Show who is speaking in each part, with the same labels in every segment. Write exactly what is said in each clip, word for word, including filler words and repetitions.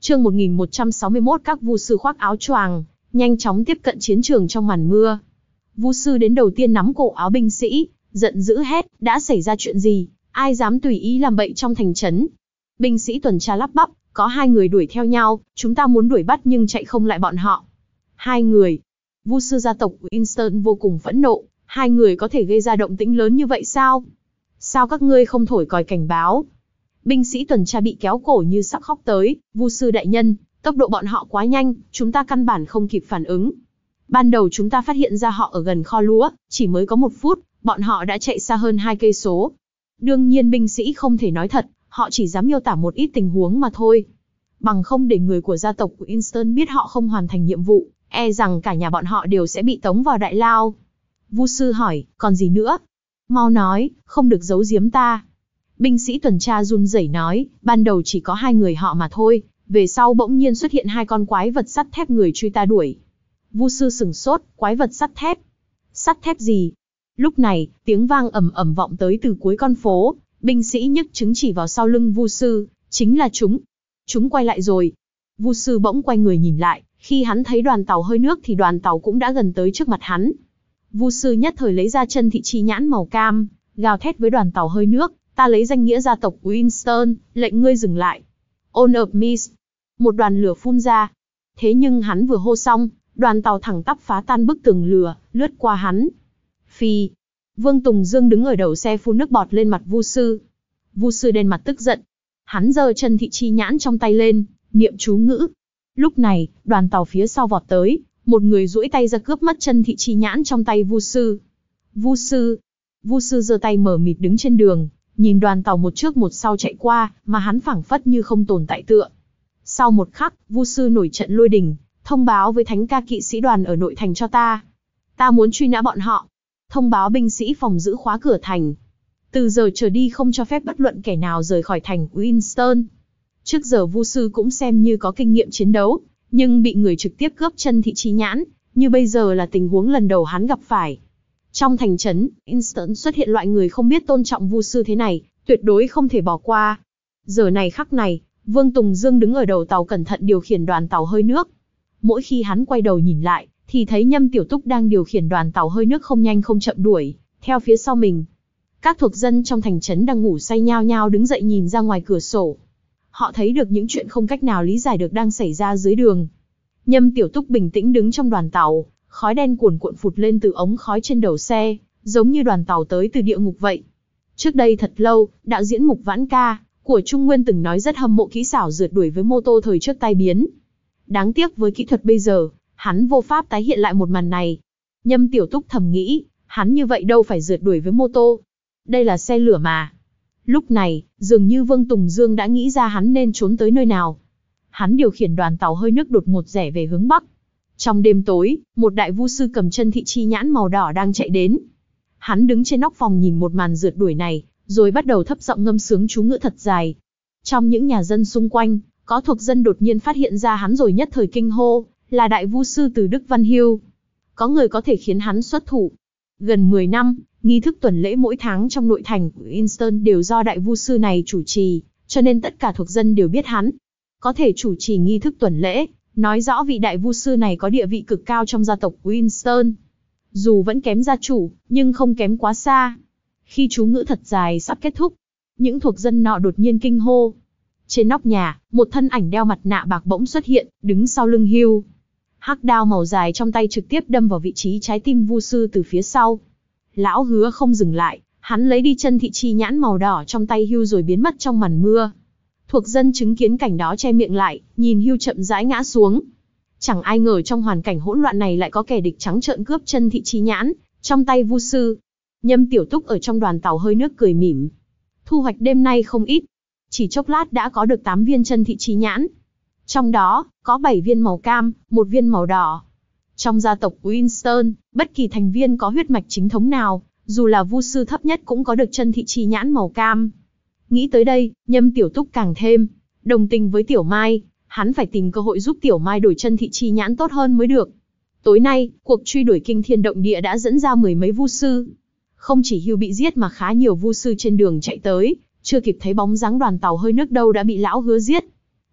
Speaker 1: Chương một nghìn một trăm sáu mươi mốt Các vu sư khoác áo choàng, nhanh chóng tiếp cận chiến trường trong màn mưa. Vu sư đến đầu tiên nắm cổ áo binh sĩ, giận dữ hét, đã xảy ra chuyện gì, ai dám tùy ý làm bậy trong thành trấn. Binh sĩ tuần tra lắp bắp, có hai người đuổi theo nhau, chúng ta muốn đuổi bắt nhưng chạy không lại bọn họ. Hai người. Vu sư gia tộc Winston vô cùng phẫn nộ, hai người có thể gây ra động tĩnh lớn như vậy sao? Sao các ngươi không thổi còi cảnh báo? Binh sĩ tuần tra bị kéo cổ như sắp khóc tới, vu sư đại nhân, tốc độ bọn họ quá nhanh, chúng ta căn bản không kịp phản ứng. Ban đầu chúng ta phát hiện ra họ ở gần kho lúa, chỉ mới có một phút, bọn họ đã chạy xa hơn hai cây số. Đương nhiên binh sĩ không thể nói thật, họ chỉ dám miêu tả một ít tình huống mà thôi. Bằng không để người của gia tộc của Winston biết họ không hoàn thành nhiệm vụ, e rằng cả nhà bọn họ đều sẽ bị tống vào đại lao. Vu sư hỏi, còn gì nữa? Mau nói, không được giấu giếm ta. Binh sĩ tuần tra run rẩy nói, ban đầu chỉ có hai người họ mà thôi, về sau bỗng nhiên xuất hiện hai con quái vật sắt thép người truy ta đuổi. Vu sư sửng sốt, quái vật sắt thép? Sắt thép gì? Lúc này, tiếng vang ầm ầm vọng tới từ cuối con phố, binh sĩ nhức chứng chỉ vào sau lưng vu sư, chính là chúng. Chúng quay lại rồi. Vu sư bỗng quay người nhìn lại, khi hắn thấy đoàn tàu hơi nước thì đoàn tàu cũng đã gần tới trước mặt hắn. Vu sư nhất thời lấy ra chân thị chi nhãn màu cam, gào thét với đoàn tàu hơi nước, ta lấy danh nghĩa gia tộc Winston, lệnh ngươi dừng lại. On of Mist. Một đoàn lửa phun ra. Thế nhưng hắn vừa hô xong, đoàn tàu thẳng tắp phá tan bức tường lửa, lướt qua hắn. Phi. Vương Tùng Dương đứng ở đầu xe phun nước bọt lên mặt vu sư. Vu sư đen mặt tức giận. Hắn giơ chân thị chi nhãn trong tay lên, niệm chú ngữ. Lúc này, đoàn tàu phía sau vọt tới, một người duỗi tay ra cướp mất chân thị chi nhãn trong tay vu sư. Vu sư. Vu sư giơ tay mờ mịt đứng trên đường, nhìn đoàn tàu một trước một sau chạy qua, mà hắn phảng phất như không tồn tại tựa. Sau một khắc, vu sư nổi trận lôi đình, thông báo với thánh ca kỵ sĩ đoàn ở nội thành cho ta. Ta muốn truy nã bọn họ. Thông báo binh sĩ phòng giữ khóa cửa thành. Từ giờ trở đi không cho phép bất luận kẻ nào rời khỏi thành Winston. Trước giờ vu sư cũng xem như có kinh nghiệm chiến đấu, nhưng bị người trực tiếp cướp chân thị chi nhãn, như bây giờ là tình huống lần đầu hắn gặp phải. Trong thành trấn, Winston xuất hiện loại người không biết tôn trọng vu sư thế này, tuyệt đối không thể bỏ qua. Giờ này khắc này, Vương Tùng Dương đứng ở đầu tàu cẩn thận điều khiển đoàn tàu hơi nước. Mỗi khi hắn quay đầu nhìn lại, thì thấy Nhâm Tiểu Túc đang điều khiển đoàn tàu hơi nước không nhanh không chậm đuổi theo phía sau mình. Các thuộc dân trong thành trấn đang ngủ say nhao nhao đứng dậy nhìn ra ngoài cửa sổ. Họ thấy được những chuyện không cách nào lý giải được đang xảy ra dưới đường. Nhâm Tiểu Túc bình tĩnh đứng trong đoàn tàu, khói đen cuồn cuộn phụt lên từ ống khói trên đầu xe, giống như đoàn tàu tới từ địa ngục vậy. Trước đây thật lâu, đạo diễn Mục Vãn Ca của Trung Nguyên từng nói rất hâm mộ kỹ xảo rượt đuổi với mô tô thời trước tai biến. Đáng tiếc với kỹ thuật bây giờ, hắn vô pháp tái hiện lại một màn này. Nhâm Tiểu Túc thầm nghĩ, hắn như vậy đâu phải rượt đuổi với mô tô. Đây là xe lửa mà. Lúc này, dường như Vương Tùng Dương đã nghĩ ra hắn nên trốn tới nơi nào. Hắn điều khiển đoàn tàu hơi nước đột ngột rẽ về hướng Bắc. Trong đêm tối, một đại vu sư cầm chân thị chi nhãn màu đỏ đang chạy đến. Hắn đứng trên nóc phòng nhìn một màn rượt đuổi này, rồi bắt đầu thấp giọng ngâm sướng chú ngữ thật dài. Trong những nhà dân xung quanh, có thuộc dân đột nhiên phát hiện ra hắn rồi nhất thời kinh hô, là đại vu sư từ Đức Văn Hưu. Có người có thể khiến hắn xuất thủ. Gần mười năm, nghi thức tuần lễ mỗi tháng trong nội thành của Winston đều do đại vu sư này chủ trì, cho nên tất cả thuộc dân đều biết hắn. Có thể chủ trì nghi thức tuần lễ, nói rõ vị đại vu sư này có địa vị cực cao trong gia tộc Winston. Dù vẫn kém gia chủ, nhưng không kém quá xa. Khi chú ngữ thật dài sắp kết thúc, những thuộc dân nọ đột nhiên kinh hô. Trên nóc nhà, một thân ảnh đeo mặt nạ bạc bỗng xuất hiện, đứng sau lưng Hưu. Hắc đao màu dài trong tay trực tiếp đâm vào vị trí trái tim vu sư từ phía sau. Lão Hứa không dừng lại, hắn lấy đi chân thị chi nhãn màu đỏ trong tay Hưu rồi biến mất trong màn mưa. Thuộc dân chứng kiến cảnh đó che miệng lại, nhìn Hưu chậm rãi ngã xuống. Chẳng ai ngờ trong hoàn cảnh hỗn loạn này lại có kẻ địch trắng trợn cướp chân thị chi nhãn trong tay vu sư. Nhâm Tiểu Túc ở trong đoàn tàu hơi nước cười mỉm. Thu hoạch đêm nay không ít. Chỉ chốc lát đã có được tám viên chân thị chi nhãn. Trong đó, có bảy viên màu cam, một viên màu đỏ. Trong gia tộc Winston, bất kỳ thành viên có huyết mạch chính thống nào, dù là vu sư thấp nhất cũng có được chân thị chi nhãn màu cam. Nghĩ tới đây, Nhâm Tiểu Túc càng thêm đồng tình với Tiểu Mai, hắn phải tìm cơ hội giúp Tiểu Mai đổi chân thị chi nhãn tốt hơn mới được. Tối nay, cuộc truy đuổi kinh thiên động địa đã dẫn ra mười mấy vu sư. Không chỉ Hưu bị giết mà khá nhiều vu sư trên đường chạy tới, chưa kịp thấy bóng dáng đoàn tàu hơi nước đâu đã bị lão Hứa giết.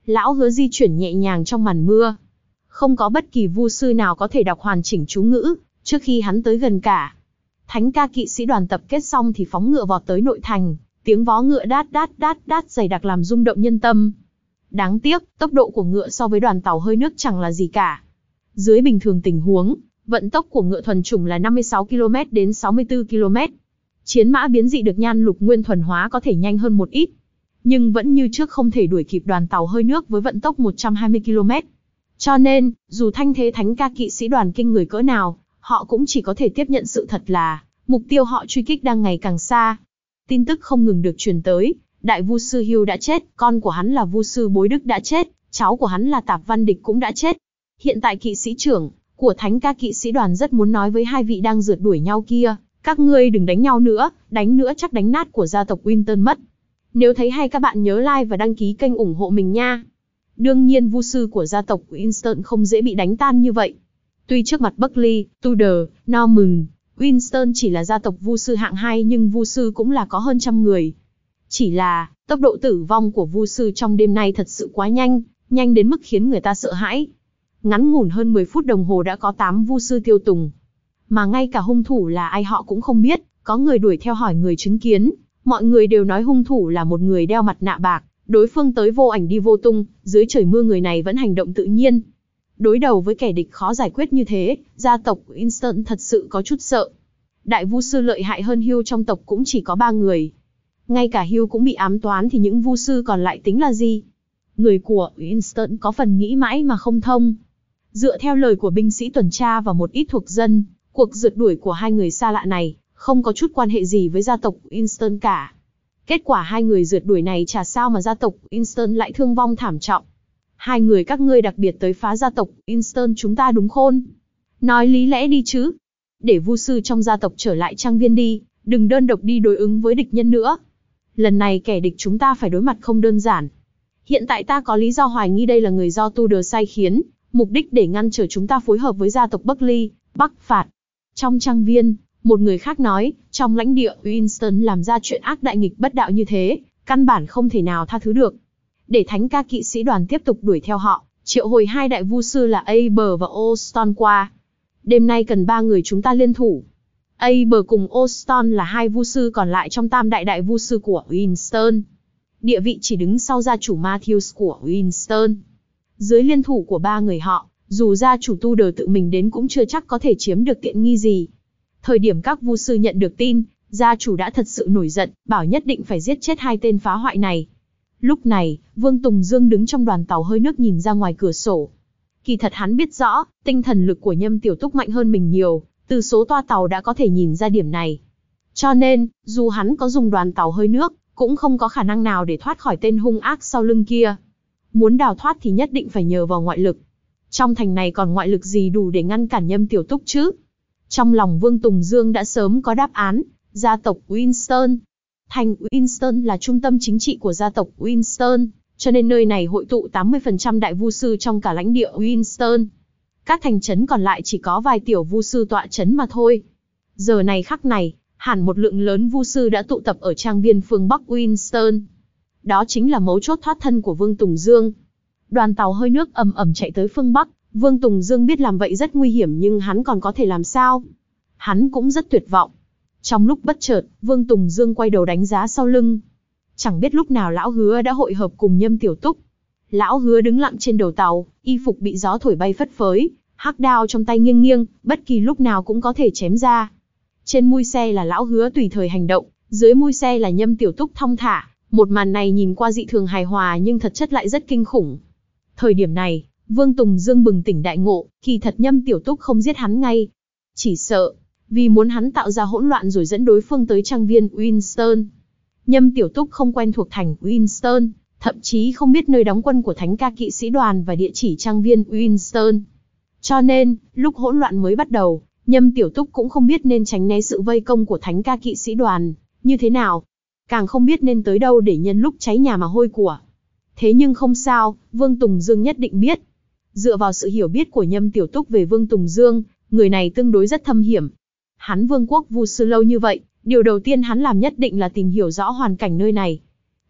Speaker 1: Lão Hứa di chuyển nhẹ nhàng trong màn mưa. Không có bất kỳ vu sư nào có thể đọc hoàn chỉnh chú ngữ, trước khi hắn tới gần cả. Thánh ca kỵ sĩ đoàn tập kết xong thì phóng ngựa vọt tới nội thành, tiếng vó ngựa đát đát đát đát dày đặc làm rung động nhân tâm. Đáng tiếc, tốc độ của ngựa so với đoàn tàu hơi nước chẳng là gì cả. Dưới bình thường tình huống, vận tốc của ngựa thuần chủng là năm mươi sáu ki lô mét đến sáu mươi tư ki lô mét. Chiến mã biến dị được nhan lục nguyên thuần hóa có thể nhanh hơn một ít, nhưng vẫn như trước không thể đuổi kịp đoàn tàu hơi nước với vận tốc một trăm hai mươi ki lô mét. Cho nên, dù thanh thế thánh ca kỵ sĩ đoàn kinh người cỡ nào, họ cũng chỉ có thể tiếp nhận sự thật là mục tiêu họ truy kích đang ngày càng xa. Tin tức không ngừng được truyền tới, đại vu sư Hugh đã chết, con của hắn là vu sư Bối Đức đã chết, cháu của hắn là Tạp Văn Địch cũng đã chết. Hiện tại kỵ sĩ trưởng của thánh ca kỵ sĩ đoàn rất muốn nói với hai vị đang rượt đuổi nhau kia, các ngươi đừng đánh nhau nữa, đánh nữa chắc đánh nát của gia tộc Winton mất. Nếu thấy hay các bạn nhớ like và đăng ký kênh ủng hộ mình nha. Đương nhiên vu sư của gia tộc Winston không dễ bị đánh tan như vậy. Tuy trước mặt Buckley, Tudor, Norman, Winston chỉ là gia tộc vu sư hạng hai nhưng vu sư cũng là có hơn trăm người. Chỉ là, tốc độ tử vong của vu sư trong đêm nay thật sự quá nhanh, nhanh đến mức khiến người ta sợ hãi. Ngắn ngủn hơn mười phút đồng hồ đã có tám vu sư tiêu tùng. Mà ngay cả hung thủ là ai họ cũng không biết, có người đuổi theo hỏi người chứng kiến. Mọi người đều nói hung thủ là một người đeo mặt nạ bạc, đối phương tới vô ảnh đi vô tung, dưới trời mưa người này vẫn hành động tự nhiên. Đối đầu với kẻ địch khó giải quyết như thế, gia tộc Winston thật sự có chút sợ. Đại vu sư lợi hại hơn Hugh trong tộc cũng chỉ có ba người. Ngay cả Hugh cũng bị ám toán thì những vu sư còn lại tính là gì? Người của Winston có phần nghĩ mãi mà không thông. Dựa theo lời của binh sĩ tuần tra và một ít thuộc dân, cuộc rượt đuổi của hai người xa lạ này không có chút quan hệ gì với gia tộc Winston cả. Kết quả hai người rượt đuổi này chả sao mà gia tộc Winston lại thương vong thảm trọng. Hai người các ngươi đặc biệt tới phá gia tộc Winston chúng ta đúng khôn. Nói lý lẽ đi chứ. Để vu sư trong gia tộc trở lại trang viên đi, đừng đơn độc đi đối ứng với địch nhân nữa. Lần này kẻ địch chúng ta phải đối mặt không đơn giản. Hiện tại ta có lý do hoài nghi đây là người do Tudor sai khiến, mục đích để ngăn trở chúng ta phối hợp với gia tộc Buckley, bắc phạt. Trong trang viên, một người khác nói, trong lãnh địa Winston làm ra chuyện ác đại nghịch bất đạo như thế, căn bản không thể nào tha thứ được. Để thánh ca kỵ sĩ đoàn tiếp tục đuổi theo họ, triệu hồi hai đại vu sư là Aber và Olston qua. Đêm nay cần ba người chúng ta liên thủ. Aber cùng Olston là hai vu sư còn lại trong tam đại đại vu sư của Winston. Địa vị chỉ đứng sau gia chủ Matthews của Winston. Dưới liên thủ của ba người họ, dù gia chủ Tudor tự mình đến cũng chưa chắc có thể chiếm được tiện nghi gì. Thời điểm các vu sư nhận được tin, gia chủ đã thật sự nổi giận, bảo nhất định phải giết chết hai tên phá hoại này. Lúc này, Vương Tùng Dương đứng trong đoàn tàu hơi nước nhìn ra ngoài cửa sổ. Kỳ thật hắn biết rõ, tinh thần lực của Nhâm Tiểu Túc mạnh hơn mình nhiều, từ số toa tàu đã có thể nhìn ra điểm này. Cho nên, dù hắn có dùng đoàn tàu hơi nước, cũng không có khả năng nào để thoát khỏi tên hung ác sau lưng kia. Muốn đào thoát thì nhất định phải nhờ vào ngoại lực. Trong thành này còn ngoại lực gì đủ để ngăn cản Nhâm Tiểu Túc chứ? Trong lòng Vương Tùng Dương đã sớm có đáp án, gia tộc Winston. Thành Winston là trung tâm chính trị của gia tộc Winston, cho nên nơi này hội tụ tám mươi phần trăm đại vu sư trong cả lãnh địa Winston. Các thành trấn còn lại chỉ có vài tiểu vu sư tọa trấn mà thôi. Giờ này khắc này, hẳn một lượng lớn vu sư đã tụ tập ở trang viên phương Bắc Winston. Đó chính là mấu chốt thoát thân của Vương Tùng Dương. Đoàn tàu hơi nước ầm ầm chạy tới phương Bắc, Vương Tùng Dương biết làm vậy rất nguy hiểm nhưng hắn còn có thể làm sao? Hắn cũng rất tuyệt vọng. Trong lúc bất chợt, Vương Tùng Dương quay đầu đánh giá sau lưng. Chẳng biết lúc nào Lão Hứa đã hội hợp cùng Nhâm Tiểu Túc. Lão Hứa đứng lặng trên đầu tàu, y phục bị gió thổi bay phất phới, hắc đao trong tay nghiêng nghiêng, bất kỳ lúc nào cũng có thể chém ra. Trên mui xe là Lão Hứa tùy thời hành động, dưới mui xe là Nhâm Tiểu Túc thong thả. Một màn này nhìn qua dị thường hài hòa nhưng thật chất lại rất kinh khủng. Thời điểm này, Vương Tùng Dương bừng tỉnh đại ngộ, kỳ thật Nhâm Tiểu Túc không giết hắn ngay. Chỉ sợ, vì muốn hắn tạo ra hỗn loạn rồi dẫn đối phương tới trang viên Winston. Nhâm Tiểu Túc không quen thuộc thành Winston, thậm chí không biết nơi đóng quân của thánh ca kỵ sĩ đoàn và địa chỉ trang viên Winston. Cho nên, lúc hỗn loạn mới bắt đầu, Nhâm Tiểu Túc cũng không biết nên tránh né sự vây công của thánh ca kỵ sĩ đoàn như thế nào. Càng không biết nên tới đâu để nhân lúc cháy nhà mà hôi của. Thế nhưng không sao, Vương Tùng Dương nhất định biết. Dựa vào sự hiểu biết của Nhâm Tiểu Túc về Vương Tùng Dương, người này tương đối rất thâm hiểm. Hắn vương quốc vu sư lâu như vậy, điều đầu tiên hắn làm nhất định là tìm hiểu rõ hoàn cảnh nơi này.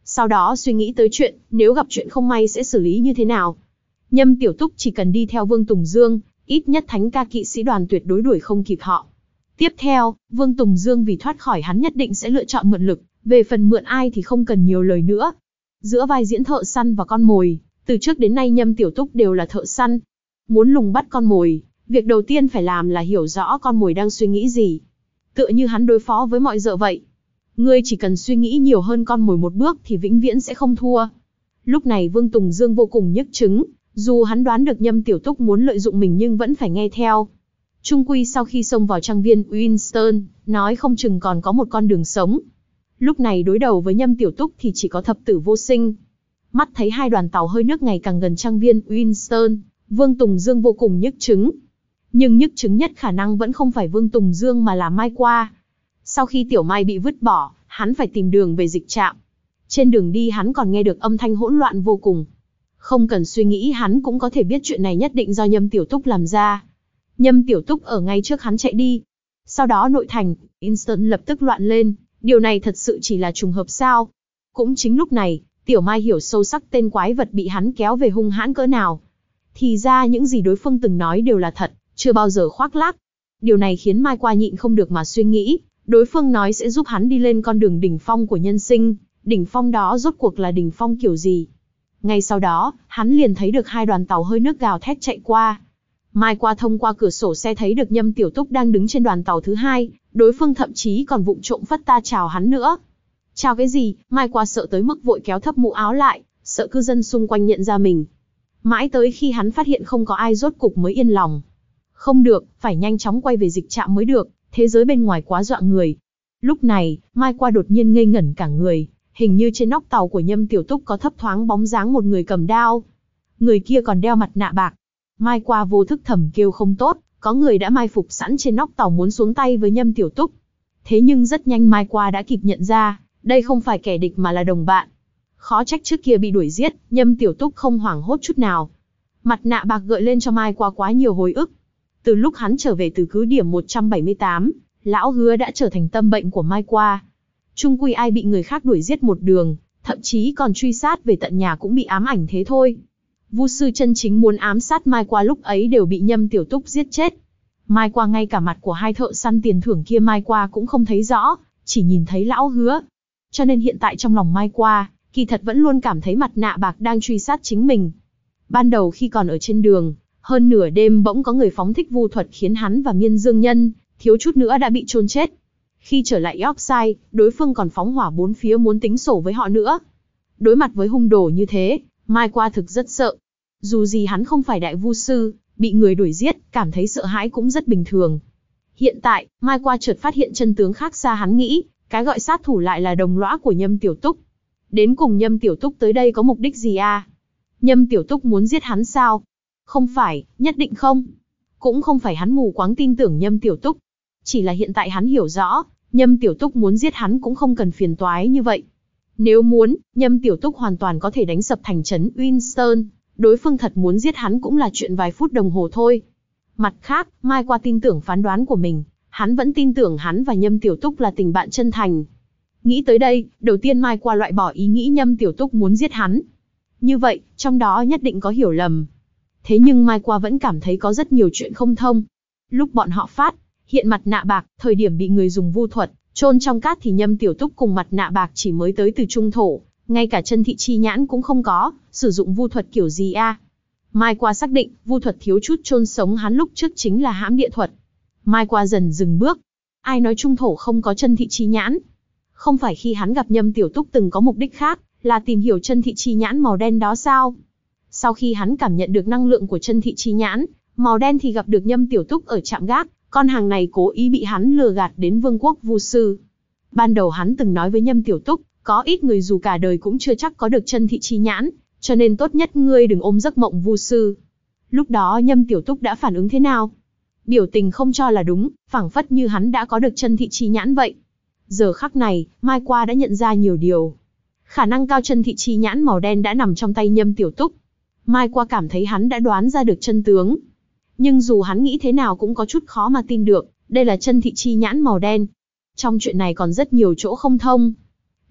Speaker 1: Sau đó suy nghĩ tới chuyện, nếu gặp chuyện không may sẽ xử lý như thế nào. Nhâm Tiểu Túc chỉ cần đi theo Vương Tùng Dương, ít nhất thánh ca kỵ sĩ đoàn tuyệt đối đuổi không kịp họ. Tiếp theo, Vương Tùng Dương vì thoát khỏi hắn nhất định sẽ lựa chọn mượn lực, về phần mượn ai thì không cần nhiều lời nữa. Giữa vai diễn thợ săn và con mồi, từ trước đến nay Nhâm Tiểu Túc đều là thợ săn. Muốn lùng bắt con mồi, việc đầu tiên phải làm là hiểu rõ con mồi đang suy nghĩ gì. Tựa như hắn đối phó với mọi dợ vậy. Ngươi chỉ cần suy nghĩ nhiều hơn con mồi một bước thì vĩnh viễn sẽ không thua. Lúc này Vương Tùng Dương vô cùng nhức chứng, dù hắn đoán được Nhâm Tiểu Túc muốn lợi dụng mình nhưng vẫn phải nghe theo. Chung quy sau khi xông vào trang viên Winston, nói không chừng còn có một con đường sống. Lúc này đối đầu với Nhâm Tiểu Túc thì chỉ có thập tử vô sinh. Mắt thấy hai đoàn tàu hơi nước ngày càng gần trang viên Winston, Vương Tùng Dương vô cùng nhức chứng. Nhưng nhức chứng nhất khả năng vẫn không phải Vương Tùng Dương mà là Mai Qua. Sau khi Tiểu Mai bị vứt bỏ, hắn phải tìm đường về dịch trạm. Trên đường đi hắn còn nghe được âm thanh hỗn loạn vô cùng. Không cần suy nghĩ hắn cũng có thể biết chuyện này nhất định do Nhâm Tiểu Túc làm ra. Nhâm Tiểu Túc ở ngay trước hắn chạy đi. Sau đó nội thành, Winston lập tức loạn lên. Điều này thật sự chỉ là trùng hợp sao? Cũng chính lúc này, Tiểu Mai hiểu sâu sắc tên quái vật bị hắn kéo về hung hãn cỡ nào. Thì ra những gì đối phương từng nói đều là thật, chưa bao giờ khoác lác. Điều này khiến Mai Qua nhịn không được mà suy nghĩ, đối phương nói sẽ giúp hắn đi lên con đường đỉnh phong của nhân sinh, đỉnh phong đó rốt cuộc là đỉnh phong kiểu gì? Ngay sau đó, hắn liền thấy được hai đoàn tàu hơi nước gào thét chạy qua. Mai Qua thông qua cửa sổ xe thấy được Nhâm Tiểu Túc đang đứng trên đoàn tàu thứ hai, đối phương thậm chí còn vụng trộm phất ta chào hắn nữa. Chào cái gì? Mai Qua sợ tới mức vội kéo thấp mũ áo lại, sợ cư dân xung quanh nhận ra mình. Mãi tới khi hắn phát hiện không có ai rốt cục mới yên lòng. Không được, phải nhanh chóng quay về dịch trạm mới được, thế giới bên ngoài quá dọa người. Lúc này, Mai Qua đột nhiên ngây ngẩn cả người, hình như trên nóc tàu của Nhâm Tiểu Túc có thấp thoáng bóng dáng một người cầm đao. Người kia còn đeo mặt nạ bạc. Mai Qua vô thức thầm kêu không tốt, có người đã mai phục sẵn trên nóc tàu muốn xuống tay với Nhâm Tiểu Túc. Thế nhưng rất nhanh Mai Qua đã kịp nhận ra, đây không phải kẻ địch mà là đồng bạn. Khó trách trước kia bị đuổi giết, Nhâm Tiểu Túc không hoảng hốt chút nào. Mặt nạ bạc gợi lên cho Mai Qua quá nhiều hồi ức. Từ lúc hắn trở về từ cứ điểm một trăm bảy mươi tám, lão Hứa đã trở thành tâm bệnh của Mai Qua. Chung quy ai bị người khác đuổi giết một đường, thậm chí còn truy sát về tận nhà cũng bị ám ảnh thế thôi. Vu sư chân chính muốn ám sát Mai Qua lúc ấy đều bị Nhâm Tiểu Túc giết chết. Mai Qua ngay cả mặt của hai thợ săn tiền thưởng kia Mai Qua cũng không thấy rõ, chỉ nhìn thấy lão Hứa. Cho nên hiện tại trong lòng Mai Qua, kỳ thật vẫn luôn cảm thấy mặt nạ bạc đang truy sát chính mình. Ban đầu khi còn ở trên đường, hơn nửa đêm bỗng có người phóng thích vu thuật khiến hắn và Miên Dương Nhân, thiếu chút nữa đã bị chôn chết. Khi trở lại Yorkshire, đối phương còn phóng hỏa bốn phía muốn tính sổ với họ nữa. Đối mặt với hung đồ như thế, Mai Qua thực rất sợ. Dù gì hắn không phải đại vu sư, bị người đuổi giết, cảm thấy sợ hãi cũng rất bình thường. Hiện tại, Mai Qua chợt phát hiện chân tướng khác xa hắn nghĩ, cái gọi sát thủ lại là đồng lõa của Nhâm Tiểu Túc. Đến cùng Nhâm Tiểu Túc tới đây có mục đích gì à? Nhâm Tiểu Túc muốn giết hắn sao? Không phải, nhất định không. Cũng không phải hắn mù quáng tin tưởng Nhâm Tiểu Túc. Chỉ là hiện tại hắn hiểu rõ, Nhâm Tiểu Túc muốn giết hắn cũng không cần phiền toái như vậy. Nếu muốn, Nhâm Tiểu Túc hoàn toàn có thể đánh sập thành trấn Winston. Đối phương thật muốn giết hắn cũng là chuyện vài phút đồng hồ thôi. Mặt khác, Mai Qua tin tưởng phán đoán của mình. Hắn vẫn tin tưởng hắn và Nhâm Tiểu Túc là tình bạn chân thành. Nghĩ tới đây, đầu tiên Mai Qua loại bỏ ý nghĩ Nhâm Tiểu Túc muốn giết hắn. Như vậy, trong đó nhất định có hiểu lầm. Thế nhưng Mai Qua vẫn cảm thấy có rất nhiều chuyện không thông. Lúc bọn họ phát hiện mặt nạ bạc, thời điểm bị người dùng vu thuật chôn trong cát thì Nhâm Tiểu Túc cùng mặt nạ bạc chỉ mới tới từ trung thổ, ngay cả chân thị chi nhãn cũng không có, sử dụng vu thuật kiểu gì a? À? Mai Qua xác định, vu thuật thiếu chút chôn sống hắn lúc trước chính là hãm địa thuật. Mai Qua dần dừng bước. Ai nói trung thổ không có chân thị chi nhãn? Không phải khi hắn gặp Nhâm Tiểu Túc từng có mục đích khác, là tìm hiểu chân thị chi nhãn màu đen đó sao? Sau khi hắn cảm nhận được năng lượng của chân thị chi nhãn, màu đen thì gặp được Nhâm Tiểu Túc ở trạm gác, con hàng này cố ý bị hắn lừa gạt đến vương quốc vu sư. Ban đầu hắn từng nói với Nhâm Tiểu Túc, có ít người dù cả đời cũng chưa chắc có được chân thị chi nhãn, cho nên tốt nhất ngươi đừng ôm giấc mộng vu sư. Lúc đó Nhâm Tiểu Túc đã phản ứng thế nào? Biểu tình không cho là đúng, phảng phất như hắn đã có được chân thị chi nhãn vậy. Giờ khắc này, Mai Qua đã nhận ra nhiều điều. Khả năng cao chân thị chi nhãn màu đen đã nằm trong tay Nhâm Tiểu Túc. Mai Qua cảm thấy hắn đã đoán ra được chân tướng. Nhưng dù hắn nghĩ thế nào cũng có chút khó mà tin được, đây là chân thị chi nhãn màu đen. Trong chuyện này còn rất nhiều chỗ không thông.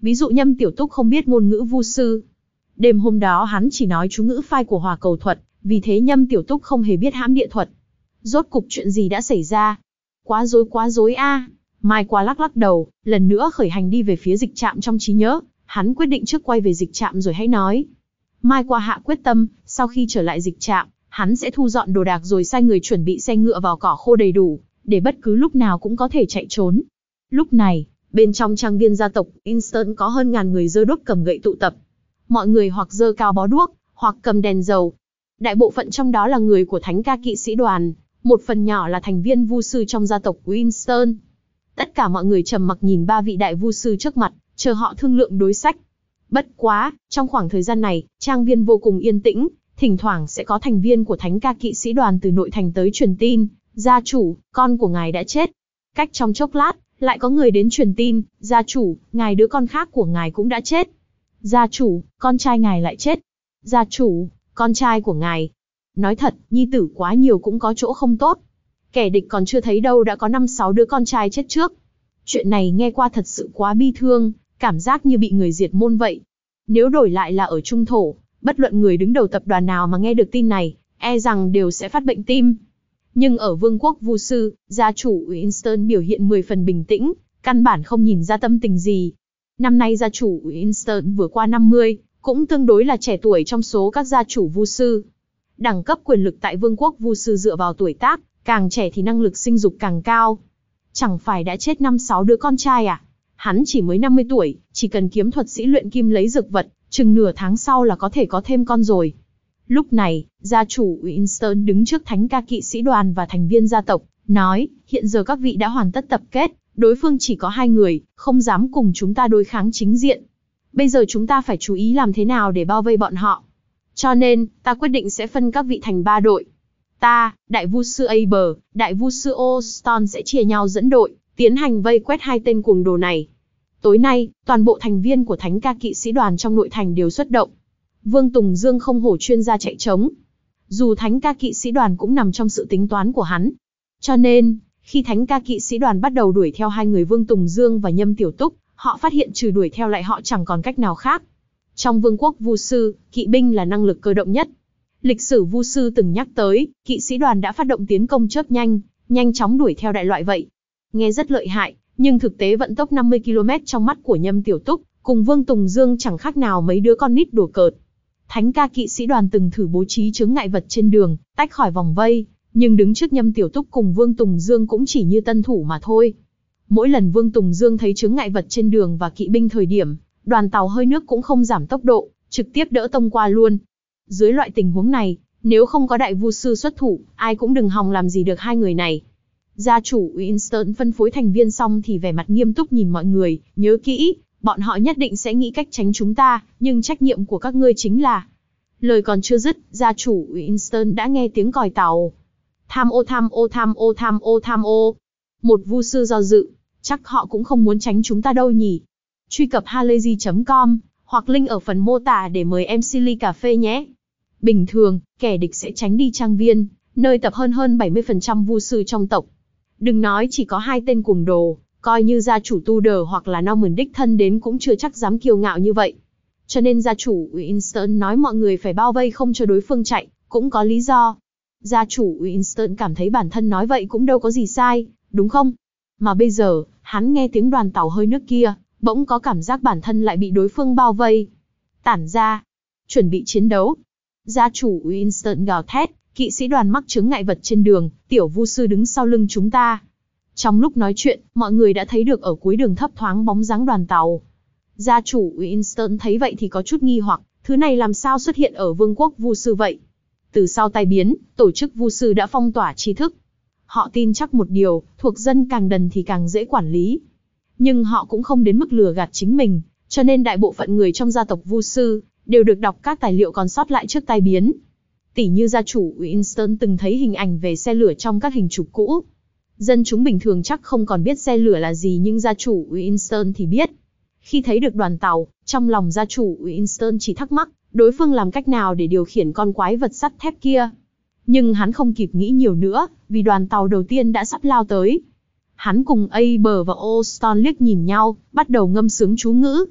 Speaker 1: Ví dụ Nhâm Tiểu Túc không biết ngôn ngữ vu sư. Đêm hôm đó hắn chỉ nói chú ngữ phai của hỏa cầu thuật, vì thế Nhâm Tiểu Túc không hề biết hãm địa thuật. Rốt cục chuyện gì đã xảy ra? Quá rối quá rối a. Mai Qua lắc lắc đầu, lần nữa khởi hành đi về phía dịch trạm trong trí nhớ, hắn quyết định trước quay về dịch trạm rồi hãy nói. Mai Qua hạ quyết tâm, sau khi trở lại dịch trạm, hắn sẽ thu dọn đồ đạc rồi sai người chuẩn bị xe ngựa vào cỏ khô đầy đủ, để bất cứ lúc nào cũng có thể chạy trốn. Lúc này, bên trong trang viên gia tộc Winston có hơn ngàn người giơ đuốc cầm gậy tụ tập. Mọi người hoặc giơ cao bó đuốc, hoặc cầm đèn dầu. Đại bộ phận trong đó là người của Thánh ca kỵ sĩ đoàn, một phần nhỏ là thành viên vu sư trong gia tộc Winston. Tất cả mọi người trầm mặc nhìn ba vị đại vu sư trước mặt, chờ họ thương lượng đối sách. Bất quá, trong khoảng thời gian này, trang viên vô cùng yên tĩnh, thỉnh thoảng sẽ có thành viên của Thánh ca kỵ sĩ đoàn từ nội thành tới truyền tin, gia chủ, con của ngài đã chết. Cách trong chốc lát, lại có người đến truyền tin, gia chủ, ngài đứa con khác của ngài cũng đã chết. Gia chủ, con trai ngài lại chết. Gia chủ, con trai của ngài. Nói thật, nhi tử quá nhiều cũng có chỗ không tốt. Kẻ địch còn chưa thấy đâu đã có năm sáu đứa con trai chết trước. Chuyện này nghe qua thật sự quá bi thương, cảm giác như bị người diệt môn vậy. Nếu đổi lại là ở Trung Thổ, bất luận người đứng đầu tập đoàn nào mà nghe được tin này, e rằng đều sẽ phát bệnh tim. Nhưng ở Vương quốc Vu sư, gia chủ Winston biểu hiện mười phần bình tĩnh, căn bản không nhìn ra tâm tình gì. Năm nay gia chủ Winston vừa qua năm mươi, cũng tương đối là trẻ tuổi trong số các gia chủ Vu sư. Đẳng cấp quyền lực tại Vương quốc Vu sư dựa vào tuổi tác, càng trẻ thì năng lực sinh dục càng cao. Chẳng phải đã chết năm sáu đứa con trai à? Hắn chỉ mới năm mươi tuổi, chỉ cần kiếm thuật sĩ luyện kim lấy dược vật, chừng nửa tháng sau là có thể có thêm con rồi. Lúc này, gia chủ Winston đứng trước Thánh ca kỵ sĩ đoàn và thành viên gia tộc, nói, hiện giờ các vị đã hoàn tất tập kết, đối phương chỉ có hai người, không dám cùng chúng ta đối kháng chính diện. Bây giờ chúng ta phải chú ý làm thế nào để bao vây bọn họ. Cho nên, ta quyết định sẽ phân các vị thành ba đội. Ta, Đại Vu sư Aber, Đại Vu sư O'Ston sẽ chia nhau dẫn đội, tiến hành vây quét hai tên cuồng đồ này. Tối nay, toàn bộ thành viên của Thánh ca kỵ sĩ đoàn trong nội thành đều xuất động. Vương Tùng Dương không hổ chuyên gia chạy trống. Dù Thánh ca kỵ sĩ đoàn cũng nằm trong sự tính toán của hắn. Cho nên, khi Thánh ca kỵ sĩ đoàn bắt đầu đuổi theo hai người Vương Tùng Dương và Nhâm Tiểu Túc, họ phát hiện trừ đuổi theo lại họ chẳng còn cách nào khác. Trong Vương quốc Vu sư, kỵ binh là năng lực cơ động nhất. Lịch sử Vu sư từng nhắc tới, kỵ sĩ đoàn đã phát động tiến công chớp nhanh, nhanh chóng đuổi theo đại loại vậy. Nghe rất lợi hại, nhưng thực tế vận tốc năm mươi ki lô mét trong mắt của Nhâm Tiểu Túc, cùng Vương Tùng Dương chẳng khác nào mấy đứa con nít đùa cợt. Thánh ca kỵ sĩ đoàn từng thử bố trí chướng ngại vật trên đường, tách khỏi vòng vây, nhưng đứng trước Nhâm Tiểu Túc cùng Vương Tùng Dương cũng chỉ như tân thủ mà thôi. Mỗi lần Vương Tùng Dương thấy chướng ngại vật trên đường và kỵ binh thời điểm, đoàn tàu hơi nước cũng không giảm tốc độ, trực tiếp đỡ tông qua luôn. Dưới loại tình huống này, nếu không có đại vu sư xuất thủ, ai cũng đừng hòng làm gì được hai người này. Gia chủ Winston phân phối thành viên xong thì vẻ mặt nghiêm túc nhìn mọi người, nhớ kỹ, bọn họ nhất định sẽ nghĩ cách tránh chúng ta, nhưng trách nhiệm của các ngươi chính là... Lời còn chưa dứt, gia chủ Winston đã nghe tiếng còi tàu. Tham ô tham ô tham ô tham ô tham ô. Một vu sư do dự, chắc họ cũng không muốn tránh chúng ta đâu nhỉ. Truy cập halayzi chấm com, hoặc link ở phần mô tả để mời em xê ly cà phê nhé. Bình thường, kẻ địch sẽ tránh đi trang viên, nơi tập hơn hơn bảy mươi phần trăm vu sư trong tộc. Đừng nói chỉ có hai tên cuồng đồ, coi như gia chủ Tudor hoặc là Norman đích thân đến cũng chưa chắc dám kiêu ngạo như vậy. Cho nên gia chủ Winston nói mọi người phải bao vây không cho đối phương chạy, cũng có lý do. Gia chủ Winston cảm thấy bản thân nói vậy cũng đâu có gì sai, đúng không? Mà bây giờ, hắn nghe tiếng đoàn tàu hơi nước kia, bỗng có cảm giác bản thân lại bị đối phương bao vây. Tản ra, chuẩn bị chiến đấu. Gia chủ Winston gào thét, kỵ sĩ đoàn mắc chướng ngại vật trên đường, tiểu vu sư đứng sau lưng chúng ta. Trong lúc nói chuyện, mọi người đã thấy được ở cuối đường thấp thoáng bóng dáng đoàn tàu. Gia chủ Winston thấy vậy thì có chút nghi hoặc, thứ này làm sao xuất hiện ở vương quốc vu sư vậy? Từ sau tai biến, tổ chức vu sư đã phong tỏa tri thức. Họ tin chắc một điều, thuộc dân càng đần thì càng dễ quản lý. Nhưng họ cũng không đến mức lừa gạt chính mình, cho nên đại bộ phận người trong gia tộc vu sư đều được đọc các tài liệu còn sót lại trước tai biến. Tỉ như gia chủ Winston từng thấy hình ảnh về xe lửa trong các hình chụp cũ. Dân chúng bình thường chắc không còn biết xe lửa là gì nhưng gia chủ Winston thì biết. Khi thấy được đoàn tàu, trong lòng gia chủ Winston chỉ thắc mắc, đối phương làm cách nào để điều khiển con quái vật sắt thép kia. Nhưng hắn không kịp nghĩ nhiều nữa, vì đoàn tàu đầu tiên đã sắp lao tới. Hắn cùng Aber và O'Ston liếc nhìn nhau, bắt đầu ngâm sướng chú ngữ.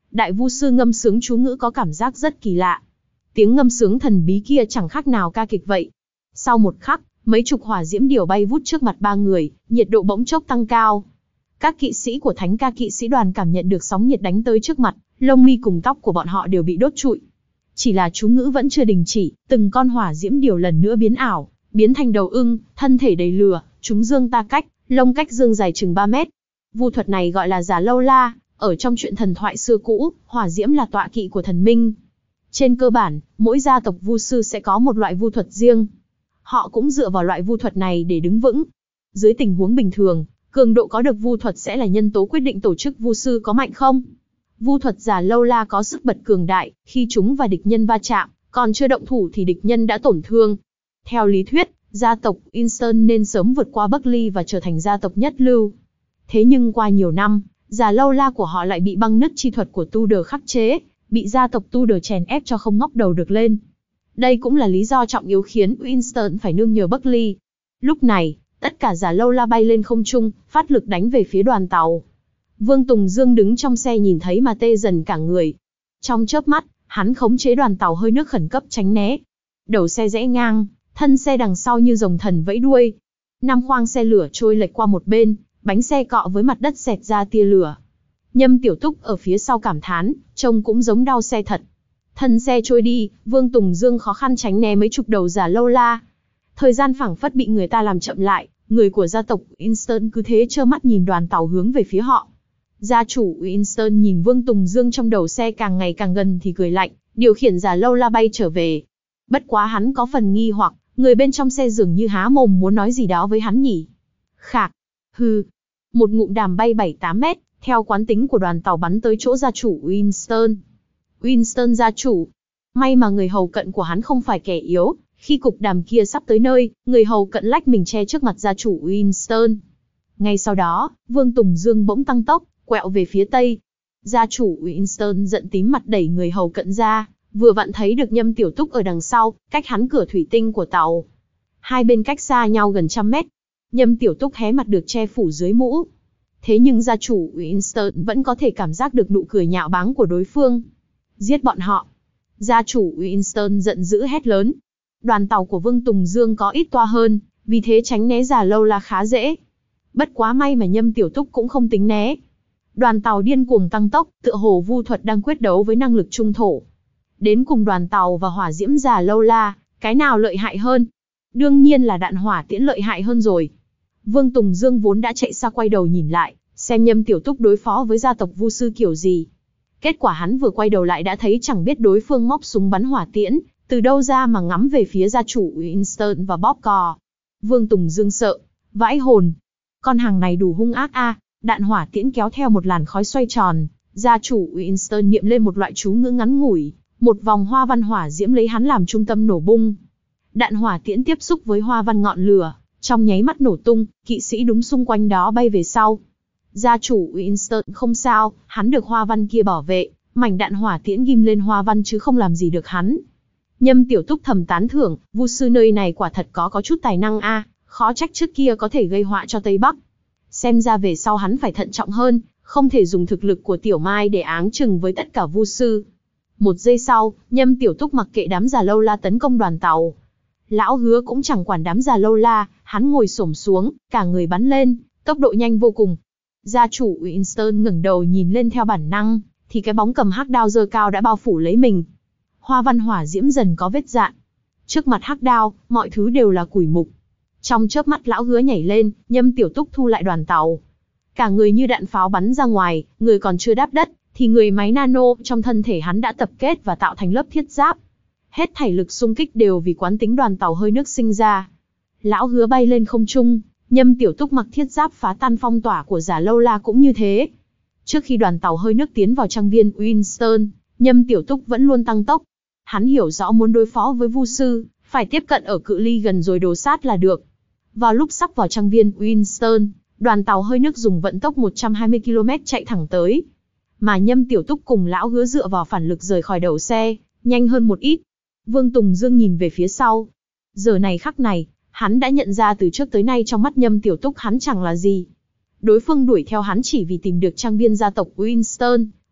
Speaker 1: đại vu sư ngâm sướng chú ngữ có cảm giác rất kỳ lạ. Tiếng ngâm sướng thần bí kia chẳng khác nào ca kịch vậy. Sau một khắc, mấy chục hỏa diễm điểu bay vút trước mặt ba người, nhiệt độ bỗng chốc tăng cao. Các kỵ sĩ của Thánh ca kỵ sĩ đoàn cảm nhận được sóng nhiệt đánh tới trước mặt, lông mi cùng tóc của bọn họ đều bị đốt trụi. Chỉ là chú ngữ vẫn chưa đình chỉ, từng con hỏa diễm điểu lần nữa biến ảo, biến thành đầu ưng, thân thể đầy lửa, chúng dương ta cách, lông cách dương dài chừng ba mét. Vu thuật này gọi là Già Lâu La, ở trong truyện thần thoại xưa cũ, hỏa diễm là tọa kỵ của thần minh. Trên cơ bản, mỗi gia tộc vu sư sẽ có một loại vu thuật riêng. Họ cũng dựa vào loại vu thuật này để đứng vững. Dưới tình huống bình thường, cường độ có được vu thuật sẽ là nhân tố quyết định tổ chức vu sư có mạnh không. Vu thuật Già Lâu La có sức bật cường đại, khi chúng và địch nhân va chạm, còn chưa động thủ thì địch nhân đã tổn thương. Theo lý thuyết, gia tộc Winston nên sớm vượt qua Buckley và trở thành gia tộc nhất lưu. Thế nhưng qua nhiều năm, Già Lâu La của họ lại bị băng nứt chi thuật của Tudor khắc chế, bị gia tộc Tudor chèn ép cho không ngóc đầu được lên. Đây cũng là lý do trọng yếu khiến Winston phải nương nhờ Buckley. Lúc này, tất cả Già Lâu La bay lên không trung, phát lực đánh về phía đoàn tàu. Vương Tùng Dương đứng trong xe nhìn thấy mà tê dần cả người. Trong chớp mắt, hắn khống chế đoàn tàu hơi nước khẩn cấp tránh né. Đầu xe rẽ ngang, thân xe đằng sau như rồng thần vẫy đuôi. Năm khoang xe lửa trôi lệch qua một bên, bánh xe cọ với mặt đất xẹt ra tia lửa. Nhâm Tiểu Túc ở phía sau cảm thán, trông cũng giống đau xe thật. Thân xe trôi đi, Vương Tùng Dương khó khăn tránh né mấy chục đầu Già Lâu La. Thời gian phảng phất bị người ta làm chậm lại, người của gia tộc Winston cứ thế trơ mắt nhìn đoàn tàu hướng về phía họ. Gia chủ Winston nhìn Vương Tùng Dương trong đầu xe càng ngày càng gần thì cười lạnh, điều khiển Già Lâu La bay trở về. Bất quá hắn có phần nghi hoặc, người bên trong xe dường như há mồm muốn nói gì đó với hắn nhỉ. Khạc, hư, một ngụm đàm bay bảy tám mét, theo quán tính của đoàn tàu bắn tới chỗ gia chủ Winston. Winston gia chủ. May mà người hầu cận của hắn không phải kẻ yếu, khi cục đàm kia sắp tới nơi, người hầu cận lách mình che trước mặt gia chủ Winston. Ngay sau đó, Vương Tùng Dương bỗng tăng tốc, quẹo về phía tây. Gia chủ Winston giận tím mặt đẩy người hầu cận ra, vừa vặn thấy được Nhâm Tiểu Túc ở đằng sau, cách hắn cửa thủy tinh của tàu. Hai bên cách xa nhau gần trăm mét. Nhâm Tiểu Túc hé mặt được che phủ dưới mũ. Thế nhưng gia chủ Winston vẫn có thể cảm giác được nụ cười nhạo báng của đối phương. Giết bọn họ. Gia chủ Winston giận dữ hét lớn. Đoàn tàu của Vương Tùng Dương có ít toa hơn, vì thế tránh né Già Lâu La khá dễ. Bất quá may mà Nhâm Tiểu Túc cũng không tính né. Đoàn tàu điên cuồng tăng tốc, tựa hồ vu thuật đang quyết đấu với năng lực trung thổ. Đến cùng đoàn tàu và hỏa diễm Già Lâu La, cái nào lợi hại hơn? Đương nhiên là đạn hỏa tiễn lợi hại hơn rồi. Vương Tùng Dương vốn đã chạy xa quay đầu nhìn lại, xem Nhâm Tiểu Túc đối phó với gia tộc vu sư kiểu gì. Kết quả hắn vừa quay đầu lại đã thấy chẳng biết đối phương móc súng bắn hỏa tiễn, từ đâu ra mà ngắm về phía gia chủ Winston và bóp cò. Vương Tùng Dương sợ, vãi hồn. Con hàng này đủ hung ác a. Đạn hỏa tiễn kéo theo một làn khói xoay tròn, gia chủ Winston niệm lên một loại chú ngữ ngắn ngủi, một vòng hoa văn hỏa diễm lấy hắn làm trung tâm nổ bung. Đạn hỏa tiễn tiếp xúc với hoa văn ngọn lửa, trong nháy mắt nổ tung, kỵ sĩ đúng xung quanh đó bay về sau. Gia chủ Winston không sao, hắn được hoa văn kia bảo vệ, mảnh đạn hỏa tiễn ghim lên hoa văn chứ không làm gì được hắn. Nhâm Tiểu Túc thầm tán thưởng, vu sư nơi này quả thật có có chút tài năng a, khó trách trước kia có thể gây họa cho Tây Bắc. Xem ra về sau hắn phải thận trọng hơn, không thể dùng thực lực của Tiểu Mai để áng chừng với tất cả vu sư. Một giây sau, Nhâm Tiểu Túc mặc kệ đám Già Lâu La tấn công đoàn tàu. Lão Hứa cũng chẳng quản đám Già Lâu La, hắn ngồi xổm xuống, cả người bắn lên, tốc độ nhanh vô cùng. Gia chủ Winston ngẩng đầu nhìn lên theo bản năng, thì cái bóng cầm hắc đao giơ cao đã bao phủ lấy mình. Hoa văn hỏa diễm dần có vết dạn. Trước mặt hắc đao, mọi thứ đều là củi mục. Trong chớp mắt Lão Hứa nhảy lên, Nhâm Tiểu Túc thu lại đoàn tàu. Cả người như đạn pháo bắn ra ngoài, người còn chưa đáp đất, thì người máy nano trong thân thể hắn đã tập kết và tạo thành lớp thiết giáp. Hết thảy lực xung kích đều vì quán tính đoàn tàu hơi nước sinh ra. Lão Hứa bay lên không trung, Nhâm Tiểu Túc mặc thiết giáp phá tan phong tỏa của Già Lâu La cũng như thế. Trước khi đoàn tàu hơi nước tiến vào trang viên Winston, Nhâm Tiểu Túc vẫn luôn tăng tốc. Hắn hiểu rõ muốn đối phó với vu sư, phải tiếp cận ở cự ly gần rồi đồ sát là được. Vào lúc sắp vào trang viên Winston, đoàn tàu hơi nước dùng vận tốc một trăm hai mươi ki lô mét chạy thẳng tới. Mà Nhâm Tiểu Túc cùng Lão Hứa dựa vào phản lực rời khỏi đầu xe, nhanh hơn một ít. Vương Tùng Dương nhìn về phía sau. Giờ này khắc này, hắn đã nhận ra từ trước tới nay trong mắt Nhâm Tiểu Túc hắn chẳng là gì. Đối phương đuổi theo hắn chỉ vì tìm được trang viên gia tộc Winston,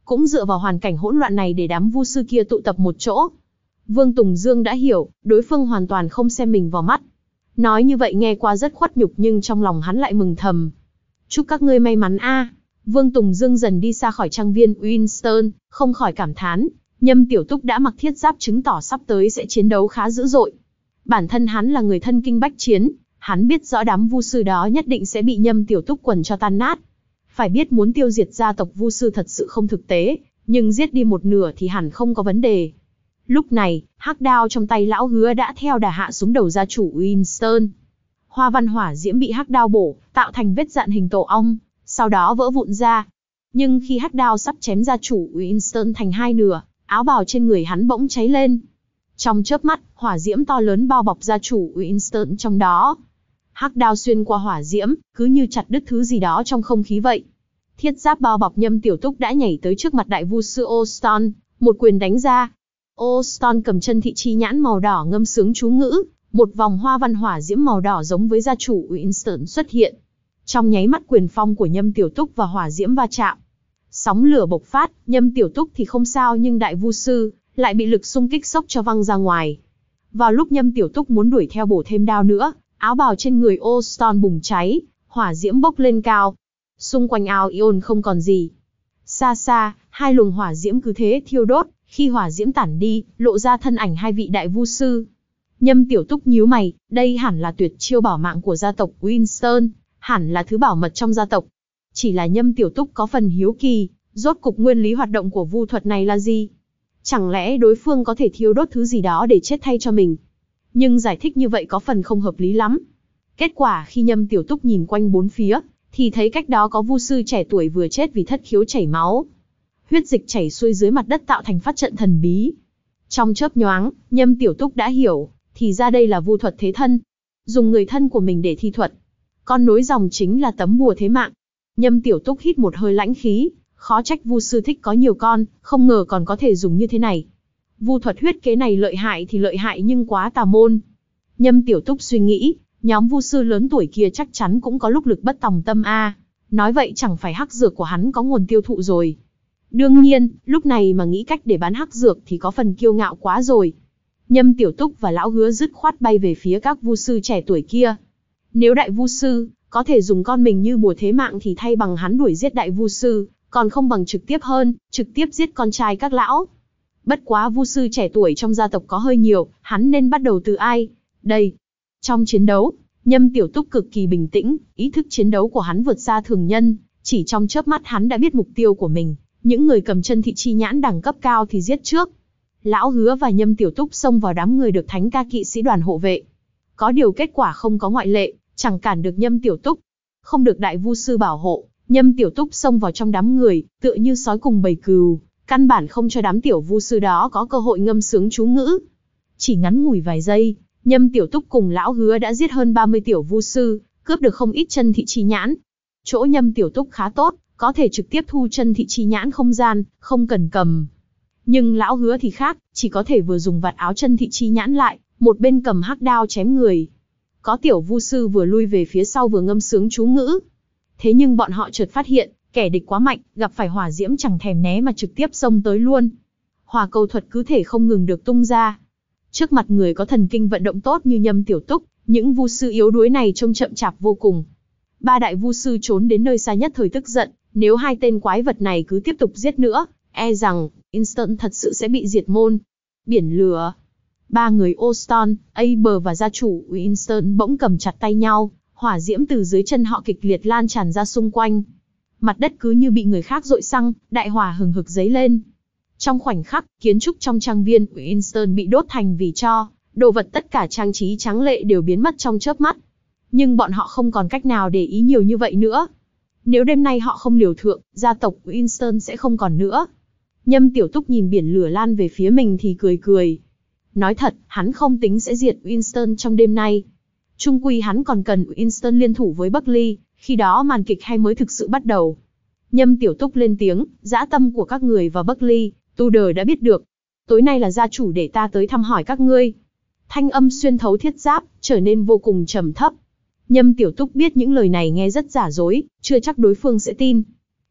Speaker 1: cũng dựa vào hoàn cảnh hỗn loạn này để đám vu sư kia tụ tập một chỗ. Vương Tùng Dương đã hiểu, đối phương hoàn toàn không xem mình vào mắt. Nói như vậy nghe qua rất khuất nhục nhưng trong lòng hắn lại mừng thầm. Chúc các ngươi may mắn a. Vương Tùng Dương dần đi xa khỏi trang viên Winston, không khỏi cảm thán, Nhâm Tiểu Túc đã mặc thiết giáp chứng tỏ sắp tới sẽ chiến đấu khá dữ dội. Bản thân hắn là người thân kinh bách chiến, hắn biết rõ đám vu sư đó nhất định sẽ bị Nhâm Tiểu Túc quần cho tan nát. Phải biết muốn tiêu diệt gia tộc vu sư thật sự không thực tế, nhưng giết đi một nửa thì hẳn không có vấn đề. Lúc này, hắc đao trong tay lão Hứa đã theo đà hạ xuống đầu gia chủ Winston. Hoa văn hỏa diễm bị hắc đao bổ, tạo thành vết dạn hình tổ ong, sau đó vỡ vụn ra. Nhưng khi hắc đao sắp chém gia chủ Winston thành hai nửa, áo bào trên người hắn bỗng cháy lên. Trong chớp mắt, hỏa diễm to lớn bao bọc gia chủ Winston trong đó. Hắc đao xuyên qua hỏa diễm, cứ như chặt đứt thứ gì đó trong không khí vậy. Thiết giáp bao bọc Nhâm Tiểu Túc đã nhảy tới trước mặt đại vu sư Oston, một quyền đánh ra. Oston cầm chân thị chi nhãn màu đỏ ngâm sướng chú ngữ, một vòng hoa văn hỏa diễm màu đỏ giống với gia chủ Winston xuất hiện. Trong nháy mắt quyền phong của Nhâm Tiểu Túc và hỏa diễm va chạm. Sóng lửa bộc phát, Nhâm Tiểu Túc thì không sao nhưng đại vu sư lại bị lực xung kích sốc cho văng ra ngoài. Vào lúc Nhâm Tiểu Túc muốn đuổi theo bổ thêm đao nữa, áo bào trên người Oston bùng cháy, hỏa diễm bốc lên cao. Xung quanh ao Ion không còn gì. Xa xa, hai luồng hỏa diễm cứ thế thiêu đốt, khi hỏa diễm tản đi, lộ ra thân ảnh hai vị đại vu sư. Nhâm Tiểu Túc nhíu mày, đây hẳn là tuyệt chiêu bảo mạng của gia tộc Winston, hẳn là thứ bảo mật trong gia tộc. Chỉ là Nhâm Tiểu Túc có phần hiếu kỳ, rốt cục nguyên lý hoạt động của vu thuật này là gì? Chẳng lẽ đối phương có thể thiêu đốt thứ gì đó để chết thay cho mình? Nhưng giải thích như vậy có phần không hợp lý lắm. Kết quả khi Nhâm Tiểu Túc nhìn quanh bốn phía, thì thấy cách đó có vu sư trẻ tuổi vừa chết vì thất khiếu chảy máu. Huyết dịch chảy xuôi dưới mặt đất tạo thành phát trận thần bí. Trong chớp nhoáng, Nhâm Tiểu Túc đã hiểu, thì ra đây là vu thuật thế thân. Dùng người thân của mình để thi thuật. Con nối dòng chính là tấm bùa thế mạng. Nhâm Tiểu Túc hít một hơi lãnh khí, khó trách vu sư thích có nhiều con, không ngờ còn có thể dùng như thế này. Vu thuật huyết kế này lợi hại thì lợi hại nhưng quá tà môn. Nhâm Tiểu Túc suy nghĩ, nhóm vu sư lớn tuổi kia chắc chắn cũng có lúc lực bất tòng tâm a. Nói vậy chẳng phải hắc dược của hắn có nguồn tiêu thụ rồi. Đương nhiên, lúc này mà nghĩ cách để bán hắc dược thì có phần kiêu ngạo quá rồi. Nhâm Tiểu Túc và lão Hứa dứt khoát bay về phía các vu sư trẻ tuổi kia. Nếu đại vu sư có thể dùng con mình như bùa thế mạng thì thay bằng hắn đuổi giết đại vu sư, còn không bằng trực tiếp hơn, trực tiếp giết con trai các lão. Bất quá vu sư trẻ tuổi trong gia tộc có hơi nhiều, hắn nên bắt đầu từ ai? Đây. Trong chiến đấu, Nhâm Tiểu Túc cực kỳ bình tĩnh, ý thức chiến đấu của hắn vượt xa thường nhân, chỉ trong chớp mắt hắn đã biết mục tiêu của mình, những người cầm chân thị chi nhãn đẳng cấp cao thì giết trước. Lão Hứa và Nhâm Tiểu Túc xông vào đám người được Thánh Ca kỵ sĩ đoàn hộ vệ. Có điều kết quả không có ngoại lệ, chẳng cản được Nhâm Tiểu Túc. Không được đại vu sư bảo hộ, Nhâm Tiểu Túc xông vào trong đám người, tựa như sói cùng bầy cừu, căn bản không cho đám tiểu vu sư đó có cơ hội ngâm sướng chú ngữ. Chỉ ngắn ngủi vài giây, Nhâm Tiểu Túc cùng lão Hứa đã giết hơn ba mươi tiểu vu sư, cướp được không ít chân thị chi nhãn. Chỗ Nhâm Tiểu Túc khá tốt, có thể trực tiếp thu chân thị chi nhãn không gian, không cần cầm. Nhưng lão Hứa thì khác, chỉ có thể vừa dùng vạt áo chân thị chi nhãn lại, một bên cầm hắc đao chém người. Có tiểu vu sư vừa lui về phía sau vừa ngâm sướng chú ngữ. Thế nhưng bọn họ chợt phát hiện, kẻ địch quá mạnh, gặp phải hỏa diễm chẳng thèm né mà trực tiếp xông tới luôn. Hỏa cầu thuật cứ thể không ngừng được tung ra. Trước mặt người có thần kinh vận động tốt như Nhâm Tiểu Túc, những vu sư yếu đuối này trông chậm chạp vô cùng. Ba đại vu sư trốn đến nơi xa nhất thời tức giận, nếu hai tên quái vật này cứ tiếp tục giết nữa, e rằng Winston thật sự sẽ bị diệt môn. Biển lửa. Ba người Oston, Aber và gia chủ Winston bỗng cầm chặt tay nhau, hỏa diễm từ dưới chân họ kịch liệt lan tràn ra xung quanh. Mặt đất cứ như bị người khác dội xăng, đại hỏa hừng hực dấy lên. Trong khoảnh khắc, kiến trúc trong trang viên Winston bị đốt thành vì tro, đồ vật tất cả trang trí tráng lệ đều biến mất trong chớp mắt. Nhưng bọn họ không còn cách nào để ý nhiều như vậy nữa. Nếu đêm nay họ không liều thượng, gia tộc Winston sẽ không còn nữa. Nhâm Tiểu Túc nhìn biển lửa lan về phía mình thì cười cười. Nói thật, hắn không tính sẽ diệt Winston trong đêm nay. Chung quy hắn còn cần Winston liên thủ với Buckley, khi đó màn kịch hay mới thực sự bắt đầu. Nhâm Tiểu Túc lên tiếng, dã tâm của các người và Buckley, Tudor đã biết được. Tối nay là gia chủ để ta tới thăm hỏi các ngươi. Thanh âm xuyên thấu thiết giáp, trở nên vô cùng trầm thấp. Nhâm Tiểu Túc biết những lời này nghe rất giả dối, chưa chắc đối phương sẽ tin.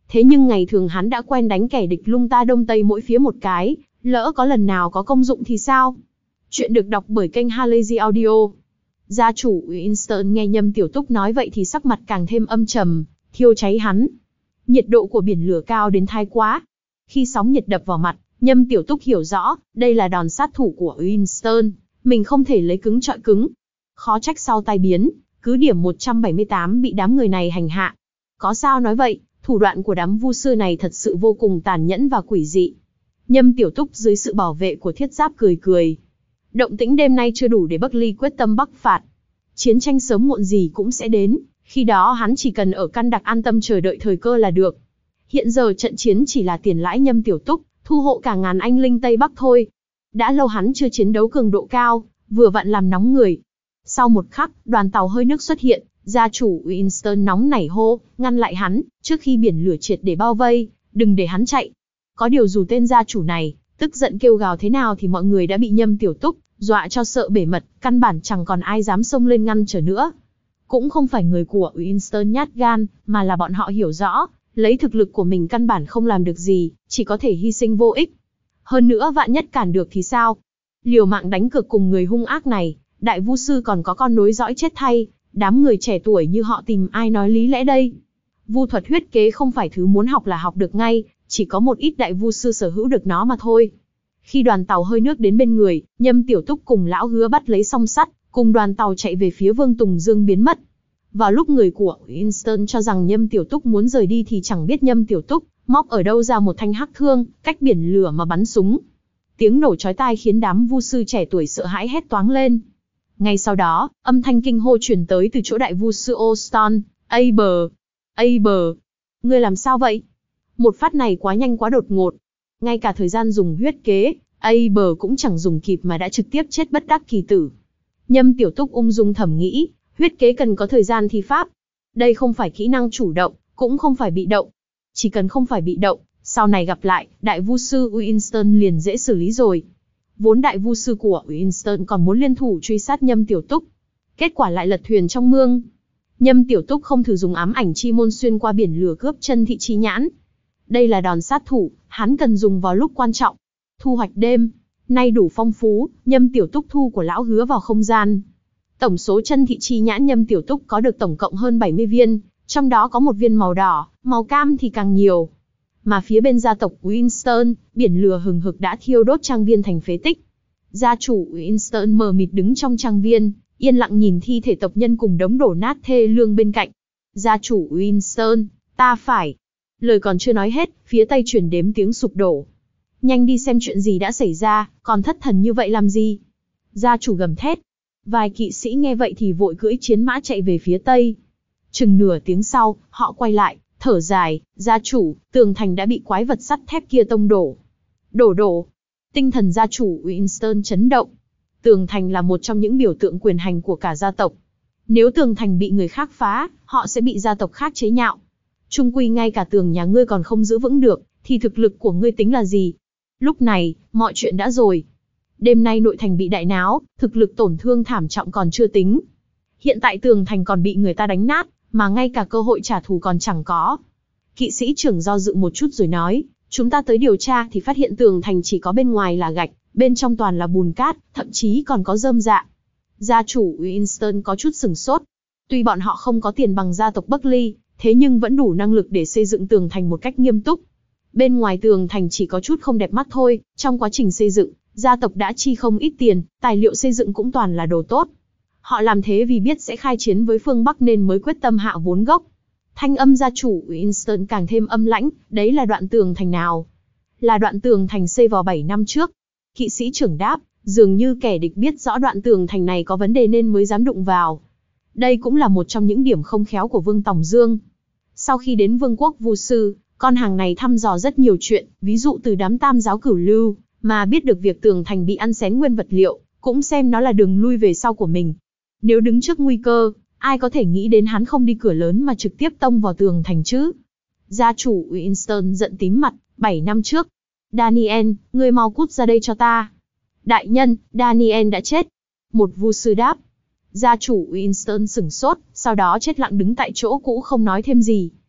Speaker 1: Thế nhưng ngày thường hắn đã quen đánh kẻ địch lung ta đông tây mỗi phía một cái, lỡ có lần nào có công dụng thì sao? Chuyện được đọc bởi kênh Halazy Audio. Gia chủ Winston nghe Nhâm Tiểu Túc nói vậy thì sắc mặt càng thêm âm trầm, thiêu cháy hắn. Nhiệt độ của biển lửa cao đến thái quá. Khi sóng nhiệt đập vào mặt, Nhâm Tiểu Túc hiểu rõ, đây là đòn sát thủ của Winston, mình không thể lấy cứng trọi cứng. Khó trách sau tai biến, cứ điểm một trăm bảy mươi tám bị đám người này hành hạ. Có sao nói vậy, thủ đoạn của đám vu sư này thật sự vô cùng tàn nhẫn và quỷ dị. Nhâm Tiểu Túc dưới sự bảo vệ của thiết giáp cười cười. Động tĩnh đêm nay chưa đủ để Buckley quyết tâm bắc phạt. Chiến tranh sớm muộn gì cũng sẽ đến, khi đó hắn chỉ cần ở căn đặc an tâm chờ đợi thời cơ là được. Hiện giờ trận chiến chỉ là tiền lãi Nhâm Tiểu Túc, thu hộ cả ngàn anh linh Tây Bắc thôi. Đã lâu hắn chưa chiến đấu cường độ cao, vừa vặn làm nóng người. Sau một khắc, đoàn tàu hơi nước xuất hiện, gia chủ Winston nóng nảy hô, ngăn lại hắn, trước khi biển lửa triệt để bao vây, đừng để hắn chạy. Có điều dù tên gia chủ này, tức giận kêu gào thế nào thì mọi người đã bị Nhâm Tiểu Túc dọa cho sợ bể mật, căn bản chẳng còn ai dám xông lên ngăn trở nữa. Cũng không phải người của Winston nhát gan, mà là bọn họ hiểu rõ, lấy thực lực của mình căn bản không làm được gì, chỉ có thể hy sinh vô ích. Hơn nữa vạn nhất cản được thì sao? Liều mạng đánh cược cùng người hung ác này, đại vu sư còn có con nối dõi chết thay, đám người trẻ tuổi như họ tìm ai nói lý lẽ đây? Vu thuật huyết kế không phải thứ muốn học là học được ngay, chỉ có một ít đại vu sư sở hữu được nó mà thôi. Khi đoàn tàu hơi nước đến bên người, Nhâm Tiểu Túc cùng lão Hứa bắt lấy song sắt, cùng đoàn tàu chạy về phía Vương Tùng Dương biến mất. Vào lúc người của Winston cho rằng Nhâm Tiểu Túc muốn rời đi thì chẳng biết Nhâm Tiểu Túc móc ở đâu ra một thanh hắc thương, cách biển lửa mà bắn súng. Tiếng nổ chói tai khiến đám vu sư trẻ tuổi sợ hãi hét toáng lên. Ngay sau đó, âm thanh kinh hô truyền tới từ chỗ đại vu sư Oston, Aber, Aber, ngươi làm sao vậy? Một phát này quá nhanh quá đột ngột. Ngay cả thời gian dùng huyết kế, Aber cũng chẳng dùng kịp mà đã trực tiếp chết bất đắc kỳ tử. Nhâm Tiểu Túc ung dung thầm nghĩ, huyết kế cần có thời gian thi pháp. Đây không phải kỹ năng chủ động, cũng không phải bị động. Chỉ cần không phải bị động, sau này gặp lại, đại vu sư Winston liền dễ xử lý rồi. Vốn đại vu sư của Winston còn muốn liên thủ truy sát Nhâm Tiểu Túc. Kết quả lại lật thuyền trong mương. Nhâm Tiểu Túc không thử dùng ám ảnh chi môn xuyên qua biển lửa cướp chân thị chi nhãn. Đây là đòn sát thủ, hắn cần dùng vào lúc quan trọng. Thu hoạch đêm, nay đủ phong phú, Nhâm Tiểu Túc thu của lão Hứa vào không gian. Tổng số chân thị chi nhãn Nhâm Tiểu Túc có được tổng cộng hơn bảy mươi viên, trong đó có một viên màu đỏ, màu cam thì càng nhiều. Mà phía bên gia tộc Winston, biển lửa hừng hực đã thiêu đốt trang viên thành phế tích. Gia chủ Winston mờ mịt đứng trong trang viên, yên lặng nhìn thi thể tộc nhân cùng đống đổ nát thê lương bên cạnh. Gia chủ Winston, ta phải... Lời còn chưa nói hết, phía tây truyền đếm tiếng sụp đổ. Nhanh đi xem chuyện gì đã xảy ra, còn thất thần như vậy làm gì? Gia chủ gầm thét. Vài kỵ sĩ nghe vậy thì vội cưỡi chiến mã chạy về phía tây. Chừng nửa tiếng sau, họ quay lại, thở dài, gia chủ, tường thành đã bị quái vật sắt thép kia tông đổ. Đổ đổ. Tinh thần gia chủ Winston chấn động. Tường thành là một trong những biểu tượng quyền hành của cả gia tộc. Nếu tường thành bị người khác phá, họ sẽ bị gia tộc khác chế nhạo. Chung quy ngay cả tường nhà ngươi còn không giữ vững được, thì thực lực của ngươi tính là gì? Lúc này, mọi chuyện đã rồi. Đêm nay nội thành bị đại náo, thực lực tổn thương thảm trọng còn chưa tính. Hiện tại tường thành còn bị người ta đánh nát, mà ngay cả cơ hội trả thù còn chẳng có. Kỵ sĩ trưởng do dự một chút rồi nói, chúng ta tới điều tra thì phát hiện tường thành chỉ có bên ngoài là gạch, bên trong toàn là bùn cát, thậm chí còn có rơm rạ. Gia chủ Winston có chút sửng sốt. Tuy bọn họ không có tiền bằng gia tộc Buckley, thế nhưng vẫn đủ năng lực để xây dựng tường thành một cách nghiêm túc. Bên ngoài tường thành chỉ có chút không đẹp mắt thôi, trong quá trình xây dựng, gia tộc đã chi không ít tiền, tài liệu xây dựng cũng toàn là đồ tốt. Họ làm thế vì biết sẽ khai chiến với phương Bắc nên mới quyết tâm hạ vốn gốc. Thanh âm gia chủ Winston càng thêm âm lãnh, đấy là đoạn tường thành nào? Là đoạn tường thành xây vào bảy năm trước. Kỵ sĩ trưởng đáp, dường như kẻ địch biết rõ đoạn tường thành này có vấn đề nên mới dám đụng vào. Đây cũng là một trong những điểm không khéo của Vương Tòng Dương. Sau khi đến Vương quốc Vu Sư, con hàng này thăm dò rất nhiều chuyện, ví dụ từ đám tam giáo cửu lưu, mà biết được việc tường thành bị ăn xén nguyên vật liệu, cũng xem nó là đường lui về sau của mình. Nếu đứng trước nguy cơ, ai có thể nghĩ đến hắn không đi cửa lớn mà trực tiếp tông vào tường thành chứ? Gia chủ Winston giận tím mặt, bảy năm trước. Daniel, ngươi mau cút ra đây cho ta. Đại nhân, Daniel đã chết. Một vu sư đáp. Gia chủ Winston sửng sốt, sau đó chết lặng đứng tại chỗ cũ không nói thêm gì.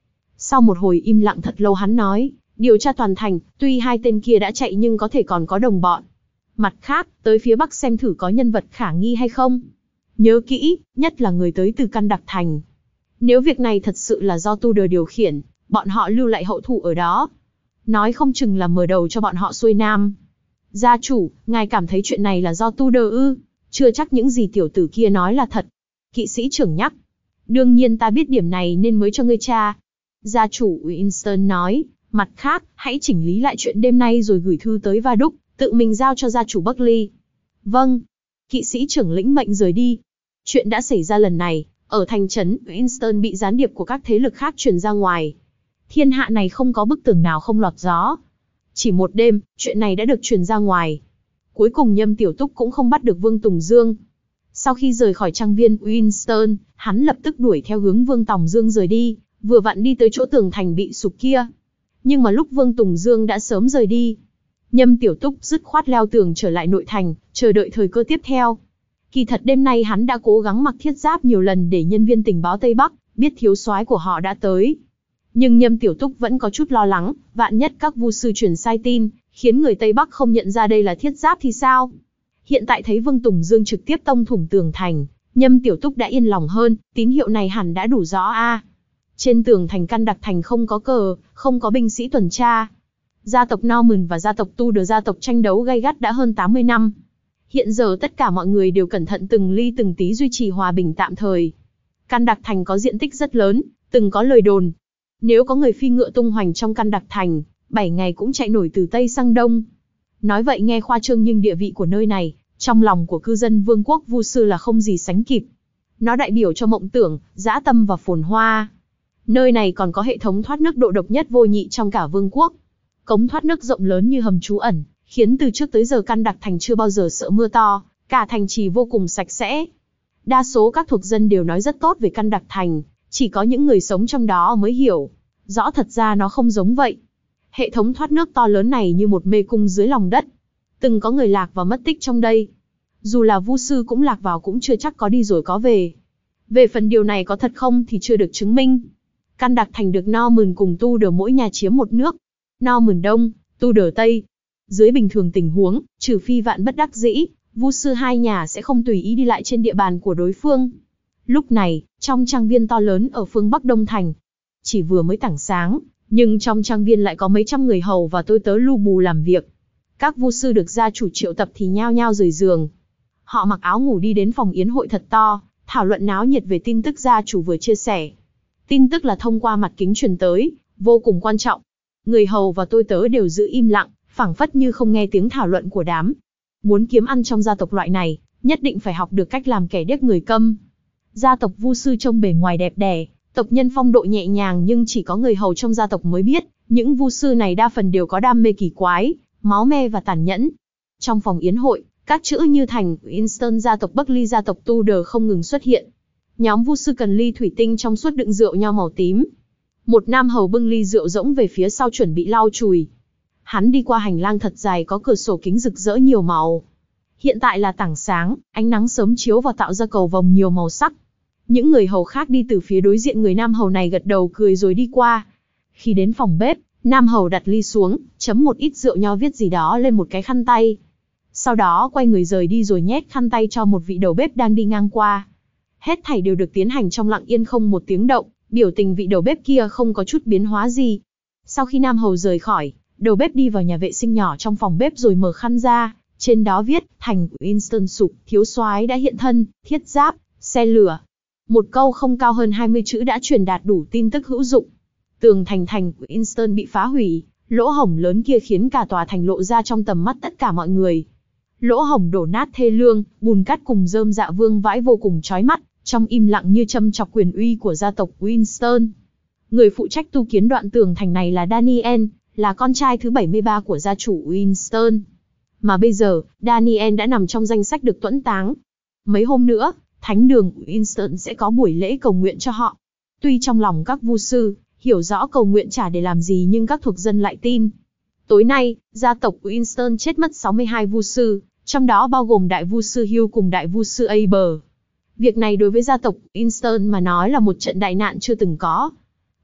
Speaker 1: Sau một hồi im lặng thật lâu hắn nói, điều tra toàn thành, tuy hai tên kia đã chạy nhưng có thể còn có đồng bọn. Mặt khác, tới phía bắc xem thử có nhân vật khả nghi hay không. Nhớ kỹ, nhất là người tới từ Căn Đặc Thành. Nếu việc này thật sự là do Tudor điều khiển, bọn họ lưu lại hậu thủ ở đó. Nói không chừng là mở đầu cho bọn họ xuôi nam. Gia chủ, ngài cảm thấy chuyện này là do Tudor ư? Chưa chắc những gì tiểu tử kia nói là thật. Kỵ sĩ trưởng nhắc. Đương nhiên ta biết điểm này nên mới cho ngươi tra. Gia chủ Winston nói, mặt khác, hãy chỉnh lý lại chuyện đêm nay rồi gửi thư tới Vaduk, tự mình giao cho gia chủ Buckley. Vâng. Kỵ sĩ trưởng lĩnh mệnh rời đi. Chuyện đã xảy ra lần này, ở thành trấn Winston bị gián điệp của các thế lực khác truyền ra ngoài. Thiên hạ này không có bức tường nào không lọt gió. Chỉ một đêm, chuyện này đã được truyền ra ngoài. Cuối cùng Nhâm Tiểu Túc cũng không bắt được Vương Tùng Dương. Sau khi rời khỏi trang viên Winston, hắn lập tức đuổi theo hướng Vương Tòng Dương rời đi, vừa vặn đi tới chỗ tường thành bị sụp kia. Nhưng mà lúc Vương Tùng Dương đã sớm rời đi, Nhâm Tiểu Túc dứt khoát leo tường trở lại nội thành, chờ đợi thời cơ tiếp theo. Kỳ thật đêm nay hắn đã cố gắng mặc thiết giáp nhiều lần để nhân viên tình báo Tây Bắc biết thiếu soái của họ đã tới. Nhưng Nhâm Tiểu Túc vẫn có chút lo lắng, vạn nhất các vu sư truyền sai tin, khiến người Tây Bắc không nhận ra đây là thiết giáp thì sao? Hiện tại thấy Vương Tùng Dương trực tiếp tông thủng tường thành, Nhâm Tiểu Túc đã yên lòng hơn, tín hiệu này hẳn đã đủ rõ a. À. Trên tường thành Căn Đặc Thành không có cờ, không có binh sĩ tuần tra. Gia tộc Norman và gia tộc Tudor gia tộc tranh đấu gay gắt đã hơn tám mươi năm. Hiện giờ tất cả mọi người đều cẩn thận từng ly từng tí duy trì hòa bình tạm thời. Căn Đặc Thành có diện tích rất lớn, từng có lời đồn. Nếu có người phi ngựa tung hoành trong Căn Đặc Thành, bảy ngày cũng chạy nổi từ Tây sang Đông. Nói vậy nghe khoa trương nhưng địa vị của nơi này, trong lòng của cư dân vương quốc Vu Sư là không gì sánh kịp. Nó đại biểu cho mộng tưởng, dã tâm và phồn hoa. Nơi này còn có hệ thống thoát nước độ độc nhất vô nhị trong cả vương quốc. Cống thoát nước rộng lớn như hầm trú ẩn, khiến từ trước tới giờ Căn Đặc Thành chưa bao giờ sợ mưa to, cả thành trì vô cùng sạch sẽ. Đa số các thuộc dân đều nói rất tốt về Căn Đặc Thành, chỉ có những người sống trong đó mới hiểu. Rõ thật ra nó không giống vậy. Hệ thống thoát nước to lớn này như một mê cung dưới lòng đất. Từng có người lạc và mất tích trong đây. Dù là vu sư cũng lạc vào cũng chưa chắc có đi rồi có về. Về phần điều này có thật không thì chưa được chứng minh. Căn Đặc Thành được Norman cùng Tudor mỗi nhà chiếm một nước. Norman Đông, Tudor Tây. Dưới bình thường tình huống, trừ phi vạn bất đắc dĩ, vu sư hai nhà sẽ không tùy ý đi lại trên địa bàn của đối phương. Lúc này, trong trang viên to lớn ở phương Bắc Đông Thành, chỉ vừa mới tảng sáng, nhưng trong trang viên lại có mấy trăm người hầu và tôi tớ lu bù làm việc. Các vu sư được gia chủ triệu tập thì nhao nhao rời giường. Họ mặc áo ngủ đi đến phòng yến hội thật to, thảo luận náo nhiệt về tin tức gia chủ vừa chia sẻ. Tin tức là thông qua mặt kính truyền tới, vô cùng quan trọng. Người hầu và tôi tớ đều giữ im lặng, phảng phất như không nghe tiếng thảo luận của đám. Muốn kiếm ăn trong gia tộc loại này, nhất định phải học được cách làm kẻ điếc người câm. Gia tộc vu sư trông bề ngoài đẹp đẽ, tộc nhân phong độ nhẹ nhàng nhưng chỉ có người hầu trong gia tộc mới biết, những vu sư này đa phần đều có đam mê kỳ quái, máu me và tàn nhẫn. Trong phòng yến hội, các chữ như thành, Winston gia tộc Buckley gia tộc Tudor không ngừng xuất hiện. Nhóm vu sư cần ly thủy tinh trong suốt đựng rượu nho màu tím. Một nam hầu bưng ly rượu rỗng về phía sau chuẩn bị lau chùi. Hắn đi qua hành lang thật dài có cửa sổ kính rực rỡ nhiều màu. Hiện tại là tảng sáng, ánh nắng sớm chiếu vào tạo ra cầu vồng nhiều màu sắc. Những người hầu khác đi từ phía đối diện người nam hầu này gật đầu cười rồi đi qua. Khi đến phòng bếp, nam hầu đặt ly xuống, chấm một ít rượu nho viết gì đó lên một cái khăn tay. Sau đó quay người rời đi rồi nhét khăn tay cho một vị đầu bếp đang đi ngang qua. Hết thảy đều được tiến hành trong lặng yên không một tiếng động, biểu tình vị đầu bếp kia không có chút biến hóa gì. Sau khi nam hầu rời khỏi, đầu bếp đi vào nhà vệ sinh nhỏ trong phòng bếp rồi mở khăn ra, trên đó viết, thành Winston sụp, thiếu soái đã hiện thân, thiết giáp, xe lửa. Một câu không cao hơn hai mươi chữ đã truyền đạt đủ tin tức hữu dụng. Tường thành thành Winston bị phá hủy, lỗ hổng lớn kia khiến cả tòa thành lộ ra trong tầm mắt tất cả mọi người. Lỗ hổng đổ nát thê lương, bùn cát cùng rơm dạ vương vãi vô cùng chói mắt, trong im lặng như châm chọc quyền uy của gia tộc Winston. Người phụ trách tu kiến đoạn tường thành này là Daniel, là con trai thứ bảy mươi ba của gia chủ Winston. Mà bây giờ, Daniel đã nằm trong danh sách được tuẫn táng. Mấy hôm nữa, thánh đường Winston sẽ có buổi lễ cầu nguyện cho họ. Tuy trong lòng các vu sư hiểu rõ cầu nguyện chả để làm gì nhưng các thuộc dân lại tin. Tối nay, gia tộc Winston chết mất sáu mươi hai vu sư, trong đó bao gồm đại vu sư Hugh cùng đại vu sư Aber. Việc này đối với gia tộc Winston mà nói là một trận đại nạn chưa từng có.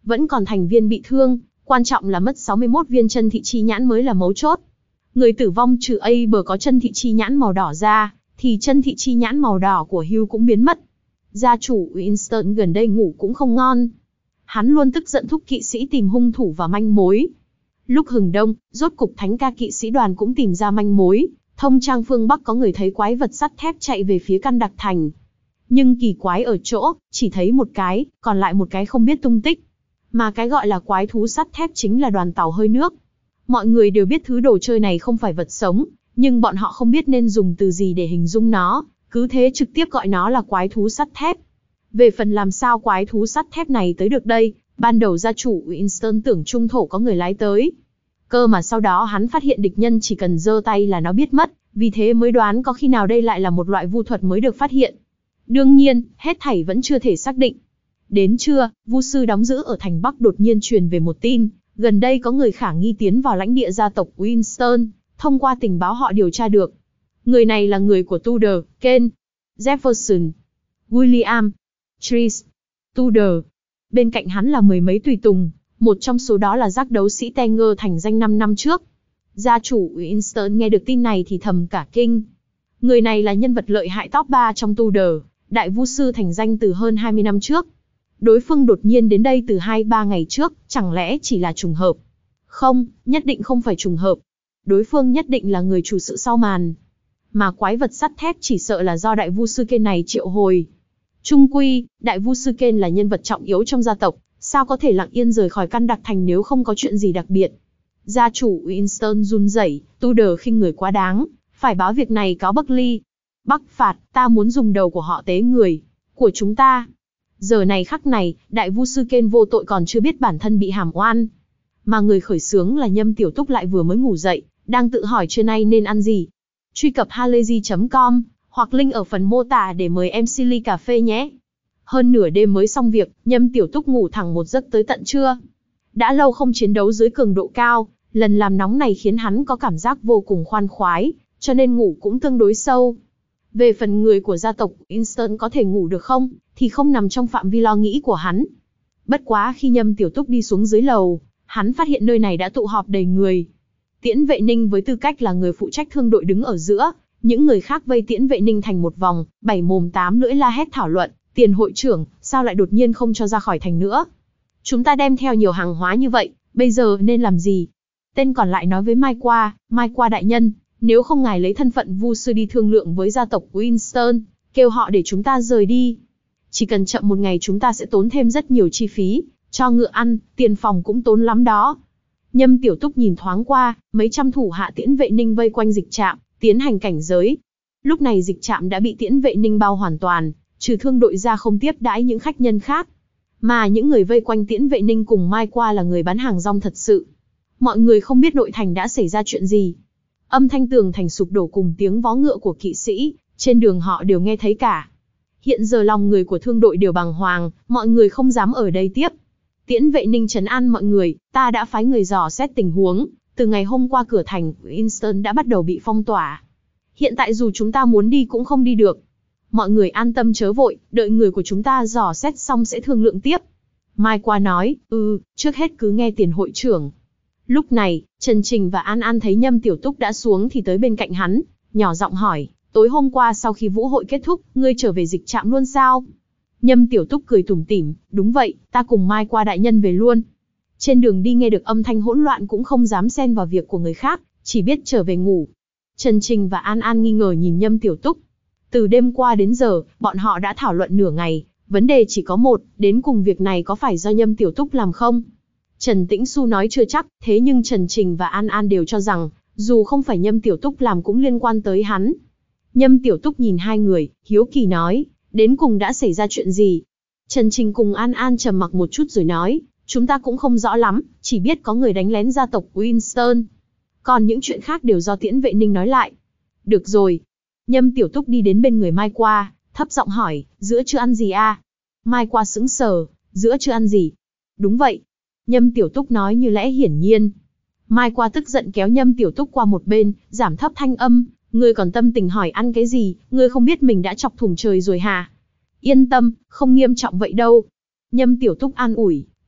Speaker 1: Vẫn còn thành viên bị thương, quan trọng là mất sáu mươi mốt viên chân thị chi nhãn mới là mấu chốt. Người tử vong trừ Aber có chân thị chi nhãn màu đỏ ra, thì chân thị chi nhãn màu đỏ của Hugh cũng biến mất. Gia chủ Winston gần đây ngủ cũng không ngon. Hắn luôn tức giận thúc kỵ sĩ tìm hung thủ và manh mối. Lúc hừng đông, rốt cục thánh ca kỵ sĩ đoàn cũng tìm ra manh mối. Thông trang phương Bắc có người thấy quái vật sắt thép chạy về phía căn đặc thành. Nhưng kỳ quái ở chỗ, chỉ thấy một cái, còn lại một cái không biết tung tích. Mà cái gọi là quái thú sắt thép chính là đoàn tàu hơi nước. Mọi người đều biết thứ đồ chơi này không phải vật sống, nhưng bọn họ không biết nên dùng từ gì để hình dung nó, cứ thế trực tiếp gọi nó là quái thú sắt thép. Về phần làm sao quái thú sắt thép này tới được đây, ban đầu gia chủ Winston tưởng trung thổ có người lái tới. Cơ mà sau đó hắn phát hiện địch nhân chỉ cần giơ tay là nó biết mất, vì thế mới đoán có khi nào đây lại là một loại vu thuật mới được phát hiện. Đương nhiên, hết thảy vẫn chưa thể xác định. Đến trưa, vu sư đóng giữ ở thành Bắc đột nhiên truyền về một tin, gần đây có người khả nghi tiến vào lãnh địa gia tộc Winston, thông qua tình báo họ điều tra được. Người này là người của Tudor, Ken, Jefferson, William, Therese, Tudor. Bên cạnh hắn là mười mấy tùy tùng, một trong số đó là giác đấu sĩ Tenger thành danh năm năm trước. Gia chủ Winston nghe được tin này thì thầm cả kinh. Người này là nhân vật lợi hại top ba trong Tudor, đại vu sư thành danh từ hơn hai mươi năm trước. Đối phương đột nhiên đến đây từ hai ba ngày trước, chẳng lẽ chỉ là trùng hợp? Không, nhất định không phải trùng hợp. Đối phương nhất định là người chủ sự sau màn. Mà quái vật sắt thép chỉ sợ là do đại vu sư Ken này triệu hồi. Chung quy, đại vu sư Ken là nhân vật trọng yếu trong gia tộc, sao có thể lặng yên rời khỏi căn đặc thành nếu không có chuyện gì đặc biệt. Gia chủ Winston run rẩy, Tudor khinh người quá đáng, phải báo việc này cáo Buckley. Bắc phạt, ta muốn dùng đầu của họ tế người của chúng ta. Giờ này khắc này, đại vu sư Ken vô tội còn chưa biết bản thân bị hàm oan. Mà người khởi xướng là Nhâm Tiểu Túc lại vừa mới ngủ dậy, đang tự hỏi trưa nay nên ăn gì. Truy cập halayzi chấm com, hoặc link ở phần mô tả để mời em xê ly cà phê nhé. Hơn nửa đêm mới xong việc, Nhâm Tiểu Túc ngủ thẳng một giấc tới tận trưa. Đã lâu không chiến đấu dưới cường độ cao, lần làm nóng này khiến hắn có cảm giác vô cùng khoan khoái, cho nên ngủ cũng tương đối sâu. Về phần người của gia tộc Winston có thể ngủ được không, thì không nằm trong phạm vi lo nghĩ của hắn. Bất quá khi Nhâm Tiểu Túc đi xuống dưới lầu, hắn phát hiện nơi này đã tụ họp đầy người. Tiễn Vệ Ninh với tư cách là người phụ trách thương đội đứng ở giữa, những người khác vây Tiễn Vệ Ninh thành một vòng, bảy mồm tám lưỡi la hét thảo luận, tiền hội trưởng, sao lại đột nhiên không cho ra khỏi thành nữa? Chúng ta đem theo nhiều hàng hóa như vậy, bây giờ nên làm gì? Tên còn lại nói với Mai Qua, Mai Qua đại nhân, nếu không ngài lấy thân phận vu sư đi thương lượng với gia tộc Winston, kêu họ để chúng ta rời đi. Chỉ cần chậm một ngày chúng ta sẽ tốn thêm rất nhiều chi phí, cho ngựa ăn, tiền phòng cũng tốn lắm đó. Nhâm Tiểu Túc nhìn thoáng qua, mấy trăm thủ hạ Tiễn Vệ Ninh vây quanh dịch trạm, tiến hành cảnh giới. Lúc này dịch trạm đã bị Tiễn Vệ Ninh bao hoàn toàn, trừ thương đội ra không tiếp đãi những khách nhân khác. Mà những người vây quanh Tiễn Vệ Ninh cùng Mai Qua là người bán hàng rong thật sự. Mọi người không biết nội thành đã xảy ra chuyện gì. Âm thanh tường thành sụp đổ cùng tiếng vó ngựa của kỵ sĩ, trên đường họ đều nghe thấy cả. Hiện giờ lòng người của thương đội đều bàng hoàng, mọi người không dám ở đây tiếp. Tiễn Vệ Ninh trấn an mọi người, ta đã phái người dò xét tình huống, từ ngày hôm qua cửa thành Winston đã bắt đầu bị phong tỏa. Hiện tại dù chúng ta muốn đi cũng không đi được. Mọi người an tâm chớ vội, đợi người của chúng ta dò xét xong sẽ thương lượng tiếp. Mai Qua nói, ừ, trước hết cứ nghe tiền hội trưởng. Lúc này, Trần Trình và An An thấy Nhâm Tiểu Túc đã xuống thì tới bên cạnh hắn, nhỏ giọng hỏi, tối hôm qua sau khi vũ hội kết thúc, ngươi trở về dịch trạm luôn sao? Nhâm Tiểu Túc cười tủm tỉm, đúng vậy, ta cùng Mai Qua đại nhân về luôn. Trên đường đi nghe được âm thanh hỗn loạn cũng không dám xen vào việc của người khác, chỉ biết trở về ngủ. Trần Trình và An An nghi ngờ nhìn Nhâm Tiểu Túc. Từ đêm qua đến giờ, bọn họ đã thảo luận nửa ngày, vấn đề chỉ có một, đến cùng việc này có phải do Nhâm Tiểu Túc làm không? Trần Tĩnh Xu nói chưa chắc, thế nhưng Trần Trình và An An đều cho rằng, dù không phải Nhâm Tiểu Túc làm cũng liên quan tới hắn. Nhâm Tiểu Túc nhìn hai người, hiếu kỳ nói, đến cùng đã xảy ra chuyện gì? Trần Trình cùng An An trầm mặc một chút rồi nói, chúng ta cũng không rõ lắm, chỉ biết có người đánh lén gia tộc Winston. Còn những chuyện khác đều do Tiễn Vệ Ninh nói lại. Được rồi. Nhâm Tiểu Túc đi đến bên người Mai Qua, thấp giọng hỏi, giữa trưa ăn gì a? Mai Qua sững sờ, giữa trưa ăn gì? Đúng vậy. Nhâm Tiểu Túc nói như lẽ hiển nhiên. Mai Qua tức giận kéo Nhâm Tiểu Túc qua một bên, giảm thấp thanh âm, ngươi còn tâm tình hỏi ăn cái gì, ngươi không biết mình đã chọc thủng trời rồi hả? Yên tâm, không nghiêm trọng vậy đâu. Nhâm Tiểu Túc an ủi,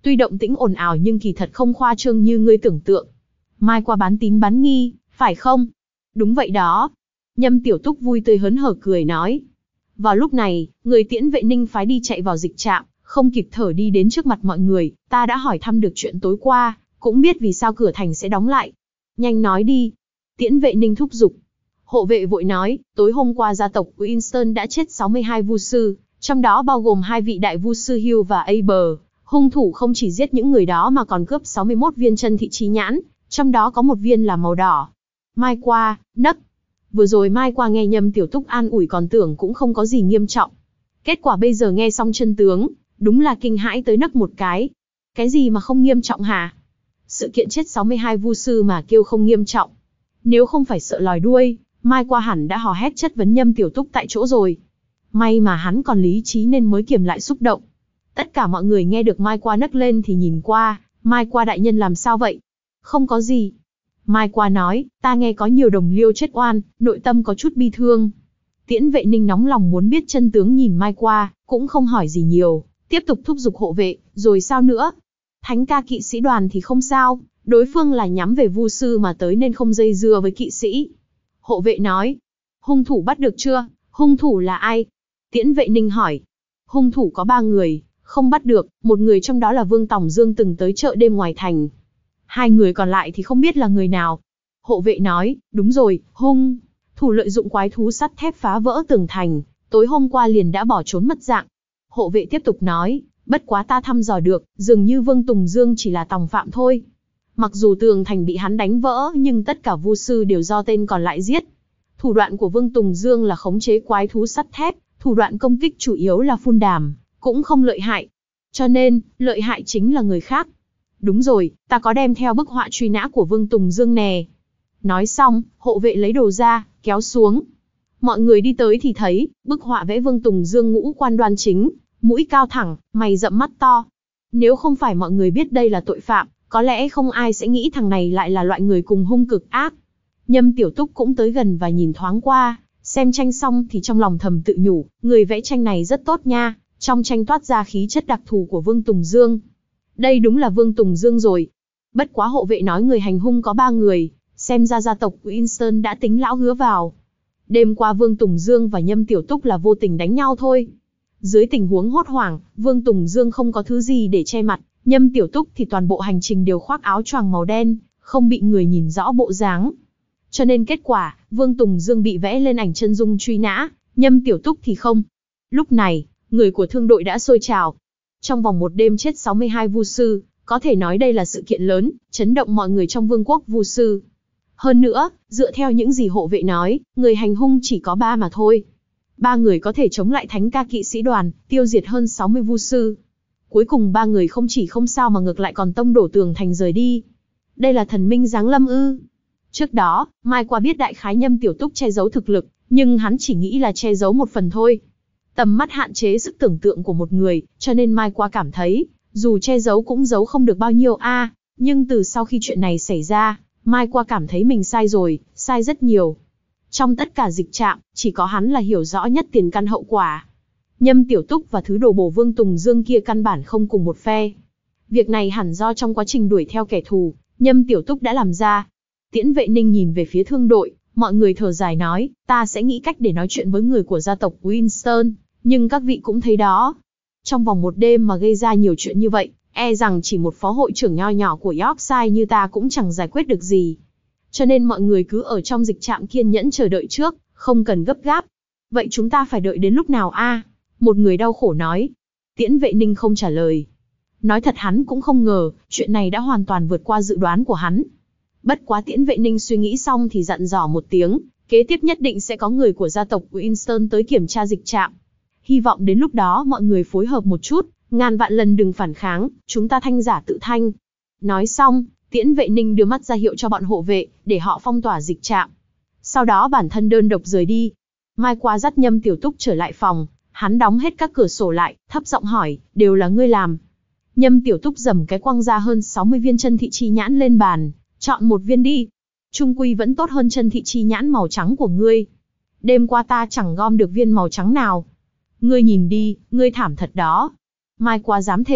Speaker 1: Tuy động tĩnh ồn ào nhưng kỳ thật không khoa trương như ngươi tưởng tượng. Mai qua bán tín bán nghi, phải không? Đúng vậy đó. Nhâm Tiểu Túc vui tươi hớn hở cười nói. Vào lúc này, người tiễn vệ Ninh phái đi chạy vào dịch trạm, không kịp thở đi đến trước mặt mọi người, ta đã hỏi thăm được chuyện tối qua, cũng biết vì sao cửa thành sẽ đóng lại. Nhanh nói đi. Tiễn vệ Ninh thúc giục. Hộ vệ vội nói, tối hôm qua gia tộc Winston đã chết sáu mươi hai vu sư, trong đó bao gồm hai vị đại vu sư Hill và Aber. Hung thủ không chỉ giết những người đó mà còn cướp sáu mươi mốt viên chân thị chi nhãn, trong đó có một viên là màu đỏ. Mai qua, nấc. Vừa rồi Mai qua nghe Nhâm Tiểu Túc an ủi còn tưởng cũng không có gì nghiêm trọng. Kết quả bây giờ nghe xong chân tướng, đúng là kinh hãi tới nấc một cái. Cái gì mà không nghiêm trọng hả? Sự kiện chết sáu mươi hai vu sư mà kêu không nghiêm trọng. Nếu không phải sợ lòi đuôi, Mai qua hẳn đã hò hét chất vấn Nhâm Tiểu Túc tại chỗ rồi. May mà hắn còn lý trí nên mới kiềm lại xúc động. Tất cả mọi người nghe được Mai qua nấc lên thì nhìn qua, Mai qua đại nhân làm sao vậy? Không có gì. Mai qua nói, ta nghe có nhiều đồng liêu chết oan, nội tâm có chút bi thương. Tiễn vệ Ninh nóng lòng muốn biết chân tướng nhìn Mai qua, cũng không hỏi gì nhiều, tiếp tục thúc giục hộ vệ, rồi sao nữa? Thánh ca kỵ sĩ đoàn thì không sao, đối phương là nhắm về vu sư mà tới nên không dây dưa với kỵ sĩ. Hộ vệ nói, hung thủ bắt được chưa? Hung thủ là ai? Tiễn vệ Ninh hỏi. Hung thủ có ba người, không bắt được, một người trong đó là Vương Tòng Dương từng tới chợ đêm ngoài thành. Hai người còn lại thì không biết là người nào. Hộ vệ nói, đúng rồi, hung thủ lợi dụng quái thú sắt thép phá vỡ tường thành, tối hôm qua liền đã bỏ trốn mất dạng. Hộ vệ tiếp tục nói, bất quá ta thăm dò được, dường như Vương Tùng Dương chỉ là tòng phạm thôi. Mặc dù tường thành bị hắn đánh vỡ nhưng tất cả vu sư đều do tên còn lại giết. Thủ đoạn của Vương Tùng Dương là khống chế quái thú sắt thép, thủ đoạn công kích chủ yếu là phun đàm, cũng không lợi hại. Cho nên, lợi hại chính là người khác. Đúng rồi, ta có đem theo bức họa truy nã của Vương Tùng Dương nè. Nói xong, hộ vệ lấy đồ ra, kéo xuống. Mọi người đi tới thì thấy, bức họa vẽ Vương Tùng Dương ngũ quan đoan chính, mũi cao thẳng, mày rậm mắt to. Nếu không phải mọi người biết đây là tội phạm, có lẽ không ai sẽ nghĩ thằng này lại là loại người cùng hung cực ác. Nhâm Tiểu Túc cũng tới gần và nhìn thoáng qua, xem tranh xong thì trong lòng thầm tự nhủ, người vẽ tranh này rất tốt nha, trong tranh toát ra khí chất đặc thù của Vương Tùng Dương. Đây đúng là Vương Tùng Dương rồi. Bất quá hộ vệ nói người hành hung có ba người, xem ra gia tộc Winston đã tính lão hứa vào. Đêm qua Vương Tùng Dương và Nhâm Tiểu Túc là vô tình đánh nhau thôi. Dưới tình huống hốt hoảng, Vương Tùng Dương không có thứ gì để che mặt, Nhâm Tiểu Túc thì toàn bộ hành trình đều khoác áo choàng màu đen, không bị người nhìn rõ bộ dáng. Cho nên kết quả, Vương Tùng Dương bị vẽ lên ảnh chân dung truy nã, Nhâm Tiểu Túc thì không. Lúc này, người của thương đội đã sôi trào. Trong vòng một đêm chết sáu mươi hai vu sư, có thể nói đây là sự kiện lớn, chấn động mọi người trong vương quốc vu sư. Hơn nữa, dựa theo những gì hộ vệ nói, người hành hung chỉ có ba mà thôi. Ba người có thể chống lại thánh ca kỵ sĩ đoàn, tiêu diệt hơn sáu mươi vu sư. Cuối cùng ba người không chỉ không sao mà ngược lại còn tông đổ tường thành rời đi. Đây là thần minh giáng lâm ư? Trước đó, Mai qua biết đại khái Nhâm Tiểu Túc che giấu thực lực, nhưng hắn chỉ nghĩ là che giấu một phần thôi. Tầm mắt hạn chế sức tưởng tượng của một người, cho nên Mai qua cảm thấy, dù che giấu cũng giấu không được bao nhiêu a. À, nhưng từ sau khi chuyện này xảy ra, Mai qua cảm thấy mình sai rồi, sai rất nhiều. Trong tất cả dịch trạm, chỉ có hắn là hiểu rõ nhất tiền căn hậu quả. Nhâm Tiểu Túc và thứ đồ bổ Vương Tùng Dương kia căn bản không cùng một phe. Việc này hẳn do trong quá trình đuổi theo kẻ thù, Nhâm Tiểu Túc đã làm ra. Tiễn vệ Ninh nhìn về phía thương đội, mọi người thở dài nói, ta sẽ nghĩ cách để nói chuyện với người của gia tộc Winston, nhưng các vị cũng thấy đó. Trong vòng một đêm mà gây ra nhiều chuyện như vậy, e rằng chỉ một phó hội trưởng nho nhỏ của Yorkshire như ta cũng chẳng giải quyết được gì. Cho nên mọi người cứ ở trong dịch trạm kiên nhẫn chờ đợi trước, không cần gấp gáp. Vậy chúng ta phải đợi đến lúc nào a? À? Một người đau khổ nói. Tiễn vệ Ninh không trả lời. Nói thật hắn cũng không ngờ, chuyện này đã hoàn toàn vượt qua dự đoán của hắn. Bất quá Tiễn vệ Ninh suy nghĩ xong thì dặn dò một tiếng, kế tiếp nhất định sẽ có người của gia tộc Winston tới kiểm tra dịch trạm. Hy vọng đến lúc đó mọi người phối hợp một chút, ngàn vạn lần đừng phản kháng, chúng ta thanh giả tự thanh. Nói xong, Tiễn vệ Ninh đưa mắt ra hiệu cho bọn hộ vệ, để họ phong tỏa dịch trạm. Sau đó bản thân đơn độc rời đi. Mai qua dắt Nhâm Tiểu Túc trở lại phòng, hắn đóng hết các cửa sổ lại, thấp giọng hỏi, đều là ngươi làm. Nhâm Tiểu Túc dầm cái quăng ra hơn sáu mươi viên chân thị chi nhãn lên bàn, chọn một viên đi. Trung quy vẫn tốt hơn chân thị chi nhãn màu trắng của ngươi. Đêm qua ta chẳng gom được viên màu trắng nào. Ngươi nhìn đi, ngươi thảm thật đó. Mai qua dám thề,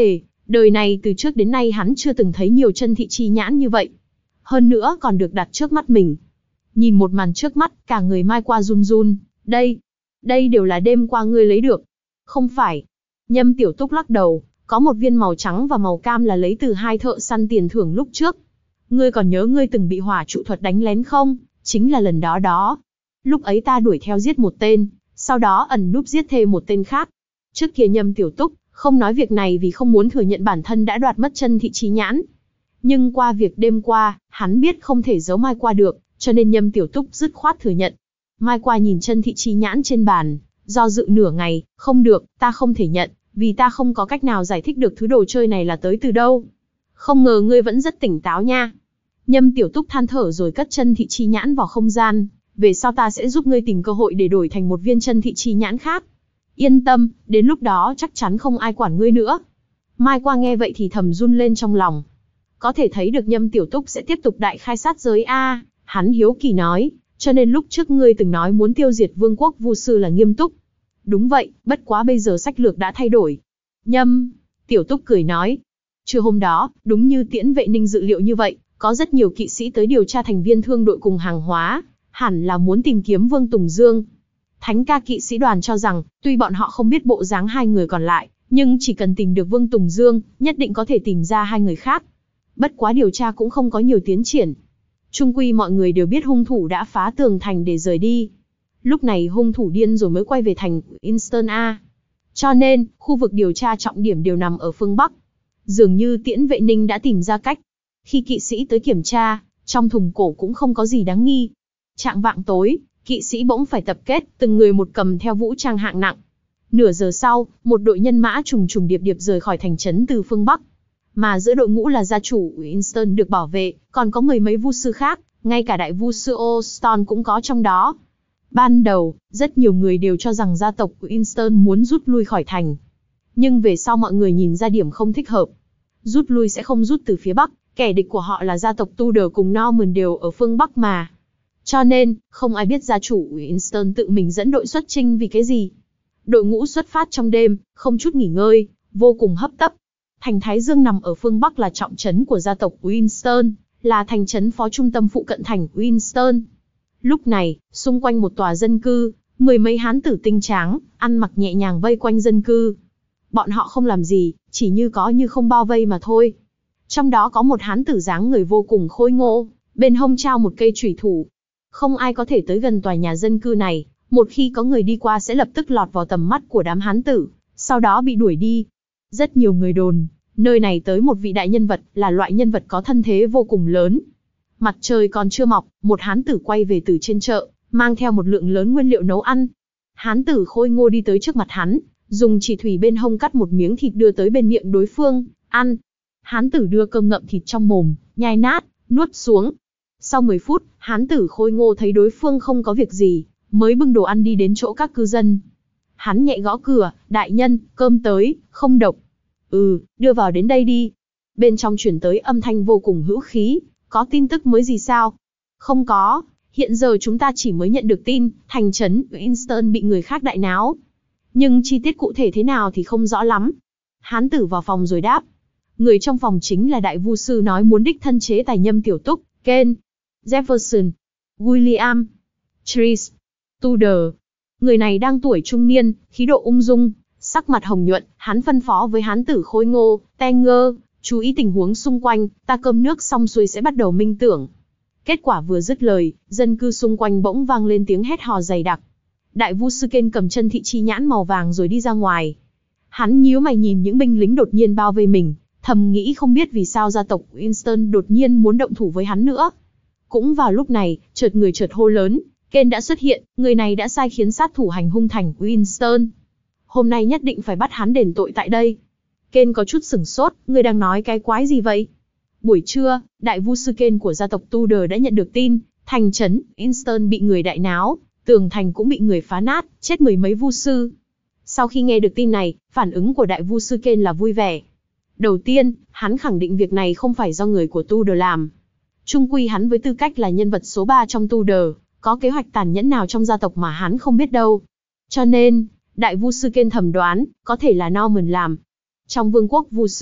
Speaker 1: Đời này từ trước đến nay hắn chưa từng thấy nhiều chân thị chi nhãn như vậy. Hơn nữa còn được đặt trước mắt mình. Nhìn một màn trước mắt, cả người Mai Qua run run. Đây, đây đều là đêm qua ngươi lấy được. Không phải. Nhâm Tiểu Túc lắc đầu, có một viên màu trắng và màu cam là lấy từ hai thợ săn tiền thưởng lúc trước. Ngươi còn nhớ ngươi từng bị hỏa trụ thuật đánh lén không? Chính là lần đó đó. Lúc ấy ta đuổi theo giết một tên, sau đó ẩn núp giết thêm một tên khác. Trước kia Nhâm Tiểu Túc không nói việc này vì không muốn thừa nhận bản thân đã đoạt mất chân thị chi nhãn. Nhưng qua việc đêm qua, hắn biết không thể giấu Mai Qua được, cho nên Nhâm Tiểu Túc dứt khoát thừa nhận. Mai Qua nhìn chân thị chi nhãn trên bàn, do dự nửa ngày, không được, ta không thể nhận, vì ta không có cách nào giải thích được thứ đồ chơi này là tới từ đâu. Không ngờ ngươi vẫn rất tỉnh táo nha. Nhâm Tiểu Túc than thở rồi cất chân thị chi nhãn vào không gian, về sau ta sẽ giúp ngươi tìm cơ hội để đổi thành một viên chân thị chi nhãn khác. Yên tâm, đến lúc đó chắc chắn không ai quản ngươi nữa. Mai Qua nghe vậy thì thầm run lên trong lòng. Có thể thấy được Nhâm Tiểu Túc sẽ tiếp tục đại khai sát giới a, hắn hiếu kỳ nói, cho nên lúc trước ngươi từng nói muốn tiêu diệt vương quốc Vu sư là nghiêm túc. Đúng vậy, bất quá bây giờ sách lược đã thay đổi. Nhâm Tiểu Túc cười nói, trưa hôm đó, đúng như Tiễn Vệ Ninh dự liệu như vậy, có rất nhiều kỵ sĩ tới điều tra thành viên thương đội cùng hàng hóa, hẳn là muốn tìm kiếm Vương Tùng Dương. Thánh ca kỵ sĩ đoàn cho rằng, tuy bọn họ không biết bộ dáng hai người còn lại, nhưng chỉ cần tìm được Vương Tùng Dương, nhất định có thể tìm ra hai người khác. Bất quá điều tra cũng không có nhiều tiến triển. Chung quy mọi người đều biết hung thủ đã phá tường thành để rời đi. Lúc này hung thủ điên rồi mới quay về thành Winston A. Cho nên, khu vực điều tra trọng điểm đều nằm ở phương Bắc. Dường như Tiễn Vệ Ninh đã tìm ra cách. Khi kỵ sĩ tới kiểm tra, trong thùng cổ cũng không có gì đáng nghi. Chạng vạng tối, kỵ sĩ bỗng phải tập kết, từng người một cầm theo vũ trang hạng nặng. Nửa giờ sau, một đội nhân mã trùng trùng điệp điệp rời khỏi thành trấn từ phương Bắc. Mà giữa đội ngũ là gia chủ Winston được bảo vệ, còn có mười mấy vu sư khác, ngay cả đại vu sư O'Ston cũng có trong đó. Ban đầu, rất nhiều người đều cho rằng gia tộc Winston muốn rút lui khỏi thành. Nhưng về sau mọi người nhìn ra điểm không thích hợp. Rút lui sẽ không rút từ phía Bắc, kẻ địch của họ là gia tộc Tudor cùng Norman đều ở phương Bắc mà. Cho nên, không ai biết gia chủ Winston tự mình dẫn đội xuất chinh vì cái gì. Đội ngũ xuất phát trong đêm, không chút nghỉ ngơi, vô cùng hấp tấp. Thành Thái Dương nằm ở phương Bắc là trọng trấn của gia tộc Winston, là thành trấn phó trung tâm phụ cận thành Winston. Lúc này, xung quanh một tòa dân cư, mười mấy hán tử tinh tráng, ăn mặc nhẹ nhàng vây quanh dân cư. Bọn họ không làm gì, chỉ như có như không bao vây mà thôi. Trong đó có một hán tử dáng người vô cùng khôi ngô, bên hông trao một cây chủy thủ. Không ai có thể tới gần tòa nhà dân cư này, một khi có người đi qua sẽ lập tức lọt vào tầm mắt của đám hán tử, sau đó bị đuổi đi. Rất nhiều người đồn, nơi này tới một vị đại nhân vật, là loại nhân vật có thân thế vô cùng lớn. Mặt trời còn chưa mọc, một hán tử quay về từ trên chợ, mang theo một lượng lớn nguyên liệu nấu ăn. Hán tử khôi ngô đi tới trước mặt hắn, dùng chỉ thủy bên hông cắt một miếng thịt đưa tới bên miệng đối phương, ăn. Hán tử đưa cơm ngậm thịt trong mồm, nhai nát, nuốt xuống. Sau mười phút, hán tử khôi ngô thấy đối phương không có việc gì, mới bưng đồ ăn đi đến chỗ các cư dân. Hắn nhẹ gõ cửa, đại nhân, cơm tới, không độc. Ừ, đưa vào đến đây đi. Bên trong chuyển tới âm thanh vô cùng hữu khí, có tin tức mới gì sao? Không có, hiện giờ chúng ta chỉ mới nhận được tin, thành trấn Winston bị người khác đại náo. Nhưng chi tiết cụ thể thế nào thì không rõ lắm. Hán tử vào phòng rồi đáp. Người trong phòng chính là đại vu sư nói muốn đích thân chế tài Nhâm Tiểu Túc, Ken, Jefferson, William, Therese, Tudor. Người này đang tuổi trung niên, khí độ ung dung, sắc mặt hồng nhuận, hắn phân phó với hán tử khôi ngô, Tenger, chú ý tình huống xung quanh, ta cơm nước xong xuôi sẽ bắt đầu minh tưởng. Kết quả vừa dứt lời, dân cư xung quanh bỗng vang lên tiếng hét hò dày đặc. Đại vu sư Ken cầm chân thị chi nhãn màu vàng rồi đi ra ngoài. Hắn nhíu mày nhìn những binh lính đột nhiên bao vây mình, thầm nghĩ không biết vì sao gia tộc Winston đột nhiên muốn động thủ với hắn nữa. Cũng vào lúc này, chợt người chợt hô lớn, Ken đã xuất hiện, người này đã sai khiến sát thủ hành hung thành Winston. Hôm nay nhất định phải bắt hắn đền tội tại đây. Ken có chút sửng sốt, người đang nói cái quái gì vậy? Buổi trưa, đại vu sư Ken của gia tộc Tudor đã nhận được tin, thành trấn Winston bị người đại náo, tường thành cũng bị người phá nát, chết mười mấy vu sư. Sau khi nghe được tin này, phản ứng của đại vu sư Ken là vui vẻ. Đầu tiên, hắn khẳng định việc này không phải do người của Tudor làm. Chung quy hắn với tư cách là nhân vật số ba trong Tudor, có kế hoạch tàn nhẫn nào trong gia tộc mà hắn không biết đâu. Cho nên, đại vu sư Ken thầm đoán, có thể là Norman làm. Trong vương quốc vu sư,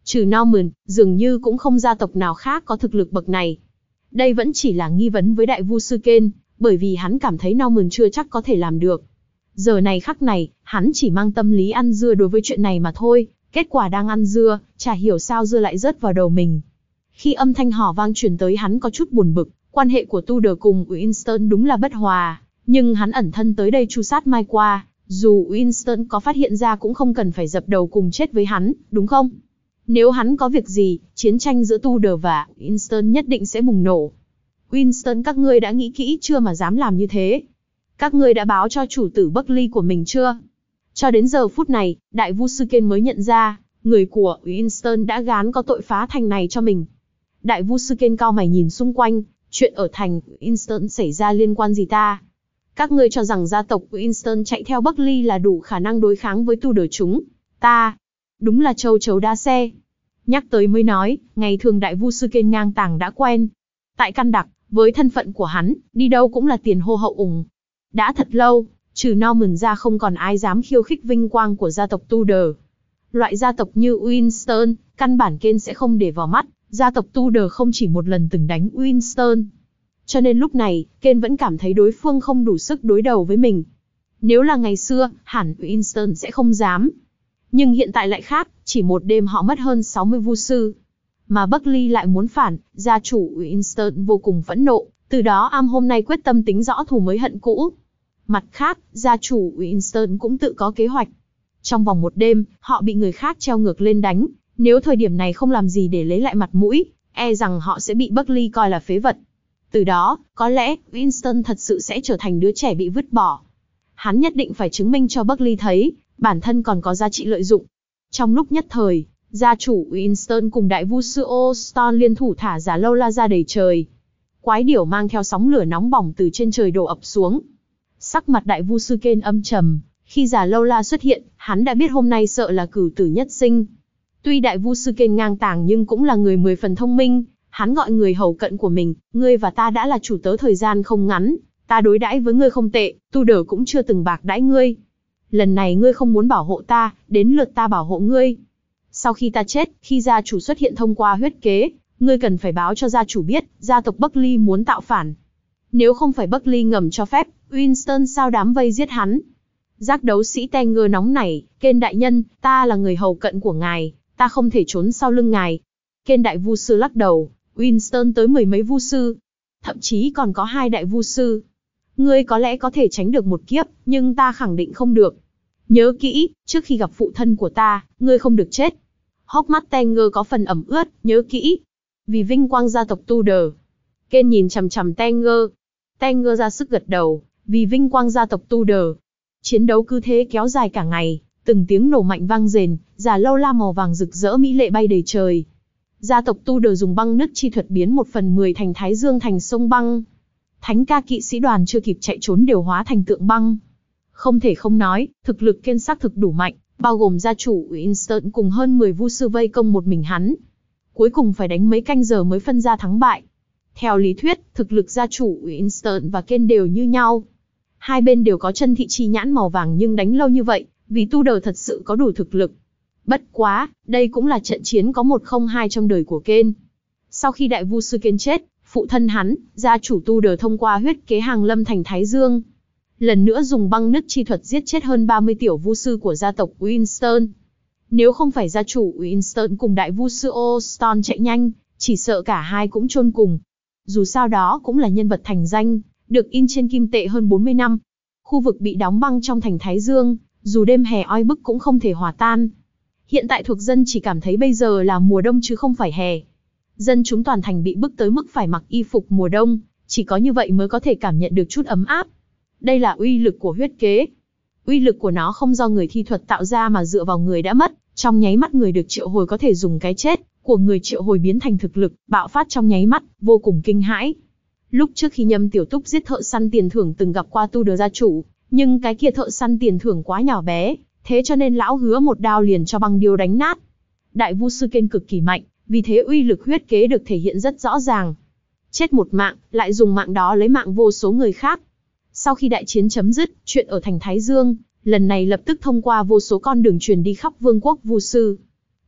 Speaker 1: Trừ Norman, dường như cũng không gia tộc nào khác có thực lực bậc này. Đây vẫn chỉ là nghi vấn với đại vu sư Ken, bởi vì hắn cảm thấy Norman chưa chắc có thể làm được. Giờ này khắc này, hắn chỉ mang tâm lý ăn dưa đối với chuyện này mà thôi, kết quả đang ăn dưa, chả hiểu sao dưa lại rớt vào đầu mình. Khi âm thanh hò vang truyền tới hắn có chút buồn bực, quan hệ của Tudor cùng Winston đúng là bất hòa, nhưng hắn ẩn thân tới đây tru sát Mai qua, dù Winston có phát hiện ra cũng không cần phải dập đầu cùng chết với hắn, đúng không? Nếu hắn có việc gì, chiến tranh giữa Tudor và Winston nhất định sẽ bùng nổ. Winston, các ngươi đã nghĩ kỹ chưa mà dám làm như thế? Các ngươi đã báo cho chủ tử Buckley của mình chưa? Cho đến giờ phút này, đại vu sư Ken mới nhận ra, người của Winston đã gán có tội phá thành này cho mình. Đại vu sư Ken cau mày nhìn xung quanh, chuyện ở thành Winston xảy ra liên quan gì ta? Các ngươi cho rằng gia tộc Winston chạy theo Buckley là đủ khả năng đối kháng với Tudor chúng ta? Đúng là châu chấu đa xe. Nhắc tới mới nói, ngày thường đại vu sư Ken ngang tàng đã quen. Tại căn đặc, với thân phận của hắn, đi đâu cũng là tiền hô hậu ủng. Đã thật lâu, trừ Norman ra không còn ai dám khiêu khích vinh quang của gia tộc Tudor. Loại gia tộc như Winston, căn bản Ken sẽ không để vào mắt, gia tộc Tudor không chỉ một lần từng đánh Winston. Cho nên lúc này, Ken vẫn cảm thấy đối phương không đủ sức đối đầu với mình. Nếu là ngày xưa, hẳn Winston sẽ không dám. Nhưng hiện tại lại khác, chỉ một đêm họ mất hơn sáu mươi vu sư. Mà Buckley lại muốn phản, gia chủ Winston vô cùng phẫn nộ, từ đó Am hôm nay quyết tâm tính rõ thù mới hận cũ. Mặt khác, gia chủ Winston cũng tự có kế hoạch. Trong vòng một đêm, họ bị người khác treo ngược lên đánh, nếu thời điểm này không làm gì để lấy lại mặt mũi, e rằng họ sẽ bị Buckley coi là phế vật. Từ đó, có lẽ, Winston thật sự sẽ trở thành đứa trẻ bị vứt bỏ. Hắn nhất định phải chứng minh cho Buckley thấy, bản thân còn có giá trị lợi dụng. Trong lúc nhất thời, gia chủ Winston cùng đại vu sư Oston liên thủ thả Già Lâu La ra đầy trời. Quái điểu mang theo sóng lửa nóng bỏng từ trên trời đổ ập xuống. Sắc mặt đại vu sư Ken âm trầm, khi Già Lâu La xuất hiện, hắn đã biết hôm nay sợ là cửu tử nhất sinh. Tuy đại vu sư Ken ngang tàng nhưng cũng là người mười phần thông minh, hắn gọi người hầu cận của mình, ngươi và ta đã là chủ tớ thời gian không ngắn, ta đối đãi với ngươi không tệ, Tudor cũng chưa từng bạc đãi ngươi. Lần này ngươi không muốn bảo hộ ta, đến lượt ta bảo hộ ngươi. Sau khi ta chết, khi gia chủ xuất hiện thông qua huyết kế, ngươi cần phải báo cho gia chủ biết, gia tộc Buckley muốn tạo phản. Nếu không phải Buckley ngầm cho phép, Winston sao đám vây giết hắn? Giác đấu sĩ Tenger nóng nảy, Ken đại nhân, ta là người hầu cận của ngài, ta không thể trốn sau lưng ngài. Ken đại vu sư lắc đầu, Winston tới mười mấy vu sư, thậm chí còn có hai đại vu sư. Ngươi có lẽ có thể tránh được một kiếp, nhưng ta khẳng định không được. Nhớ kỹ, trước khi gặp phụ thân của ta, ngươi không được chết. Hốc mắt Tenger có phần ẩm ướt, nhớ kỹ. Vì vinh quang gia tộc Tudor. Ken nhìn chằm chằm Tenger. Tenger ra sức gật đầu, vì vinh quang gia tộc Tudor. Chiến đấu cứ thế kéo dài cả ngày, từng tiếng nổ mạnh vang rền, Già Lâu La màu vàng rực rỡ mỹ lệ bay đầy trời. Gia tộc Tudor dùng băng nứt chi thuật biến một phần mười thành Thái Dương thành sông băng. Thánh ca kỵ sĩ đoàn chưa kịp chạy trốn đều hóa thành tượng băng. Không thể không nói, thực lực Ken xác thực đủ mạnh, bao gồm gia chủ Winston cùng hơn mười vu sư vây công một mình hắn. Cuối cùng phải đánh mấy canh giờ mới phân ra thắng bại. Theo lý thuyết, thực lực gia chủ Winston và Ken đều như nhau. Hai bên đều có chân thị chi nhãn màu vàng nhưng đánh lâu như vậy, vì Tudor thật sự có đủ thực lực. Bất quá, đây cũng là trận chiến có một không hai trong đời của Ken. Sau khi đại vu sư Ken chết, phụ thân hắn, gia chủ Tudor thông qua huyết kế hàng lâm thành Thái Dương. Lần nữa dùng băng nứt chi thuật giết chết hơn ba mươi tiểu vu sư của gia tộc Winston. Nếu không phải gia chủ Winston cùng đại vu sư Oston chạy nhanh, chỉ sợ cả hai cũng chôn cùng. Dù sao đó cũng là nhân vật thành danh, được in trên kim tệ hơn bốn mươi năm. Khu vực bị đóng băng trong thành Thái Dương, dù đêm hè oi bức cũng không thể hòa tan. Hiện tại thuộc dân chỉ cảm thấy bây giờ là mùa đông chứ không phải hè. Dân chúng toàn thành bị bức tới mức phải mặc y phục mùa đông, chỉ có như vậy mới có thể cảm nhận được chút ấm áp. Đây là uy lực của huyết kế. Uy lực của nó không do người thi thuật tạo ra mà dựa vào người đã mất, trong nháy mắt người được triệu hồi có thể dùng cái chết của người triệu hồi biến thành thực lực, bạo phát trong nháy mắt, vô cùng kinh hãi. Lúc trước khi Nhâm Tiểu Túc giết thợ săn tiền thưởng từng gặp qua Tudor gia chủ, nhưng cái kia thợ săn tiền thưởng quá nhỏ bé, thế cho nên lão hứa một đao liền cho băng điêu đánh nát. Đại vu sư Ken cực kỳ mạnh, vì thế uy lực huyết kế được thể hiện rất rõ ràng. Chết một mạng, lại dùng mạng đó lấy mạng vô số người khác. Sau khi đại chiến chấm dứt, chuyện ở thành Thái Dương, lần này lập tức thông qua vô số con đường truyền đi khắp vương quốc vu sư.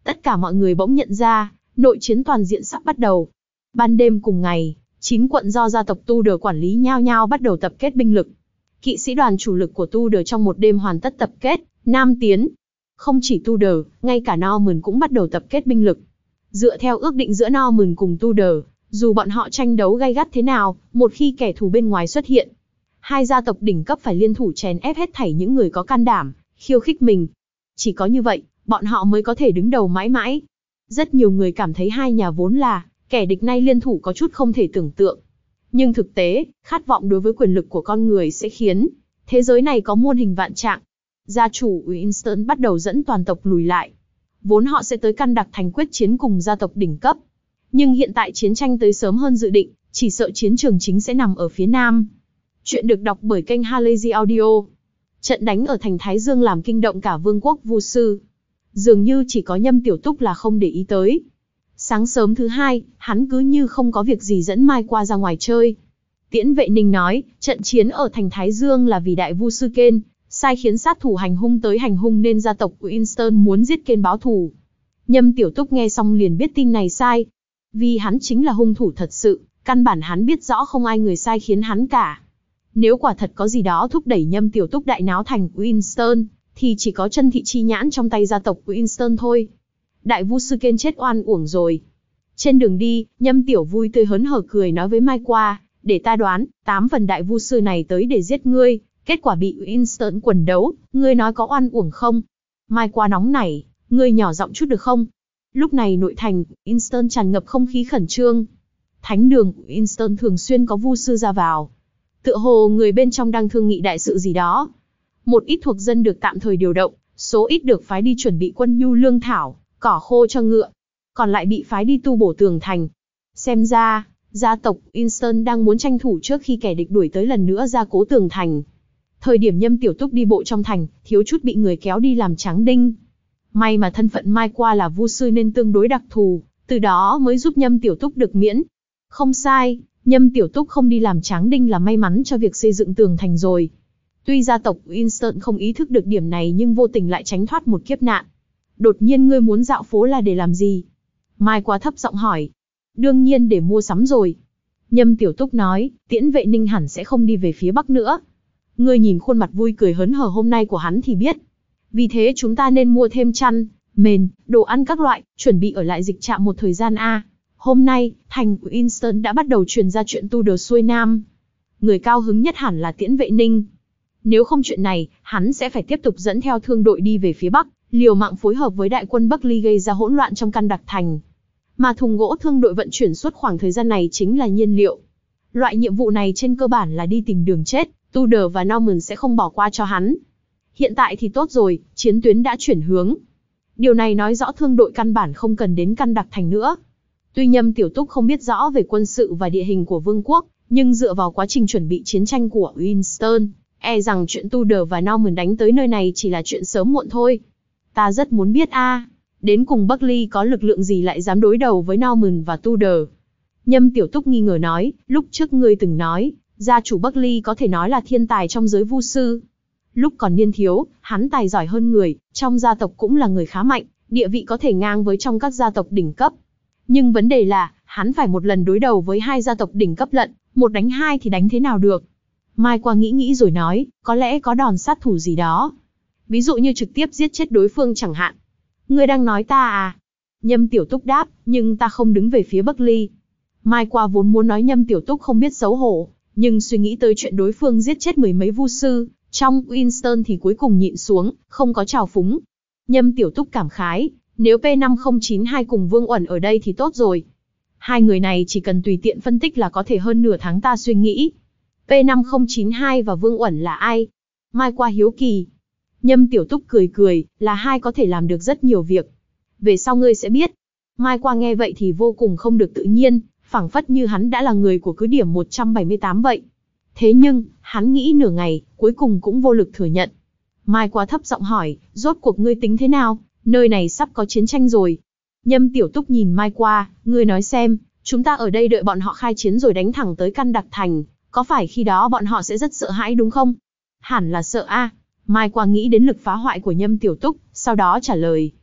Speaker 1: Tất cả mọi người bỗng nhận ra, nội chiến toàn diện sắp bắt đầu. Ban đêm cùng ngày, chín quận do gia tộc Tudor quản lý nhao nhao bắt đầu tập kết binh lực. Kỵ sĩ đoàn chủ lực của Tudor trong một đêm hoàn tất tập kết, nam tiến. Không chỉ Tudor, ngay cả Norman cũng bắt đầu tập kết binh lực. Dựa theo ước định giữa Norman cùng Tudor, dù bọn họ tranh đấu gay gắt thế nào, một khi kẻ thù bên ngoài xuất hiện, hai gia tộc đỉnh cấp phải liên thủ chèn ép hết thảy những người có can đảm, khiêu khích mình. Chỉ có như vậy, bọn họ mới có thể đứng đầu mãi mãi. Rất nhiều người cảm thấy hai nhà vốn là kẻ địch nay liên thủ có chút không thể tưởng tượng. Nhưng thực tế, khát vọng đối với quyền lực của con người sẽ khiến thế giới này có muôn hình vạn trạng. Gia chủ Winston bắt đầu dẫn toàn tộc lùi lại. Vốn họ sẽ tới Căn Đặc Thành quyết chiến cùng gia tộc đỉnh cấp. Nhưng hiện tại chiến tranh tới sớm hơn dự định, chỉ sợ chiến trường chính sẽ nằm ở phía nam. Chuyện được đọc bởi kênh Halazy Audio. Trận đánh ở thành Thái Dương làm kinh động cả vương quốc Vu Sư. Dường như chỉ có Nhâm Tiểu Túc là không để ý tới. Sáng sớm thứ hai, hắn cứ như không có việc gì dẫn Mai qua ra ngoài chơi. Tiễn Vệ Ninh nói, trận chiến ở thành Thái Dương là vì đại Vu Sư Kên sai khiến sát thủ hành hung tới hành hung nên gia tộc Winston muốn giết Kên báo thù. Nhâm Tiểu Túc nghe xong liền biết tin này sai. Vì hắn chính là hung thủ thật sự, căn bản hắn biết rõ không ai người sai khiến hắn cả. Nếu quả thật có gì đó thúc đẩy Nhâm Tiểu Túc đại náo thành Winston, thì chỉ có chân thị chi nhãn trong tay gia tộc Winston thôi. Đại Vu Sư Kên chết oan uổng rồi. Trên đường đi, Nhâm Tiểu vui tươi hớn hở cười nói với Mai qua, để ta đoán, tám phần đại Vu Sư này tới để giết ngươi, kết quả bị Winston quần đấu, ngươi nói có oan uổng không? Mai qua nóng nảy, ngươi nhỏ giọng chút được không? Lúc này nội thành, Winston tràn ngập không khí khẩn trương. Thánh đường, Winston thường xuyên có Vu Sư ra vào. Tựa hồ người bên trong đang thương nghị đại sự gì đó. Một ít thuộc dân được tạm thời điều động, số ít được phái đi chuẩn bị quân nhu lương thảo, cỏ khô cho ngựa. Còn lại bị phái đi tu bổ tường thành. Xem ra, gia tộc Winston đang muốn tranh thủ trước khi kẻ địch đuổi tới lần nữa ra cố tường thành. Thời điểm Nhâm Tiểu Túc đi bộ trong thành, thiếu chút bị người kéo đi làm tráng đinh. May mà thân phận Mai qua là Vu Sư nên tương đối đặc thù, từ đó mới giúp Nhâm Tiểu Túc được miễn. Không sai, Nhâm Tiểu Túc không đi làm tráng đinh là may mắn cho việc xây dựng tường thành rồi. Tuy gia tộc Winston không ý thức được điểm này nhưng vô tình lại tránh thoát một kiếp nạn. Đột nhiên ngươi muốn dạo phố là để làm gì? Mai qua thấp giọng hỏi. Đương nhiên để mua sắm rồi. Nhâm Tiểu Túc nói, Tiễn Vệ Ninh hẳn sẽ không đi về phía Bắc nữa. Ngươi nhìn khuôn mặt vui cười hớn hở hôm nay của hắn thì biết. Vì thế chúng ta nên mua thêm chăn, mền, đồ ăn các loại, chuẩn bị ở lại dịch trạm một thời gian a. Hôm nay, thành Winston đã bắt đầu truyền ra chuyện Tudor xuôi Nam. Người cao hứng nhất hẳn là Tiễn Vệ Ninh. Nếu không chuyện này, hắn sẽ phải tiếp tục dẫn theo thương đội đi về phía Bắc, liều mạng phối hợp với đại quân Bắc Ly gây ra hỗn loạn trong Căn Đặc Thành. Mà thùng gỗ thương đội vận chuyển suốt khoảng thời gian này chính là nhiên liệu. Loại nhiệm vụ này trên cơ bản là đi tìm đường chết, Tudor và Norman sẽ không bỏ qua cho hắn. Hiện tại thì tốt rồi, chiến tuyến đã chuyển hướng. Điều này nói rõ thương đội căn bản không cần đến Căn Đặc Thành nữa. Tuy Nhâm Tiểu Túc không biết rõ về quân sự và địa hình của vương quốc, nhưng dựa vào quá trình chuẩn bị chiến tranh của Winston, e rằng chuyện Tudor và Norman đánh tới nơi này chỉ là chuyện sớm muộn thôi. Ta rất muốn biết a, à, đến cùng Bắc Ly có lực lượng gì lại dám đối đầu với Norman và Tudor. Nhâm Tiểu Túc nghi ngờ nói, lúc trước ngươi từng nói, gia chủ Bắc Ly có thể nói là thiên tài trong giới Vu Sư. Lúc còn niên thiếu, hắn tài giỏi hơn người, trong gia tộc cũng là người khá mạnh, địa vị có thể ngang với trong các gia tộc đỉnh cấp. Nhưng vấn đề là, hắn phải một lần đối đầu với hai gia tộc đỉnh cấp lận, một đánh hai thì đánh thế nào được. Mai qua nghĩ nghĩ rồi nói, có lẽ có đòn sát thủ gì đó. Ví dụ như trực tiếp giết chết đối phương chẳng hạn. Ngươi đang nói ta à? Nhâm Tiểu Túc đáp, nhưng ta không đứng về phía Bắc Ly. Mai qua vốn muốn nói Nhâm Tiểu Túc không biết xấu hổ, nhưng suy nghĩ tới chuyện đối phương giết chết mười mấy Vu Sư trong Winston thì cuối cùng nhịn xuống, không có trào phúng. Nhâm Tiểu Túc cảm khái, nếu P năm không chín hai cùng Vương Uẩn ở đây thì tốt rồi. Hai người này chỉ cần tùy tiện phân tích là có thể hơn nửa tháng ta suy nghĩ. P năm không chín hai và Vương Uẩn là ai? Mai qua hiếu kỳ. Nhâm Tiểu Túc cười cười, là hai có thể làm được rất nhiều việc. Về sau ngươi sẽ biết. Mai qua nghe vậy thì vô cùng không được tự nhiên, phảng phất như hắn đã là người của cứ điểm một trăm bảy mươi tám vậy. Thế nhưng, hắn nghĩ nửa ngày, cuối cùng cũng vô lực thừa nhận. Mai qua thấp giọng hỏi, rốt cuộc ngươi tính thế nào, nơi này sắp có chiến tranh rồi. Nhâm Tiểu Túc nhìn Mai qua, ngươi nói xem, chúng ta ở đây đợi bọn họ khai chiến rồi đánh thẳng tới Căn Đặc Thành, có phải khi đó bọn họ sẽ rất sợ hãi đúng không? Hẳn là sợ a. Mai qua nghĩ đến lực phá hoại của Nhâm Tiểu Túc, sau đó trả lời.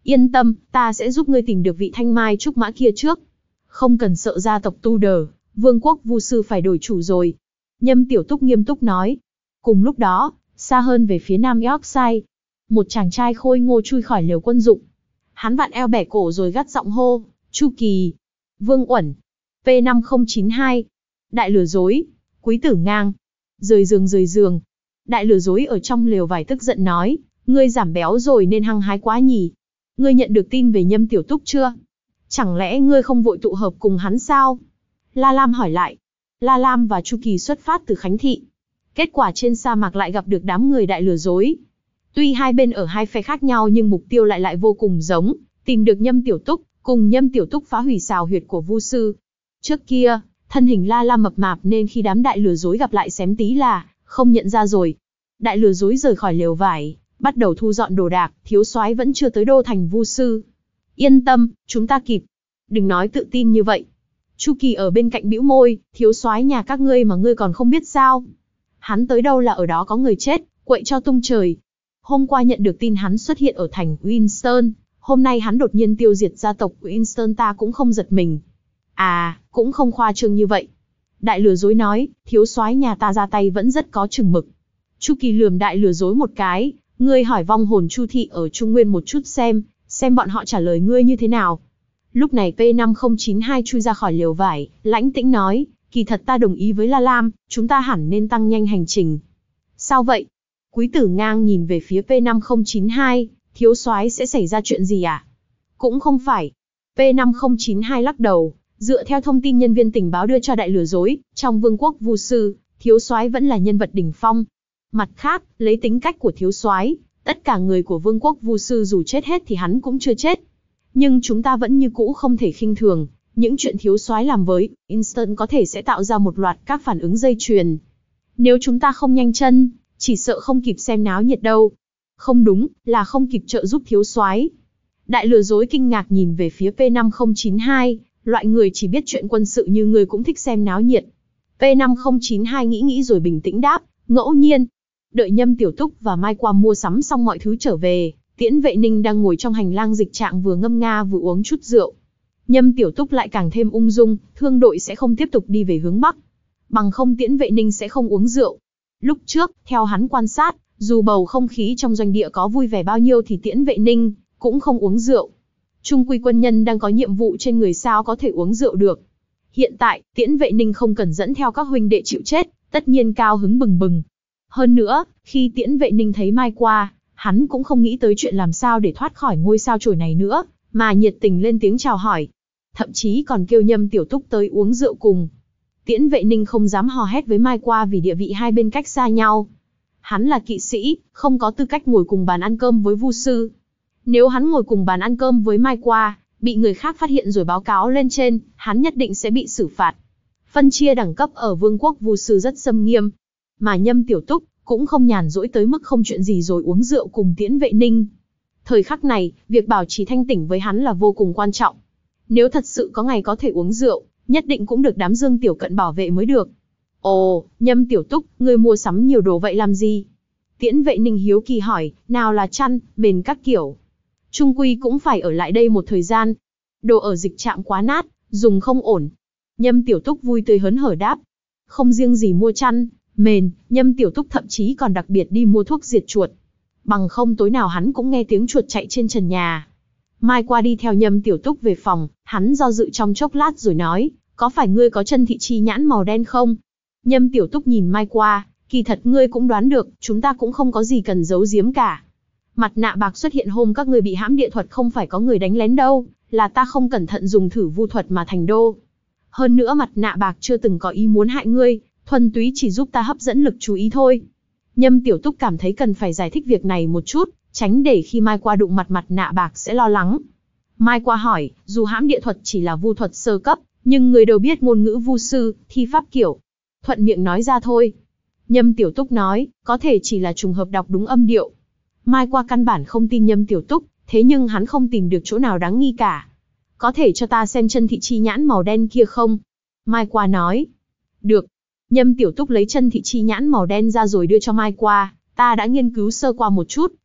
Speaker 1: Yên tâm, ta sẽ giúp ngươi tìm được vị thanh mai trúc mã kia trước. Không cần sợ gia tộc Tu Đờ, vương quốc vu sư phải đổi chủ rồi. Nhâm Tiểu Túc nghiêm túc nói. Cùng lúc đó, xa hơn về phía nam Yorkshire, một chàng trai khôi ngô chui khỏi lều quân dụng. Hắn vặn eo bẻ cổ rồi gắt giọng hô, Chu Kỳ, Vương Uẩn, P năm không chín hai, đại lừa dối, Quý Tử Ngang, rời giường rời giường. Đại lừa dối ở trong lều vải tức giận nói, ngươi giảm béo rồi nên hăng hái quá nhỉ. Ngươi nhận được tin về Nhâm Tiểu Túc chưa? Chẳng lẽ ngươi không vội tụ hợp cùng hắn sao? La Lam hỏi lại. La Lam và Chu Kỳ xuất phát từ Khánh Thị. Kết quả trên sa mạc lại gặp được đám người đại lừa dối. Tuy hai bên ở hai phe khác nhau nhưng mục tiêu lại lại vô cùng giống, tìm được Nhâm Tiểu Túc, cùng Nhâm Tiểu Túc phá hủy sào huyệt của vu sư. Trước kia, thân hình La Lam mập mạp nên khi đám đại lừa dối gặp lại xém tí là không nhận ra rồi. Đại lừa dối rời khỏi lều vải, bắt đầu thu dọn đồ đạc, thiếu soái vẫn chưa tới đô thành vu sư. Yên tâm, chúng ta kịp. Đừng nói tự tin như vậy. Chu Kỳ ở bên cạnh bĩu môi, thiếu soái nhà các ngươi mà ngươi còn không biết sao? Hắn tới đâu là ở đó có người chết, quậy cho tung trời. Hôm qua nhận được tin hắn xuất hiện ở thành Winston, hôm nay hắn đột nhiên tiêu diệt gia tộc Winston ta cũng không giật mình. À, cũng không khoa trương như vậy. Đại lừa dối nói, thiếu soái nhà ta ra tay vẫn rất có chừng mực. Chu Kỳ lườm đại lừa dối một cái, ngươi hỏi vong hồn Chu thị ở Trung Nguyên một chút xem, xem bọn họ trả lời ngươi như thế nào. Lúc này P năm không chín hai chui ra khỏi lều vải, lãnh tĩnh nói, kỳ thật ta đồng ý với La Lam, chúng ta hẳn nên tăng nhanh hành trình. Sao vậy? Quý Tử Ngang nhìn về phía P năm không chín hai, thiếu soái sẽ xảy ra chuyện gì à? Cũng không phải. P năm không chín hai lắc đầu, dựa theo thông tin nhân viên tình báo đưa cho đại lừa dối, trong vương quốc vu sư, thiếu soái vẫn là nhân vật đỉnh phong. Mặt khác, lấy tính cách của thiếu soái, tất cả người của vương quốc vu sư dù chết hết thì hắn cũng chưa chết. Nhưng chúng ta vẫn như cũ không thể khinh thường, những chuyện thiếu soái làm với Winston có thể sẽ tạo ra một loạt các phản ứng dây chuyền. Nếu chúng ta không nhanh chân, chỉ sợ không kịp xem náo nhiệt đâu. Không đúng, là không kịp trợ giúp thiếu soái. Đại lừa dối kinh ngạc nhìn về phía P năm không chín hai, loại người chỉ biết chuyện quân sự như người cũng thích xem náo nhiệt. P năm không chín hai nghĩ nghĩ rồi bình tĩnh đáp, ngẫu nhiên. Đợi Nhâm Tiểu Túc và Mai qua mua sắm xong mọi thứ trở về, Tiễn Vệ Ninh đang ngồi trong hành lang dịch trạng vừa ngâm nga vừa uống chút rượu. Nhâm Tiểu Túc lại càng thêm ung dung, thương đội sẽ không tiếp tục đi về hướng Bắc. Bằng không Tiễn Vệ Ninh sẽ không uống rượu. Lúc trước, theo hắn quan sát, dù bầu không khí trong doanh địa có vui vẻ bao nhiêu thì Tiễn Vệ Ninh cũng không uống rượu. Trung quy quân nhân đang có nhiệm vụ trên người sao có thể uống rượu được. Hiện tại, Tiễn Vệ Ninh không cần dẫn theo các huynh đệ chịu chết, tất nhiên cao hứng bừng bừng. Hơn nữa, khi Tiễn Vệ Ninh thấy Mai qua, hắn cũng không nghĩ tới chuyện làm sao để thoát khỏi ngôi sao chổi này nữa, mà nhiệt tình lên tiếng chào hỏi. Thậm chí còn kêu Nhâm Tiểu Túc tới uống rượu cùng. Tiễn Vệ Ninh không dám hò hét với Mai qua vì địa vị hai bên cách xa nhau. Hắn là kỵ sĩ, không có tư cách ngồi cùng bàn ăn cơm với vu sư. Nếu hắn ngồi cùng bàn ăn cơm với Mai qua, bị người khác phát hiện rồi báo cáo lên trên, hắn nhất định sẽ bị xử phạt. Phân chia đẳng cấp ở vương quốc vu sư rất xâm nghiêm. Mà Nhâm Tiểu Túc cũng không nhàn rỗi tới mức không chuyện gì rồi uống rượu cùng Tiễn Vệ Ninh. Thời khắc này, việc bảo trì thanh tỉnh với hắn là vô cùng quan trọng. Nếu thật sự có ngày có thể uống rượu, nhất định cũng được đám Dương Tiểu Cận bảo vệ mới được. Ồ, Nhâm Tiểu Túc, ngươi mua sắm nhiều đồ vậy làm gì? Tiễn Vệ Ninh hiếu kỳ hỏi, nào là chăn, mền các kiểu. Trung quy cũng phải ở lại đây một thời gian. Đồ ở dịch trạm quá nát, dùng không ổn. Nhâm Tiểu Túc vui tươi hớn hở đáp. Không riêng gì mua chăn, mền, Nhâm Tiểu Túc thậm chí còn đặc biệt đi mua thuốc diệt chuột. Bằng không tối nào hắn cũng nghe tiếng chuột chạy trên trần nhà. Mai qua đi theo Nhâm Tiểu Túc về phòng, hắn do dự trong chốc lát rồi nói, có phải ngươi có chân thị chi nhãn màu đen không? Nhâm Tiểu Túc nhìn Mai qua, kỳ thật ngươi cũng đoán được, chúng ta cũng không có gì cần giấu giếm cả. Mặt nạ bạc xuất hiện hôm các ngươi bị hãm địa thuật không phải có người đánh lén đâu, là ta không cẩn thận dùng thử vu thuật mà thành đô. Hơn nữa mặt nạ bạc chưa từng có ý muốn hại ngươi, thuần túy chỉ giúp ta hấp dẫn lực chú ý thôi. Nhâm Tiểu Túc cảm thấy cần phải giải thích việc này một chút, tránh để khi Mai qua đụng mặt mặt nạ bạc sẽ lo lắng. Mai qua hỏi, dù hãm địa thuật chỉ là vu thuật sơ cấp, nhưng người đều biết ngôn ngữ vu sư, thi pháp kiểu. Thuận miệng nói ra thôi. Nhâm Tiểu Túc nói, có thể chỉ là trùng hợp đọc đúng âm điệu. Mai qua căn bản không tin Nhâm Tiểu Túc, thế nhưng hắn không tìm được chỗ nào đáng nghi cả. Có thể cho ta xem chân thị chi nhãn màu đen kia không? Mai qua nói. Được. Nhâm Tiểu Túc lấy chân thị chi nhãn màu đen ra rồi đưa cho Mai qua, ta đã nghiên cứu sơ qua một chút,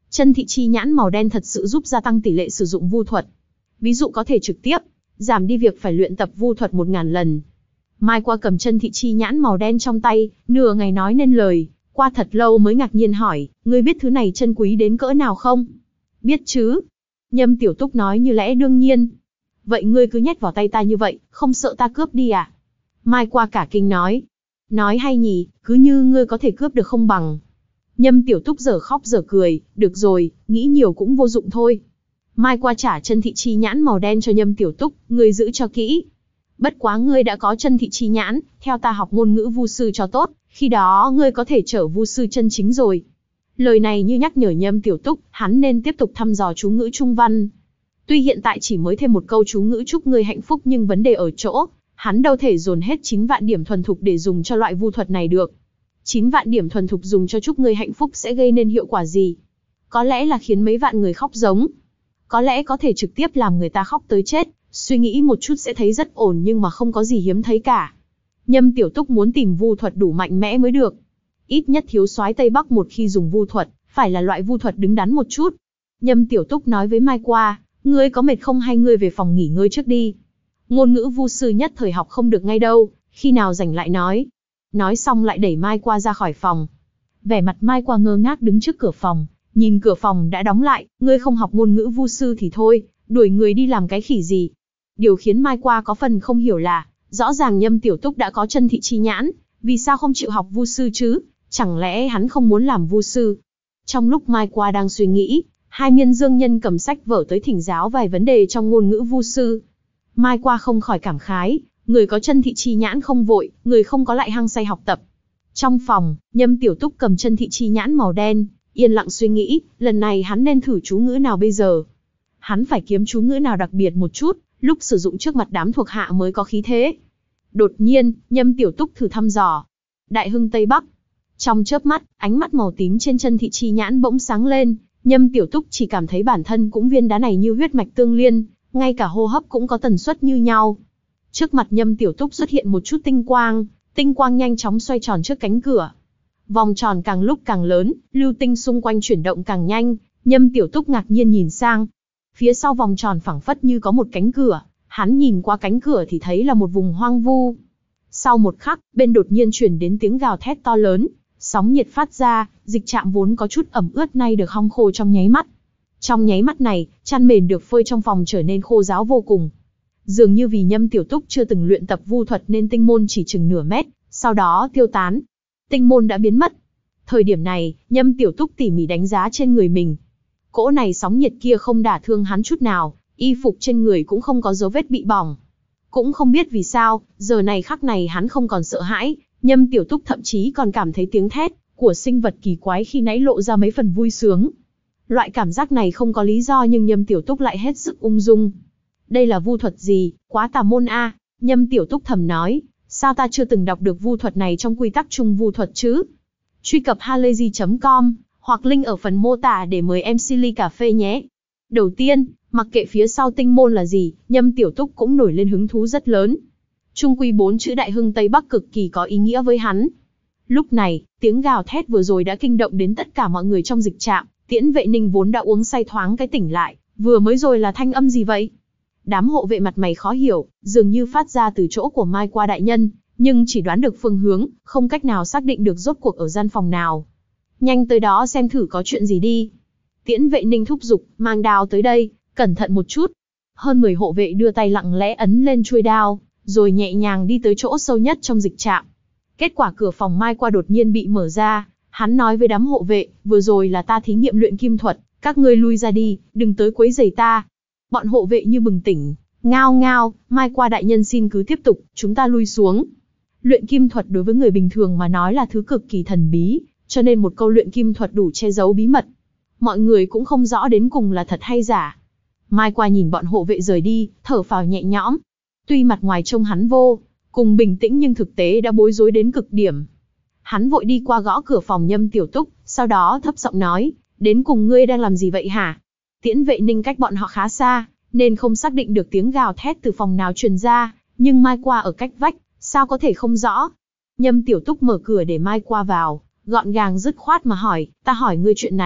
Speaker 1: Chân thị chi nhãn màu đen thật sự giúp gia tăng tỷ lệ sử dụng vu thuật. Ví dụ có thể trực tiếp giảm đi việc phải luyện tập vu thuật một ngàn lần. Mai qua cầm chân thị chi nhãn màu đen trong tay, nửa ngày nói nên lời, qua thật lâu mới ngạc nhiên hỏi, ngươi biết thứ này chân quý đến cỡ nào không? Biết chứ. Nhâm Tiểu Túc nói như lẽ đương nhiên. Vậy ngươi cứ nhét vào tay ta như vậy, không sợ ta cướp đi à? Mai qua cả kinh nói. Nói hay nhỉ, cứ như ngươi có thể cướp được không bằng. Nhâm Tiểu Túc giờ khóc giờ cười, được rồi, nghĩ nhiều cũng vô dụng thôi. Mai qua trả chân thị chi nhãn màu đen cho Nhâm Tiểu Túc, ngươi giữ cho kỹ. Bất quá ngươi đã có chân thị chi nhãn, theo ta học ngôn ngữ vu sư cho tốt, khi đó ngươi có thể trở vu sư chân chính rồi. Lời này như nhắc nhở Nhâm Tiểu Túc, hắn nên tiếp tục thăm dò chú ngữ trung văn. Tuy hiện tại chỉ mới thêm một câu chú ngữ chúc ngươi hạnh phúc nhưng vấn đề ở chỗ, hắn đâu thể dồn hết chín vạn điểm thuần thục để dùng cho loại vu thuật này được. chín vạn điểm thuần thục dùng cho chúc ngươi hạnh phúc sẽ gây nên hiệu quả gì? Có lẽ là khiến mấy vạn người khóc giống. Có lẽ có thể trực tiếp làm người ta khóc tới chết, suy nghĩ một chút sẽ thấy rất ổn nhưng mà không có gì hiếm thấy cả. Nhâm Tiểu Túc muốn tìm vu thuật đủ mạnh mẽ mới được. Ít nhất thiếu soái Tây Bắc một khi dùng vu thuật, phải là loại vu thuật đứng đắn một chút. Nhâm Tiểu Túc nói với Mai qua, ngươi có mệt không hay ngươi về phòng nghỉ ngơi trước đi. Ngôn ngữ vu sư nhất thời học không được ngay đâu, khi nào rảnh lại nói. Nói xong lại đẩy Mai qua ra khỏi phòng. Vẻ mặt Mai qua ngơ ngác đứng trước cửa phòng, nhìn cửa phòng đã đóng lại, ngươi không học ngôn ngữ vu sư thì thôi, đuổi người đi làm cái khỉ gì. Điều khiến Mai qua có phần không hiểu là, rõ ràng Nhâm Tiểu Túc đã có chân thị chi nhãn, vì sao không chịu học vu sư chứ, chẳng lẽ hắn không muốn làm vu sư. Trong lúc Mai qua đang suy nghĩ, hai miên dương nhân cầm sách vở tới thỉnh giáo vài vấn đề trong ngôn ngữ vu sư. Mai qua không khỏi cảm khái, người có chân thị chi nhãn không vội, người không có lại hăng say học tập. Trong phòng, Nhâm Tiểu Túc cầm chân thị chi nhãn màu đen, yên lặng suy nghĩ, lần này hắn nên thử chú ngữ nào bây giờ. Hắn phải kiếm chú ngữ nào đặc biệt một chút, lúc sử dụng trước mặt đám thuộc hạ mới có khí thế. Đột nhiên, Nhâm Tiểu Túc thử thăm dò. Đại hưng Tây Bắc. Trong chớp mắt, ánh mắt màu tím trên chân thị chi nhãn bỗng sáng lên, Nhâm Tiểu Túc chỉ cảm thấy bản thân cũng viên đá này như huyết mạch tương liên, ngay cả hô hấp cũng có tần suất như nhau. Trước mặt Nhâm Tiểu Túc xuất hiện một chút tinh quang, tinh quang nhanh chóng xoay tròn trước cánh cửa. Vòng tròn càng lúc càng lớn, lưu tinh xung quanh chuyển động càng nhanh, Nhâm Tiểu Túc ngạc nhiên nhìn sang. Phía sau vòng tròn phẳng phất như có một cánh cửa, hắn nhìn qua cánh cửa thì thấy là một vùng hoang vu. Sau một khắc, bên đột nhiên truyền đến tiếng gào thét to lớn, sóng nhiệt phát ra, dịch trạm vốn có chút ẩm ướt nay được hong khô trong nháy mắt. Trong nháy mắt này, chăn mền được phơi trong phòng trở nên khô ráo vô cùng. Dường như vì Nhâm Tiểu Túc chưa từng luyện tập vu thuật nên tinh môn chỉ chừng nửa mét, sau đó tiêu tán. Tinh môn đã biến mất. Thời điểm này, Nhâm Tiểu Túc tỉ mỉ đánh giá trên người mình. Cỗ này sóng nhiệt kia không đả thương hắn chút nào, y phục trên người cũng không có dấu vết bị bỏng. Cũng không biết vì sao, giờ này khắc này hắn không còn sợ hãi, Nhâm Tiểu Túc thậm chí còn cảm thấy tiếng thét của sinh vật kỳ quái khi nãy lộ ra mấy phần vui sướng. Loại cảm giác này không có lý do nhưng Nhâm Tiểu Túc lại hết sức ung dung. Đây là vu thuật gì, quá tà môn a, Nhâm Tiểu Túc thầm nói, sao ta chưa từng đọc được vu thuật này trong quy tắc chung vu thuật chứ? Truy cập halayzi chấm com hoặc link ở phần mô tả để mời em xê ly cà phê nhé. Đầu tiên, mặc kệ phía sau tinh môn là gì, Nhâm Tiểu Túc cũng nổi lên hứng thú rất lớn. Trung quy bốn chữ Đại Hưng Tây Bắc cực kỳ có ý nghĩa với hắn. Lúc này, tiếng gào thét vừa rồi đã kinh động đến tất cả mọi người trong dịch trạm, Tiễn Vệ Ninh vốn đã uống say thoáng cái tỉnh lại, vừa mới rồi là thanh âm gì vậy? Đám hộ vệ mặt mày khó hiểu, dường như phát ra từ chỗ của Mai Qua đại nhân, nhưng chỉ đoán được phương hướng, không cách nào xác định được rốt cuộc ở gian phòng nào. Nhanh tới đó xem thử có chuyện gì đi. Tiễn Vệ Ninh thúc giục, mang đao tới đây, cẩn thận một chút. Hơn mười hộ vệ đưa tay lặng lẽ ấn lên chuôi đao, rồi nhẹ nhàng đi tới chỗ sâu nhất trong dịch trạm. Kết quả cửa phòng Mai Qua đột nhiên bị mở ra, hắn nói với đám hộ vệ, vừa rồi là ta thí nghiệm luyện kim thuật, các ngươi lui ra đi, đừng tới quấy rầy ta. Bọn hộ vệ như bừng tỉnh, ngao ngao, Mai Qua đại nhân xin cứ tiếp tục, chúng ta lui xuống. Luyện kim thuật đối với người bình thường mà nói là thứ cực kỳ thần bí, cho nên một câu luyện kim thuật đủ che giấu bí mật. Mọi người cũng không rõ đến cùng là thật hay giả. Mai Qua nhìn bọn hộ vệ rời đi, thở phào nhẹ nhõm. Tuy mặt ngoài trông hắn vô cùng bình tĩnh nhưng thực tế đã bối rối đến cực điểm. Hắn vội đi qua gõ cửa phòng Nhâm Tiểu Túc, sau đó thấp giọng nói, đến cùng ngươi đang làm gì vậy hả? Tiễn Vệ Ninh cách bọn họ khá xa, nên không xác định được tiếng gào thét từ phòng nào truyền ra, nhưng Mai Qua ở cách vách, sao có thể không rõ? Nhâm Tiểu Túc mở cửa để Mai Qua vào, gọn gàng dứt khoát mà hỏi, ta hỏi ngươi chuyện này,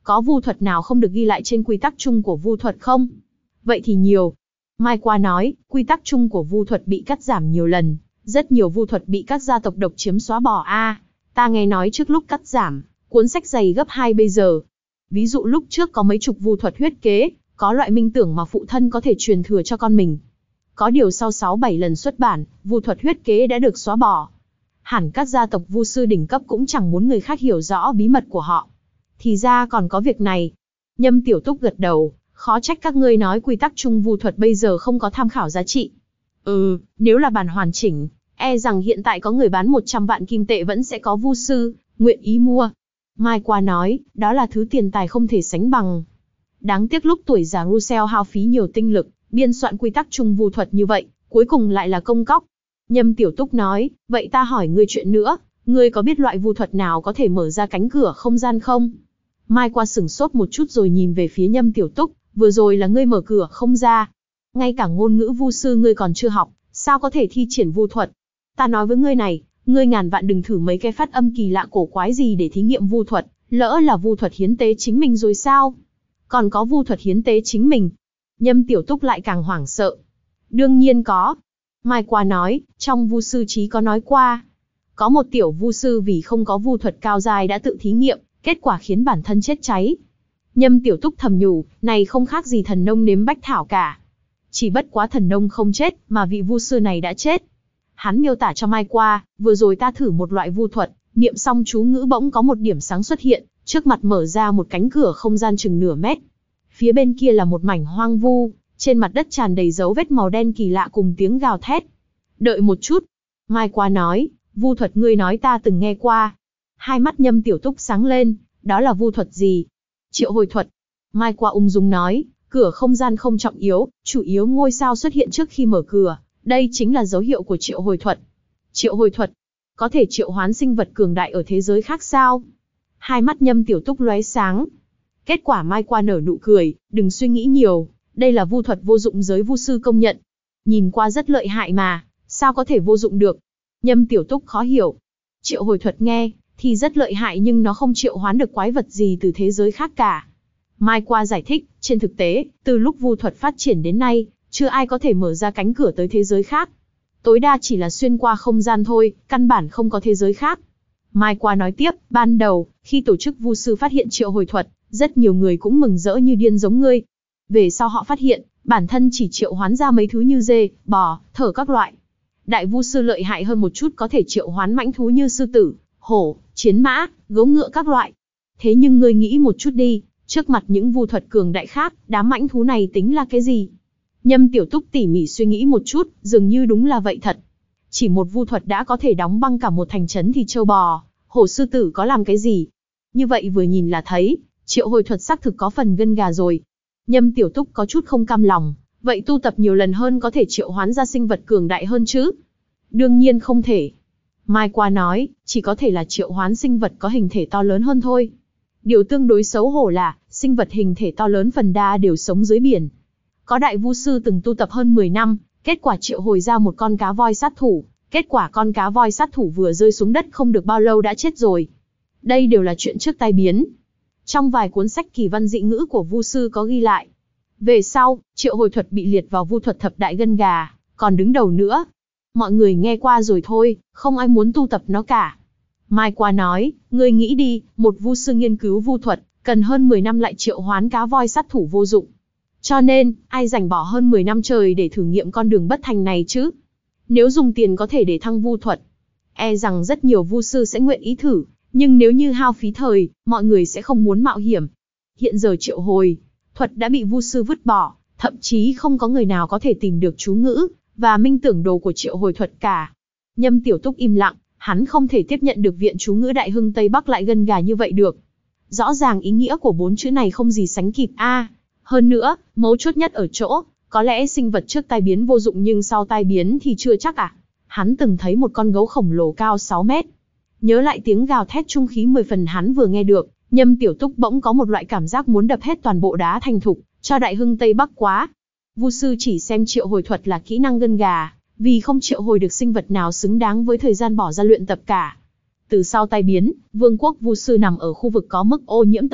Speaker 1: Có vu thuật nào không được ghi lại trên quy tắc chung của vu thuật không? Vậy thì nhiều. Mai Qua nói, quy tắc chung của vu thuật bị cắt giảm nhiều lần, rất nhiều vu thuật bị các gia tộc độc chiếm xóa bỏ a. À, ta nghe nói trước lúc cắt giảm, cuốn sách dày gấp hai bây giờ. Ví dụ lúc trước có mấy chục vu thuật huyết kế, có loại minh tưởng mà phụ thân có thể truyền thừa cho con mình. Có điều sau sáu bảy lần xuất bản, vu thuật huyết kế đã được xóa bỏ. Hẳn các gia tộc vu sư đỉnh cấp cũng chẳng muốn người khác hiểu rõ bí mật của họ. Thì ra còn có việc này. Nhâm Tiểu Túc gật đầu, khó trách các ngươi nói quy tắc chung vu thuật bây giờ không có tham khảo giá trị. Ừ, nếu là bản hoàn chỉnh, e rằng hiện tại có người bán một trăm vạn kim tệ vẫn sẽ có vu sư nguyện ý mua. Mai Qua nói, đó là thứ tiền tài không thể sánh bằng. Đáng tiếc lúc tuổi già Russell hao phí nhiều tinh lực, biên soạn quy tắc chung vu thuật như vậy, cuối cùng lại là công cóc. Nhâm Tiểu Túc nói, vậy ta hỏi ngươi chuyện nữa, ngươi có biết loại vu thuật nào có thể mở ra cánh cửa không gian không? Mai Qua sửng sốt một chút rồi nhìn về phía Nhâm Tiểu Túc, vừa rồi là ngươi mở cửa không ra. Ngay cả ngôn ngữ vu sư ngươi còn chưa học, sao có thể thi triển vu thuật? Ta nói với ngươi này, ngươi ngàn vạn đừng thử mấy cái phát âm kỳ lạ cổ quái gì để thí nghiệm vu thuật, lỡ là vu thuật hiến tế chính mình rồi sao? Còn có vu thuật hiến tế chính mình. Nhâm Tiểu Túc lại càng hoảng sợ. Đương nhiên có. Mai Qua nói, trong vu sư chí có nói qua. Có một tiểu vu sư vì không có vu thuật cao dài đã tự thí nghiệm, kết quả khiến bản thân chết cháy. Nhâm Tiểu Túc thầm nhủ, này không khác gì thần nông nếm bách thảo cả. Chỉ bất quá thần nông không chết, mà vị vu sư này đã chết. Hắn miêu tả cho Mai Qua, vừa rồi ta thử một loại vu thuật, niệm xong chú ngữ bỗng có một điểm sáng xuất hiện, trước mặt mở ra một cánh cửa không gian chừng nửa mét. Phía bên kia là một mảnh hoang vu, trên mặt đất tràn đầy dấu vết màu đen kỳ lạ cùng tiếng gào thét. Đợi một chút. Mai Qua nói, vu thuật ngươi nói ta từng nghe qua. Hai mắt Nhâm Tiểu Túc sáng lên, đó là vu thuật gì? Triệu hồi thuật. Mai Qua ung dung nói, cửa không gian không trọng yếu, chủ yếu ngôi sao xuất hiện trước khi mở cửa, đây chính là dấu hiệu của triệu hồi thuật. Triệu hồi thuật, có thể triệu hoán sinh vật cường đại ở thế giới khác sao? Hai mắt Nhâm Tiểu Túc lóe sáng. Kết quả Mai Qua nở nụ cười, đừng suy nghĩ nhiều, đây là vu thuật vô dụng giới vu sư công nhận. Nhìn qua rất lợi hại mà, sao có thể vô dụng được? Nhâm Tiểu Túc khó hiểu. Triệu hồi thuật nghe thì rất lợi hại nhưng nó không triệu hoán được quái vật gì từ thế giới khác cả. Mai Qua giải thích, trên thực tế, từ lúc vu thuật phát triển đến nay, chưa ai có thể mở ra cánh cửa tới thế giới khác. Tối đa chỉ là xuyên qua không gian thôi, căn bản không có thế giới khác. Mai Qua nói tiếp, ban đầu, khi tổ chức vu sư phát hiện triệu hồi thuật, rất nhiều người cũng mừng rỡ như điên giống ngươi. Về sau họ phát hiện, bản thân chỉ triệu hoán ra mấy thứ như dê, bò, thở các loại. Đại vu sư lợi hại hơn một chút có thể triệu hoán mãnh thú như sư tử, hổ, chiến mã, gấu ngựa các loại. Thế nhưng ngươi nghĩ một chút đi, trước mặt những vu thuật cường đại khác, đám mãnh thú này tính là cái gì? Nhâm Tiểu Túc tỉ mỉ suy nghĩ một chút, dường như đúng là vậy thật. Chỉ một vu thuật đã có thể đóng băng cả một thành trấn thì trâu bò, hổ sư tử có làm cái gì? Như vậy vừa nhìn là thấy, triệu hồi thuật xác thực có phần gân gà rồi. Nhâm Tiểu Túc có chút không cam lòng, vậy tu tập nhiều lần hơn có thể triệu hoán ra sinh vật cường đại hơn chứ? Đương nhiên không thể. Mai Qua nói, chỉ có thể là triệu hoán sinh vật có hình thể to lớn hơn thôi. Điều tương đối xấu hổ là, sinh vật hình thể to lớn phần đa đều sống dưới biển. Có đại vu sư từng tu tập hơn mười năm, kết quả triệu hồi ra một con cá voi sát thủ, kết quả con cá voi sát thủ vừa rơi xuống đất không được bao lâu đã chết rồi. Đây đều là chuyện trước tai biến. Trong vài cuốn sách kỳ văn dị ngữ của vu sư có ghi lại. Về sau, triệu hồi thuật bị liệt vào vu thuật thập đại gân gà, còn đứng đầu nữa. Mọi người nghe qua rồi thôi, không ai muốn tu tập nó cả. Mai Qua nói, ngươi nghĩ đi, một vu sư nghiên cứu vu thuật, cần hơn mười năm lại triệu hoán cá voi sát thủ vô dụng. Cho nên, ai dành bỏ hơn mười năm trời để thử nghiệm con đường bất thành này chứ? Nếu dùng tiền có thể để thăng vu thuật, e rằng rất nhiều vu sư sẽ nguyện ý thử, nhưng nếu như hao phí thời, mọi người sẽ không muốn mạo hiểm. Hiện giờ triệu hồi thuật đã bị vu sư vứt bỏ, thậm chí không có người nào có thể tìm được chú ngữ và minh tưởng đồ của triệu hồi thuật cả. Nhâm Tiểu Túc im lặng, hắn không thể tiếp nhận được viện chú ngữ Đại Hưng Tây Bắc lại gân gà như vậy được. Rõ ràng ý nghĩa của bốn chữ này không gì sánh kịp a. À, hơn nữa, mấu chốt nhất ở chỗ, có lẽ sinh vật trước tai biến vô dụng nhưng sau tai biến thì chưa chắc à. Hắn từng thấy một con gấu khổng lồ cao sáu mét. Nhớ lại tiếng gào thét trung khí mười phần hắn vừa nghe được, Nhâm Tiểu Túc bỗng có một loại cảm giác muốn đập hết toàn bộ đá thành thục, cho Đại Hưng Tây Bắc quá. Vu sư chỉ xem triệu hồi thuật là kỹ năng gân gà, vì không triệu hồi được sinh vật nào xứng đáng với thời gian bỏ ra luyện tập cả. Từ sau tai biến, vương quốc vu sư nằm ở khu vực có mức ô nhiễm tập nhất,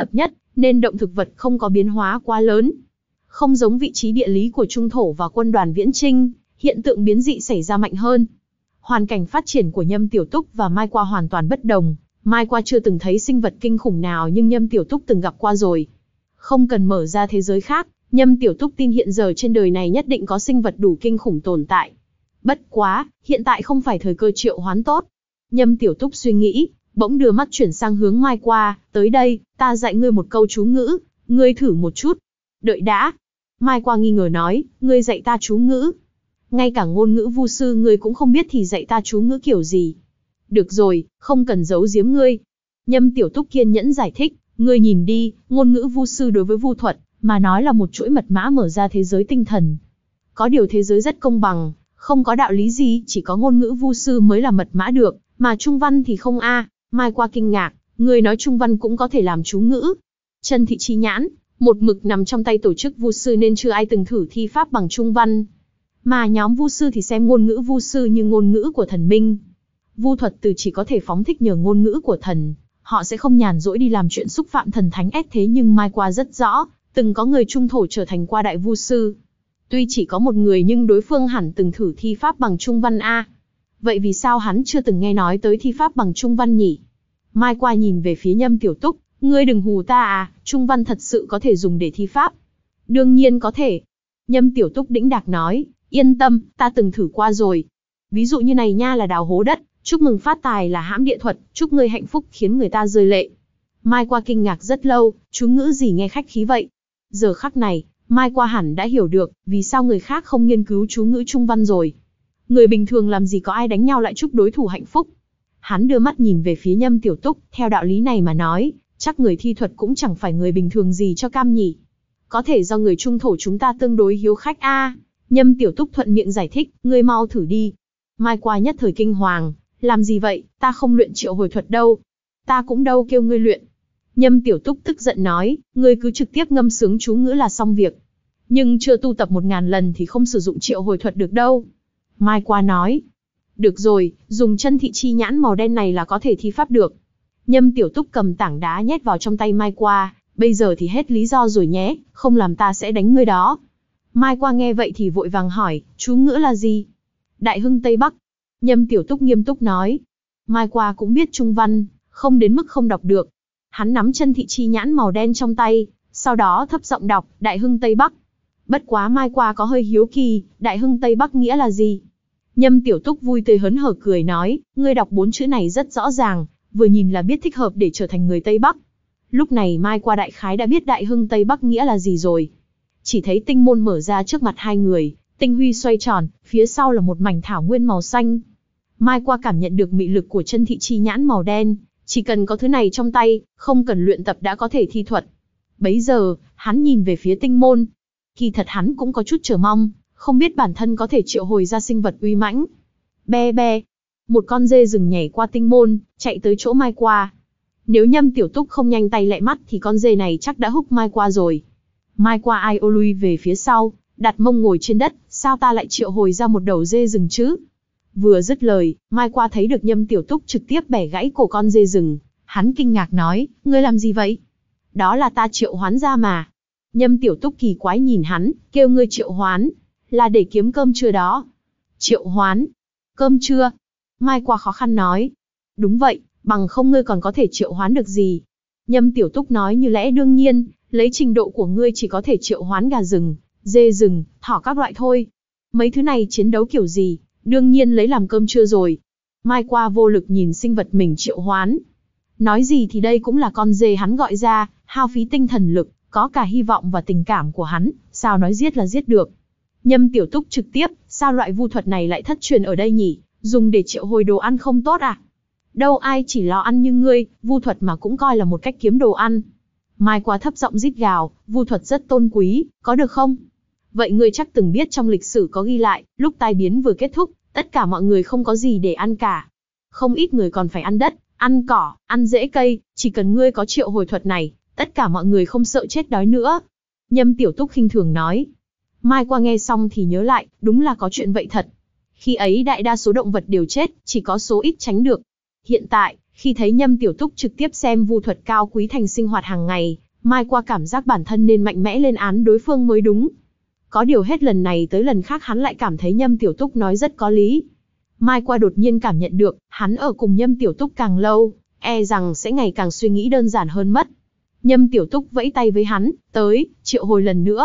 Speaker 1: nên động thực vật không có biến hóa quá lớn. Không giống vị trí địa lý của trung thổ và quân đoàn viễn chinh, hiện tượng biến dị xảy ra mạnh hơn. Hoàn cảnh phát triển của Nhâm Tiểu Túc và Mai Qua hoàn toàn bất đồng. Mai Qua chưa từng thấy sinh vật kinh khủng nào nhưng Nhâm Tiểu Túc từng gặp qua rồi. Không cần mở ra thế giới khác, Nhâm Tiểu Túc tin hiện giờ trên đời này nhất định có sinh vật đủ kinh khủng tồn tại. Bất quá, hiện tại không phải thời cơ triệu hoán tốt. Nhâm Tiểu Túc suy nghĩ, bỗng đưa mắt chuyển sang hướng Mai Qua, tới đây, ta dạy ngươi một câu chú ngữ, ngươi thử một chút. Đợi đã. Mai Qua nghi ngờ nói, ngươi dạy ta chú ngữ. Ngay cả ngôn ngữ vu sư ngươi cũng không biết thì dạy ta chú ngữ kiểu gì. Được rồi, không cần giấu giếm ngươi. Nhâm Tiểu Túc kiên nhẫn giải thích, ngươi nhìn đi, ngôn ngữ vu sư đối với vu thuật, mà nói là một chuỗi mật mã mở ra thế giới tinh thần. Có điều thế giới rất công bằng, không có đạo lý gì, chỉ có ngôn ngữ vu sư mới là mật mã được, mà trung văn thì không a. Mai Qua kinh ngạc, ngươi nói trung văn cũng có thể làm chú ngữ. Chân thị chi nhãn, một mực nằm trong tay tổ chức vu sư nên chưa ai từng thử thi pháp bằng trung văn. Mà nhóm vu sư thì xem ngôn ngữ vu sư như ngôn ngữ của thần minh. Vu thuật từ chỉ có thể phóng thích nhờ ngôn ngữ của thần, họ sẽ không nhàn rỗi đi làm chuyện xúc phạm thần thánh ép thế nhưng Mai Qua rất rõ, từng có người trung thổ trở thành qua đại vu sư. Tuy chỉ có một người nhưng đối phương hẳn từng thử thi pháp bằng trung văn a. Vậy vì sao hắn chưa từng nghe nói tới thi pháp bằng trung văn nhỉ? Mai Qua nhìn về phía Nhâm Tiểu Túc, ngươi đừng hù ta à, trung văn thật sự có thể dùng để thi pháp. Đương nhiên có thể. Nhâm Tiểu Túc đĩnh đạc nói, yên tâm, ta từng thử qua rồi. Ví dụ như này nha là đào hố đất, chúc mừng phát tài là hãm địa thuật, chúc ngươi hạnh phúc khiến người ta rơi lệ. Mai Qua kinh ngạc rất lâu, chú ngữ gì nghe khách khí vậy? Giờ khắc này, Mai Qua hẳn đã hiểu được, vì sao người khác không nghiên cứu chú ngữ trung văn rồi. Người bình thường làm gì có ai đánh nhau lại chúc đối thủ hạnh phúc. Hắn đưa mắt nhìn về phía Nhâm Tiểu Túc, theo đạo lý này mà nói, chắc người thi thuật cũng chẳng phải người bình thường gì cho cam nhỉ. Có thể do người trung thổ chúng ta tương đối hiếu khách a. À. Nhâm Tiểu Túc thuận miệng giải thích, ngươi mau thử đi. Mai Qua nhất thời kinh hoàng, làm gì vậy, ta không luyện triệu hồi thuật đâu. Ta cũng đâu kêu ngươi luyện. Nhâm Tiểu Túc tức giận nói, ngươi cứ trực tiếp ngâm sướng chú ngữ là xong việc. Nhưng chưa tu tập một ngàn lần thì không sử dụng triệu hồi thuật được đâu. Mai Qua nói, được rồi, dùng chân thị chi nhãn màu đen này là có thể thi pháp được. Nhâm Tiểu Túc cầm tảng đá nhét vào trong tay Mai Qua, bây giờ thì hết lý do rồi nhé, không làm ta sẽ đánh ngươi đó. Mai Qua nghe vậy thì vội vàng hỏi, chú ngữ là gì? Đại hưng Tây Bắc. Nhâm Tiểu Túc nghiêm túc nói. Mai Qua cũng biết trung văn, không đến mức không đọc được. Hắn nắm chân thị chi nhãn màu đen trong tay, sau đó thấp giọng đọc, Đại hưng Tây Bắc. Bất quá Mai Qua có hơi hiếu kỳ, Đại hưng Tây Bắc nghĩa là gì? Nhâm Tiểu Túc vui tươi hớn hở cười nói, ngươi đọc bốn chữ này rất rõ ràng, vừa nhìn là biết thích hợp để trở thành người Tây Bắc. Lúc này Mai Qua đại khái đã biết Đại hưng Tây Bắc nghĩa là gì rồi. Chỉ thấy tinh môn mở ra trước mặt hai người, tinh huy xoay tròn, phía sau là một mảnh thảo nguyên màu xanh. Mai Qua cảm nhận được mị lực của chân thị chi nhãn màu đen, chỉ cần có thứ này trong tay, không cần luyện tập đã có thể thi thuật. Bấy giờ, hắn nhìn về phía tinh môn. Kỳ thật hắn cũng có chút chờ mong, không biết bản thân có thể triệu hồi ra sinh vật uy mãnh. Be be, một con dê rừng nhảy qua tinh môn, chạy tới chỗ Mai Qua. Nếu Nhâm Tiểu Túc không nhanh tay lẹ mắt thì con dê này chắc đã húc Mai Qua rồi. Mai Qua ai ô lui về phía sau, đặt mông ngồi trên đất, sao ta lại triệu hồi ra một đầu dê rừng chứ? Vừa dứt lời, Mai Qua thấy được Nhâm Tiểu Túc trực tiếp bẻ gãy cổ con dê rừng. Hắn kinh ngạc nói, ngươi làm gì vậy? Đó là ta triệu hoán ra mà. Nhâm Tiểu Túc kỳ quái nhìn hắn, kêu ngươi triệu hoán, là để kiếm cơm trưa đó. Triệu hoán? Cơm trưa? Mai Qua khó khăn nói. Đúng vậy, bằng không ngươi còn có thể triệu hoán được gì? Nhâm Tiểu Túc nói như lẽ đương nhiên, lấy trình độ của ngươi chỉ có thể triệu hoán gà rừng, dê rừng, thỏ các loại thôi. Mấy thứ này chiến đấu kiểu gì, đương nhiên lấy làm cơm trưa rồi. Mai Qua vô lực nhìn sinh vật mình triệu hoán. Nói gì thì đây cũng là con dê hắn gọi ra, hao phí tinh thần lực, có cả hy vọng và tình cảm của hắn, sao nói giết là giết được. Nhâm Tiểu Túc trực tiếp, sao loại vu thuật này lại thất truyền ở đây nhỉ, dùng để triệu hồi đồ ăn không tốt à? Đâu ai chỉ lo ăn như ngươi, vu thuật mà cũng coi là một cách kiếm đồ ăn. Mai Qua thấp giọng rít gào, vu thuật rất tôn quý, có được không? Vậy ngươi chắc từng biết trong lịch sử có ghi lại, lúc tai biến vừa kết thúc, tất cả mọi người không có gì để ăn cả. Không ít người còn phải ăn đất, ăn cỏ, ăn rễ cây, chỉ cần ngươi có triệu hồi thuật này, tất cả mọi người không sợ chết đói nữa. Nhâm Tiểu Túc khinh thường nói. Mai Qua nghe xong thì nhớ lại, đúng là có chuyện vậy thật. Khi ấy đại đa số động vật đều chết, chỉ có số ít tránh được. Hiện tại, khi thấy Nhâm Tiểu Túc trực tiếp xem vu thuật cao quý thành sinh hoạt hàng ngày, Mai qua cảm giác bản thân nên mạnh mẽ lên án đối phương mới đúng. Có điều hết lần này tới lần khác hắn lại cảm thấy Nhâm Tiểu Túc nói rất có lý. Mai qua đột nhiên cảm nhận được, hắn ở cùng Nhâm Tiểu Túc càng lâu, e rằng sẽ ngày càng suy nghĩ đơn giản hơn mất. Nhâm Tiểu Túc vẫy tay với hắn, tới, triệu hồi lần nữa.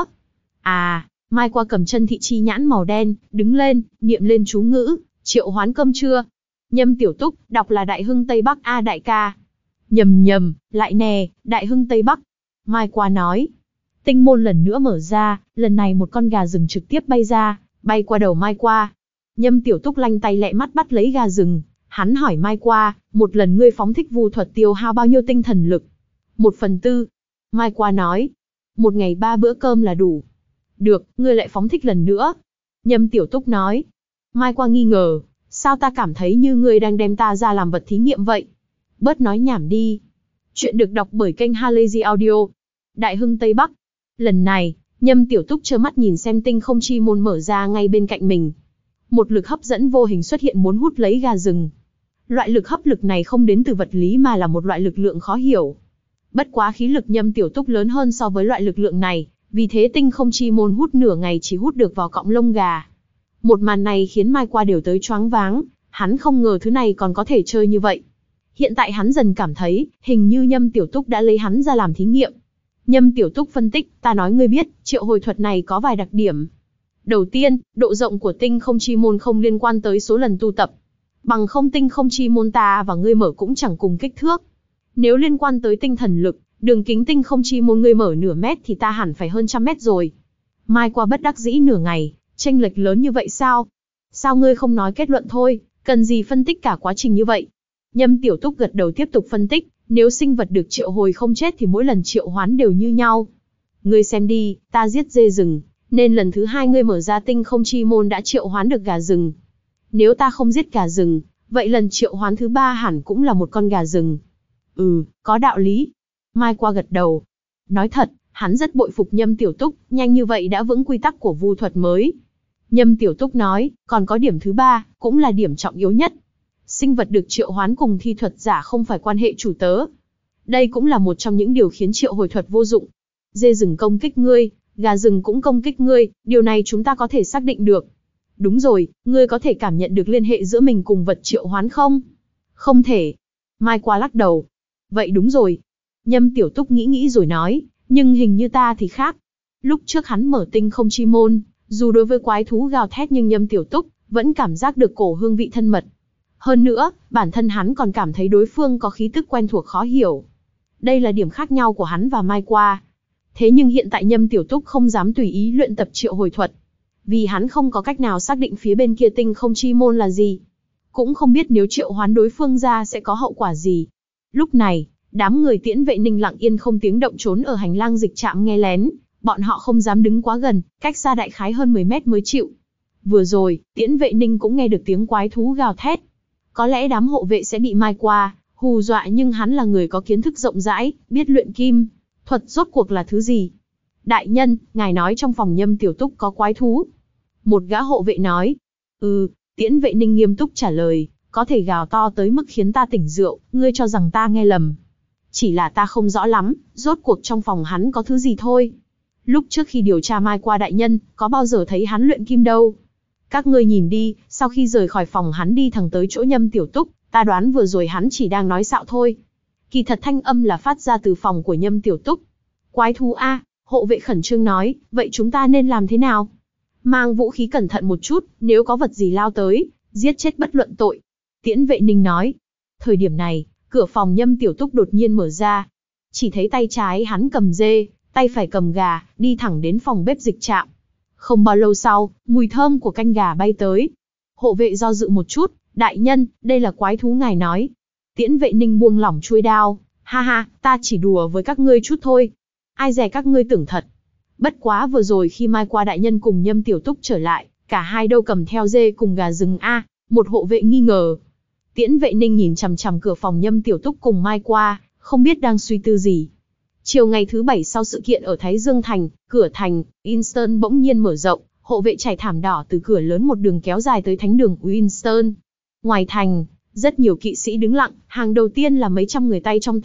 Speaker 1: À, Mai qua cầm chân thị chi nhãn màu đen, đứng lên, niệm lên chú ngữ, triệu hoán cơm trưa. Nhâm Tiểu Túc, đọc là Đại Hưng Tây Bắc a đại ca. Nhầm nhầm, lại nè, Đại Hưng Tây Bắc. Mai qua nói. Tinh môn lần nữa mở ra, lần này một con gà rừng trực tiếp bay ra, bay qua đầu Mai qua. Nhâm Tiểu Túc lanh tay lẹ mắt bắt lấy gà rừng. Hắn hỏi Mai qua, một lần ngươi phóng thích vu thuật tiêu hao bao nhiêu tinh thần lực? Một phần tư. Mai qua nói. Một ngày ba bữa cơm là đủ. Được, ngươi lại phóng thích lần nữa. Nhâm Tiểu Túc nói. Mai qua nghi ngờ, sao ta cảm thấy như ngươi đang đem ta ra làm vật thí nghiệm vậy? Bớt nói nhảm đi. Chuyện được đọc bởi kênh Halazy Audio. Đại Hưng Tây Bắc. Lần này, Nhâm Tiểu Túc trơ mắt nhìn xem tinh không chi môn mở ra ngay bên cạnh mình. Một lực hấp dẫn vô hình xuất hiện muốn hút lấy gà rừng. Loại lực hấp lực này không đến từ vật lý mà là một loại lực lượng khó hiểu. Bất quá khí lực Nhâm Tiểu Túc lớn hơn so với loại lực lượng này, vì thế tinh không chi môn hút nửa ngày chỉ hút được vào cọng lông gà. Một màn này khiến Mai qua đều tới choáng váng, hắn không ngờ thứ này còn có thể chơi như vậy. Hiện tại hắn dần cảm thấy, hình như Nhâm Tiểu Túc đã lấy hắn ra làm thí nghiệm. Nhâm Tiểu Túc phân tích, ta nói ngươi biết, triệu hồi thuật này có vài đặc điểm. Đầu tiên, độ rộng của tinh không chi môn không liên quan tới số lần tu tập. Bằng không tinh không chi môn ta và ngươi mở cũng chẳng cùng kích thước. Nếu liên quan tới tinh thần lực, đường kính tinh không chi môn ngươi mở nửa mét thì ta hẳn phải hơn trăm mét rồi. Mai qua bất đắc dĩ nửa ngày, chênh lệch lớn như vậy sao? Sao ngươi không nói kết luận thôi, cần gì phân tích cả quá trình như vậy? Nhâm Tiểu Túc gật đầu tiếp tục phân tích, nếu sinh vật được triệu hồi không chết thì mỗi lần triệu hoán đều như nhau. Ngươi xem đi, ta giết dê rừng, nên lần thứ hai ngươi mở ra tinh không chi môn đã triệu hoán được gà rừng. Nếu ta không giết gà rừng, vậy lần triệu hoán thứ ba hẳn cũng là một con gà rừng. Ừ, có đạo lý. Mai qua gật đầu. Nói thật, hắn rất bội phục Nhâm Tiểu Túc, nhanh như vậy đã vững quy tắc của vu thuật mới. Nhâm Tiểu Túc nói, còn có điểm thứ ba, cũng là điểm trọng yếu nhất. Sinh vật được triệu hoán cùng thi thuật giả không phải quan hệ chủ tớ. Đây cũng là một trong những điều khiến triệu hồi thuật vô dụng. Dê rừng công kích ngươi, gà rừng cũng công kích ngươi, điều này chúng ta có thể xác định được. Đúng rồi, ngươi có thể cảm nhận được liên hệ giữa mình cùng vật triệu hoán không? Không thể. Mai qua lắc đầu. Vậy đúng rồi. Nhâm Tiểu Túc nghĩ nghĩ rồi nói, nhưng hình như ta thì khác. Lúc trước hắn mở tinh không chi môn, dù đối với quái thú gào thét nhưng Nhâm Tiểu Túc vẫn cảm giác được cổ hương vị thân mật. Hơn nữa, bản thân hắn còn cảm thấy đối phương có khí tức quen thuộc khó hiểu. Đây là điểm khác nhau của hắn và Mai qua. Thế nhưng hiện tại Nhâm Tiểu Túc không dám tùy ý luyện tập triệu hồi thuật. Vì hắn không có cách nào xác định phía bên kia tinh không chi môn là gì. Cũng không biết nếu triệu hoán đối phương ra sẽ có hậu quả gì. Lúc này, đám người Tiễn Vệ Ninh lặng yên không tiếng động trốn ở hành lang dịch trạm nghe lén. Bọn họ không dám đứng quá gần, cách xa đại khái hơn mười mét mới chịu. Vừa rồi, Tiễn Vệ Ninh cũng nghe được tiếng quái thú gào thét. Có lẽ đám hộ vệ sẽ bị Mai qua hù dọa, nhưng hắn là người có kiến thức rộng rãi, biết luyện kim thuật rốt cuộc là thứ gì. Đại nhân, ngài nói trong phòng Nhâm Tiểu Túc có quái thú. Một gã hộ vệ nói. Ừ, Tiễn Vệ Ninh nghiêm túc trả lời, có thể gào to tới mức khiến ta tỉnh rượu, ngươi cho rằng ta nghe lầm. Chỉ là ta không rõ lắm, rốt cuộc trong phòng hắn có thứ gì thôi. Lúc trước khi điều tra Mai qua đại nhân, có bao giờ thấy hắn luyện kim đâu. Các ngươi nhìn đi, sau khi rời khỏi phòng hắn đi thẳng tới chỗ Nhâm Tiểu Túc, ta đoán vừa rồi hắn chỉ đang nói xạo thôi. Kỳ thật thanh âm là phát ra từ phòng của Nhâm Tiểu Túc. Quái thú a, hộ vệ khẩn trương nói, vậy chúng ta nên làm thế nào? Mang vũ khí cẩn thận một chút, nếu có vật gì lao tới, giết chết bất luận tội. Tiễn Vệ Ninh nói. Thời điểm này, cửa phòng Nhâm Tiểu Túc đột nhiên mở ra. Chỉ thấy tay trái hắn cầm dê, tay phải cầm gà, đi thẳng đến phòng bếp dịch trạm. Không bao lâu sau, mùi thơm của canh gà bay tới. Hộ vệ do dự một chút, đại nhân, đây là quái thú ngài nói. Tiễn Vệ Ninh buông lỏng chuôi đao, ha ha, ta chỉ đùa với các ngươi chút thôi. Ai dè các ngươi tưởng thật. Bất quá vừa rồi khi Mai qua đại nhân cùng Nhâm Tiểu Túc trở lại, cả hai đâu cầm theo dê cùng gà rừng a, một hộ vệ nghi ngờ. Tiễn Vệ Ninh nhìn chằm chằm cửa phòng Nhâm Tiểu Túc cùng Mai qua, không biết đang suy tư gì. Chiều ngày thứ bảy sau sự kiện ở Thái Dương Thành, cửa thành Winston bỗng nhiên mở rộng, hộ vệ trải thảm đỏ từ cửa lớn một đường kéo dài tới thánh đường Winston. Ngoài thành, rất nhiều kỵ sĩ đứng lặng, hàng đầu tiên là mấy trăm người tay trong tay,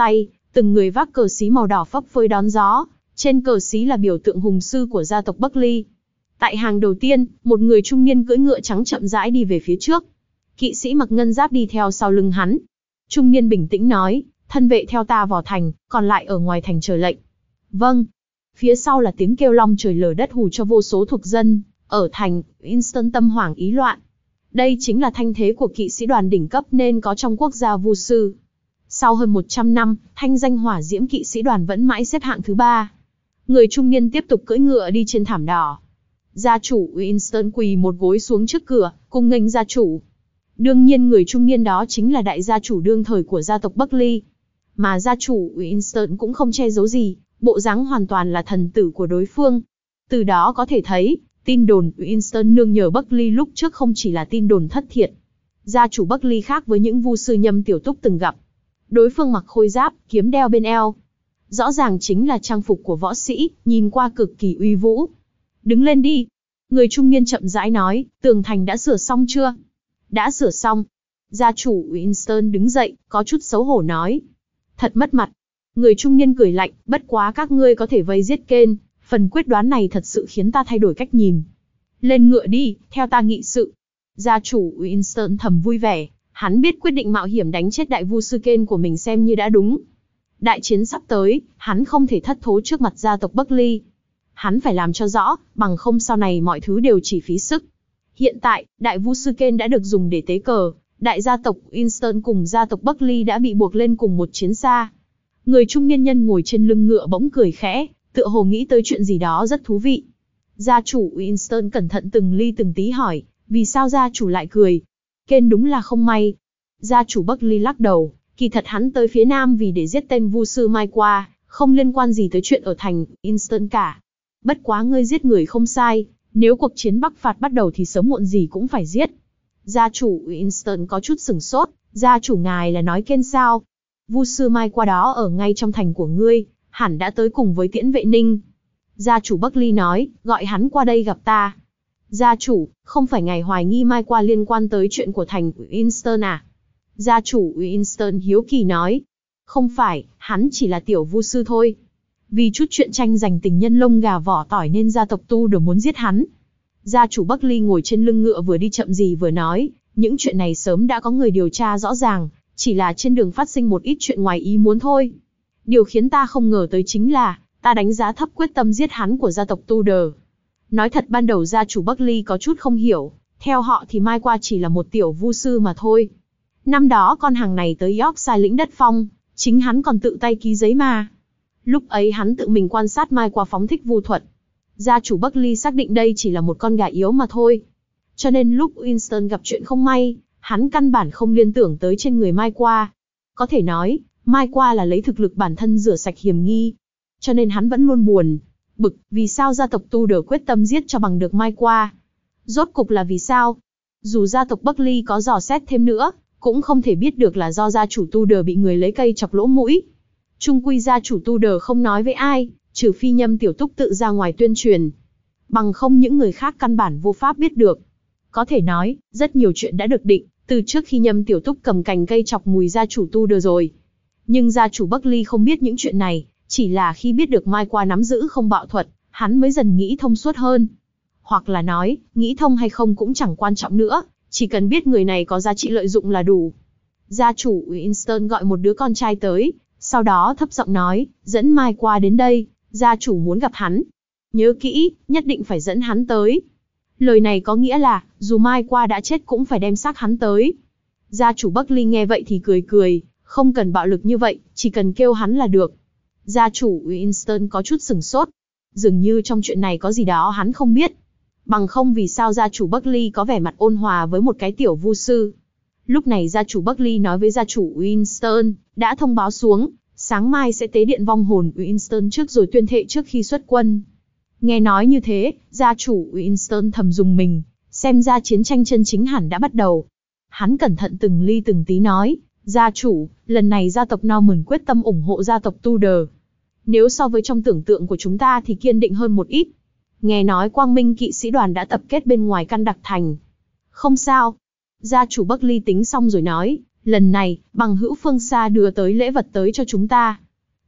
Speaker 1: từng người vác cờ xí màu đỏ phấp phới đón gió, trên cờ xí là biểu tượng hùng sư của gia tộc Buckley. Tại hàng đầu tiên, một người trung niên cưỡi ngựa trắng chậm rãi đi về phía trước. Kỵ sĩ mặc ngân giáp đi theo sau lưng hắn. Trung niên bình tĩnh nói, thân vệ theo ta vào thành, còn lại ở ngoài thành chờ lệnh. Vâng. Phía sau là tiếng kêu long trời lở đất hù cho vô số thuộc dân. Ở thành, Winston tâm hoảng ý loạn. Đây chính là thanh thế của kỵ sĩ đoàn đỉnh cấp nên có trong quốc gia vu sư. Sau hơn một trăm năm, thanh danh hỏa diễm kỵ sĩ đoàn vẫn mãi xếp hạng thứ ba. Người trung niên tiếp tục cưỡi ngựa đi trên thảm đỏ. Gia chủ Winston quỳ một gối xuống trước cửa, cung nghênh gia chủ. Đương nhiên người trung niên đó chính là đại gia chủ đương thời của gia tộc Buckley. Mà gia chủ Winston cũng không che giấu gì, bộ dáng hoàn toàn là thần tử của đối phương. Từ đó có thể thấy, tin đồn Winston nương nhờ Buckley lúc trước không chỉ là tin đồn thất thiệt. Gia chủ Buckley khác với những vu sư nhâm tiểu túc từng gặp. Đối phương mặc khôi giáp, kiếm đeo bên eo. Rõ ràng chính là trang phục của võ sĩ, nhìn qua cực kỳ uy vũ. Đứng lên đi. Người trung niên chậm rãi nói, tường thành đã sửa xong chưa? Đã sửa xong. Gia chủ Winston đứng dậy, có chút xấu hổ nói. Thật mất mặt. Người trung niên cười lạnh, bất quá các ngươi có thể vây giết Kane. Phần quyết đoán này thật sự khiến ta thay đổi cách nhìn. Lên ngựa đi, theo ta nghị sự. Gia chủ Winston thầm vui vẻ, hắn biết quyết định mạo hiểm đánh chết đại vu sư Kane của mình xem như đã đúng. Đại chiến sắp tới, hắn không thể thất thố trước mặt gia tộc Buckley. Hắn phải làm cho rõ, bằng không sau này mọi thứ đều chỉ phí sức. Hiện tại, đại vu sư Kane đã được dùng để tế cờ, đại gia tộc Winston cùng gia tộc Buckley đã bị buộc lên cùng một chiến xa. Người trung niên nhân ngồi trên lưng ngựa bỗng cười khẽ, tựa hồ nghĩ tới chuyện gì đó rất thú vị. Gia chủ Winston cẩn thận từng ly từng tí hỏi, vì sao gia chủ lại cười? Kane đúng là không may. Gia chủ Buckley lắc đầu, kỳ thật hắn tới phía nam vì để giết tên vu sư Mai qua, không liên quan gì tới chuyện ở thành Winston cả. Bất quá ngươi giết người không sai, nếu cuộc chiến Bắc phạt bắt đầu thì sớm muộn gì cũng phải giết. Gia chủ Winston có chút sửng sốt, gia chủ ngài là nói Kane sao? Vu sư Mai qua đó ở ngay trong thành của ngươi, hẳn đã tới cùng với Tiễn Vệ Ninh. Gia chủ Buckley nói, gọi hắn qua đây gặp ta. Gia chủ, không phải ngài hoài nghi Mai qua liên quan tới chuyện của thành Winston à? Gia chủ Winston hiếu kỳ nói, không phải, hắn chỉ là tiểu vu sư thôi. Vì chút chuyện tranh giành tình nhân lông gà vỏ tỏi nên gia tộc Tu đều muốn giết hắn. Gia chủ Buckley ngồi trên lưng ngựa vừa đi chậm gì vừa nói, những chuyện này sớm đã có người điều tra rõ ràng, chỉ là trên đường phát sinh một ít chuyện ngoài ý muốn thôi. Điều khiến ta không ngờ tới chính là, ta đánh giá thấp quyết tâm giết hắn của gia tộc Tudor. Nói thật ban đầu gia chủ Buckley có chút không hiểu, theo họ thì Mai qua chỉ là một tiểu vu sư mà thôi. Năm đó con hàng này tới Yorkshire lĩnh đất phong, chính hắn còn tự tay ký giấy mà. Lúc ấy hắn tự mình quan sát Mai qua phóng thích vu thuật. Gia chủ Buckley xác định đây chỉ là một con gà yếu mà thôi. Cho nên lúc Winston gặp chuyện không may, hắn căn bản không liên tưởng tới trên người Mai qua. Có thể nói, Mai qua là lấy thực lực bản thân rửa sạch hiểm nghi. Cho nên hắn vẫn luôn buồn, bực, vì sao gia tộc Tudor quyết tâm giết cho bằng được Mai qua. Rốt cục là vì sao? Dù gia tộc Buckley có dò xét thêm nữa, cũng không thể biết được là do gia chủ Tudor bị người lấy cây chọc lỗ mũi. Chung quy gia chủ Tudor không nói với ai, trừ phi Nhâm Tiểu Túc tự ra ngoài tuyên truyền. Bằng không những người khác căn bản vô pháp biết được. Có thể nói, rất nhiều chuyện đã được định, từ trước khi Nhâm Tiểu Túc cầm cành cây chọc mùi gia chủ Tudor rồi. Nhưng gia chủ Buckley không biết những chuyện này, chỉ là khi biết được Mai qua nắm giữ không bạo thuật, hắn mới dần nghĩ thông suốt hơn. Hoặc là nói, nghĩ thông hay không cũng chẳng quan trọng nữa, chỉ cần biết người này có giá trị lợi dụng là đủ. Gia chủ Winston gọi một đứa con trai tới, sau đó thấp giọng nói, dẫn Mai qua đến đây, gia chủ muốn gặp hắn. Nhớ kỹ, nhất định phải dẫn hắn tới. Lời này có nghĩa là, dù Mai qua đã chết cũng phải đem xác hắn tới. Gia chủ Buckley nghe vậy thì cười cười, không cần bạo lực như vậy, chỉ cần kêu hắn là được. Gia chủ Winston có chút sửng sốt. Dường như trong chuyện này có gì đó hắn không biết. Bằng không vì sao gia chủ Buckley có vẻ mặt ôn hòa với một cái tiểu vu sư. Lúc này gia chủ Buckley nói với gia chủ Winston, đã thông báo xuống, sáng mai sẽ tế điện vong hồn Winston trước rồi tuyên thệ trước khi xuất quân. Nghe nói như thế, gia chủ Winston thầm dùng mình, xem ra chiến tranh chân chính hẳn đã bắt đầu. Hắn cẩn thận từng ly từng tí nói, gia chủ, lần này gia tộc Norman quyết tâm ủng hộ gia tộc Tudor. Nếu so với trong tưởng tượng của chúng ta thì kiên định hơn một ít. Nghe nói Quang Minh kỵ sĩ đoàn đã tập kết bên ngoài căn đặc thành. Không sao. Gia chủ Buckley tính xong rồi nói, lần này, bằng hữu phương xa đưa tới lễ vật tới cho chúng ta.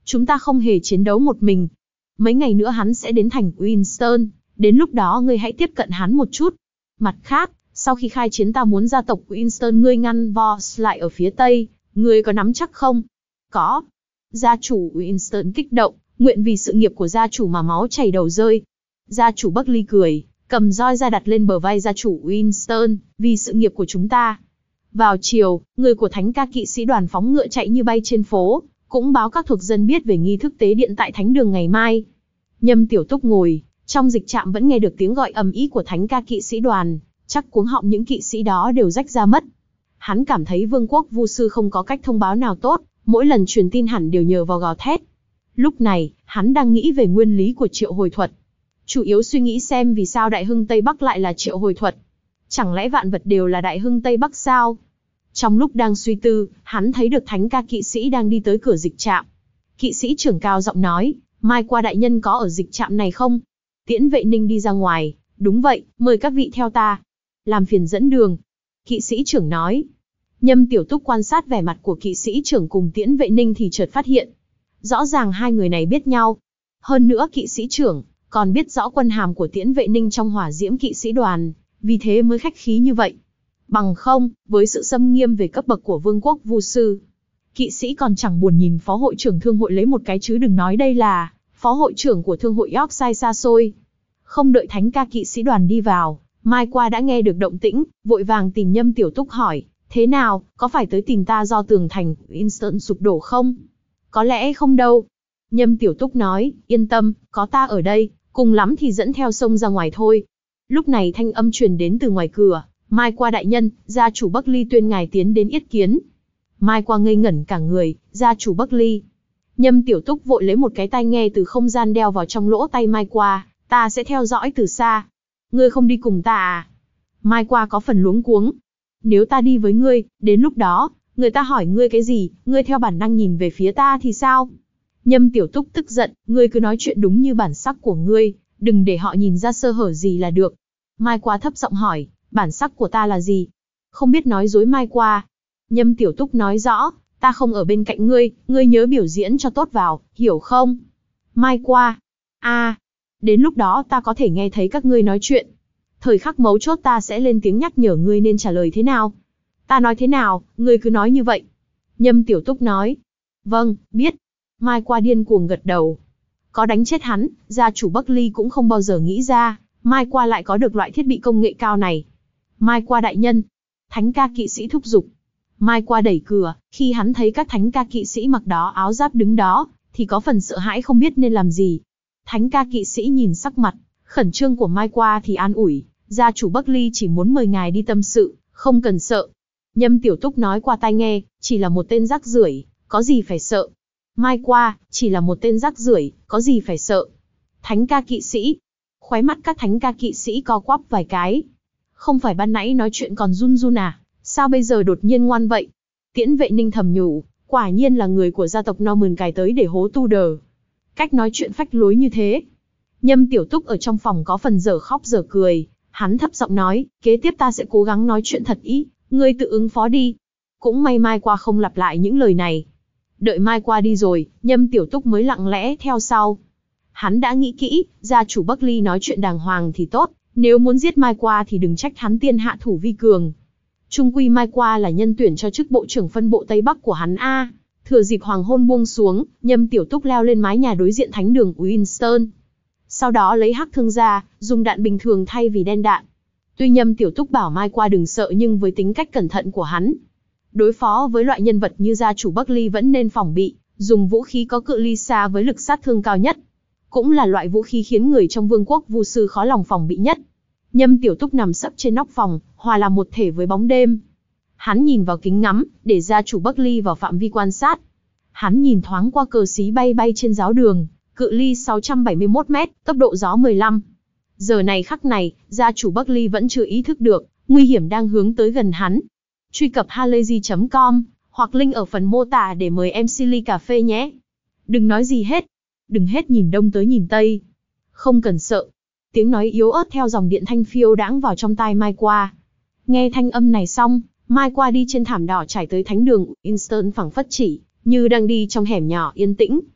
Speaker 1: Chúng ta không hề chiến đấu một mình. Mấy ngày nữa hắn sẽ đến thành Winston, đến lúc đó ngươi hãy tiếp cận hắn một chút. Mặt khác, sau khi khai chiến ta muốn gia tộc Winston ngươi ngăn Voss lại ở phía Tây, ngươi có nắm chắc không? Có. Gia chủ Winston kích động, nguyện vì sự nghiệp của gia chủ mà máu chảy đầu rơi. Gia chủ Buckley cười, cầm roi ra đặt lên bờ vai gia chủ Winston, vì sự nghiệp của chúng ta. Vào chiều, người của thánh ca kỵ sĩ đoàn phóng ngựa chạy như bay trên phố, cũng báo các thuộc dân biết về nghi thức tế điện tại thánh đường ngày mai. Nhâm Tiểu Túc ngồi, trong dịch trạm vẫn nghe được tiếng gọi ầm ĩ của thánh ca kỵ sĩ đoàn, chắc cuống họng những kỵ sĩ đó đều rách ra mất. Hắn cảm thấy vương quốc vu sư không có cách thông báo nào tốt, mỗi lần truyền tin hẳn đều nhờ vào gào thét. Lúc này, hắn đang nghĩ về nguyên lý của triệu hồi thuật. Chủ yếu suy nghĩ xem vì sao đại hưng Tây Bắc lại là triệu hồi thuật. Chẳng lẽ vạn vật đều là đại hưng Tây Bắc sao? Trong lúc đang suy tư, hắn thấy được thánh ca kỵ sĩ đang đi tới cửa dịch trạm. Kỵ sĩ trưởng cao giọng nói, mai qua đại nhân có ở dịch trạm này không? Tiễn Vệ Ninh đi ra ngoài, đúng vậy, mời các vị theo ta. Làm phiền dẫn đường. Kỵ sĩ trưởng nói. Nhâm Tiểu Túc quan sát vẻ mặt của kỵ sĩ trưởng cùng Tiễn Vệ Ninh thì chợt phát hiện. Rõ ràng hai người này biết nhau. Hơn nữa kỵ sĩ trưởng còn biết rõ quân hàm của Tiễn Vệ Ninh trong hỏa diễm kỵ sĩ đoàn, vì thế mới khách khí như vậy. Bằng không, với sự xâm nghiêm về cấp bậc của vương quốc vu sư, kỵ sĩ còn chẳng buồn nhìn phó hội trưởng thương hội lấy một cái chứ đừng nói đây là phó hội trưởng của thương hội Yorkshire xa xôi. Không đợi thánh ca kỵ sĩ đoàn đi vào, Mai Qua đã nghe được động tĩnh, vội vàng tìm Nhâm Tiểu Túc hỏi, thế nào, có phải tới tìm ta do tường thành Winston sụp đổ không? Có lẽ không đâu. Nhâm Tiểu Túc nói, yên tâm, có ta ở đây, cùng lắm thì dẫn theo sông ra ngoài thôi. Lúc này thanh âm truyền đến từ ngoài cửa, Mai Qua đại nhân, gia chủ Buckley tuyên ngài tiến đến yết kiến. Mai Qua ngây ngẩn cả người, gia chủ Buckley. Nhâm Tiểu Túc vội lấy một cái tai nghe từ không gian đeo vào trong lỗ tay Mai Qua, ta sẽ theo dõi từ xa. Ngươi không đi cùng ta à? Mai Qua có phần luống cuống. Nếu ta đi với ngươi, đến lúc đó, người ta hỏi ngươi cái gì, ngươi theo bản năng nhìn về phía ta thì sao? Nhâm Tiểu Túc tức giận, ngươi cứ nói chuyện đúng như bản sắc của ngươi, đừng để họ nhìn ra sơ hở gì là được. Mai Qua thấp giọng hỏi, bản sắc của ta là gì? Không biết nói dối Mai Qua. Nhâm Tiểu Túc nói rõ, ta không ở bên cạnh ngươi, ngươi nhớ biểu diễn cho tốt vào, hiểu không? Mai Qua, a, à, đến lúc đó ta có thể nghe thấy các ngươi nói chuyện. Thời khắc mấu chốt ta sẽ lên tiếng nhắc nhở ngươi nên trả lời thế nào. Ta nói thế nào, ngươi cứ nói như vậy. Nhâm Tiểu Túc nói, vâng, biết. Mai Qua điên cuồng gật đầu. Có đánh chết hắn, gia chủ Buckley cũng không bao giờ nghĩ ra, Mai Qua lại có được loại thiết bị công nghệ cao này. Mai Qua đại nhân, thánh ca kỵ sĩ thúc giục. Mai Qua đẩy cửa, khi hắn thấy các thánh ca kỵ sĩ mặc đó áo giáp đứng đó, thì có phần sợ hãi không biết nên làm gì. Thánh ca kỵ sĩ nhìn sắc mặt khẩn trương của Mai Qua thì an ủi, gia chủ Buckley chỉ muốn mời ngài đi tâm sự, không cần sợ. Nhâm Tiểu Túc nói qua tai nghe, chỉ là một tên rác rưởi, có gì phải sợ. Mai Qua, chỉ là một tên rác rưởi, có gì phải sợ. Thánh ca kỵ sĩ. Khóe mắt các thánh ca kỵ sĩ co quắp vài cái. Không phải ban nãy nói chuyện còn run run à, sao bây giờ đột nhiên ngoan vậy? Tiễn Vệ Ninh thầm nhủ, quả nhiên là người của gia tộc Norman cài tới để hố tu đờ. Cách nói chuyện phách lối như thế. Nhâm Tiểu Túc ở trong phòng có phần dở khóc dở cười, hắn thấp giọng nói, kế tiếp ta sẽ cố gắng nói chuyện thật ý, ngươi tự ứng phó đi. Cũng may Mai Qua không lặp lại những lời này. Đợi Mai Qua đi rồi, Nhâm Tiểu Túc mới lặng lẽ theo sau. Hắn đã nghĩ kỹ, gia chủ Buckley nói chuyện đàng hoàng thì tốt, nếu muốn giết Mai Qua thì đừng trách hắn tiên hạ thủ vi cường. Trung quy Mai Qua là nhân tuyển cho chức bộ trưởng phân bộ Tây Bắc của hắn a. Thừa dịp hoàng hôn buông xuống, Nhâm Tiểu Túc leo lên mái nhà đối diện thánh đường Winston. Sau đó lấy hắc thương ra, dùng đạn bình thường thay vì đen đạn. Tuy Nhâm Tiểu Túc bảo Mai Qua đừng sợ nhưng với tính cách cẩn thận của hắn, đối phó với loại nhân vật như gia chủ Buckley vẫn nên phòng bị, dùng vũ khí có cự ly xa với lực sát thương cao nhất. Cũng là loại vũ khí khiến người trong vương quốc vu sư khó lòng phòng bị nhất. Nhâm Tiểu Túc nằm sấp trên nóc phòng, hòa làm một thể với bóng đêm. Hắn nhìn vào kính ngắm, để gia chủ Buckley vào phạm vi quan sát. Hắn nhìn thoáng qua cờ xí bay bay trên giáo đường, cự ly sáu trăm bảy mươi mốt mét, tốc độ gió mười lăm. Giờ này khắc này, gia chủ Buckley vẫn chưa ý thức được, nguy hiểm đang hướng tới gần hắn. Truy cập halayzi chấm com, hoặc link ở phần mô tả để mời em xê ly cà phê nhé. Đừng nói gì hết. Đừng hết nhìn đông tới nhìn tây. Không cần sợ. Tiếng nói yếu ớt theo dòng điện thanh phiêu đãng vào trong tai Mai Qua. Nghe thanh âm này xong, Mai Qua đi trên thảm đỏ trải tới thánh đường Winston phẳng phất chỉ, như đang đi trong hẻm nhỏ yên tĩnh.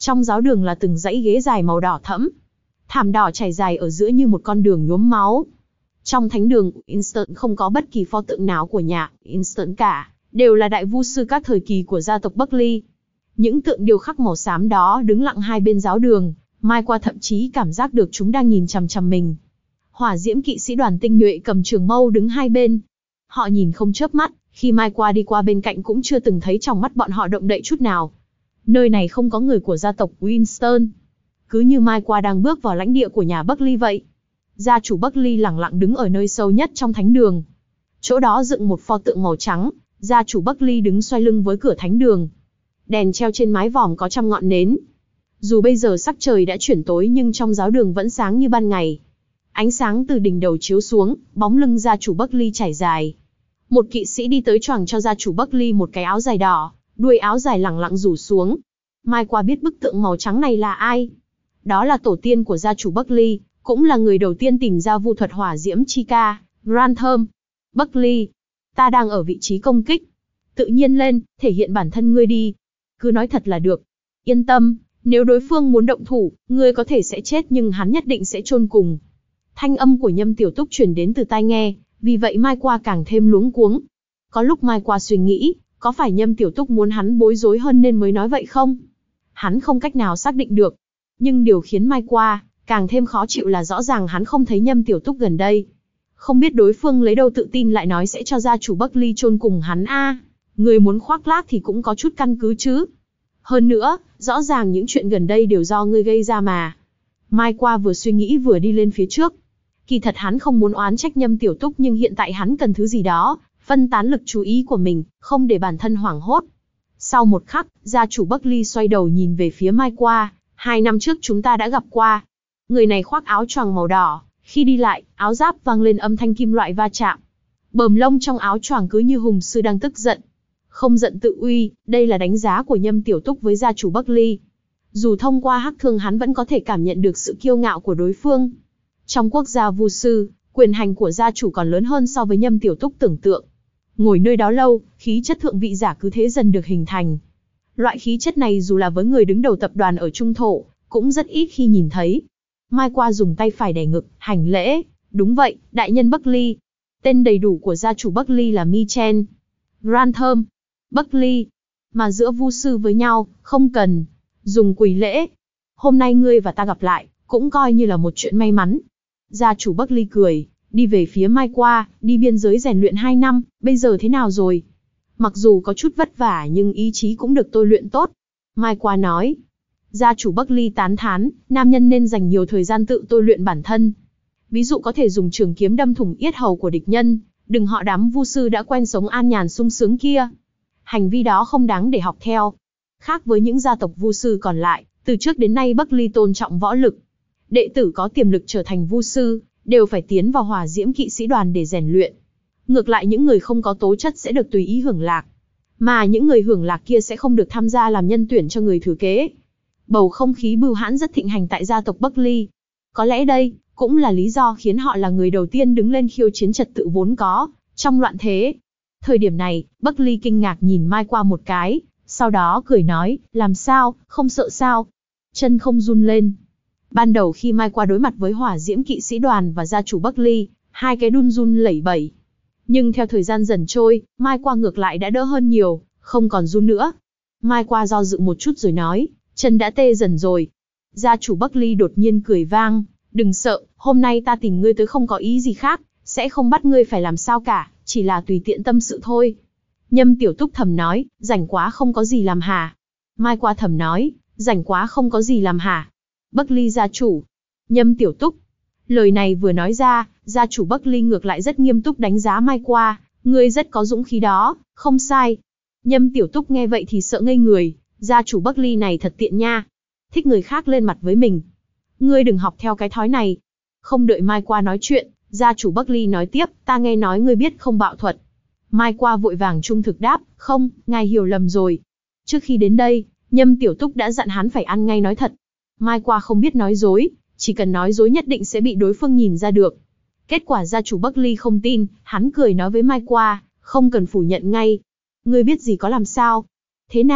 Speaker 1: Trong giáo đường là từng dãy ghế dài màu đỏ thẫm. Thảm đỏ trải dài ở giữa như một con đường nhuốm máu. Trong thánh đường Winston không có bất kỳ pho tượng nào của nhà Winston cả, đều là đại vu sư các thời kỳ của gia tộc Buckley. Những tượng điêu khắc màu xám đó đứng lặng hai bên giáo đường, Mai qua thậm chí cảm giác được chúng đang nhìn chằm chằm mình. Hỏa diễm kỵ sĩ đoàn tinh nhuệ cầm trường mâu đứng hai bên. Họ nhìn không chớp mắt, khi Mai qua đi qua bên cạnh cũng chưa từng thấy trong mắt bọn họ động đậy chút nào. Nơi này không có người của gia tộc Winston. Cứ như Mai qua đang bước vào lãnh địa của nhà Buckley vậy. Gia chủ Buckley lẳng lặng đứng ở nơi sâu nhất trong thánh đường. Chỗ đó dựng một pho tượng màu trắng, gia chủ Buckley đứng xoay lưng với cửa thánh đường. Đèn treo trên mái vòm có trăm ngọn nến. Dù bây giờ sắc trời đã chuyển tối nhưng trong giáo đường vẫn sáng như ban ngày. Ánh sáng từ đỉnh đầu chiếu xuống, bóng lưng gia chủ Buckley trải dài. Một kỵ sĩ đi tới choàng cho gia chủ Buckley một cái áo dài đỏ, đuôi áo dài lẳng lặng rủ xuống. Mai qua biết bức tượng màu trắng này là ai. Đó là tổ tiên của gia chủ Buckley, cũng là người đầu tiên tìm ra vu thuật hỏa diễm Chica, Grantham. Buckley, ta đang ở vị trí công kích. Tự nhiên lên, thể hiện bản thân ngươi đi. Cứ nói thật là được. Yên tâm, nếu đối phương muốn động thủ, ngươi có thể sẽ chết nhưng hắn nhất định sẽ chôn cùng. Thanh âm của Nhâm Tiểu Túc truyền đến từ tai nghe, vì vậy Mai qua càng thêm luống cuống. Có lúc Mai qua suy nghĩ, có phải Nhâm Tiểu Túc muốn hắn bối rối hơn nên mới nói vậy không? Hắn không cách nào xác định được. Nhưng điều khiến Mai qua càng thêm khó chịu là rõ ràng hắn không thấy Nhâm Tiểu Túc gần đây. Không biết đối phương lấy đâu tự tin lại nói sẽ cho gia chủ Buckley chôn cùng hắn a. À, người muốn khoác lác thì cũng có chút căn cứ chứ. Hơn nữa, rõ ràng những chuyện gần đây đều do ngươi gây ra mà. Mai qua vừa suy nghĩ vừa đi lên phía trước. Kỳ thật hắn không muốn oán trách Nhâm Tiểu Túc nhưng hiện tại hắn cần thứ gì đó, phân tán lực chú ý của mình, không để bản thân hoảng hốt. Sau một khắc, gia chủ Buckley xoay đầu nhìn về phía Mai qua. Hai năm trước chúng ta đã gặp qua. Người này khoác áo choàng màu đỏ, khi đi lại, áo giáp vang lên âm thanh kim loại va chạm. Bờm lông trong áo choàng cứ như hùng sư đang tức giận. Không giận tự uy, đây là đánh giá của Nhâm Tiểu Túc với gia chủ Buckley. Dù thông qua hắc thương hắn vẫn có thể cảm nhận được sự kiêu ngạo của đối phương. Trong quốc gia vu sư, quyền hành của gia chủ còn lớn hơn so với Nhâm Tiểu Túc tưởng tượng. Ngồi nơi đó lâu, khí chất thượng vị giả cứ thế dần được hình thành. Loại khí chất này dù là với người đứng đầu tập đoàn ở Trung Thổ, cũng rất ít khi nhìn thấy. Mai qua dùng tay phải đè ngực, hành lễ. Đúng vậy, đại nhân Buckley. Tên đầy đủ của gia chủ Buckley là Michael Grantham Buckley. Mà giữa vu sư với nhau, không cần dùng quỳ lễ. Hôm nay ngươi và ta gặp lại, cũng coi như là một chuyện may mắn. Gia chủ Buckley cười, đi về phía Mai qua, đi biên giới rèn luyện hai năm, bây giờ thế nào rồi? Mặc dù có chút vất vả nhưng ý chí cũng được tôi luyện tốt. Mai qua nói. Gia chủ Buckley tán thán, nam nhân nên dành nhiều thời gian tự tôi luyện bản thân. Ví dụ có thể dùng trường kiếm đâm thủng yết hầu của địch nhân, đừng họ đám vu sư đã quen sống an nhàn sung sướng kia. Hành vi đó không đáng để học theo. Khác với những gia tộc vu sư còn lại, từ trước đến nay Buckley tôn trọng võ lực. Đệ tử có tiềm lực trở thành vu sư, đều phải tiến vào hỏa diễm kỵ sĩ đoàn để rèn luyện. Ngược lại những người không có tố chất sẽ được tùy ý hưởng lạc. Mà những người hưởng lạc kia sẽ không được tham gia làm nhân tuyển cho người thừa kế. Bầu không khí bưu hãn rất thịnh hành tại gia tộc Buckley. Có lẽ đây cũng là lý do khiến họ là người đầu tiên đứng lên khiêu chiến trật tự vốn có trong loạn thế. Thời điểm này, Buckley kinh ngạc nhìn Mai qua một cái, sau đó cười nói, làm sao, không sợ sao? Chân không run lên. Ban đầu khi Mai qua đối mặt với hỏa diễm kỵ sĩ đoàn và gia chủ Buckley, hai cái đun run lẩy bẩy. Nhưng theo thời gian dần trôi, Mai qua ngược lại đã đỡ hơn nhiều, không còn run nữa. Mai qua do dự một chút rồi nói, chân đã tê dần rồi. Gia chủ Buckley đột nhiên cười vang, đừng sợ, hôm nay ta tìm ngươi tới không có ý gì khác, sẽ không bắt ngươi phải làm sao cả, chỉ là tùy tiện tâm sự thôi. Nhâm Tiểu Túc thầm nói, rảnh quá không có gì làm hả? Mai qua thầm nói, rảnh quá không có gì làm hả? Buckley gia chủ. Nhâm Tiểu Túc. Lời này vừa nói ra, gia chủ Buckley ngược lại rất nghiêm túc đánh giá Mai qua, ngươi rất có dũng khí đó, không sai. Nhâm Tiểu Túc nghe vậy thì sợ ngây người, gia chủ Buckley này thật tiện nha. Thích người khác lên mặt với mình. Ngươi đừng học theo cái thói này. Không đợi Mai qua nói chuyện, gia chủ Buckley nói tiếp, ta nghe nói ngươi biết không bạo thuật. Mai qua vội vàng trung thực đáp, không, ngài hiểu lầm rồi. Trước khi đến đây, Nhâm Tiểu Túc đã dặn hắn phải ăn ngay nói thật. Mai qua không biết nói dối, chỉ cần nói dối nhất định sẽ bị đối phương nhìn ra được. Kết quả gia chủ Buckley không tin, hắn cười nói với Mai qua, không cần phủ nhận ngay. Ngươi biết gì có làm sao? Thế nào,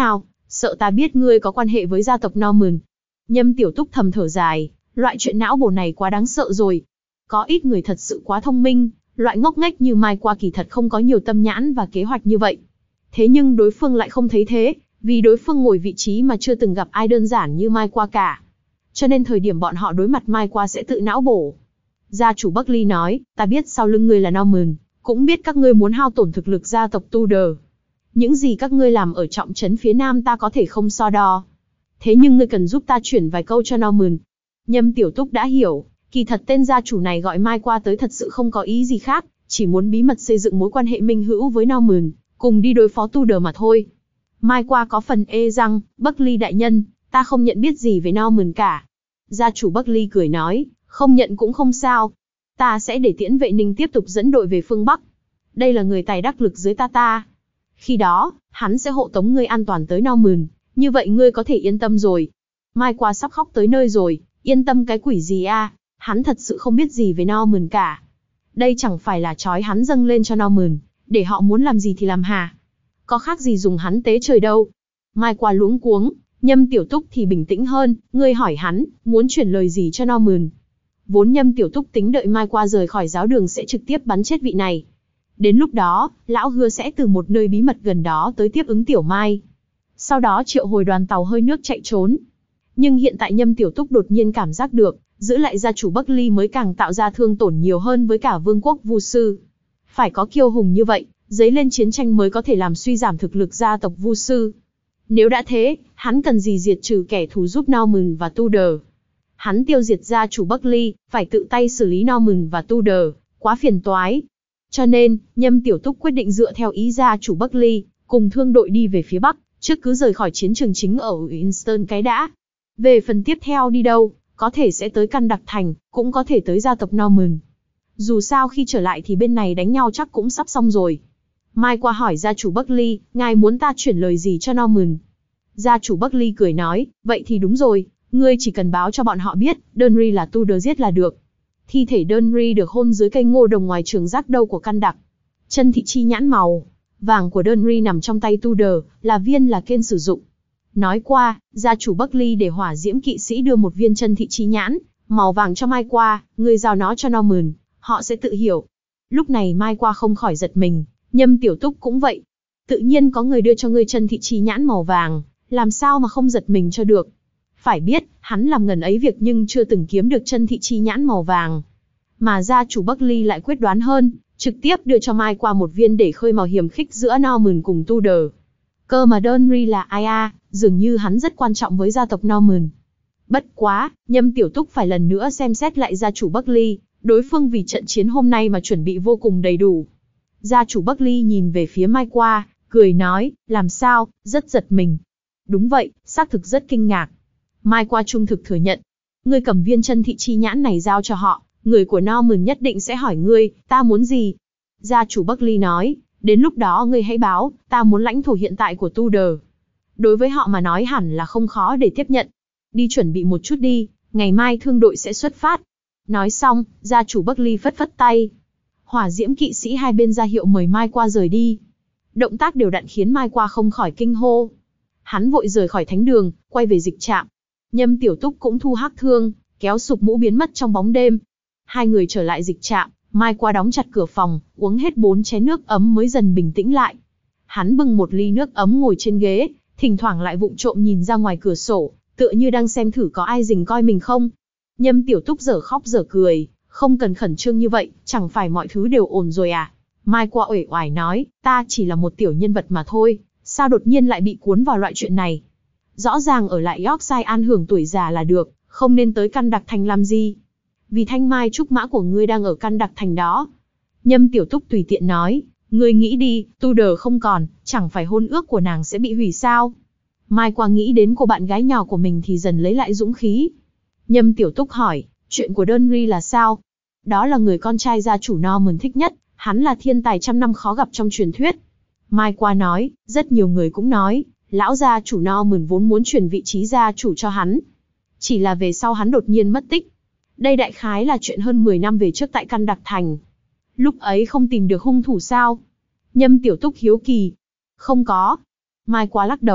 Speaker 1: Sợ ta biết ngươi có quan hệ với gia tộc Norman. Nhâm Tiểu Túc thầm thở dài, loại chuyện não bổ này quá đáng sợ rồi. Có ít người thật sự quá thông minh, loại ngốc nghếch như Mai Qua kỳ thật không có nhiều tâm nhãn và kế hoạch như vậy. Thế nhưng đối phương lại không thấy thế, vì đối phương ngồi vị trí mà chưa từng gặp ai đơn giản như Mai Qua cả. Cho nên thời điểm bọn họ đối mặt Mai Qua sẽ tự não bổ. Gia chủ Buckley nói, ta biết sau lưng ngươi là Norman, cũng biết các ngươi muốn hao tổn thực lực gia tộc Tudor. Những gì các ngươi làm ở trọng trấn phía nam ta có thể không so đo. Thế nhưng ngươi cần giúp ta chuyển vài câu cho Norman. Nhâm Tiểu Túc đã hiểu, kỳ thật tên gia chủ này gọi Mai Qua tới thật sự không có ý gì khác, chỉ muốn bí mật xây dựng mối quan hệ minh hữu với Norman, cùng đi đối phó Tudor mà thôi. Mai Qua có phần ê răng, Buckley đại nhân, ta không nhận biết gì về Norman cả. Gia chủ Buckley cười nói, không nhận cũng không sao. Ta sẽ để Tiễn Vệ Ninh tiếp tục dẫn đội về phương Bắc. Đây là người tài đắc lực dưới ta ta. Khi đó, hắn sẽ hộ tống ngươi an toàn tới Norman, như vậy ngươi có thể yên tâm rồi. Mai Qua sắp khóc tới nơi rồi, yên tâm cái quỷ gì a? Hắn thật sự không biết gì về Norman cả. Đây chẳng phải là trói hắn dâng lên cho Norman, để họ muốn làm gì thì làm hả? Có khác gì dùng hắn tế trời đâu. Mai Qua luống cuống, Nhâm Tiểu Túc thì bình tĩnh hơn, ngươi hỏi hắn, muốn chuyển lời gì cho Norman. Vốn Nhâm Tiểu Túc tính đợi Mai Qua rời khỏi giáo đường sẽ trực tiếp bắn chết vị này. Đến lúc đó, lão hứa sẽ từ một nơi bí mật gần đó tới tiếp ứng Tiểu Mai. Sau đó triệu hồi đoàn tàu hơi nước chạy trốn. Nhưng hiện tại Nhâm Tiểu Túc đột nhiên cảm giác được, giữ lại gia chủ Buckley mới càng tạo ra thương tổn nhiều hơn với cả vương quốc Vu Sư. Phải có kiêu hùng như vậy, dấy lên chiến tranh mới có thể làm suy giảm thực lực gia tộc Vu Sư. Nếu đã thế, hắn cần gì diệt trừ kẻ thù giúp Norman và Tudor. Hắn tiêu diệt gia chủ Buckley, phải tự tay xử lý Norman và Tudor, quá phiền toái. Cho nên, Nhâm Tiểu Túc quyết định dựa theo ý gia chủ Buckley, cùng thương đội đi về phía Bắc, trước cứ rời khỏi chiến trường chính ở Winston cái đã. Về phần tiếp theo đi đâu, có thể sẽ tới Căn Đặc Thành, cũng có thể tới gia tộc Norman. Dù sao khi trở lại thì bên này đánh nhau chắc cũng sắp xong rồi. Mai Qua hỏi gia chủ Buckley, ngài muốn ta chuyển lời gì cho Norman? Gia chủ Buckley cười nói, vậy thì đúng rồi, ngươi chỉ cần báo cho bọn họ biết, Donry là Tudor giết là được. Thi thể Donry được hôn dưới cây ngô đồng ngoài trường rác đâu của Căn Đặc. Chân thị chi nhãn màu vàng của Donry nằm trong tay Tudor, là viên là Kên sử dụng. Nói qua, gia chủ Buckley để hỏa diễm kỵ sĩ đưa một viên chân thị chi nhãn màu vàng cho Mai Qua, người giao nó cho Norman, họ sẽ tự hiểu. Lúc này Mai Qua không khỏi giật mình, Nhâm Tiểu Túc cũng vậy. Tự nhiên có người đưa cho ngươi chân thị chi nhãn màu vàng, làm sao mà không giật mình cho được. Phải biết, hắn làm ngần ấy việc nhưng chưa từng kiếm được chân thị chi nhãn màu vàng. Mà gia chủ Buckley lại quyết đoán hơn, trực tiếp đưa cho Mai Qua một viên để khơi mào hiềm khích giữa Norman cùng Tudor. Cơ mà Donry là ai à, dường như hắn rất quan trọng với gia tộc Norman. Bất quá, Nhâm Tiểu Túc phải lần nữa xem xét lại gia chủ Buckley, đối phương vì trận chiến hôm nay mà chuẩn bị vô cùng đầy đủ. Gia chủ Buckley nhìn về phía Mai Qua, cười nói, làm sao, rất giật mình. Đúng vậy, xác thực rất kinh ngạc. Mai Qua trung thực thừa nhận, ngươi cầm viên chân thị chi nhãn này giao cho họ, người của Norman nhất định sẽ hỏi ngươi, ta muốn gì? Gia chủ Buckley nói, đến lúc đó ngươi hãy báo, ta muốn lãnh thổ hiện tại của Tudor. Đối với họ mà nói hẳn là không khó để tiếp nhận. Đi chuẩn bị một chút đi, ngày mai thương đội sẽ xuất phát. Nói xong, gia chủ Buckley phất phất tay. Hỏa diễm kỵ sĩ hai bên ra hiệu mời Mai Qua rời đi. Động tác đều đặn khiến Mai Qua không khỏi kinh hô. Hắn vội rời khỏi thánh đường, quay về dịch trạm. Nhâm Tiểu Túc cũng thu hắc thương, kéo sụp mũ biến mất trong bóng đêm. Hai người trở lại dịch trạm, Mai Qua đóng chặt cửa phòng, uống hết bốn chén nước ấm mới dần bình tĩnh lại. Hắn bưng một ly nước ấm ngồi trên ghế, thỉnh thoảng lại vụng trộm nhìn ra ngoài cửa sổ, tựa như đang xem thử có ai rình coi mình không. Nhâm Tiểu Túc dở khóc dở cười, không cần khẩn trương như vậy, chẳng phải mọi thứ đều ổn rồi à? Mai Qua uể oải nói, ta chỉ là một tiểu nhân vật mà thôi, sao đột nhiên lại bị cuốn vào loại chuyện này? Rõ ràng ở lại Yorkshire an hưởng tuổi già là được, không nên tới Căn Đặc Thành làm gì? Vì thanh mai trúc mã của ngươi đang ở Căn Đặc Thành đó. Nhâm Tiểu Túc tùy tiện nói, ngươi nghĩ đi, Tudor không còn, chẳng phải hôn ước của nàng sẽ bị hủy sao? Mai Qua nghĩ đến cô bạn gái nhỏ của mình thì dần lấy lại dũng khí. Nhâm Tiểu Túc hỏi, chuyện của Donry là sao? Đó là người con trai gia chủ Norman thích nhất, hắn là thiên tài trăm năm khó gặp trong truyền thuyết. Mai Qua nói, rất nhiều người cũng nói, lão gia chủ Norman vốn muốn chuyển vị trí gia chủ cho hắn. Chỉ là về sau hắn đột nhiên mất tích. Đây đại khái là chuyện hơn mười năm về trước tại Căn Đặc Thành. Lúc ấy không tìm được hung thủ sao? Nhâm Tiểu Túc hiếu kỳ. Không có. Mai Qua lắc đầu,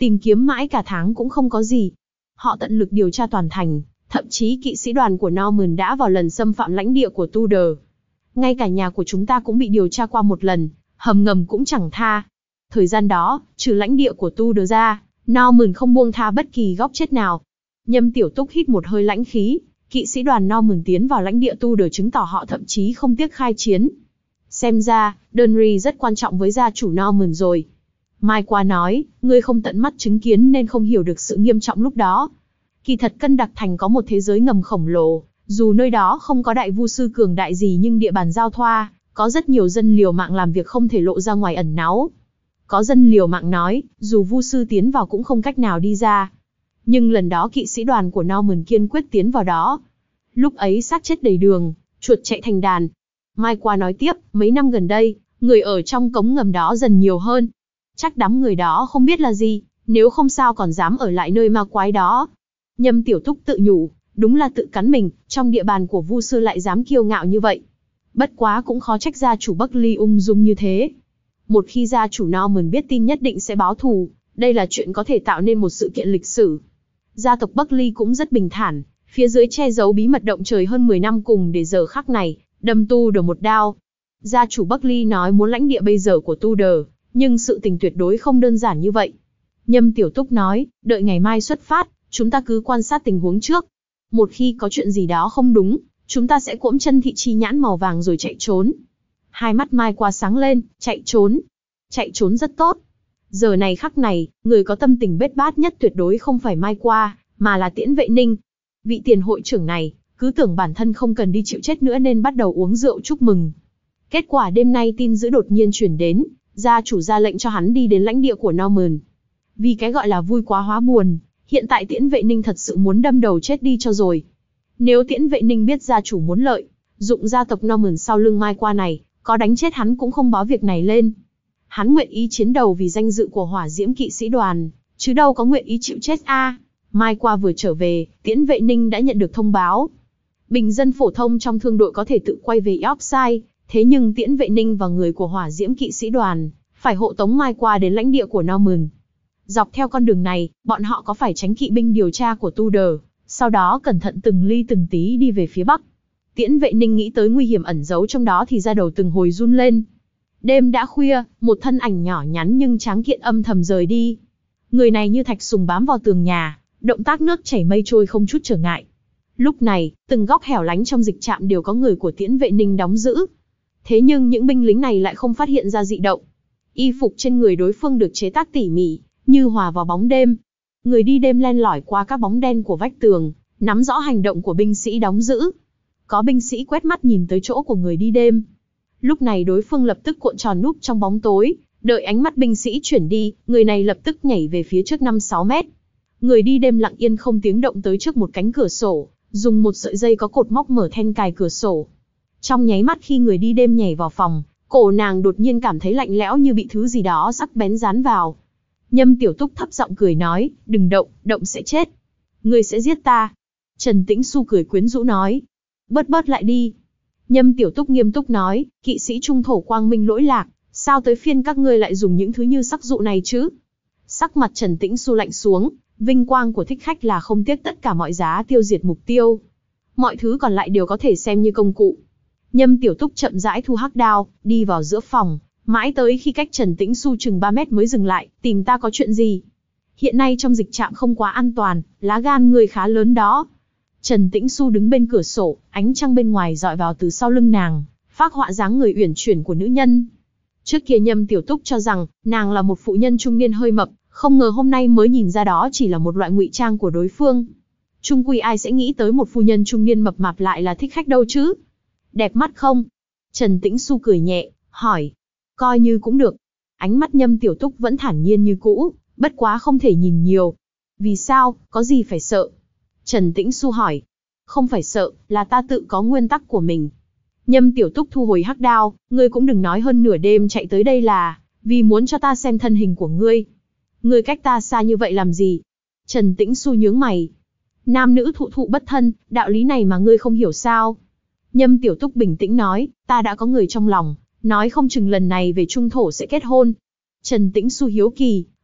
Speaker 1: Tìm kiếm mãi cả tháng cũng không có gì. Họ tận lực điều tra toàn thành, thậm chí kỵ sĩ đoàn của Norman đã vào lần xâm phạm lãnh địa của Tudor. Ngay cả nhà của chúng ta cũng bị điều tra qua một lần, hầm ngầm cũng chẳng tha. Thời gian đó, trừ lãnh địa của Tudor ra, Norman không buông tha bất kỳ góc chết nào. Nhâm Tiểu Túc hít một hơi lãnh khí, kỵ sĩ đoàn Norman tiến vào lãnh địa Tudor chứng tỏ họ thậm chí không tiếc khai chiến. Xem ra, Dudley rất quan trọng với gia chủ Norman rồi. Mai Qua nói, ngươi không tận mắt chứng kiến nên không hiểu được sự nghiêm trọng lúc đó. Kỳ thật Cân Đặc Thành có một thế giới ngầm khổng lồ, dù nơi đó không có đại vu sư cường đại gì nhưng địa bàn giao thoa, có rất nhiều dân liều mạng làm việc không thể lộ ra ngoài ẩn náu. Có dân liều mạng nói, dù vu sư tiến vào cũng không cách nào đi ra. Nhưng lần đó kỵ sĩ đoàn của Norman kiên quyết tiến vào đó. Lúc ấy xác chết đầy đường, chuột chạy thành đàn. Mai Qua nói tiếp, mấy năm gần đây, người ở trong cống ngầm đó dần nhiều hơn. Chắc đám người đó không biết là gì, nếu không sao còn dám ở lại nơi ma quái đó. Nhâm Tiểu Túc tự nhủ, đúng là tự cắn mình, trong địa bàn của vu sư lại dám kiêu ngạo như vậy. Bất quá cũng khó trách gia chủ Buckley ung dung như thế. Một khi gia chủ Norman biết tin nhất định sẽ báo thù, đây là chuyện có thể tạo nên một sự kiện lịch sử. Gia tộc Buckley cũng rất bình thản, phía dưới che giấu bí mật động trời hơn mười năm cùng để giờ khắc này, đâm Tudor một đao. Gia chủ Buckley nói muốn lãnh địa bây giờ của Tudor, nhưng sự tình tuyệt đối không đơn giản như vậy. Nhâm Tiểu Túc nói, đợi ngày mai xuất phát, chúng ta cứ quan sát tình huống trước. Một khi có chuyện gì đó không đúng, chúng ta sẽ cuỗm chân thị chi nhãn màu vàng rồi chạy trốn. Hai mắt Mai Qua sáng lên, chạy trốn. Chạy trốn rất tốt. Giờ này khắc này, người có tâm tình bết bát nhất tuyệt đối không phải Mai Qua, mà là Tiễn Vệ Ninh. Vị tiền hội trưởng này, cứ tưởng bản thân không cần đi chịu chết nữa nên bắt đầu uống rượu chúc mừng. Kết quả đêm nay tin dữ đột nhiên chuyển đến, gia chủ ra lệnh cho hắn đi đến lãnh địa của Norman. Vì cái gọi là vui quá hóa buồn, hiện tại Tiễn Vệ Ninh thật sự muốn đâm đầu chết đi cho rồi. Nếu Tiễn Vệ Ninh biết gia chủ muốn lợi, dụng gia tộc Norman sau lưng Mai Qua này, có đánh chết hắn cũng không báo việc này lên. Hắn nguyện ý chiến đầu vì danh dự của Hỏa Diễm kỵ sĩ đoàn, chứ đâu có nguyện ý chịu chết a. À, Mai Qua vừa trở về, Tiễn Vệ Ninh đã nhận được thông báo. Bình dân phổ thông trong thương đội có thể tự quay về Yorkshire, thế nhưng Tiễn Vệ Ninh và người của Hỏa Diễm kỵ sĩ đoàn phải hộ tống Mai Qua đến lãnh địa của Norman. Dọc theo con đường này, bọn họ có phải tránh kỵ binh điều tra của Tudor, sau đó cẩn thận từng ly từng tí đi về phía bắc. Tiễn Vệ Ninh nghĩ tới nguy hiểm ẩn giấu trong đó thì da đầu từng hồi run lên. Đêm đã khuya, một thân ảnh nhỏ nhắn nhưng tráng kiện âm thầm rời đi. Người này như thạch sùng bám vào tường nhà, động tác nước chảy mây trôi không chút trở ngại. Lúc này, từng góc hẻo lánh trong dịch trạm đều có người của Tiễn Vệ Ninh đóng giữ. Thế nhưng những binh lính này lại không phát hiện ra dị động. Y phục trên người đối phương được chế tác tỉ mỉ, như hòa vào bóng đêm. Người đi đêm len lỏi qua các bóng đen của vách tường, nắm rõ hành động của binh sĩ đóng giữ. Có binh sĩ quét mắt nhìn tới chỗ của người đi đêm. Lúc này đối phương lập tức cuộn tròn núp trong bóng tối, đợi ánh mắt binh sĩ chuyển đi, người này lập tức nhảy về phía trước năm sáu mét. Người đi đêm lặng yên không tiếng động tới trước một cánh cửa sổ, dùng một sợi dây có cột móc mở then cài cửa sổ. Trong nháy mắt khi người đi đêm nhảy vào phòng, cổ nàng đột nhiên cảm thấy lạnh lẽo như bị thứ gì đó sắc bén dán vào. Nhâm Tiểu Túc thấp giọng cười nói, đừng động, động sẽ chết. Ngươi sẽ giết ta. Trần Tĩnh Xu cười quyến rũ nói, bớt bớt lại đi. Nhâm Tiểu Túc nghiêm túc nói, kỵ sĩ trung thổ quang minh lỗi lạc, sao tới phiên các ngươi lại dùng những thứ như sắc dụ này chứ? Sắc mặt Trần Tĩnh Xu lạnh xuống, vinh quang của thích khách là không tiếc tất cả mọi giá tiêu diệt mục tiêu. Mọi thứ còn lại đều có thể xem như công cụ. Nhâm Tiểu Túc chậm rãi thu hắc đao, đi vào giữa phòng, mãi tới khi cách Trần Tĩnh Xu chừng ba mét mới dừng lại, tìm ta có chuyện gì? Hiện nay trong dịch trạm không quá an toàn, lá gan người khá lớn đó. Trần Tĩnh Xu đứng bên cửa sổ, ánh trăng bên ngoài dọi vào từ sau lưng nàng, phác họa dáng người uyển chuyển của nữ nhân. Trước kia Nhâm Tiểu Túc cho rằng, nàng là một phụ nhân trung niên hơi mập, không ngờ hôm nay mới nhìn ra đó chỉ là một loại ngụy trang của đối phương. Chung quy ai sẽ nghĩ tới một phu nhân trung niên mập mạp lại là thích khách đâu chứ? Đẹp mắt không? Trần Tĩnh Xu cười nhẹ, hỏi. Coi như cũng được. Ánh mắt Nhâm Tiểu Túc vẫn thản nhiên như cũ, bất quá không thể nhìn nhiều. Vì sao, có gì phải sợ? Trần Tĩnh Xu hỏi. Không phải sợ, là ta tự có nguyên tắc của mình. Nhâm Tiểu Túc thu hồi hắc đao, ngươi cũng đừng nói hơn nửa đêm chạy tới đây là vì muốn cho ta xem thân hình của ngươi. Ngươi cách ta xa như vậy làm gì? Trần Tĩnh Xu nhướng mày. Nam nữ thụ thụ bất thân, đạo lý này mà ngươi không hiểu sao? Nhâm Tiểu Túc bình tĩnh nói, ta đã có người trong lòng, nói không chừng lần này về trung thổ sẽ kết hôn. Trần Tĩnh Xu hiếu kỳ,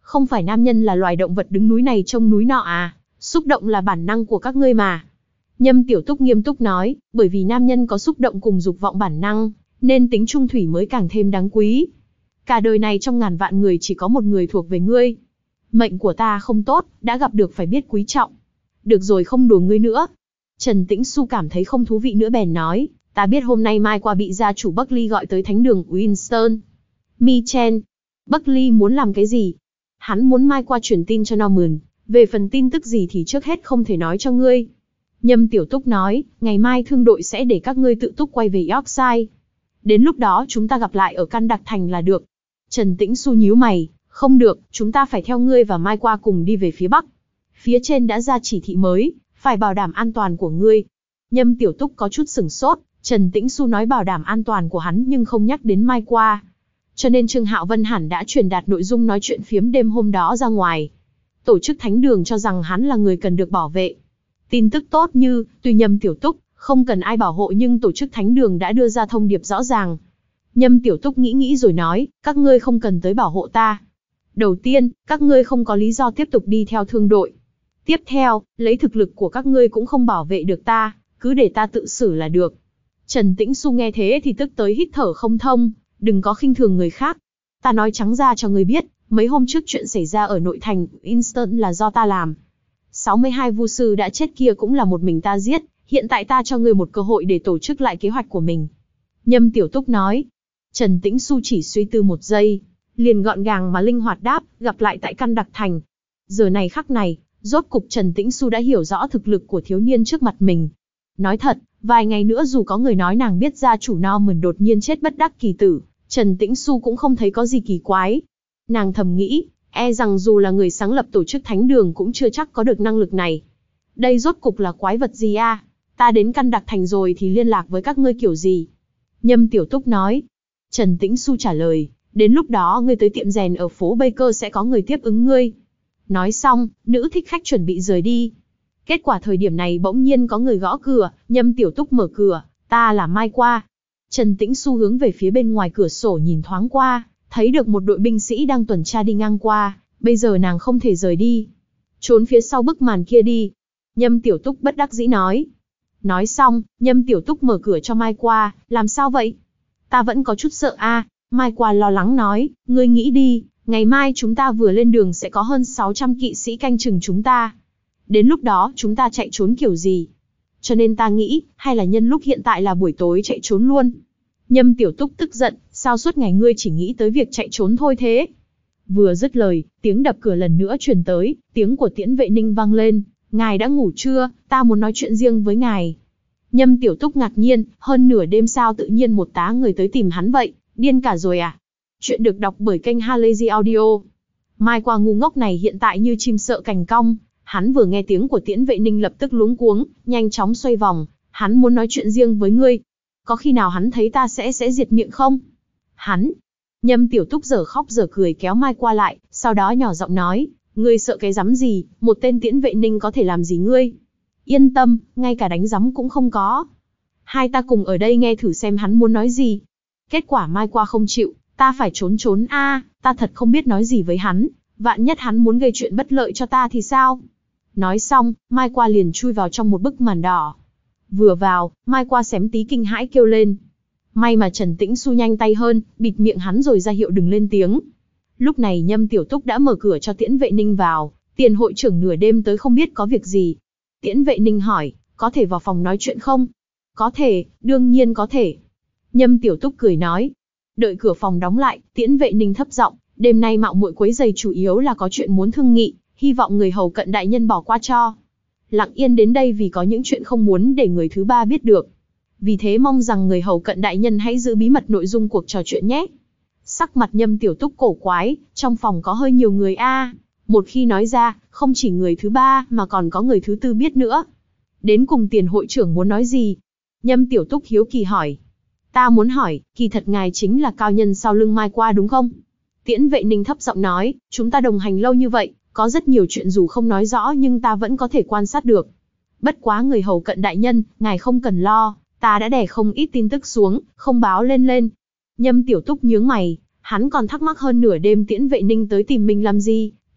Speaker 1: Không phải nam nhân là loài động vật đứng núi này trông núi nọ à, xúc động là bản năng của các ngươi mà. Nhâm Tiểu Túc nghiêm túc nói, bởi vì nam nhân có xúc động cùng dục vọng bản năng, nên tính trung thủy mới càng thêm đáng quý. Cả đời này trong ngàn vạn người chỉ có một người thuộc về ngươi. Mệnh của ta không tốt, đã gặp được phải biết quý trọng. Được rồi, không đùa ngươi nữa. Trần Tĩnh Xu cảm thấy không thú vị nữa bèn nói, ta biết hôm nay mai qua bị gia chủ Buckley gọi tới thánh đường Winston. Mi Chen, Buckley muốn làm cái gì? Hắn muốn mai qua truyền tin cho Norman, về phần tin tức gì thì trước hết không thể nói cho ngươi. Nhâm Tiểu Túc nói, ngày mai thương đội sẽ để các ngươi tự túc quay về Yorkshire. Đến lúc đó chúng ta gặp lại ở căn đặc thành là được. Trần Tĩnh Xu nhíu mày, không được, chúng ta phải theo ngươi và mai qua cùng đi về phía Bắc. Phía trên đã ra chỉ thị mới, phải bảo đảm an toàn của ngươi. Nhâm Tiểu Túc có chút sửng sốt, Trần Tĩnh Xu nói bảo đảm an toàn của hắn nhưng không nhắc đến mai qua. Cho nên Trương Hạo Vân hẳn đã truyền đạt nội dung nói chuyện phiếm đêm hôm đó ra ngoài. Tổ chức thánh đường cho rằng hắn là người cần được bảo vệ. Tin tức tốt như, tuy Nhâm Tiểu Túc không cần ai bảo hộ nhưng tổ chức thánh đường đã đưa ra thông điệp rõ ràng. Nhâm Tiểu Túc nghĩ nghĩ rồi nói, các ngươi không cần tới bảo hộ ta. Đầu tiên, các ngươi không có lý do tiếp tục đi theo thương đội. Tiếp theo, lấy thực lực của các ngươi cũng không bảo vệ được ta, cứ để ta tự xử là được. Trần Tĩnh Xu nghe thế thì tức tới hít thở không thông, đừng có khinh thường người khác. Ta nói trắng ra cho ngươi biết, mấy hôm trước chuyện xảy ra ở nội thành Winston là do ta làm. sáu mươi hai vu sư đã chết kia cũng là một mình ta giết, hiện tại ta cho ngươi một cơ hội để tổ chức lại kế hoạch của mình. Nhâm Tiểu Túc nói. Trần Tĩnh Xu chỉ suy tư một giây, liền gọn gàng mà linh hoạt đáp, gặp lại tại căn đặc thành. Giờ này khắc này, rốt cục Trần Tĩnh Xu đã hiểu rõ thực lực của thiếu niên trước mặt mình. Nói thật, vài ngày nữa dù có người nói nàng biết gia chủ Norman đột nhiên chết bất đắc kỳ tử, Trần Tĩnh Xu cũng không thấy có gì kỳ quái. Nàng thầm nghĩ, e rằng dù là người sáng lập tổ chức thánh đường cũng chưa chắc có được năng lực này. Đây rốt cục là quái vật gì a? À? Ta đến căn đặc thành rồi thì liên lạc với các ngươi kiểu gì? Nhâm Tiểu Túc nói. Trần Tĩnh Xu trả lời, đến lúc đó ngươi tới tiệm rèn ở phố Baker sẽ có người tiếp ứng ngươi. Nói xong, nữ thích khách chuẩn bị rời đi. Kết quả thời điểm này bỗng nhiên có người gõ cửa, Nhâm Tiểu Túc mở cửa, ta là Mai Qua. Trần Tĩnh Xu hướng về phía bên ngoài cửa sổ nhìn thoáng qua, thấy được một đội binh sĩ đang tuần tra đi ngang qua, bây giờ nàng không thể rời đi. Trốn phía sau bức màn kia đi. Nhâm Tiểu Túc bất đắc dĩ nói. Nói xong, Nhâm Tiểu Túc mở cửa cho Mai Qua, làm sao vậy? Ta vẫn có chút sợ a. À. Mai Qua lo lắng nói, ngươi nghĩ đi, ngày mai chúng ta vừa lên đường sẽ có hơn sáu trăm kỵ sĩ canh chừng chúng ta. Đến lúc đó chúng ta chạy trốn kiểu gì? Cho nên ta nghĩ, hay là nhân lúc hiện tại là buổi tối chạy trốn luôn. Nhâm Tiểu Túc tức giận, sao suốt ngày ngươi chỉ nghĩ tới việc chạy trốn thôi thế? Vừa dứt lời, tiếng đập cửa lần nữa truyền tới, tiếng của Tiễn Vệ Ninh vang lên, ngài đã ngủ chưa, ta muốn nói chuyện riêng với ngài. Nhâm Tiểu Túc ngạc nhiên, hơn nửa đêm sao tự nhiên một tá người tới tìm hắn vậy, điên cả rồi à? Chuyện được đọc bởi kênh Halazy Audio. Mai Qua ngu ngốc này hiện tại như chim sợ cành cong, hắn vừa nghe tiếng của Tiễn Vệ Ninh lập tức luống cuống, nhanh chóng xoay vòng, hắn muốn nói chuyện riêng với ngươi. Có khi nào hắn thấy ta sẽ sẽ diệt miệng không? Hắn. Nhâm Tiểu Túc giờ khóc giờ cười kéo Mai Qua lại, sau đó nhỏ giọng nói, ngươi sợ cái rắm gì, một tên Tiễn Vệ Ninh có thể làm gì ngươi? Yên tâm, ngay cả đánh rắm cũng không có. Hai ta cùng ở đây nghe thử xem hắn muốn nói gì. Kết quả Mai Qua không chịu, ta phải trốn trốn a, à, ta thật không biết nói gì với hắn, vạn nhất hắn muốn gây chuyện bất lợi cho ta thì sao? Nói xong, Mai Qua liền chui vào trong một bức màn đỏ. Vừa vào, Mai Qua xém tí kinh hãi kêu lên. May mà Trần Tĩnh Xu nhanh tay hơn, bịt miệng hắn rồi ra hiệu đừng lên tiếng. Lúc này Nhâm Tiểu Túc đã mở cửa cho Tiễn Vệ Ninh vào, tiền hội trưởng nửa đêm tới không biết có việc gì. Tiễn Vệ Ninh hỏi, có thể vào phòng nói chuyện không? Có thể, đương nhiên có thể. Nhâm Tiểu Túc cười nói. Đợi cửa phòng đóng lại, Tiễn Vệ Ninh thấp giọng, đêm nay mạo muội quấy giày chủ yếu là có chuyện muốn thương nghị, hy vọng người hầu cận đại nhân bỏ qua cho. Lặng yên đến đây vì có những chuyện không muốn để người thứ ba biết được. Vì thế mong rằng người hầu cận đại nhân hãy giữ bí mật nội dung cuộc trò chuyện nhé. Sắc mặt Nhâm Tiểu Túc cổ quái, trong phòng có hơi nhiều người a. À. Một khi nói ra, không chỉ người thứ ba mà còn có người thứ tư biết nữa. Đến cùng tiền hội trưởng muốn nói gì? Nhâm Tiểu Túc hiếu kỳ hỏi. Ta muốn hỏi, kỳ thật ngài chính là cao nhân sau lưng Mai Qua đúng không? Tiễn Vệ Ninh thấp giọng nói, chúng ta đồng hành lâu như vậy, có rất nhiều chuyện dù không nói rõ nhưng ta vẫn có thể quan sát được. Bất quá người hầu cận đại nhân, ngài không cần lo, ta đã đè không ít tin tức xuống, không báo lên lên. Nhâm Tiểu Túc nhướng mày, hắn còn thắc mắc hơn nửa đêm Tiễn Vệ Ninh tới tìm mình làm gì,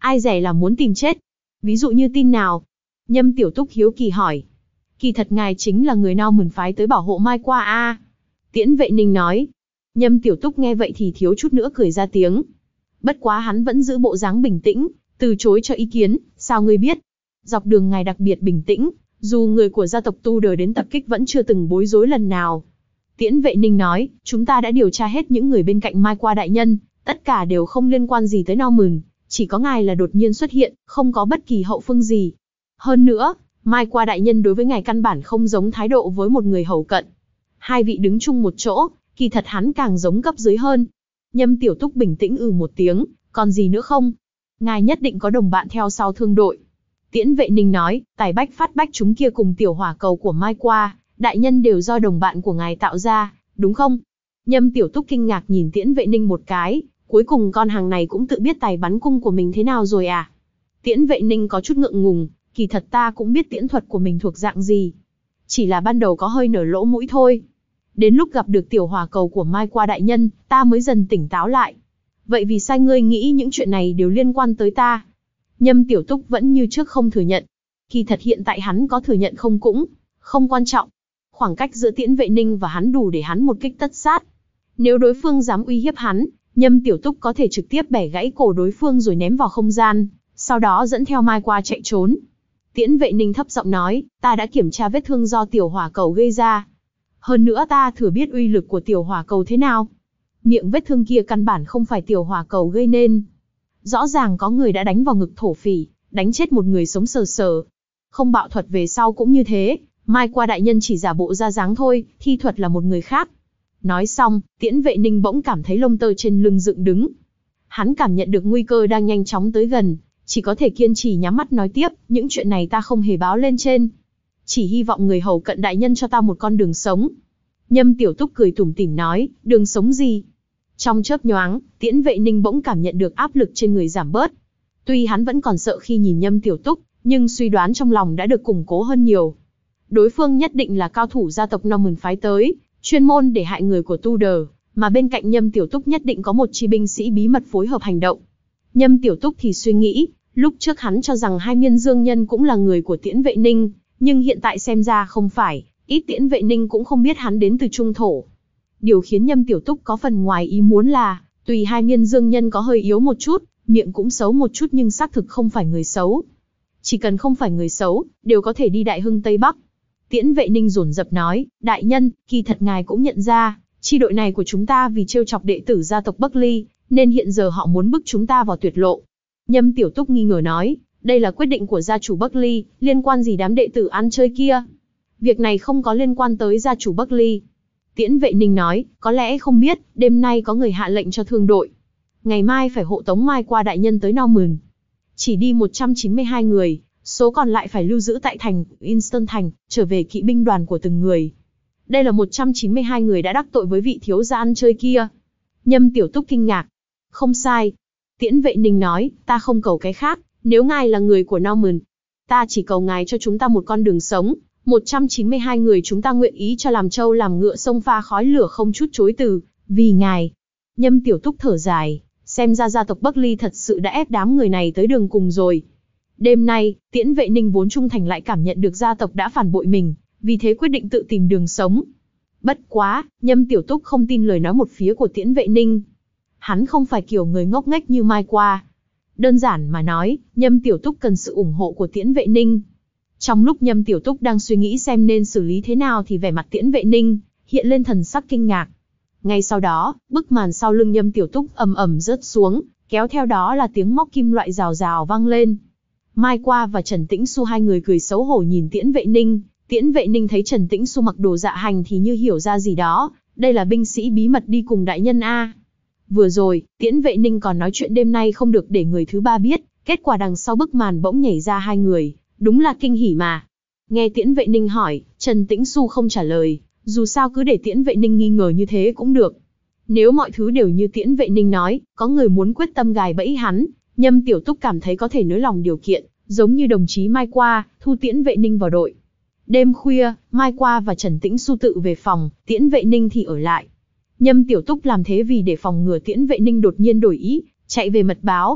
Speaker 1: ai rẻ là muốn tìm chết. Ví dụ như tin nào? Nhâm Tiểu Túc hiếu kỳ hỏi. Kỳ thật ngài chính là người Norman phái tới bảo hộ Mai Qua a. À. Tiễn Vệ Ninh nói. Nhâm Tiểu Túc nghe vậy thì thiếu chút nữa cười ra tiếng. Bất quá hắn vẫn giữ bộ dáng bình tĩnh, từ chối cho ý kiến. Sao ngươi biết? Dọc đường ngài đặc biệt bình tĩnh, dù người của gia tộc Tudor đến tập kích vẫn chưa từng bối rối lần nào. Tiễn Vệ Ninh nói, chúng ta đã điều tra hết những người bên cạnh Mai Qua đại nhân, tất cả đều không liên quan gì tới Norman, chỉ có ngài là đột nhiên xuất hiện, không có bất kỳ hậu phương gì. Hơn nữa, Mai Qua đại nhân đối với ngài căn bản không giống thái độ với một người hầu cận. Hai vị đứng chung một chỗ, kỳ thật hắn càng giống cấp dưới hơn. Nhâm Tiểu Túc bình tĩnh ừ một tiếng, còn gì nữa không? Ngài nhất định có đồng bạn theo sau thương đội. Tiễn Vệ Ninh nói, tài bách phát bách chúng kia cùng tiểu hỏa cầu của Mai Qua, đại nhân đều do đồng bạn của ngài tạo ra, đúng không? Nhâm Tiểu Túc kinh ngạc nhìn Tiễn Vệ Ninh một cái, cuối cùng con hàng này cũng tự biết tài bắn cung của mình thế nào rồi à? Tiễn Vệ Ninh có chút ngượng ngùng, kỳ thật ta cũng biết tiễn thuật của mình thuộc dạng gì. Chỉ là ban đầu có hơi nở lỗ mũi thôi. Đến lúc gặp được tiểu hỏa cầu của Mai Qua đại nhân, ta mới dần tỉnh táo lại. Vậy vì sao ngươi nghĩ những chuyện này đều liên quan tới ta? Nhâm Tiểu Túc vẫn như trước không thừa nhận. Kỳ thật hiện tại hắn có thừa nhận không cũng không quan trọng. Khoảng cách giữa Tiễn Vệ Ninh và hắn đủ để hắn một kích tất sát. Nếu đối phương dám uy hiếp hắn, Nhâm Tiểu Túc có thể trực tiếp bẻ gãy cổ đối phương rồi ném vào không gian, sau đó dẫn theo Mai Qua chạy trốn. Tiễn Vệ Ninh thấp giọng nói, ta đã kiểm tra vết thương do tiểu hỏa cầu gây ra. Hơn nữa ta thừa biết uy lực của tiểu hỏa cầu thế nào. Miệng vết thương kia căn bản không phải tiểu hỏa cầu gây nên. Rõ ràng có người đã đánh vào ngực thổ phỉ, đánh chết một người sống sờ sờ. Không bạo thuật về sau cũng như thế, Mai Qua đại nhân chỉ giả bộ ra dáng thôi, thi thuật là một người khác. Nói xong, Tiễn Vệ Ninh bỗng cảm thấy lông tơ trên lưng dựng đứng. Hắn cảm nhận được nguy cơ đang nhanh chóng tới gần, chỉ có thể kiên trì nhắm mắt nói tiếp, những chuyện này ta không hề báo lên trên. Chỉ hy vọng người hầu cận đại nhân cho ta một con đường sống. Nhâm Tiểu Túc cười tủm tỉm nói, đường sống gì? Trong chớp nhoáng, Tiễn Vệ Ninh bỗng cảm nhận được áp lực trên người giảm bớt. Tuy hắn vẫn còn sợ khi nhìn Nhâm Tiểu Túc, nhưng suy đoán trong lòng đã được củng cố hơn nhiều. Đối phương nhất định là cao thủ gia tộc Norman phái tới, chuyên môn để hại người của Tudor, mà bên cạnh Nhâm Tiểu Túc nhất định có một chi binh sĩ bí mật phối hợp hành động. Nhâm Tiểu Túc thì suy nghĩ, lúc trước hắn cho rằng Hai Miên Dương Nhân cũng là người của Tiễn Vệ Ninh, nhưng hiện tại xem ra không phải, ít Tiễn Vệ Ninh cũng không biết hắn đến từ Trung Thổ. Điều khiến Nhâm Tiểu Túc có phần ngoài ý muốn là, tùy Hai Miên Dương Nhân có hơi yếu một chút, miệng cũng xấu một chút nhưng xác thực không phải người xấu. Chỉ cần không phải người xấu, đều có thể đi Đại Hưng Tây Bắc. Tiễn Vệ Ninh dồn dập nói, đại nhân, kỳ thật ngài cũng nhận ra, chi đội này của chúng ta vì trêu chọc đệ tử gia tộc Buckley, nên hiện giờ họ muốn bức chúng ta vào tuyệt lộ. Nhâm Tiểu Túc nghi ngờ nói, đây là quyết định của gia chủ Buckley, liên quan gì đám đệ tử ăn chơi kia? Việc này không có liên quan tới gia chủ Buckley. Tiễn Vệ Ninh nói, có lẽ không biết, đêm nay có người hạ lệnh cho thương đội. Ngày mai phải hộ tống Mai Qua đại nhân tới Norman. Chỉ đi một trăm chín mươi hai người, số còn lại phải lưu giữ tại thành Winston Thành, trở về kỵ binh đoàn của từng người. Đây là một trăm chín mươi hai người đã đắc tội với vị thiếu gia ăn chơi kia. Nhâm Tiểu Túc kinh ngạc. Không sai. Tiễn Vệ Ninh nói, ta không cầu cái khác, nếu ngài là người của Norman, ta chỉ cầu ngài cho chúng ta một con đường sống. một trăm chín mươi hai người chúng ta nguyện ý cho làm trâu làm ngựa sông pha khói lửa không chút chối từ, vì ngài. Nhâm Tiểu Túc thở dài, xem ra gia tộc Buckley thật sự đã ép đám người này tới đường cùng rồi. Đêm nay, Tiễn Vệ Ninh vốn trung thành lại cảm nhận được gia tộc đã phản bội mình, vì thế quyết định tự tìm đường sống. Bất quá, Nhâm Tiểu Túc không tin lời nói một phía của Tiễn Vệ Ninh. Hắn không phải kiểu người ngốc nghếch như Mai Qua. Đơn giản mà nói, Nhâm Tiểu Túc cần sự ủng hộ của Tiễn Vệ Ninh. Trong lúc Nhâm Tiểu Túc đang suy nghĩ xem nên xử lý thế nào thì vẻ mặt Tiễn Vệ Ninh hiện lên thần sắc kinh ngạc. Ngay sau đó, bức màn sau lưng Nhâm Tiểu Túc ầm ầm rớt xuống, kéo theo đó là tiếng móc kim loại rào rào vang lên. Mai Qua và Trần Tĩnh Xu hai người cười xấu hổ nhìn Tiễn Vệ Ninh. Tiễn Vệ Ninh thấy Trần Tĩnh Xu mặc đồ dạ hành thì như hiểu ra gì đó, đây là binh sĩ bí mật đi cùng đại nhân a. Vừa rồi, Tiễn Vệ Ninh còn nói chuyện đêm nay không được để người thứ ba biết, kết quả đằng sau bức màn bỗng nhảy ra hai người, đúng là kinh hỉ mà. Nghe Tiễn Vệ Ninh hỏi, Trần Tĩnh Xu không trả lời, dù sao cứ để Tiễn Vệ Ninh nghi ngờ như thế cũng được. Nếu mọi thứ đều như Tiễn Vệ Ninh nói, có người muốn quyết tâm gài bẫy hắn, Nhâm Tiểu Túc cảm thấy có thể nới lòng điều kiện, giống như đồng chí Mai Qua, thu Tiễn Vệ Ninh vào đội. Đêm khuya, Mai Qua và Trần Tĩnh Xu tự về phòng, Tiễn Vệ Ninh thì ở lại. Nhâm Tiểu Túc làm thế vì để phòng ngừa Tiễn Vệ Ninh đột nhiên đổi ý, chạy về mật báo.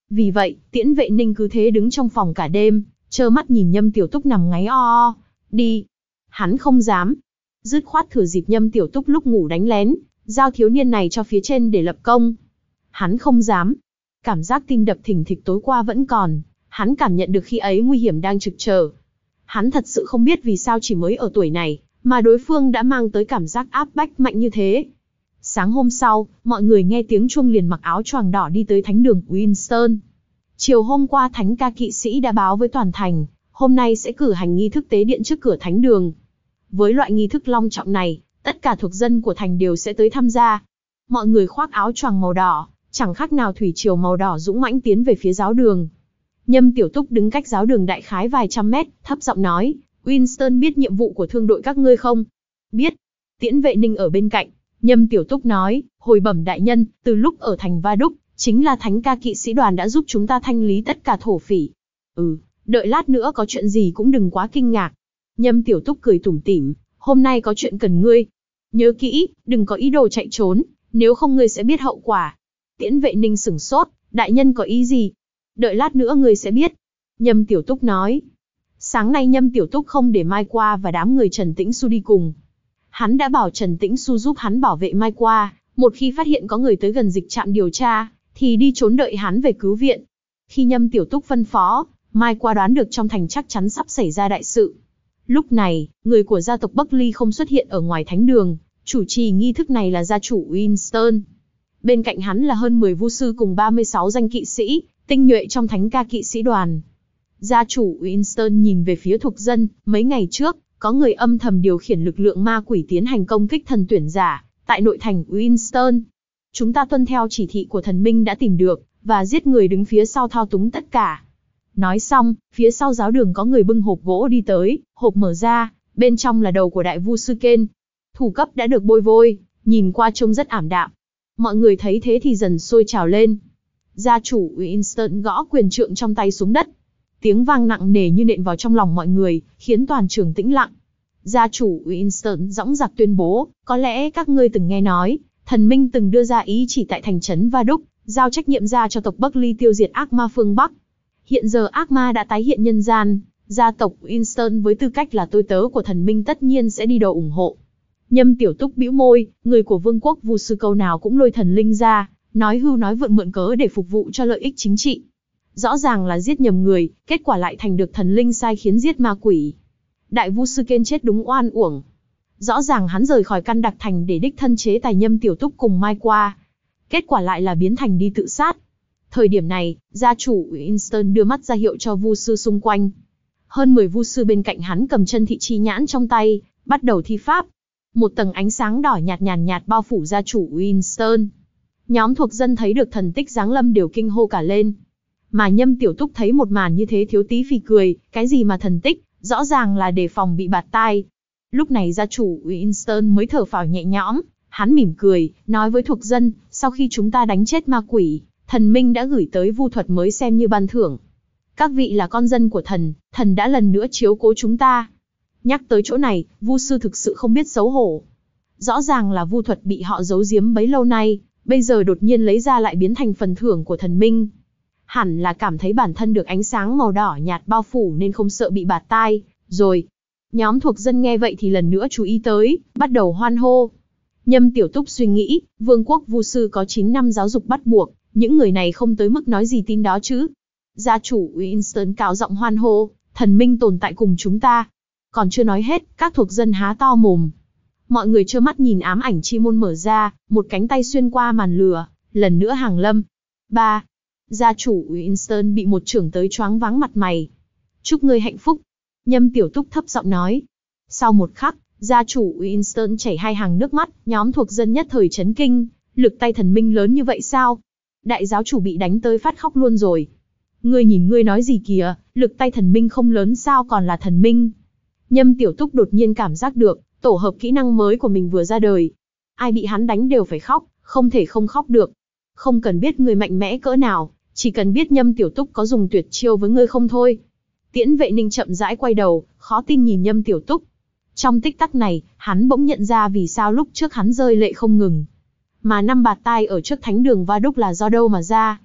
Speaker 1: Vì vậy, Tiễn Vệ Ninh cứ thế đứng trong phòng cả đêm, trơ mắt nhìn Nhâm Tiểu Túc nằm ngáy o o. Đi. Hắn không dám. Dứt khoát thừa dịp Nhâm Tiểu Túc lúc ngủ đánh lén, giao thiếu niên này cho phía trên để lập công. Hắn không dám. Cảm giác tim đập thình thịch tối qua vẫn còn, hắn cảm nhận được khi ấy nguy hiểm đang trực chờ. Hắn thật sự không biết vì sao chỉ mới ở tuổi này, mà đối phương đã mang tới cảm giác áp bách mạnh như thế. Sáng hôm sau, mọi người nghe tiếng chuông liền mặc áo choàng đỏ đi tới thánh đường Winston. Chiều hôm qua thánh ca kỵ sĩ đã báo với toàn thành, hôm nay sẽ cử hành nghi thức tế điện trước cửa thánh đường. Với loại nghi thức long trọng này, tất cả thuộc dân của thành đều sẽ tới tham gia. Mọi người khoác áo choàng màu đỏ, chẳng khác nào thủy triều màu đỏ dũng mãnh tiến về phía giáo đường. Nhâm Tiểu Túc đứng cách giáo đường đại khái vài trăm mét, thấp giọng nói, Winston biết nhiệm vụ của thương đội các ngươi không? Biết. Tiễn Vệ Ninh ở bên cạnh. Nhâm Tiểu Túc nói, hồi bẩm đại nhân, từ lúc ở thành Va Đúc, chính là thánh ca kỵ sĩ đoàn đã giúp chúng ta thanh lý tất cả thổ phỉ. Ừ, đợi lát nữa có chuyện gì cũng đừng quá kinh ngạc. Nhâm Tiểu Túc cười tủm tỉm, hôm nay có chuyện cần ngươi. Nhớ kỹ, đừng có ý đồ chạy trốn, nếu không ngươi sẽ biết hậu quả. Tiễn Vệ Ninh sửng sốt, đại nhân có ý gì? Đợi lát nữa ngươi sẽ biết. Nhâm Tiểu Túc nói. Sáng nay Nhâm Tiểu Túc không để Mai Qua và đám người Trần Tĩnh Xu đi cùng. Hắn đã bảo Trần Tĩnh Xu giúp hắn bảo vệ Mai Qua, một khi phát hiện có người tới gần dịch trạm điều tra, thì đi trốn đợi hắn về cứu viện. Khi Nhâm Tiểu Túc phân phó, Mai Qua đoán được trong thành chắc chắn sắp xảy ra đại sự. Lúc này, người của gia tộc Bắc Ly không xuất hiện ở ngoài thánh đường, chủ trì nghi thức này là gia chủ Winston. Bên cạnh hắn là hơn mười vu sư cùng ba mươi sáu danh kỵ sĩ, tinh nhuệ trong thánh ca kỵ sĩ đoàn. Gia chủ Winston nhìn về phía thuộc dân, mấy ngày trước, có người âm thầm điều khiển lực lượng ma quỷ tiến hành công kích thần tuyển giả, tại nội thành Winston. Chúng ta tuân theo chỉ thị của thần minh đã tìm được, và giết người đứng phía sau thao túng tất cả. Nói xong, phía sau giáo đường có người bưng hộp gỗ đi tới, hộp mở ra, bên trong là đầu của đại vu sư Ken. Thủ cấp đã được bôi vôi, nhìn qua trông rất ảm đạm. Mọi người thấy thế thì dần sôi trào lên. Gia chủ Winston gõ quyền trượng trong tay xuống đất. Tiếng vang nặng nề như nện vào trong lòng mọi người, khiến toàn trường tĩnh lặng. Gia chủ Winston dõng dạc tuyên bố, có lẽ các ngươi từng nghe nói, thần minh từng đưa ra ý chỉ tại thành trấn Va Đúc, giao trách nhiệm ra cho tộc Bắc Ly tiêu diệt ác ma phương Bắc. Hiện giờ ác ma đã tái hiện nhân gian, gia tộc Winston với tư cách là tôi tớ của thần minh tất nhiên sẽ đi đầu ủng hộ. Nhâm Tiểu Túc bĩu môi, người của vương quốc vu sư câu nào cũng lôi thần linh ra, nói hưu nói vượn mượn cớ để phục vụ cho lợi ích chính trị. Rõ ràng là giết nhầm người, kết quả lại thành được thần linh sai khiến giết ma quỷ. Đại vu sư Ken chết đúng oan uổng. Rõ ràng hắn rời khỏi căn đặc thành để đích thân chế tài Nhâm Tiểu Túc cùng Mai Qua. Kết quả lại là biến thành đi tự sát. Thời điểm này, gia chủ Winston đưa mắt ra hiệu cho vu sư xung quanh. Hơn mười vu sư bên cạnh hắn cầm chân thị chi nhãn trong tay, bắt đầu thi pháp. Một tầng ánh sáng đỏ nhạt nhàn nhạt, nhạt bao phủ gia chủ Winston. Nhóm thuộc dân thấy được thần tích giáng lâm đều kinh hô cả lên. Mà Nhâm Tiểu Túc thấy một màn như thế thiếu tí phì cười, cái gì mà thần tích, rõ ràng là đề phòng bị bạt tai. Lúc này gia chủ Winston mới thở phào nhẹ nhõm, hắn mỉm cười, nói với thuộc dân, sau khi chúng ta đánh chết ma quỷ, thần minh đã gửi tới vu thuật mới xem như ban thưởng. Các vị là con dân của thần, thần đã lần nữa chiếu cố chúng ta. Nhắc tới chỗ này, vu sư thực sự không biết xấu hổ. Rõ ràng là vu thuật bị họ giấu giếm bấy lâu nay, bây giờ đột nhiên lấy ra lại biến thành phần thưởng của thần minh. Hẳn là cảm thấy bản thân được ánh sáng màu đỏ nhạt bao phủ nên không sợ bị bạt tai, rồi. Nhóm thuộc dân nghe vậy thì lần nữa chú ý tới, bắt đầu hoan hô. Nhâm Tiểu Túc suy nghĩ, vương quốc vu sư có chín năm giáo dục bắt buộc, những người này không tới mức nói gì tin đó chứ. Gia chủ Winston cao giọng hoan hô, thần minh tồn tại cùng chúng ta. Còn chưa nói hết, các thuộc dân há to mồm. Mọi người trơ mắt nhìn ám ảnh chi môn mở ra, một cánh tay xuyên qua màn lửa, lần nữa hàng lâm. ba. Gia chủ Winston bị một chưởng tới choáng váng mặt mày. Chúc ngươi hạnh phúc. Nhâm Tiểu Túc thấp giọng nói. Sau một khắc, gia chủ Winston chảy hai hàng nước mắt, nhóm thuộc dân nhất thời chấn kinh, lực tay thần minh lớn như vậy sao? Đại giáo chủ bị đánh tới phát khóc luôn rồi. Ngươi nhìn ngươi nói gì kìa, lực tay thần minh không lớn sao còn là thần minh? Nhâm Tiểu Túc đột nhiên cảm giác được, tổ hợp kỹ năng mới của mình vừa ra đời. Ai bị hắn đánh đều phải khóc, không thể không khóc được. Không cần biết người mạnh mẽ cỡ nào, chỉ cần biết Nhâm Tiểu Túc có dùng tuyệt chiêu với ngươi không thôi. Tiễn Vệ Ninh chậm rãi quay đầu, khó tin nhìn Nhâm Tiểu Túc. Trong tích tắc này, hắn bỗng nhận ra vì sao lúc trước hắn rơi lệ không ngừng. Mà năm bạt tai ở trước thánh đường Va Đúc là do đâu mà ra.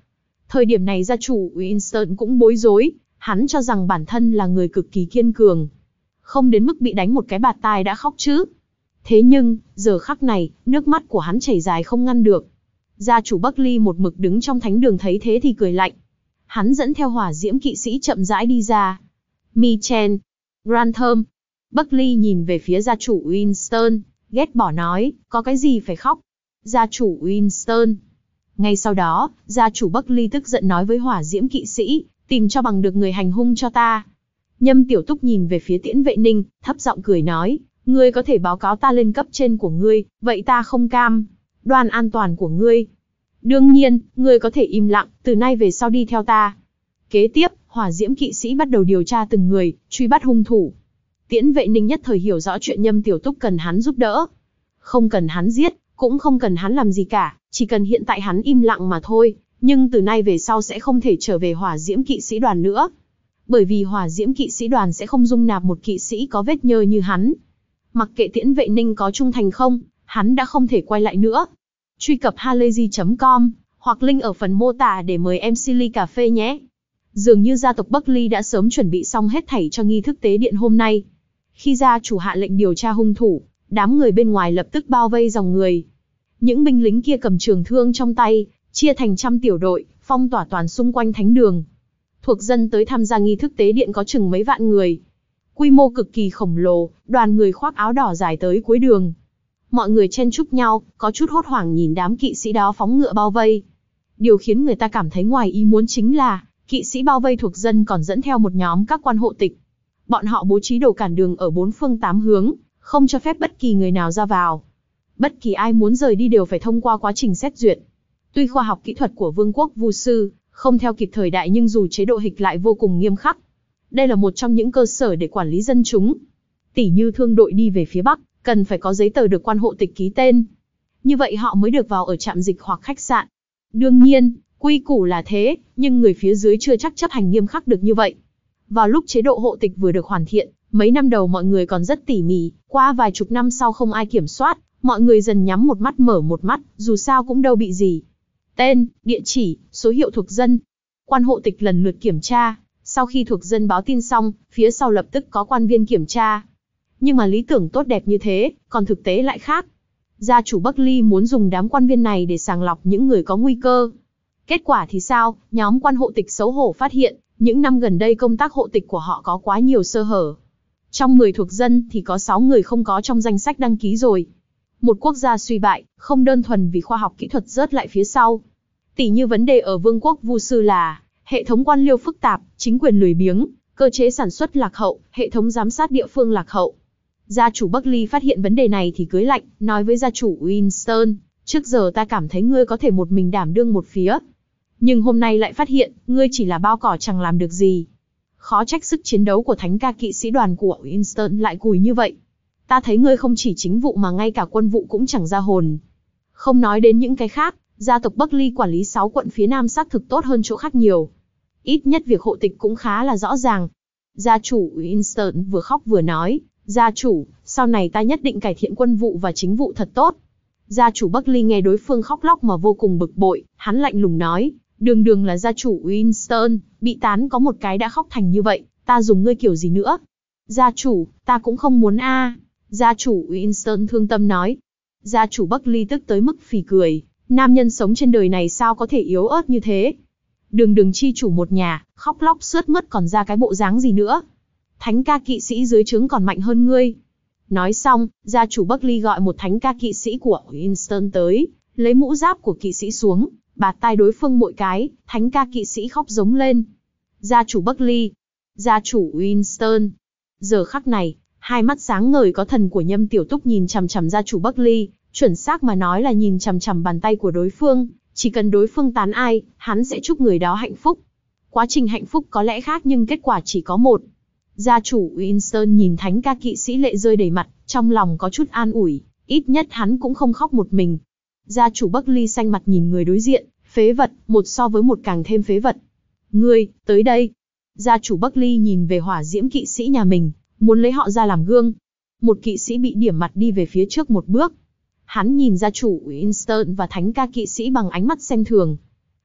Speaker 1: Thời điểm này gia chủ Winston cũng bối rối, hắn cho rằng bản thân là người cực kỳ kiên cường. Không đến mức bị đánh một cái bạt tai đã khóc chứ. Thế nhưng, giờ khắc này, nước mắt của hắn chảy dài không ngăn được. Gia chủ Buckley một mực đứng trong thánh đường thấy thế thì cười lạnh. Hắn dẫn theo hỏa diễm kỵ sĩ chậm rãi đi ra. Michen, Grantham. Buckley nhìn về phía gia chủ Winston, ghét bỏ nói, có cái gì phải khóc? Gia chủ Winston. Ngay sau đó, gia chủ Buckley tức giận nói với hỏa diễm kỵ sĩ, tìm cho bằng được người hành hung cho ta. Nhâm Tiểu Túc nhìn về phía Tiễn Vệ Ninh, thấp giọng cười nói, ngươi có thể báo cáo ta lên cấp trên của ngươi, vậy ta không cam đoan an toàn của ngươi. Đương nhiên, ngươi có thể im lặng, từ nay về sau đi theo ta. Kế tiếp, hỏa diễm kỵ sĩ bắt đầu điều tra từng người, truy bắt hung thủ. Tiễn Vệ Ninh nhất thời hiểu rõ chuyện Nhâm Tiểu Túc cần hắn giúp đỡ. Không cần hắn giết, cũng không cần hắn làm gì cả, chỉ cần hiện tại hắn im lặng mà thôi, nhưng từ nay về sau sẽ không thể trở về hỏa diễm kỵ sĩ đoàn nữa. Bởi vì hỏa diễm kỵ sĩ đoàn sẽ không dung nạp một kỵ sĩ có vết nhơ như hắn. Mặc kệ Tiễn Vệ Ninh có trung thành không, hắn đã không thể quay lại nữa. Truy cập halayzi chấm com, hoặc link ở phần mô tả để mời em xê ly cà phê nhé. Dường như gia tộc Buckley đã sớm chuẩn bị xong hết thảy cho nghi thức tế điện hôm nay. Khi gia chủ hạ lệnh điều tra hung thủ, đám người bên ngoài lập tức bao vây dòng người. Những binh lính kia cầm trường thương trong tay, chia thành trăm tiểu đội, phong tỏa toàn xung quanh thánh đường. Thuộc dân tới tham gia nghi thức tế điện có chừng mấy vạn người. Quy mô cực kỳ khổng lồ, đoàn người khoác áo đỏ dài tới cuối đường. Mọi người chen chúc nhau, có chút hốt hoảng nhìn đám kỵ sĩ đó phóng ngựa bao vây. Điều khiến người ta cảm thấy ngoài ý muốn chính là, kỵ sĩ bao vây thuộc dân còn dẫn theo một nhóm các quan hộ tịch. Bọn họ bố trí đồ cản đường ở bốn phương tám hướng, không cho phép bất kỳ người nào ra vào. Bất kỳ ai muốn rời đi đều phải thông qua quá trình xét duyệt. Tuy khoa học kỹ thuật của Vương quốc Vu sư không theo kịp thời đại nhưng dù chế độ hịch lại vô cùng nghiêm khắc. Đây là một trong những cơ sở để quản lý dân chúng. Tỉ như thương đội đi về phía Bắc, cần phải có giấy tờ được quan hộ tịch ký tên. Như vậy họ mới được vào ở trạm dịch hoặc khách sạn. Đương nhiên, quy củ là thế, nhưng người phía dưới chưa chắc chấp hành nghiêm khắc được như vậy. Vào lúc chế độ hộ tịch vừa được hoàn thiện, mấy năm đầu mọi người còn rất tỉ mỉ, qua vài chục năm sau không ai kiểm soát, mọi người dần nhắm một mắt mở một mắt, dù sao cũng đâu bị gì. Tên, địa chỉ, số hiệu thuộc dân. Quan hộ tịch lần lượt kiểm tra, sau khi thuộc dân báo tin xong, phía sau lập tức có quan viên kiểm tra. Nhưng mà lý tưởng tốt đẹp như thế, còn thực tế lại khác. Gia chủ Buckley muốn dùng đám quan viên này để sàng lọc những người có nguy cơ. Kết quả thì sao? Nhóm quan hộ tịch xấu hổ phát hiện, những năm gần đây công tác hộ tịch của họ có quá nhiều sơ hở. Trong mười thuộc dân thì có sáu người không có trong danh sách đăng ký rồi. Một quốc gia suy bại, không đơn thuần vì khoa học kỹ thuật rớt lại phía sau. Tỉ như vấn đề ở Vương quốc Vu sư là, hệ thống quan liêu phức tạp, chính quyền lười biếng, cơ chế sản xuất lạc hậu, hệ thống giám sát địa phương lạc hậu. Gia chủ Buckley phát hiện vấn đề này thì cười lạnh, nói với gia chủ Winston, trước giờ ta cảm thấy ngươi có thể một mình đảm đương một phía. Nhưng hôm nay lại phát hiện, ngươi chỉ là bao cỏ chẳng làm được gì. Khó trách sức chiến đấu của thánh ca kỵ sĩ đoàn của Winston lại cùi như vậy. Ta thấy ngươi không chỉ chính vụ mà ngay cả quân vụ cũng chẳng ra hồn. Không nói đến những cái khác, gia tộc Buckley quản lý sáu quận phía Nam xác thực tốt hơn chỗ khác nhiều. Ít nhất việc hộ tịch cũng khá là rõ ràng. Gia chủ Winston vừa khóc vừa nói, gia chủ, sau này ta nhất định cải thiện quân vụ và chính vụ thật tốt. Gia chủ Buckley nghe đối phương khóc lóc mà vô cùng bực bội, hắn lạnh lùng nói, đường đường là gia chủ Winston, bị tán có một cái đã khóc thành như vậy, ta dùng ngươi kiểu gì nữa? Gia chủ, ta cũng không muốn a. À. Gia chủ Winston thương tâm nói. Gia chủ Buckley tức tới mức phì cười, nam nhân sống trên đời này sao có thể yếu ớt như thế? Đường đường chi chủ một nhà, khóc lóc sướt mướt còn ra cái bộ dáng gì nữa? Thánh ca kỵ sĩ dưới trướng còn mạnh hơn ngươi. Nói xong, gia chủ Buckley gọi một thánh ca kỵ sĩ của Winston tới, lấy mũ giáp của kỵ sĩ xuống, bạt tai đối phương mỗi cái, thánh ca kỵ sĩ khóc giống lên. Gia chủ Buckley, gia chủ Winston. Giờ khắc này, hai mắt sáng ngời có thần của Nhâm Tiểu Túc nhìn chằm chằm gia chủ Buckley, chuẩn xác mà nói là nhìn chằm chằm bàn tay của đối phương, chỉ cần đối phương tán ai, hắn sẽ chúc người đó hạnh phúc. Quá trình hạnh phúc có lẽ khác nhưng kết quả chỉ có một. Gia chủ Winston nhìn thánh ca kỵ sĩ lệ rơi đầy mặt, trong lòng có chút an ủi, ít nhất hắn cũng không khóc một mình. Gia chủ Buckley xanh mặt nhìn người đối diện, phế vật, một so với một càng thêm phế vật. Ngươi, tới đây. Gia chủ Buckley nhìn về hỏa diễm kỵ sĩ nhà mình, muốn lấy họ ra làm gương. Một kỵ sĩ bị điểm mặt đi về phía trước một bước. Hắn nhìn gia chủ Winston và thánh ca kỵ sĩ bằng ánh mắt xem thường.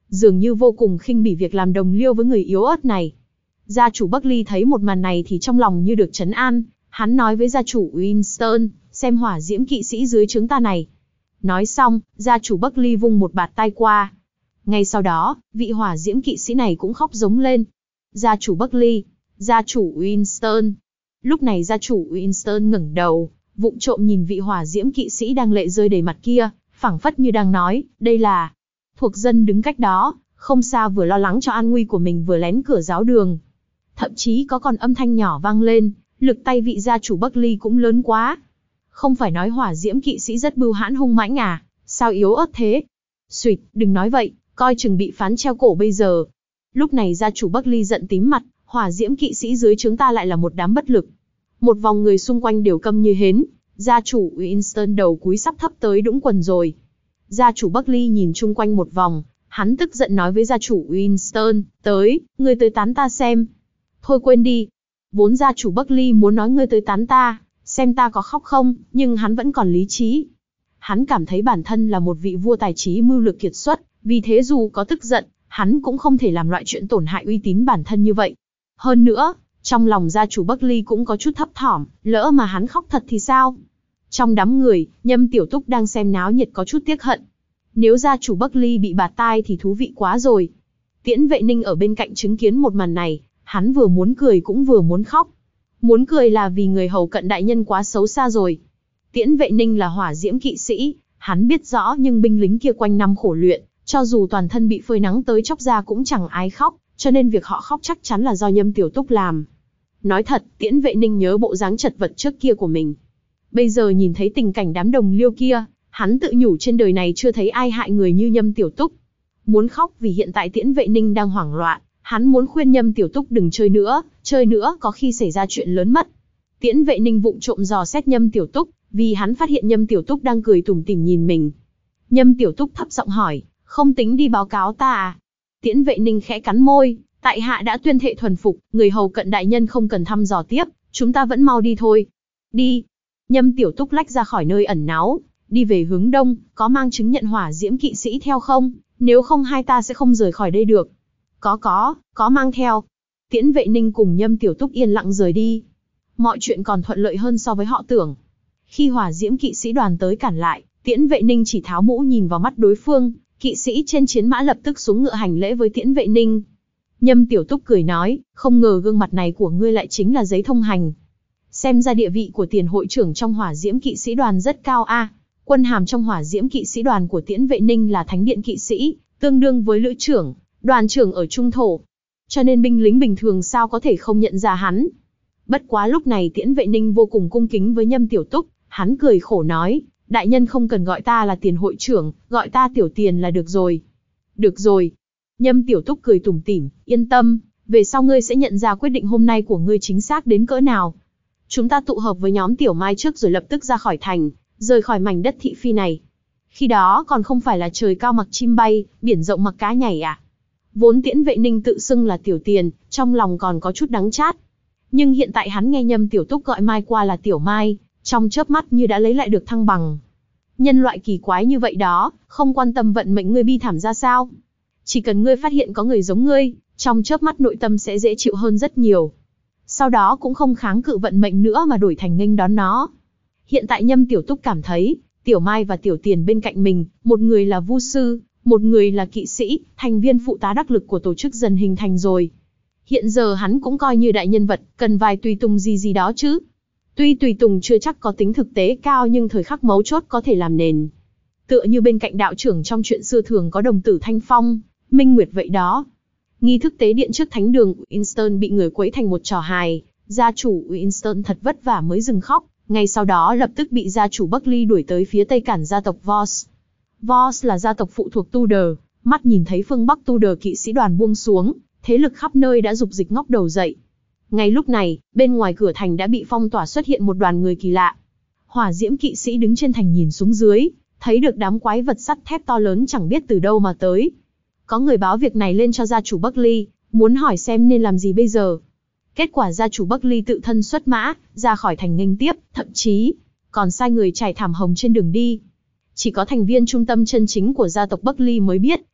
Speaker 1: dường như vô cùng khinh bỉ việc làm đồng liêu với người yếu ớt này. Gia chủ Buckley thấy một màn này thì trong lòng như được trấn an, hắn nói với gia chủ Winston, xem hỏa diễm kỵ sĩ dưới trướng ta này. Nói xong, gia chủ Buckley vung một bạt tay qua. Ngay sau đó, vị hỏa diễm kỵ sĩ này cũng khóc giống lên. Gia chủ Buckley, gia chủ Winston. Lúc này gia chủ Winston ngẩng đầu, vụng trộm nhìn vị hỏa diễm kỵ sĩ đang lệ rơi đầy mặt kia, phảng phất như đang nói, đây là... Thuộc dân đứng cách đó, không xa vừa lo lắng cho an nguy của mình vừa lén cửa giáo đường. Thậm chí có còn âm thanh nhỏ vang lên, lực tay vị gia chủ Buckley cũng lớn quá. Không phải nói hỏa diễm kỵ sĩ rất bưu hãn hung mãnh à, sao yếu ớt thế? Xuyệt, đừng nói vậy, coi chừng bị phán treo cổ bây giờ. Lúc này gia chủ Buckley giận tím mặt, hỏa diễm kỵ sĩ dưới trướng ta lại là một đám bất lực. Một vòng người xung quanh đều câm như hến, gia chủ Winston đầu cúi sắp thấp tới đũng quần rồi. Gia chủ Buckley nhìn chung quanh một vòng, hắn tức giận nói với gia chủ Winston, tới, ngươi tới tán ta xem. Thôi quên đi. Vốn gia chủ Buckley muốn nói ngươi tới tán ta, xem ta có khóc không, nhưng hắn vẫn còn lý trí. Hắn cảm thấy bản thân là một vị vua tài trí mưu lược kiệt xuất, vì thế dù có tức giận, hắn cũng không thể làm loại chuyện tổn hại uy tín bản thân như vậy. Hơn nữa, trong lòng gia chủ Buckley cũng có chút thấp thỏm, lỡ mà hắn khóc thật thì sao? Trong đám người, Nhâm Tiểu Túc đang xem náo nhiệt có chút tiếc hận. Nếu gia chủ Buckley bị bạt tai thì thú vị quá rồi. Tiễn Vệ Ninh ở bên cạnh chứng kiến một màn này, hắn vừa muốn cười cũng vừa muốn khóc. Muốn cười là vì người hầu cận đại nhân quá xấu xa rồi. Tiễn Vệ Ninh là hỏa diễm kỵ sĩ, hắn biết rõ nhưng binh lính kia quanh năm khổ luyện, cho dù toàn thân bị phơi nắng tới chóc da cũng chẳng ai khóc, cho nên việc họ khóc chắc chắn là do Nhâm Tiểu Túc làm. Nói thật, Tiễn Vệ Ninh nhớ bộ dáng chật vật trước kia của mình. Bây giờ nhìn thấy tình cảnh đám đồng liêu kia, hắn tự nhủ trên đời này chưa thấy ai hại người như Nhâm Tiểu Túc. Muốn khóc vì hiện tại Tiễn Vệ Ninh đang hoảng loạn, hắn muốn khuyên Nhâm Tiểu Túc đừng chơi nữa, chơi nữa có khi xảy ra chuyện lớn mất. Tiễn Vệ Ninh vụng trộm dò xét Nhâm Tiểu Túc, vì hắn phát hiện Nhâm Tiểu Túc đang cười tủm tỉm nhìn mình. Nhâm Tiểu Túc thấp giọng hỏi, không tính đi báo cáo ta à? Tiễn Vệ Ninh khẽ cắn môi, tại hạ đã tuyên thệ thuần phục, người hầu cận đại nhân không cần thăm dò tiếp, chúng ta vẫn mau đi thôi. Đi. Nhâm Tiểu Túc lách ra khỏi nơi ẩn náu, đi về hướng đông, có mang chứng nhận hỏa diễm kỵ sĩ theo không? Nếu không hai ta sẽ không rời khỏi đây được. Có có, có mang theo. Tiễn Vệ Ninh cùng Nhâm Tiểu Túc yên lặng rời đi. Mọi chuyện còn thuận lợi hơn so với họ tưởng. Khi hỏa diễm kỵ sĩ đoàn tới cản lại, Tiễn Vệ Ninh chỉ tháo mũ nhìn vào mắt đối phương, kỵ sĩ trên chiến mã lập tức xuống ngựa hành lễ với Tiễn Vệ Ninh. Nhâm Tiểu Túc cười nói, không ngờ gương mặt này của ngươi lại chính là giấy thông hành. Xem ra địa vị của tiền hội trưởng trong hỏa diễm kỵ sĩ đoàn rất cao a. À. Quân hàm trong hỏa diễm kỵ sĩ đoàn của Tiễn Vệ Ninh là thánh điện kỵ sĩ, tương đương với lữ trưởng, đoàn trưởng ở trung thổ. Cho nên binh lính bình thường sao có thể không nhận ra hắn. Bất quá lúc này Tiễn Vệ Ninh vô cùng cung kính với Nhâm Tiểu Túc, hắn cười khổ nói, đại nhân không cần gọi ta là tiền hội trưởng, gọi ta tiểu tiền là được rồi. Được rồi. Nhâm Tiểu Túc cười tủm tỉm, yên tâm, về sau ngươi sẽ nhận ra quyết định hôm nay của ngươi chính xác đến cỡ nào. Chúng ta tụ hợp với nhóm Tiểu Mai trước rồi lập tức ra khỏi thành, rời khỏi mảnh đất thị phi này. Khi đó còn không phải là trời cao mặc chim bay, biển rộng mặc cá nhảy à? Vốn Tiễn Vệ Ninh tự xưng là tiểu tiền, trong lòng còn có chút đắng chát. Nhưng hiện tại hắn nghe Nhâm Tiểu Túc gọi Mai qua là Tiểu Mai, trong chớp mắt như đã lấy lại được thăng bằng. Nhân loại kỳ quái như vậy đó, không quan tâm vận mệnh ngươi bi thảm ra sao. Chỉ cần ngươi phát hiện có người giống ngươi, trong chớp mắt nội tâm sẽ dễ chịu hơn rất nhiều. Sau đó cũng không kháng cự vận mệnh nữa mà đổi thành nghênh đón nó. Hiện tại Nhâm Tiểu Túc cảm thấy, Tiểu Mai và Tiểu Tiền bên cạnh mình, một người là vu sư, một người là kỵ sĩ, thành viên phụ tá đắc lực của tổ chức dần hình thành rồi. Hiện giờ hắn cũng coi như đại nhân vật, cần vài tùy tùng gì gì đó chứ. Tuy tùy tùng chưa chắc có tính thực tế cao nhưng thời khắc mấu chốt có thể làm nền. Tựa như bên cạnh đạo trưởng trong chuyện xưa thường có đồng tử Thanh Phong, Minh Nguyệt vậy đó. Nghi thức tế điện trước thánh đường Winston bị người quấy thành một trò hài, gia chủ Winston thật vất vả mới dừng khóc, ngay sau đó lập tức bị gia chủ Buckley đuổi tới phía tây cản gia tộc Voss. Voss là gia tộc phụ thuộc Tudor, mắt nhìn thấy phương Bắc Tudor kỵ sĩ đoàn buông xuống, thế lực khắp nơi đã dục dịch ngóc đầu dậy. Ngay lúc này, bên ngoài cửa thành đã bị phong tỏa xuất hiện một đoàn người kỳ lạ. Hỏa diễm kỵ sĩ đứng trên thành nhìn xuống dưới, thấy được đám quái vật sắt thép to lớn chẳng biết từ đâu mà tới. Có người báo việc này lên cho gia chủ Buckley, muốn hỏi xem nên làm gì bây giờ. Kết quả gia chủ Buckley tự thân xuất mã, ra khỏi thành nghênh tiếp, thậm chí còn sai người trải thảm hồng trên đường đi. Chỉ có thành viên trung tâm chân chính của gia tộc Buckley mới biết,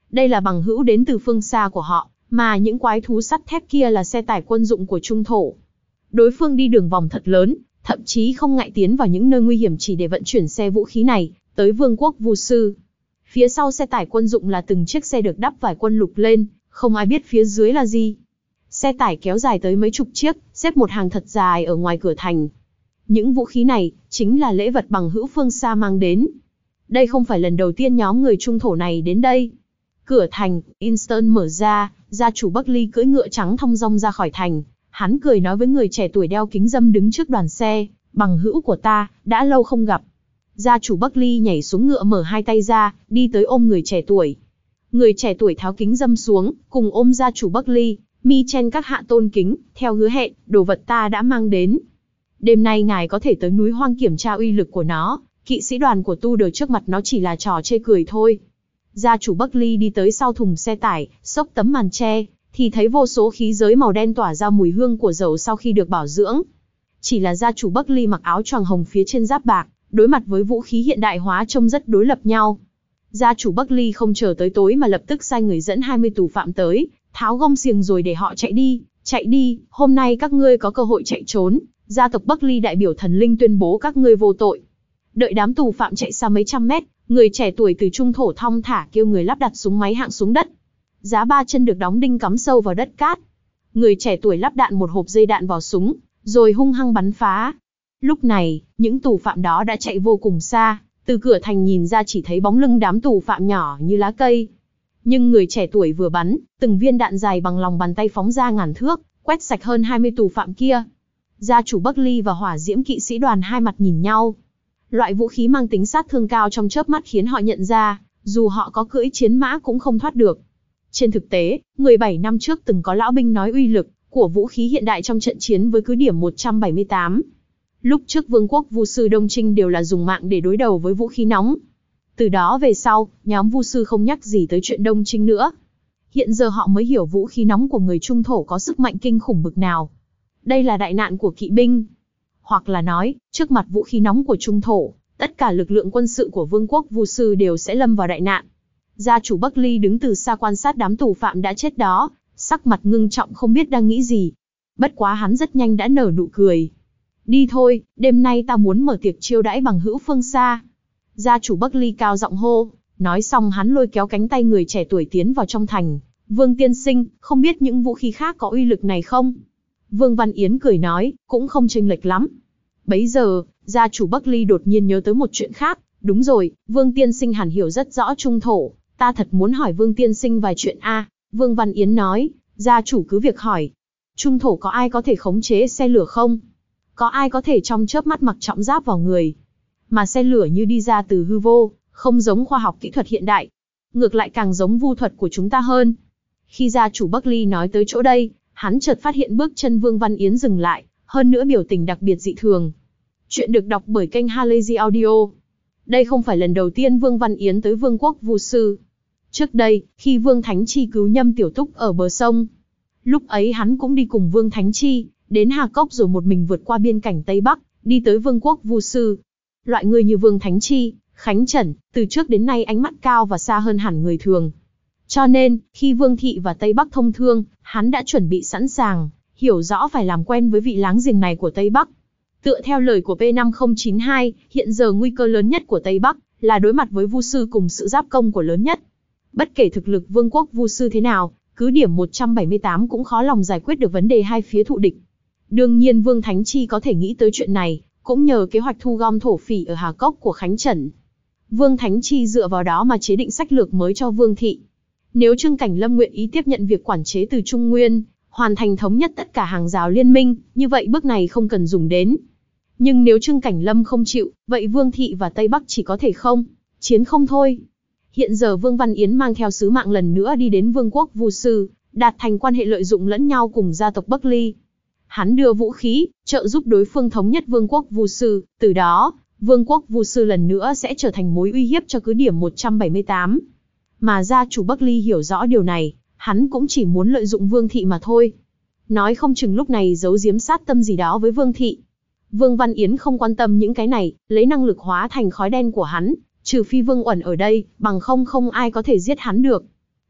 Speaker 1: Đây là bằng hữu đến từ phương xa của họ, mà những quái thú sắt thép kia là xe tải quân dụng của Trung thổ. Đối phương đi đường vòng thật lớn, thậm chí không ngại tiến vào những nơi nguy hiểm chỉ để vận chuyển xe vũ khí này tới Vương quốc Vu Sư. Phía sau xe tải quân dụng là từng chiếc xe được đắp vải quân lục lên, không ai biết phía dưới là gì. Xe tải kéo dài tới mấy chục chiếc, xếp một hàng thật dài ở ngoài cửa thành. Những vũ khí này chính là lễ vật bằng hữu phương xa mang đến. Đây không phải lần đầu tiên nhóm người Trung thổ này đến đây. Cửa thành Inston mở ra, gia chủ Buckley cưỡi ngựa trắng thong dong ra khỏi thành. Hắn cười nói với người trẻ tuổi đeo kính râm đứng trước đoàn xe, bằng hữu của ta, đã lâu không gặp. Gia chủ Buckley nhảy xuống ngựa mở hai tay ra, đi tới ôm người trẻ tuổi. Người trẻ tuổi tháo kính râm xuống, cùng ôm gia chủ Buckley, mi chen các hạ tôn kính, theo hứa hẹn, đồ vật ta đã mang đến. Đêm nay ngài có thể tới núi hoang kiểm tra uy lực của nó, kỵ sĩ đoàn của Tudor trước mặt nó chỉ là trò chê cười thôi. Gia chủ Buckley đi tới sau thùng xe tải, xốc tấm màn che, thì thấy vô số khí giới màu đen tỏa ra mùi hương của dầu sau khi được bảo dưỡng. Chỉ là gia chủ Buckley mặc áo choàng hồng phía trên giáp bạc, đối mặt với vũ khí hiện đại hóa trông rất đối lập nhau. Gia chủ Buckley không chờ tới tối mà lập tức sai người dẫn hai mươi tù phạm tới, tháo gông xiềng rồi để họ chạy đi, chạy đi, hôm nay các ngươi có cơ hội chạy trốn, gia tộc Buckley đại biểu thần linh tuyên bố các ngươi vô tội. Đợi đám tù phạm chạy xa mấy trăm mét, người trẻ tuổi từ Trung thổ thong thả kêu người lắp đặt súng máy hạng xuống đất. Giá ba chân được đóng đinh cắm sâu vào đất cát. Người trẻ tuổi lắp đạn một hộp dây đạn vào súng, rồi hung hăng bắn phá. Lúc này, những tù phạm đó đã chạy vô cùng xa, từ cửa thành nhìn ra chỉ thấy bóng lưng đám tù phạm nhỏ như lá cây. Nhưng người trẻ tuổi vừa bắn, từng viên đạn dài bằng lòng bàn tay phóng ra ngàn thước, quét sạch hơn hai mươi tù phạm kia. Gia chủ Buckley và hỏa diễm kỵ sĩ đoàn hai mặt nhìn nhau. Loại vũ khí mang tính sát thương cao trong chớp mắt khiến họ nhận ra, dù họ có cưỡi chiến mã cũng không thoát được. Trên thực tế, mười bảy năm trước từng có lão binh nói uy lực của vũ khí hiện đại trong trận chiến với cứ điểm một trăm bảy mươi tám. Lúc trước Vương quốc Vu sư Đông Trinh đều là dùng mạng để đối đầu với vũ khí nóng. Từ đó về sau, nhóm Vu sư không nhắc gì tới chuyện Đông Trinh nữa. Hiện giờ họ mới hiểu vũ khí nóng của người Trung thổ có sức mạnh kinh khủng bực nào. Đây là đại nạn của kỵ binh. Hoặc là nói, trước mặt vũ khí nóng của Trung thổ, tất cả lực lượng quân sự của Vương quốc Vu sư đều sẽ lâm vào đại nạn. Gia chủ Buckley đứng từ xa quan sát đám tù phạm đã chết đó, sắc mặt ngưng trọng không biết đang nghĩ gì. Bất quá hắn rất nhanh đã nở nụ cười. Đi thôi, đêm nay ta muốn mở tiệc chiêu đãi bằng hữu phương xa. Gia chủ Buckley cao giọng hô, nói xong hắn lôi kéo cánh tay người trẻ tuổi tiến vào trong thành. Vương tiên sinh, không biết những vũ khí khác có uy lực này không? Vương Văn Yến cười nói, cũng không chênh lệch lắm. Bấy giờ, gia chủ Buckley đột nhiên nhớ tới một chuyện khác. Đúng rồi, Vương tiên sinh hẳn hiểu rất rõ Trung thổ. Ta thật muốn hỏi Vương tiên sinh vài chuyện a. Vương Văn Yến nói, gia chủ cứ việc hỏi. Trung thổ có ai có thể khống chế xe lửa không? Có ai có thể trong chớp mắt mặc trọng giáp vào người? Mà xe lửa như đi ra từ hư vô, không giống khoa học kỹ thuật hiện đại. Ngược lại càng giống vu thuật của chúng ta hơn. Khi gia chủ Buckley nói tới chỗ đây, hắn chợt phát hiện bước chân Vương Văn Yến dừng lại, hơn nữa biểu tình đặc biệt dị thường. Chuyện được đọc bởi kênh Halazy Audio. Đây không phải lần đầu tiên Vương Văn Yến tới Vương quốc Vu sư. Trước đây, khi Vương Thánh Chi cứu Nhâm Tiểu Túc ở bờ sông, lúc ấy hắn cũng đi cùng Vương Thánh Chi, đến Hà Cốc rồi một mình vượt qua biên cảnh Tây Bắc, đi tới Vương quốc Vu sư. Loại người như Vương Thánh Chi, Khánh Trần, từ trước đến nay ánh mắt cao và xa hơn hẳn người thường. Cho nên, khi Vương Thị và Tây Bắc thông thương, hắn đã chuẩn bị sẵn sàng, hiểu rõ phải làm quen với vị láng giềng này của Tây Bắc. Tựa theo lời của P năm không chín hai, hiện giờ nguy cơ lớn nhất của Tây Bắc là đối mặt với Vu sư cùng sự giáp công của lớn nhất. Bất kể thực lực Vương quốc Vu sư thế nào, cứ điểm một trăm bảy mươi tám cũng khó lòng giải quyết được vấn đề hai phía thụ địch. Đương nhiên Vương Thánh Chi có thể nghĩ tới chuyện này, cũng nhờ kế hoạch thu gom thổ phỉ ở Hà Cốc của Khánh Trần. Vương Thánh Chi dựa vào đó mà chế định sách lược mới cho Vương Thị. Nếu Trương Cảnh Lâm nguyện ý tiếp nhận việc quản chế từ Trung Nguyên, hoàn thành thống nhất tất cả hàng rào liên minh, như vậy bước này không cần dùng đến. Nhưng nếu Trương Cảnh Lâm không chịu, vậy Vương Thị và Tây Bắc chỉ có thể không, chiến không thôi. Hiện giờ Vương Văn Yến mang theo sứ mạng lần nữa đi đến Vương quốc Vu sư, đạt thành quan hệ lợi dụng lẫn nhau cùng gia tộc Buckley. Hắn đưa vũ khí, trợ giúp đối phương thống nhất Vương quốc Vu sư, từ đó, Vương quốc Vu sư lần nữa sẽ trở thành mối uy hiếp cho cứ điểm một trăm bảy mươi tám. Mà gia chủ Buckley hiểu rõ điều này, hắn cũng chỉ muốn lợi dụng Vương Thị mà thôi. Nói không chừng lúc này giấu giếm sát tâm gì đó với Vương Thị. Vương Văn Yến không quan tâm những cái này, lấy năng lực hóa thành khói đen của hắn, trừ phi Vương Uẩn ở đây, bằng không không ai có thể giết hắn được.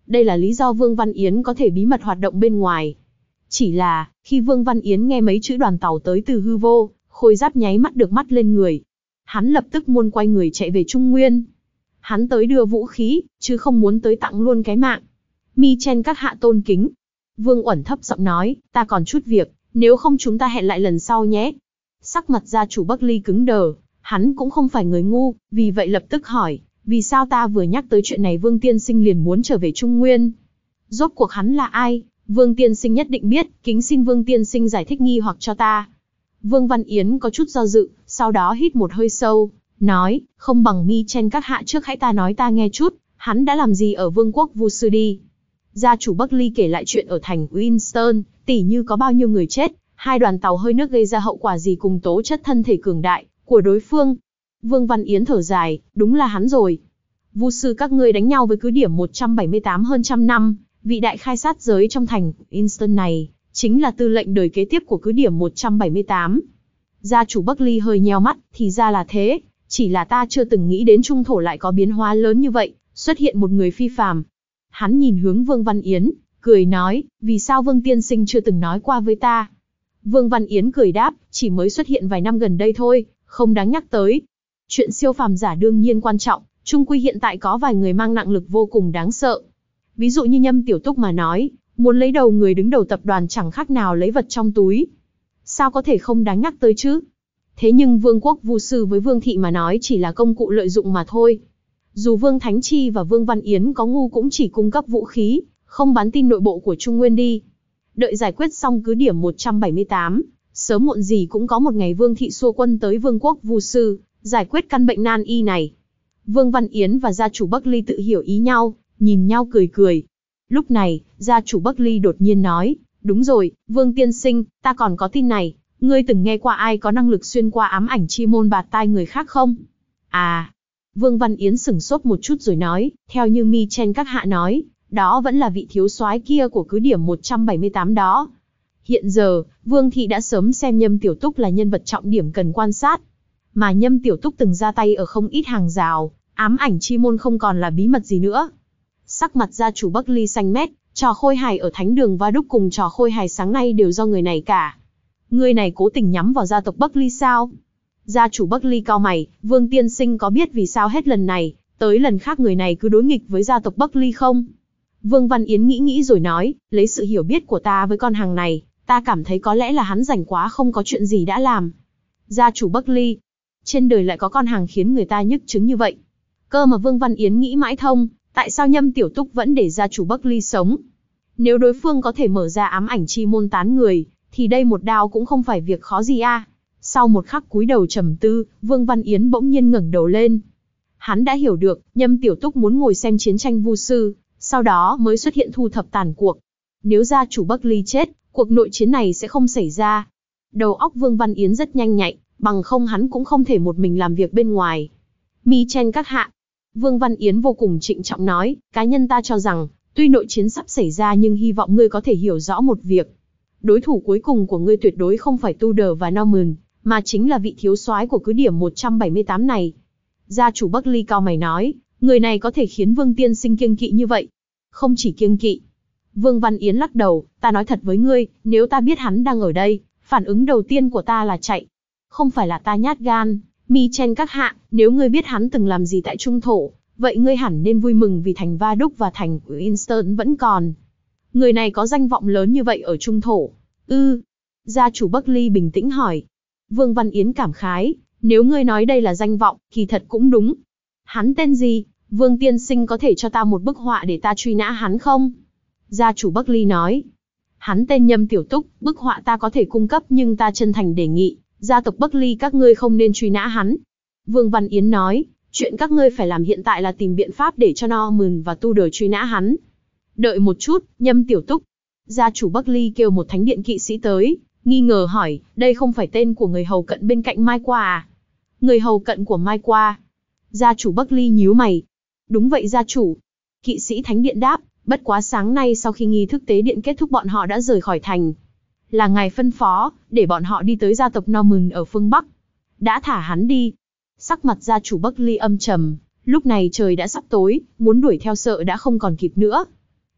Speaker 1: Đây là lý do Vương Văn Yến có thể bí mật hoạt động bên ngoài. Chỉ là, khi Vương Văn Yến nghe mấy chữ đoàn tàu tới từ hư vô, Khôi Giáp nháy mắt được mắt lên người. Hắn lập tức muốn quay người chạy về Trung Nguyên. Hắn tới đưa vũ khí, chứ không muốn tới tặng luôn cái mạng. Mi Chen các hạ tôn kính. Vương Uẩn thấp giọng nói, ta còn chút việc, nếu không chúng ta hẹn lại lần sau nhé. Sắc mặt gia chủ Bắc Ly cứng đờ, hắn cũng không phải người ngu, vì vậy lập tức hỏi, vì sao ta vừa nhắc tới chuyện này Vương tiên sinh liền muốn trở về Trung Nguyên? Rốt cuộc hắn là ai? Vương tiên sinh nhất định biết, kính xin Vương tiên sinh giải thích nghi hoặc cho ta. Vương Văn Yến có chút do dự, sau đó hít một hơi sâu, nói, không bằng Mi Chen các hạ trước hãy ta nói ta nghe chút, hắn đã làm gì ở Vương quốc Vu Sư đi. Gia chủ Bắc Ly kể lại chuyện ở thành Winston, tỉ như có bao nhiêu người chết, hai đoàn tàu hơi nước gây ra hậu quả gì cùng tố chất thân thể cường đại của đối phương. Vương Văn Yến thở dài, đúng là hắn rồi. Vu sư các ngươi đánh nhau với cứ điểm một trăm bảy mươi tám hơn trăm năm, vị đại khai sát giới trong thành Winston này, chính là tư lệnh đời kế tiếp của cứ điểm một trăm bảy mươi tám. Gia chủ Bắc Ly hơi nheo mắt, thì ra là thế, chỉ là ta chưa từng nghĩ đến trung thổ lại có biến hóa lớn như vậy, xuất hiện một người phi phàm. Hắn nhìn hướng Vương Văn Yến, cười nói, vì sao Vương tiên sinh chưa từng nói qua với ta? Vương Văn Yến cười đáp, chỉ mới xuất hiện vài năm gần đây thôi, không đáng nhắc tới. Chuyện siêu phàm giả đương nhiên quan trọng, chung quy hiện tại có vài người mang nặng lực vô cùng đáng sợ. Ví dụ như Nhâm Tiểu Túc mà nói, muốn lấy đầu người đứng đầu tập đoàn chẳng khác nào lấy vật trong túi. Sao có thể không đáng nhắc tới chứ? Thế nhưng Vương quốc Vu sư với Vương thị mà nói chỉ là công cụ lợi dụng mà thôi. Dù Vương Thánh Chi và Vương Văn Yến có ngu cũng chỉ cung cấp vũ khí, không bán tin nội bộ của Trung Nguyên đi. Đợi giải quyết xong cứ điểm một trăm bảy mươi tám, sớm muộn gì cũng có một ngày Vương thị xua quân tới Vương quốc Vu sư, giải quyết căn bệnh nan y này. Vương Văn Yến và gia chủ Bắc Ly tự hiểu ý nhau, nhìn nhau cười cười. Lúc này, gia chủ Bắc Ly đột nhiên nói, đúng rồi, Vương tiên sinh, ta còn có tin này, ngươi từng nghe qua ai có năng lực xuyên qua ám ảnh chi môn bạt tai người khác không? À, Vương Văn Yến sửng sốt một chút rồi nói, theo như Mi Chen các hạ nói, đó vẫn là vị thiếu soái kia của cứ điểm một trăm bảy mươi tám đó. Hiện giờ, Vương thị đã sớm xem Nhâm Tiểu Túc là nhân vật trọng điểm cần quan sát. Mà Nhâm Tiểu Túc từng ra tay ở không ít hàng rào, ám ảnh chi môn không còn là bí mật gì nữa. Sắc mặt gia chủ Bắc Ly xanh mét, trò khôi hài ở thánh đường Va Đúc cùng trò khôi hài sáng nay đều do người này cả. Người này cố tình nhắm vào gia tộc Bắc Ly sao? Gia chủ Bắc Ly cau mày, Vương tiên sinh có biết vì sao hết lần này, tới lần khác người này cứ đối nghịch với gia tộc Bắc Ly không? Vương Văn Yến nghĩ nghĩ rồi nói, lấy sự hiểu biết của ta với con hàng này, ta cảm thấy có lẽ là hắn rảnh quá không có chuyện gì đã làm. Gia chủ Bắc Ly, trên đời lại có con hàng khiến người ta nhức chứng như vậy. Cơ mà Vương Văn Yến nghĩ mãi thông, tại sao Nhâm Tiểu Túc vẫn để gia chủ Bắc Ly sống? Nếu đối phương có thể mở ra ám ảnh chi môn tán người, thì đây một đao cũng không phải việc khó gì a. Sau một khắc cúi đầu trầm tư, Vương Văn Yến bỗng nhiên ngẩng đầu lên. Hắn đã hiểu được, Nhâm Tiểu Túc muốn ngồi xem chiến tranh Vu sư, sau đó mới xuất hiện thu thập tàn cuộc. Nếu gia chủ Bắc Ly chết, cuộc nội chiến này sẽ không xảy ra. Đầu óc Vương Văn Yến rất nhanh nhạy, bằng không hắn cũng không thể một mình làm việc bên ngoài. Mi Chen các hạ. Vương Văn Yến vô cùng trịnh trọng nói, cá nhân ta cho rằng, tuy nội chiến sắp xảy ra nhưng hy vọng ngươi có thể hiểu rõ một việc. Đối thủ cuối cùng của ngươi tuyệt đối không phải Tudor và Norman, mà chính là vị thiếu soái của cứ điểm một trăm bảy mươi tám này. Gia chủ Bắc Ly cao mày nói, người này có thể khiến Vương tiên sinh kiêng kỵ như vậy. Không chỉ kiêng kỵ. Vương Văn Yến lắc đầu, ta nói thật với ngươi, nếu ta biết hắn đang ở đây, phản ứng đầu tiên của ta là chạy. Không phải là ta nhát gan, Mi Chen các hạ, nếu ngươi biết hắn từng làm gì tại Trung Thổ, vậy ngươi hẳn nên vui mừng vì thành Va Đúc và thành Winston vẫn còn. Người này có danh vọng lớn như vậy ở Trung Thổ. Ư, gia chủ Bắc Ly bình tĩnh hỏi. Vương Văn Yến cảm khái, nếu ngươi nói đây là danh vọng, kỳ thật cũng đúng. Hắn tên gì? Vương tiên sinh có thể cho ta một bức họa để ta truy nã hắn không? Gia chủ Bắc Ly nói. Hắn tên Nhâm Tiểu Túc, bức họa ta có thể cung cấp nhưng ta chân thành đề nghị, gia tộc Bắc Ly các ngươi không nên truy nã hắn. Vương Văn Yến nói, chuyện các ngươi phải làm hiện tại là tìm biện pháp để cho Norman và Tudor truy nã hắn. Đợi một chút, Nhâm Tiểu Túc. Gia chủ Bắc Ly kêu một thánh điện kỵ sĩ tới, nghi ngờ hỏi, đây không phải tên của người hầu cận bên cạnh Mai Qua à? Người hầu cận của Mai Qua. Gia chủ Bắc Ly nhíu mày. Đúng vậy gia chủ. Kỵ sĩ thánh điện đáp, bất quá sáng nay sau khi nghi thức tế điện kết thúc bọn họ đã rời khỏi thành. Là ngài phân phó, để bọn họ đi tới gia tộc Norman ở phương Bắc. Đã thả hắn đi. Sắc mặt gia chủ Bắc Ly âm trầm, lúc này trời đã sắp tối, muốn đuổi theo sợ đã không còn kịp nữa.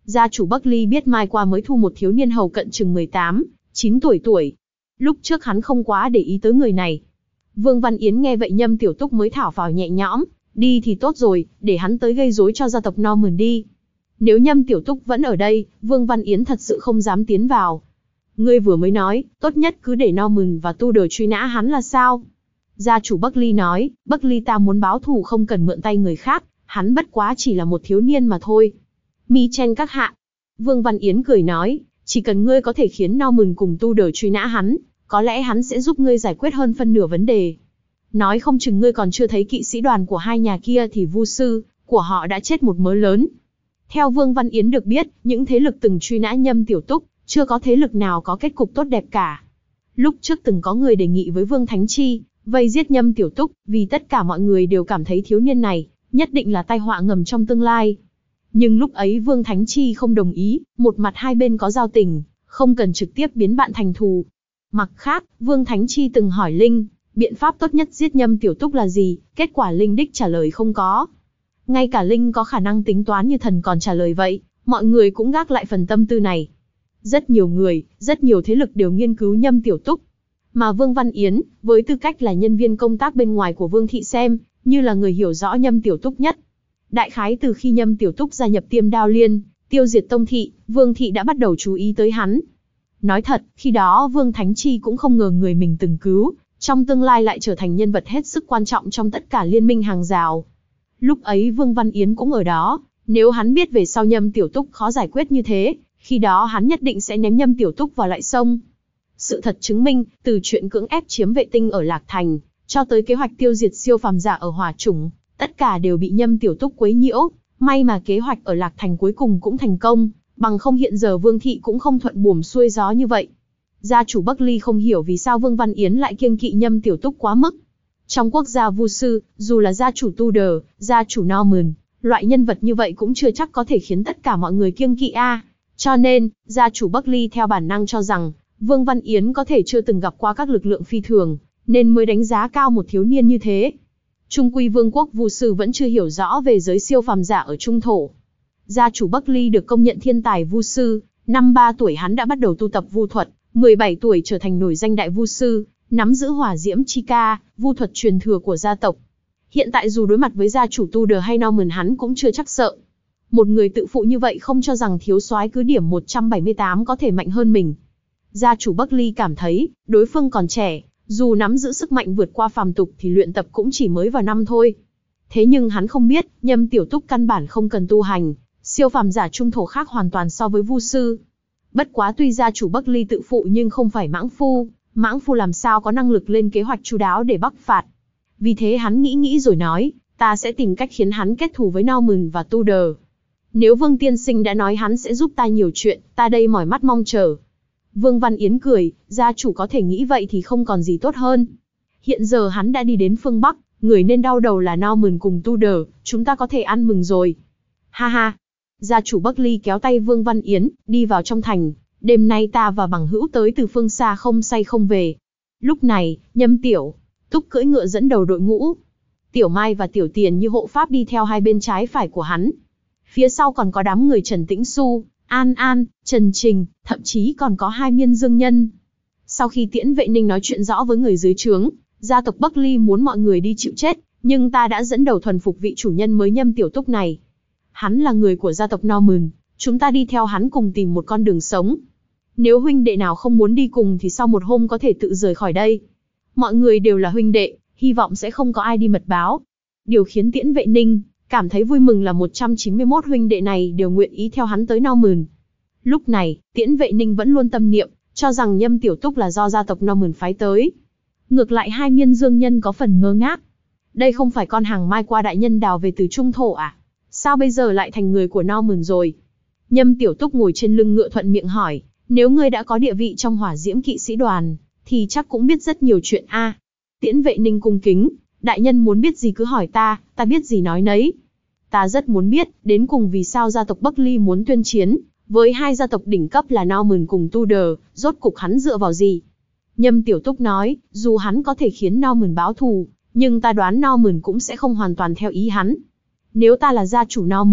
Speaker 1: Gia chủ Bắc Ly biết mai qua mới thu một thiếu niên hầu cận chừng mười tám, chín tuổi tuổi. Lúc trước hắn không quá để ý tới người này. Vương Văn Yến nghe vậy Nhâm Tiểu Túc mới thảo phào nhẹ nhõm, đi thì tốt rồi, để hắn tới gây rối cho gia tộc Norman đi. Nếu Nhâm Tiểu Túc vẫn ở đây, Vương Văn Yến thật sự không dám tiến vào. Ngươi vừa mới nói, tốt nhất cứ để Norman và Tudor truy nã hắn là sao? Gia chủ Bắc Ly nói, Bắc Ly ta muốn báo thù không cần mượn tay người khác, hắn bất quá chỉ là một thiếu niên mà thôi. Mi chen các hạ. Vương Văn Yến cười nói, chỉ cần ngươi có thể khiến Norman cùng Tudor truy nã hắn, có lẽ hắn sẽ giúp ngươi giải quyết hơn phân nửa vấn đề. Nói không chừng ngươi còn chưa thấy kỵ sĩ đoàn của hai nhà kia thì vu sư của họ đã chết một mớ lớn. Theo Vương Văn Yến được biết, những thế lực từng truy nã Nhâm Tiểu Túc, chưa có thế lực nào có kết cục tốt đẹp cả. Lúc trước từng có người đề nghị với Vương Thánh Chi, vây giết Nhâm Tiểu Túc, vì tất cả mọi người đều cảm thấy thiếu niên này, nhất định là tai họa ngầm trong tương lai. Nhưng lúc ấy Vương Thánh Chi không đồng ý, một mặt hai bên có giao tình, không cần trực tiếp biến bạn thành thù. Mặt khác, Vương Thánh Chi từng hỏi Linh, biện pháp tốt nhất giết Nhâm Tiểu Túc là gì, kết quả Linh đích trả lời không có. Ngay cả Linh có khả năng tính toán như thần còn trả lời vậy, mọi người cũng gác lại phần tâm tư này. Rất nhiều người, rất nhiều thế lực đều nghiên cứu Nhâm Tiểu Túc. Mà Vương Văn Yến, với tư cách là nhân viên công tác bên ngoài của Vương Thị xem, như là người hiểu rõ Nhâm Tiểu Túc nhất. Đại khái từ khi Nhâm Tiểu Túc gia nhập Tiêm Đao Liên, tiêu diệt Tông Thị, Vương Thị đã bắt đầu chú ý tới hắn. Nói thật, khi đó Vương Thánh Chi cũng không ngờ người mình từng cứu, trong tương lai lại trở thành nhân vật hết sức quan trọng trong tất cả liên minh hàng rào. Lúc ấy Vương Văn Yến cũng ở đó, nếu hắn biết về sau Nhâm Tiểu Túc khó giải quyết như thế, khi đó hắn nhất định sẽ ném Nhâm Tiểu Túc vào lại sông. Sự thật chứng minh, từ chuyện cưỡng ép chiếm vệ tinh ở Lạc Thành, cho tới kế hoạch tiêu diệt siêu phàm giả ở Hỏa Chủng, tất cả đều bị Nhâm Tiểu Túc quấy nhiễu, may mà kế hoạch ở Lạc Thành cuối cùng cũng thành công, bằng không hiện giờ Vương Thị cũng không thuận buồm xuôi gió như vậy. Gia chủ Bắc Ly không hiểu vì sao Vương Văn Yến lại kiêng kỵ Nhâm Tiểu Túc quá mức. Trong quốc gia vu sư, dù là gia chủ Tudor, gia chủ Norman, loại nhân vật như vậy cũng chưa chắc có thể khiến tất cả mọi người kiêng kỵ a. Cho nên, gia chủ Bắc Ly theo bản năng cho rằng, Vương Văn Yến có thể chưa từng gặp qua các lực lượng phi thường, nên mới đánh giá cao một thiếu niên như thế. Trung quy vương quốc vu sư vẫn chưa hiểu rõ về giới siêu phàm giả ở Trung Thổ. Gia chủ Bắc Ly được công nhận thiên tài vu sư, năm ba tuổi hắn đã bắt đầu tu tập vu thuật, mười bảy tuổi trở thành nổi danh đại vu sư, nắm giữ hỏa diễm chi ca, vu thuật truyền thừa của gia tộc. Hiện tại dù đối mặt với gia chủ Tudor hay Norman hắn cũng chưa chắc sợ. Một người tự phụ như vậy không cho rằng thiếu soái cứ điểm một trăm bảy mươi tám có thể mạnh hơn mình. Gia chủ Bắc Ly cảm thấy, đối phương còn trẻ, dù nắm giữ sức mạnh vượt qua phàm tục thì luyện tập cũng chỉ mới vào năm thôi. Thế nhưng hắn không biết, Nhâm Tiểu Túc căn bản không cần tu hành, siêu phàm giả Trung Thổ khác hoàn toàn so với vu sư. Bất quá tuy gia chủ Bắc Ly tự phụ nhưng không phải mãng phu, mãng phu làm sao có năng lực lên kế hoạch chu đáo để bắc phạt. Vì thế hắn nghĩ nghĩ rồi nói, ta sẽ tìm cách khiến hắn kết thù với Norman và Tudor. Nếu Vương Tiên Sinh đã nói hắn sẽ giúp ta nhiều chuyện, ta đây mỏi mắt mong chờ. Vương Văn Yến cười, gia chủ có thể nghĩ vậy thì không còn gì tốt hơn. Hiện giờ hắn đã đi đến phương Bắc, người nên đau đầu là Norman cùng Tudor, chúng ta có thể ăn mừng rồi. Ha ha. Gia chủ Bắc Ly kéo tay Vương Văn Yến, đi vào trong thành, đêm nay ta và bằng hữu tới từ phương xa không say không về. Lúc này, Nhâm Tiểu Túc cưỡi ngựa dẫn đầu đội ngũ. Tiểu Mai và Tiểu Tiền như hộ pháp đi theo hai bên trái phải của hắn. Phía sau còn có đám người Trần Tĩnh Xu, An An, Trần Trình, thậm chí còn có hai miên dương nhân. Sau khi Tiễn Vệ Ninh nói chuyện rõ với người dưới trướng, gia tộc Bắc Ly muốn mọi người đi chịu chết, nhưng ta đã dẫn đầu thuần phục vị chủ nhân mới Nhâm Tiểu Túc này. Hắn là người của gia tộc Norman, chúng ta đi theo hắn cùng tìm một con đường sống. Nếu huynh đệ nào không muốn đi cùng thì sau một hôm có thể tự rời khỏi đây. Mọi người đều là huynh đệ, hy vọng sẽ không có ai đi mật báo. Điều khiến Tiễn Vệ Ninh cảm thấy vui mừng là một trăm chín mươi mốt huynh đệ này đều nguyện ý theo hắn tới Norman. Lúc này, Tiễn Vệ Ninh vẫn luôn tâm niệm, cho rằng Nhâm Tiểu Túc là do gia tộc Norman phái tới. Ngược lại hai miên dương nhân có phần ngơ ngác. Đây không phải con hàng mai qua đại nhân đào về từ Trung Thổ à? Sao bây giờ lại thành người của Norman rồi? Nhâm Tiểu Túc ngồi trên lưng ngựa thuận miệng hỏi, nếu ngươi đã có địa vị trong hỏa diễm kỵ sĩ đoàn, thì chắc cũng biết rất nhiều chuyện a. À. Tiễn Vệ Ninh cung kính, đại nhân muốn biết gì cứ hỏi ta, ta biết gì nói nấy. Ta rất muốn biết, đến cùng vì sao gia tộc Bắc Ly muốn tuyên chiến, với hai gia tộc đỉnh cấp là Norman cùng Tudor, rốt cục hắn dựa vào gì? Nhâm Tiểu Túc nói, dù hắn có thể khiến Norman báo thù, nhưng ta đoán Norman cũng sẽ không hoàn toàn theo ý hắn. Nếu ta là gia chủ Norman,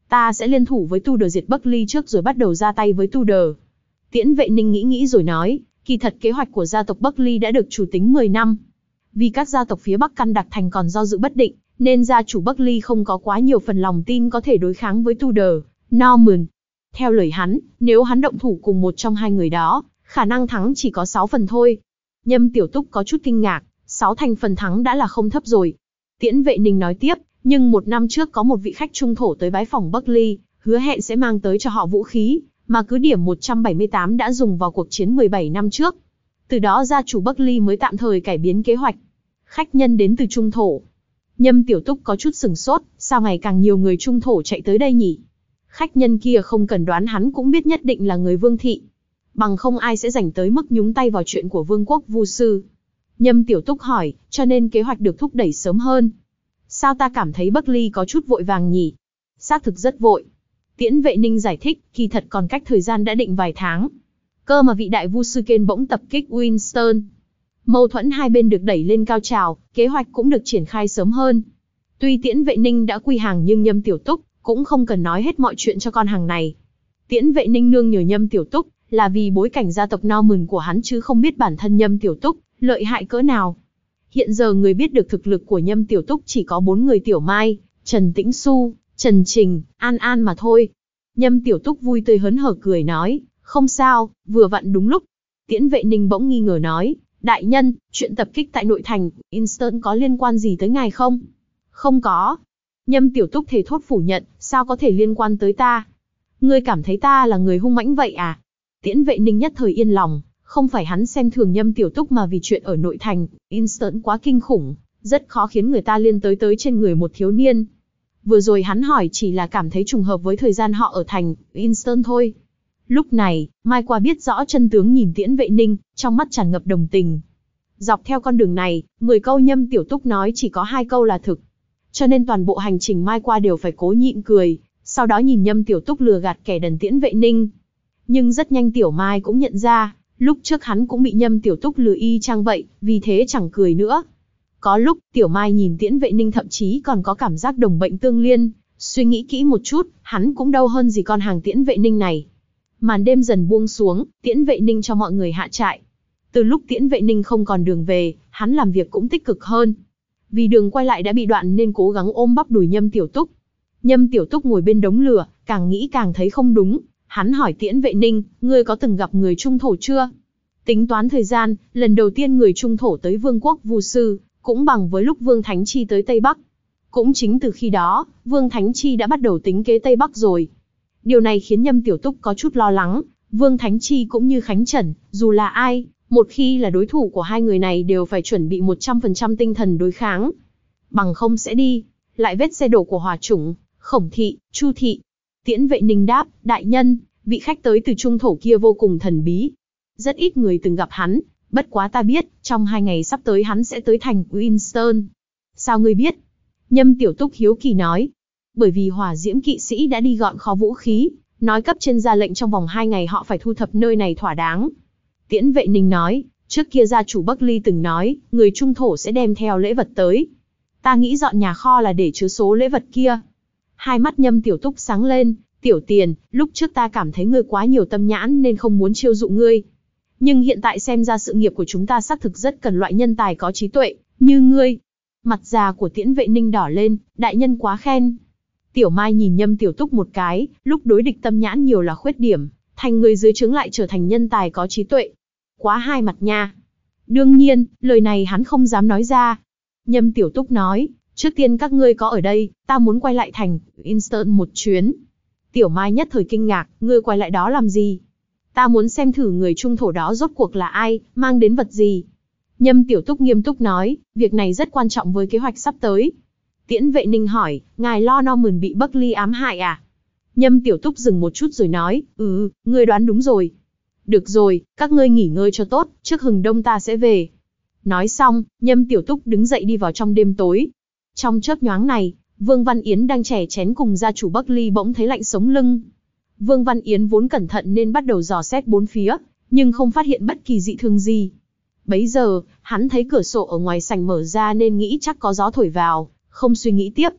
Speaker 1: Ta sẽ liên thủ với Tudor diệt Buckley trước rồi bắt đầu ra tay với Tudor. Tiễn Vệ Ninh nghĩ nghĩ rồi nói, kỳ thật kế hoạch của gia tộc Buckley đã được chủ tính mười năm. Vì các gia tộc phía Bắc Căn Đặc Thành còn do dự bất định, nên gia chủ Buckley không có quá nhiều phần lòng tin có thể đối kháng với Tudor, Norman. Theo lời hắn, nếu hắn động thủ cùng một trong hai người đó, khả năng thắng chỉ có sáu phần thôi. Nhâm Tiểu Túc có chút kinh ngạc, sáu thành phần thắng đã là không thấp rồi. Tiễn Vệ Ninh nói tiếp, nhưng một năm trước có một vị khách trung thổ tới bái phỏng Buckley, hứa hẹn sẽ mang tới cho họ vũ khí, mà cứ điểm một trăm bảy mươi tám đã dùng vào cuộc chiến mười bảy năm trước. Từ đó gia chủ Buckley mới tạm thời cải biến kế hoạch. Khách nhân đến từ trung thổ. Nhâm Tiểu Túc có chút sừng sốt, sao ngày càng nhiều người trung thổ chạy tới đây nhỉ? Khách nhân kia không cần đoán hắn cũng biết nhất định là người Vương thị. Bằng không ai sẽ rảnh tới mức nhúng tay vào chuyện của Vương quốc Vu sư. Nhâm Tiểu Túc hỏi, cho nên kế hoạch được thúc đẩy sớm hơn. Sao ta cảm thấy Buckley có chút vội vàng nhỉ? Xác thực rất vội. Tiễn Vệ Ninh giải thích, kỳ thật còn cách thời gian đã định vài tháng. Cơ mà vị đại vu sư Kane bỗng tập kích Winston. Mâu thuẫn hai bên được đẩy lên cao trào, kế hoạch cũng được triển khai sớm hơn. Tuy Tiễn Vệ Ninh đã quy hàng nhưng Nhâm Tiểu Túc cũng không cần nói hết mọi chuyện cho con hàng này. Tiễn Vệ Ninh nương nhờ Nhâm Tiểu Túc là vì bối cảnh gia tộc Norman của hắn chứ không biết bản thân Nhâm Tiểu Túc lợi hại cỡ nào. Hiện giờ người biết được thực lực của Nhâm Tiểu Túc chỉ có bốn người Tiểu Mai, Trần Tĩnh Xu, Trần Trình, An An mà thôi. Nhâm Tiểu Túc vui tươi hớn hở cười nói, không sao, vừa vặn đúng lúc. Tiễn Vệ Ninh bỗng nghi ngờ nói, đại nhân, chuyện tập kích tại nội thành, Winston có liên quan gì tới ngài không? Không có. Nhâm Tiểu Túc thề thốt phủ nhận, sao có thể liên quan tới ta? Ngươi cảm thấy ta là người hung mãnh vậy à? Tiễn Vệ Ninh nhất thời yên lòng, không phải hắn xem thường Nhâm Tiểu Túc mà vì chuyện ở nội thành, Winston quá kinh khủng, rất khó khiến người ta liên tới tới trên người một thiếu niên. Vừa rồi hắn hỏi chỉ là cảm thấy trùng hợp với thời gian họ ở thành Winston thôi. Lúc này, Mai Qua biết rõ chân tướng nhìn Tiễn Vệ Ninh, trong mắt tràn ngập đồng tình. Dọc theo con đường này, mười câu Nhâm Tiểu Túc nói chỉ có hai câu là thực. Cho nên toàn bộ hành trình Mai Qua đều phải cố nhịn cười, sau đó nhìn Nhâm Tiểu Túc lừa gạt kẻ đần Tiễn Vệ Ninh. Nhưng rất nhanh Tiểu Mai cũng nhận ra, lúc trước hắn cũng bị Nhâm Tiểu Túc lừa y chang vậy, vì thế chẳng cười nữa. Có lúc, Tiểu Mai nhìn Tiễn Vệ Ninh thậm chí còn có cảm giác đồng bệnh tương liên, suy nghĩ kỹ một chút, hắn cũng đâu hơn gì con hàng Tiễn Vệ Ninh này. Màn đêm dần buông xuống, Tiễn Vệ Ninh cho mọi người hạ trại. Từ lúc Tiễn Vệ Ninh không còn đường về, hắn làm việc cũng tích cực hơn. Vì đường quay lại đã bị đoạn nên cố gắng ôm bắp đùi Nhâm Tiểu Túc. Nhâm Tiểu Túc ngồi bên đống lửa, càng nghĩ càng thấy không đúng. Hắn hỏi Tiễn Vệ Ninh, ngươi có từng gặp người trung thổ chưa? Tính toán thời gian, lần đầu tiên người trung thổ tới Vương quốc Vu sư, cũng bằng với lúc Vương Thánh Chi tới Tây Bắc. Cũng chính từ khi đó, Vương Thánh Chi đã bắt đầu tính kế Tây Bắc rồi. Điều này khiến Nhâm Tiểu Túc có chút lo lắng, Vương Thánh Chi cũng như Khánh Trần, dù là ai, một khi là đối thủ của hai người này đều phải chuẩn bị một trăm phần trăm tinh thần đối kháng. Bằng không sẽ đi, lại vết xe đổ của Hỏa Chủng, Khổng Thị, Chu Thị. Tiễn Vệ Ninh đáp, đại nhân, vị khách tới từ trung thổ kia vô cùng thần bí. Rất ít người từng gặp hắn, bất quá ta biết, trong hai ngày sắp tới hắn sẽ tới thành Winston. Sao ngươi biết? Nhâm Tiểu Túc hiếu kỳ nói. Bởi vì Hỏa Diễm kỵ sĩ đã đi gọn kho vũ khí, nói cấp trên ra lệnh trong vòng hai ngày họ phải thu thập nơi này thỏa đáng. Tiễn Vệ Ninh nói, trước kia gia chủ Buckley từng nói, người trung thổ sẽ đem theo lễ vật tới. Ta nghĩ dọn nhà kho là để chứa số lễ vật kia. Hai mắt Nhâm Tiểu Túc sáng lên, Tiểu Tiền, lúc trước ta cảm thấy ngươi quá nhiều tâm nhãn nên không muốn chiêu dụ ngươi. Nhưng hiện tại xem ra sự nghiệp của chúng ta xác thực rất cần loại nhân tài có trí tuệ, như ngươi. Mặt già của Tiễn Vệ Ninh đỏ lên, đại nhân quá khen. Tiểu Mai nhìn Nhâm Tiểu Túc một cái, lúc đối địch tâm nhãn nhiều là khuyết điểm, thành người dưới trướng lại trở thành nhân tài có trí tuệ. Quá hai mặt nha. Đương nhiên, lời này hắn không dám nói ra. Nhâm Tiểu Túc nói, trước tiên các ngươi có ở đây, ta muốn quay lại thành Winston một chuyến. Tiểu Mai nhất thời kinh ngạc, ngươi quay lại đó làm gì? Ta muốn xem thử người trung thổ đó rốt cuộc là ai, mang đến vật gì. Nhâm Tiểu Túc nghiêm túc nói, việc này rất quan trọng với kế hoạch sắp tới. Tiễn Vệ Ninh hỏi, ngài lo Norman bị Buckley ám hại à? Nhâm Tiểu Túc dừng một chút rồi nói, ừ, ngươi đoán đúng rồi. Được rồi, các ngươi nghỉ ngơi cho tốt, trước hừng đông ta sẽ về. Nói xong, Nhâm Tiểu Túc đứng dậy đi vào trong đêm tối. Trong chớp nhoáng này, Vương Văn Yến đang chè chén cùng gia chủ Buckley bỗng thấy lạnh sống lưng. Vương Văn Yến vốn cẩn thận nên bắt đầu dò xét bốn phía, nhưng không phát hiện bất kỳ dị thường gì. Bấy giờ, hắn thấy cửa sổ ở ngoài sảnh mở ra nên nghĩ chắc có gió thổi vào, không suy nghĩ tiếp.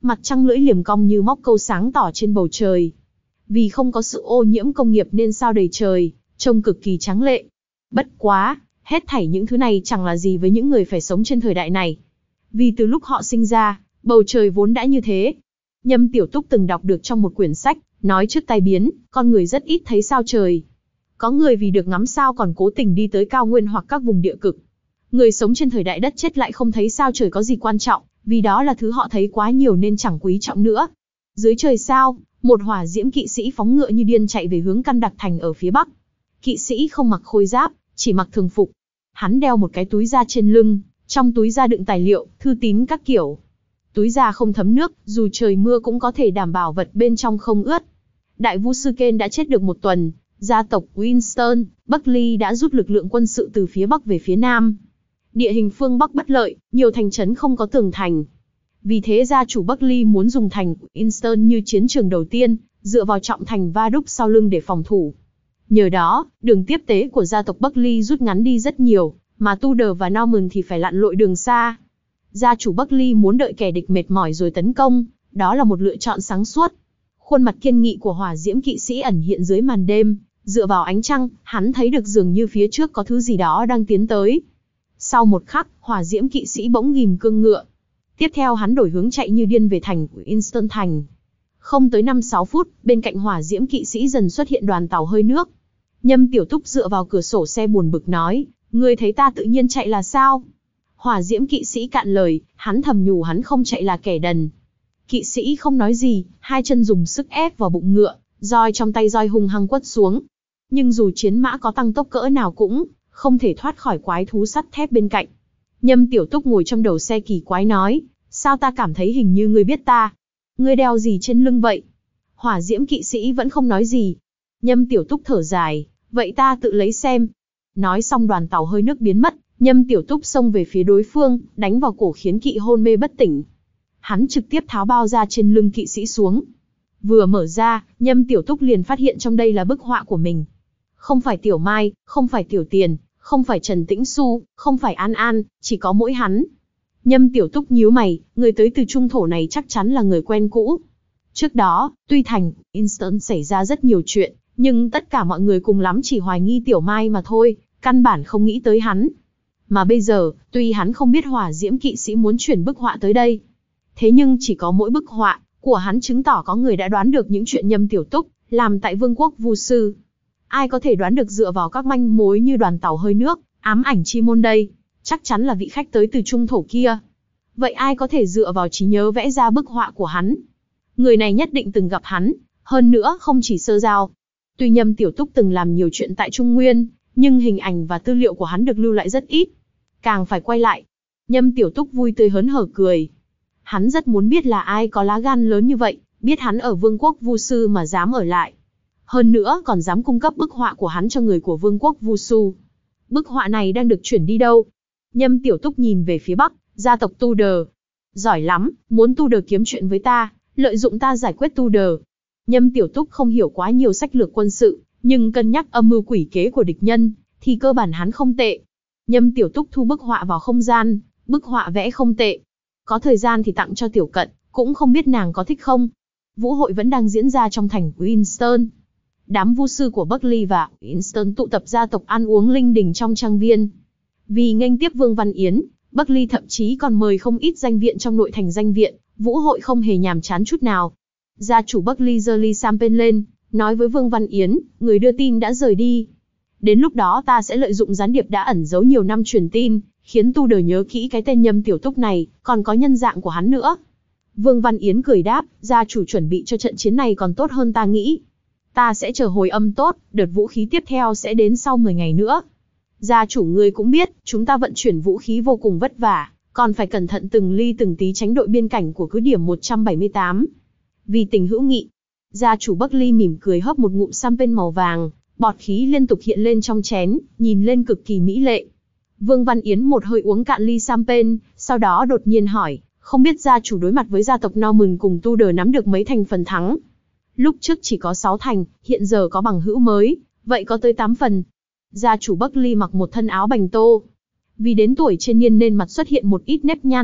Speaker 1: mặt trăng lưỡi liềm cong như móc câu sáng tỏ trên bầu trời. Vì không có sự ô nhiễm công nghiệp nên sao đầy trời, trông cực kỳ tráng lệ. Bất quá, hết thảy những thứ này chẳng là gì với những người phải sống trên thời đại này. Vì từ lúc họ sinh ra, bầu trời vốn đã như thế. Nhâm Tiểu Túc từng đọc được trong một quyển sách, nói trước tai biến, con người rất ít thấy sao trời. Có người vì được ngắm sao còn cố tình đi tới cao nguyên hoặc các vùng địa cực. Người sống trên thời đại đất chết lại không thấy sao trời có gì quan trọng, vì đó là thứ họ thấy quá nhiều nên chẳng quý trọng nữa. Dưới trời sao, một hỏa diễm kỵ sĩ phóng ngựa như điên chạy về hướng Căn Đặc Thành ở phía bắc. Kỵ sĩ không mặc khôi giáp, chỉ mặc thường phục. Hắn đeo một cái túi da trên lưng, trong túi da đựng tài liệu, thư tín các kiểu. Túi da không thấm nước, dù trời mưa cũng có thể đảm bảo vật bên trong không ướt. Đại Vu sư Ken đã chết được một tuần, gia tộc Winston, Buckley đã rút lực lượng quân sự từ phía bắc về phía nam. Địa hình phương Bắc bất lợi, nhiều thành trấn không có tường thành. Vì thế gia chủ Buckley muốn dùng thành Winston như chiến trường đầu tiên, dựa vào trọng thành Va Đúc sau lưng để phòng thủ. Nhờ đó, đường tiếp tế của gia tộc Buckley rút ngắn đi rất nhiều, mà Tudor và Norman thì phải lặn lội đường xa. Gia chủ Buckley muốn đợi kẻ địch mệt mỏi rồi tấn công, đó là một lựa chọn sáng suốt. Khuôn mặt kiên nghị của hỏa diễm kỵ sĩ ẩn hiện dưới màn đêm, dựa vào ánh trăng, hắn thấy được dường như phía trước có thứ gì đó đang tiến tới. Sau một khắc, hỏa diễm kỵ sĩ bỗng ghim cương ngựa. Tiếp theo hắn đổi hướng chạy như điên về thành Winston Thành. Không tới năm sáu phút, bên cạnh hỏa diễm kỵ sĩ dần xuất hiện đoàn tàu hơi nước. Nhâm Tiểu Túc dựa vào cửa sổ xe buồn bực nói, ngươi thấy ta tự nhiên chạy là sao? Hỏa diễm kỵ sĩ cạn lời, hắn thầm nhủ hắn không chạy là kẻ đần. Kỵ sĩ không nói gì, hai chân dùng sức ép vào bụng ngựa, roi trong tay roi hung hăng quất xuống. Nhưng dù chiến mã có tăng tốc cỡ nào cũng không thể thoát khỏi quái thú sắt thép bên cạnh. Nhâm Tiểu Túc ngồi trong đầu xe kỳ quái nói, sao ta cảm thấy hình như ngươi biết ta? Ngươi đeo gì trên lưng vậy? Hỏa diễm kỵ sĩ vẫn không nói gì. Nhâm Tiểu Túc thở dài, vậy ta tự lấy xem. Nói xong đoàn tàu hơi nước biến mất, Nhâm Tiểu Túc xông về phía đối phương, đánh vào cổ khiến kỵ hôn mê bất tỉnh. Hắn trực tiếp tháo bao da trên lưng kỵ sĩ xuống. Vừa mở ra, Nhâm Tiểu Túc liền phát hiện trong đây là bức họa của mình. Không phải Tiểu Mai, không phải Tiểu Tiền, không phải Trần Tĩnh Xu, không phải An An, chỉ có mỗi hắn. Nhâm Tiểu Túc nhíu mày, người tới từ trung thổ này chắc chắn là người quen cũ. Trước đó, tuy thành Winston xảy ra rất nhiều chuyện, nhưng tất cả mọi người cùng lắm chỉ hoài nghi Tiểu Mai mà thôi, căn bản không nghĩ tới hắn. Mà bây giờ, tuy hắn không biết hỏa diễm kỵ sĩ muốn chuyển bức họa tới đây, thế nhưng chỉ có mỗi bức họa của hắn chứng tỏ có người đã đoán được những chuyện Nhâm Tiểu Túc làm tại Vương quốc Vu sư. Ai có thể đoán được dựa vào các manh mối như đoàn tàu hơi nước, ám ảnh chi môn đây, chắc chắn là vị khách tới từ trung thổ kia. Vậy ai có thể dựa vào trí nhớ vẽ ra bức họa của hắn? Người này nhất định từng gặp hắn, hơn nữa không chỉ sơ giao. Tuy Nhâm Tiểu Túc từng làm nhiều chuyện tại Trung Nguyên, nhưng hình ảnh và tư liệu của hắn được lưu lại rất ít. Càng phải quay lại. Nhâm Tiểu Túc vui tươi hớn hở cười. Hắn rất muốn biết là ai có lá gan lớn như vậy, biết hắn ở Vương quốc Vu sư mà dám ở lại. Hơn nữa còn dám cung cấp bức họa của hắn cho người của Vương quốc Vu sư. Bức họa này đang được chuyển đi đâu? Nhâm Tiểu Túc nhìn về phía bắc, gia tộc Tudor. Giỏi lắm, muốn Tudor kiếm chuyện với ta, lợi dụng ta giải quyết Tudor. Nhâm Tiểu Túc không hiểu quá nhiều sách lược quân sự, nhưng cân nhắc âm mưu quỷ kế của địch nhân, thì cơ bản hắn không tệ. Nhâm Tiểu Túc thu bức họa vào không gian, bức họa vẽ không tệ. Có thời gian thì tặng cho Tiểu Cận, cũng không biết nàng có thích không. Vũ hội vẫn đang diễn ra trong thành Winston. Đám vu sư của Buckley và Winston tụ tập gia tộc ăn uống linh đình trong trang viên. Vì nghênh tiếp Vương Văn Yến, Buckley thậm chí còn mời không ít danh viện trong nội thành danh viện, vũ hội không hề nhàm chán chút nào. Gia chủ Buckley giơ ly champagne lên, nói với Vương Văn Yến, người đưa tin đã rời đi. Đến lúc đó ta sẽ lợi dụng gián điệp đã ẩn giấu nhiều năm truyền tin, khiến Tudor nhớ kỹ cái tên Nhâm Tiểu Túc này, còn có nhân dạng của hắn nữa. Vương Văn Yến cười đáp, gia chủ chuẩn bị cho trận chiến này còn tốt hơn ta nghĩ. Ta sẽ chờ hồi âm tốt, đợt vũ khí tiếp theo sẽ đến sau mười ngày nữa. Gia chủ ngươi cũng biết, chúng ta vận chuyển vũ khí vô cùng vất vả, còn phải cẩn thận từng ly từng tí tránh đội biên cảnh của cứ điểm một trăm bảy mươi tám. Vì tình hữu nghị, gia chủ Buckley mỉm cười hớp một ngụm champagne màu vàng, bọt khí liên tục hiện lên trong chén, nhìn lên cực kỳ mỹ lệ. Vương Văn Yến một hơi uống cạn ly champagne, sau đó đột nhiên hỏi, không biết gia chủ đối mặt với gia tộc Norman cùng Tudor nắm được mấy thành phần thắng? Lúc trước chỉ có sáu thành, hiện giờ có bằng hữu mới, vậy có tới tám phần. Gia chủ Buckley mặc một thân áo bành tô. Vì đến tuổi trên niên nên mặt xuất hiện một ít nếp nhăn,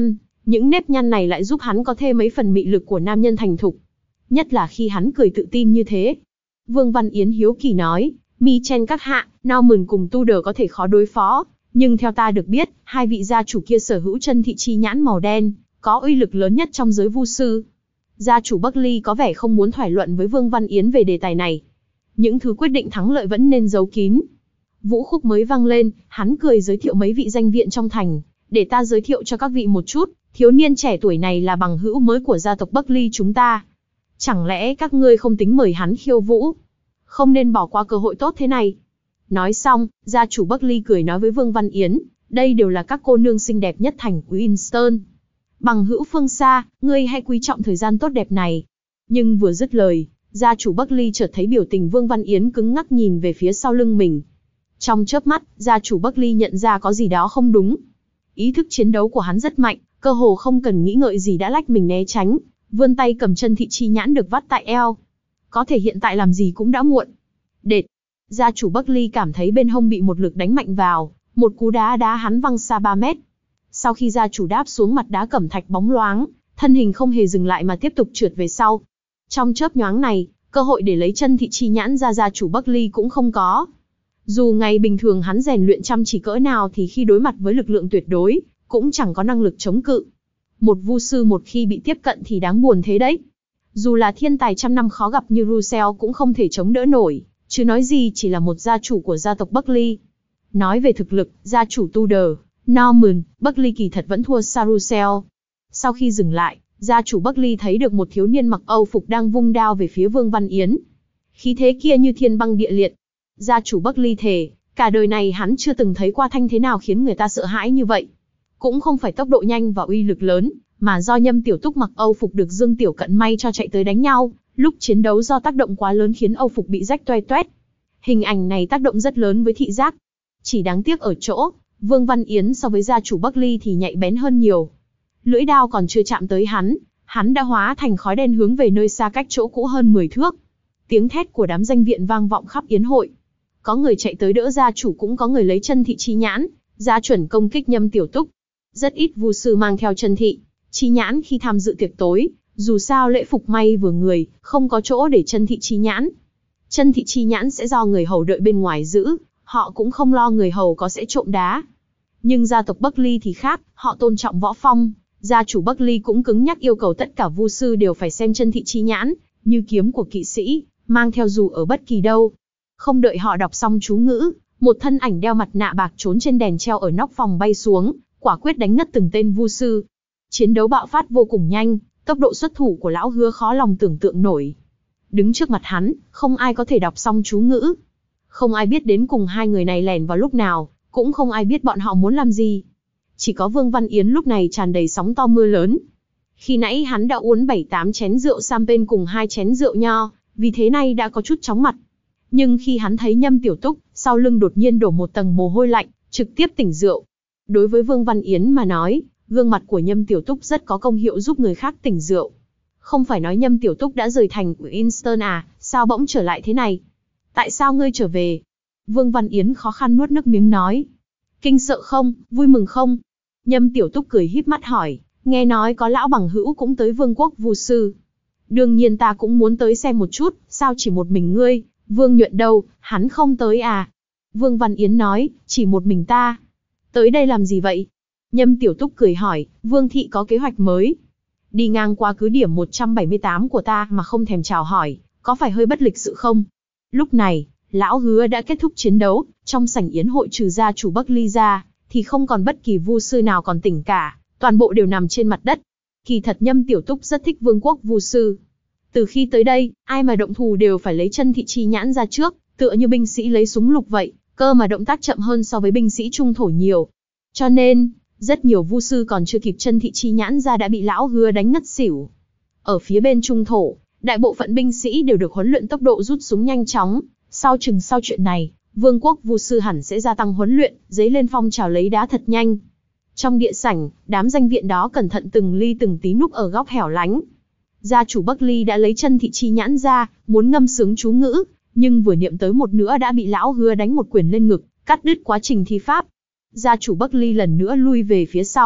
Speaker 1: Những nếp nhăn này lại giúp hắn có thêm mấy phần mị lực của nam nhân thành thục. Nhất là khi hắn cười tự tin như thế. Vương Văn Yến hiếu kỳ nói, Mi Chen các hạ, Norman cùng Tudor có thể khó đối phó, nhưng theo ta được biết, hai vị gia chủ kia sở hữu chân thị chi nhãn màu đen, có uy lực lớn nhất trong giới vu sư. Gia chủ Buckley có vẻ không muốn thảo luận với Vương Văn Yến về đề tài này. Những thứ quyết định thắng lợi vẫn nên giấu kín. Vũ khúc mới vang lên, hắn cười giới thiệu mấy vị danh viện trong thành, để ta giới thiệu cho các vị một chút, thiếu niên trẻ tuổi này là bằng hữu mới của gia tộc Buckley chúng ta. Chẳng lẽ các ngươi không tính mời hắn khiêu vũ? Không nên bỏ qua cơ hội tốt thế này. Nói xong, gia chủ Buckley cười nói với Vương Văn Yến, đây đều là các cô nương xinh đẹp nhất thành Winston. Bằng hữu phương xa, ngươi hãy quý trọng thời gian tốt đẹp này. Nhưng vừa dứt lời, gia chủ Buckley chợt thấy biểu tình Vương Văn Yến cứng ngắc nhìn về phía sau lưng mình. Trong chớp mắt, gia chủ Buckley nhận ra có gì đó không đúng. Ý thức chiến đấu của hắn rất mạnh, cơ hồ không cần nghĩ ngợi gì đã lách mình né tránh, vươn tay cầm chân thị chi nhãn được vắt tại eo. Có thể hiện tại làm gì cũng đã muộn. Đệt! Gia chủ Buckley cảm thấy bên hông bị một lực đánh mạnh vào, một cú đá đá hắn văng xa ba mét. Sau khi gia chủ đáp xuống mặt đá cẩm thạch bóng loáng, thân hình không hề dừng lại mà tiếp tục trượt về sau. Trong chớp nhoáng này, cơ hội để lấy chân thị chi nhãn ra gia chủ Buckley cũng không có. Dù ngày bình thường hắn rèn luyện chăm chỉ cỡ nào thì khi đối mặt với lực lượng tuyệt đối, cũng chẳng có năng lực chống cự. Một vu sư một khi bị tiếp cận thì đáng buồn thế đấy. Dù là thiên tài trăm năm khó gặp như Russell cũng không thể chống đỡ nổi, chứ nói gì chỉ là một gia chủ của gia tộc Buckley. Nói về thực lực, gia chủ Tudor, Norman, Buckley kỳ thật vẫn thua xa Russell. Sau khi dừng lại, gia chủ Buckley thấy được một thiếu niên mặc Âu phục đang vung đao về phía Vương Văn Yến. Khí thế kia như thiên băng địa liệt. Gia chủ Buckley thề, cả đời này hắn chưa từng thấy qua thanh thế nào khiến người ta sợ hãi như vậy. Cũng không phải tốc độ nhanh và uy lực lớn, mà do Nhâm Tiểu Túc mặc Âu phục được Dương Tiểu Cận may cho chạy tới đánh nhau, lúc chiến đấu do tác động quá lớn khiến Âu phục bị rách toe toét. Hình ảnh này tác động rất lớn với thị giác. Chỉ đáng tiếc ở chỗ, Vương Văn Yến so với gia chủ Buckley thì nhạy bén hơn nhiều. Lưỡi đao còn chưa chạm tới hắn, hắn đã hóa thành khói đen hướng về nơi xa cách chỗ cũ hơn mười thước. Tiếng thét của đám danh viện vang vọng khắp yến hội. Có người chạy tới đỡ gia chủ, cũng có người lấy chân thị chi nhãn, ra chuẩn công kích Nhâm Tiểu Túc. Rất ít vu sư mang theo chân thị chi nhãn khi tham dự tiệc tối, dù sao lễ phục may vừa người, không có chỗ để chân thị chi nhãn. Chân thị chi nhãn sẽ do người hầu đợi bên ngoài giữ, họ cũng không lo người hầu có sẽ trộm đá. Nhưng gia tộc Buckley thì khác, họ tôn trọng võ phong, gia chủ Buckley cũng cứng nhắc yêu cầu tất cả vu sư đều phải xem chân thị chi nhãn, như kiếm của kỵ sĩ, mang theo dù ở bất kỳ đâu. Không đợi họ đọc xong chú ngữ, một thân ảnh đeo mặt nạ bạc trốn trên đèn treo ở nóc phòng bay xuống, quả quyết đánh ngất từng tên vu sư. Chiến đấu bạo phát vô cùng nhanh, tốc độ xuất thủ của lão Hứa khó lòng tưởng tượng nổi. Đứng trước mặt hắn, không ai có thể đọc xong chú ngữ. Không ai biết đến cùng hai người này lẻn vào lúc nào, cũng không ai biết bọn họ muốn làm gì. Chỉ có Vương Văn Yến lúc này tràn đầy sóng to mưa lớn. Khi nãy hắn đã uống bảy tám chén rượu champagne cùng hai chén rượu nho, vì thế nay đã có chút chóng mặt. Nhưng khi hắn thấy Nhâm Tiểu Túc, sau lưng đột nhiên đổ một tầng mồ hôi lạnh, trực tiếp tỉnh rượu. Đối với Vương Văn Yến mà nói, gương mặt của Nhâm Tiểu Túc rất có công hiệu giúp người khác tỉnh rượu. Không phải nói Nhâm Tiểu Túc đã rời thành Winston à, sao bỗng trở lại thế này? Tại sao ngươi trở về? Vương Văn Yến khó khăn nuốt nước miếng nói. Kinh sợ không, vui mừng không? Nhâm Tiểu Túc cười híp mắt hỏi, nghe nói có lão bằng hữu cũng tới Vương quốc vu sư. Đương nhiên ta cũng muốn tới xem một chút, sao chỉ một mình ngươi, Vương Nhuận đâu, hắn không tới à? Vương Văn Yến nói, chỉ một mình ta. Tới đây làm gì vậy? Nhâm Tiểu Túc cười hỏi, Vương thị có kế hoạch mới. Đi ngang qua cứ điểm một trăm bảy mươi tám của ta mà không thèm chào hỏi, có phải hơi bất lịch sự không? Lúc này, lão Hứa đã kết thúc chiến đấu, trong sảnh yến hội trừ gia chủ Buckley ra, thì không còn bất kỳ vu sư nào còn tỉnh cả, toàn bộ đều nằm trên mặt đất. Kỳ thật Nhâm Tiểu Túc rất thích Vương quốc vu sư. Từ khi tới đây, ai mà động thù đều phải lấy chân thị chi nhãn ra trước, tựa như binh sĩ lấy súng lục vậy, cơ mà động tác chậm hơn so với binh sĩ trung thổ nhiều. Cho nên, rất nhiều vu sư còn chưa kịp chân thị chi nhãn ra đã bị lão Hứa đánh ngất xỉu. Ở phía bên trung thổ, đại bộ phận binh sĩ đều được huấn luyện tốc độ rút súng nhanh chóng. Sau chừng sau chuyện này, Vương quốc vu sư hẳn sẽ gia tăng huấn luyện, dấy lên phong trào lấy đá thật nhanh. Trong địa sảnh, đám danh viện đó cẩn thận từng ly từng tí núp ở góc hẻo lánh. Gia chủ Buckley đã lấy chân thị chi nhãn ra, muốn ngâm sướng chú ngữ, nhưng vừa niệm tới một nửa đã bị lão Hứa đánh một quyền lên ngực, cắt đứt quá trình thi pháp. Gia chủ Buckley lần nữa lui về phía sau,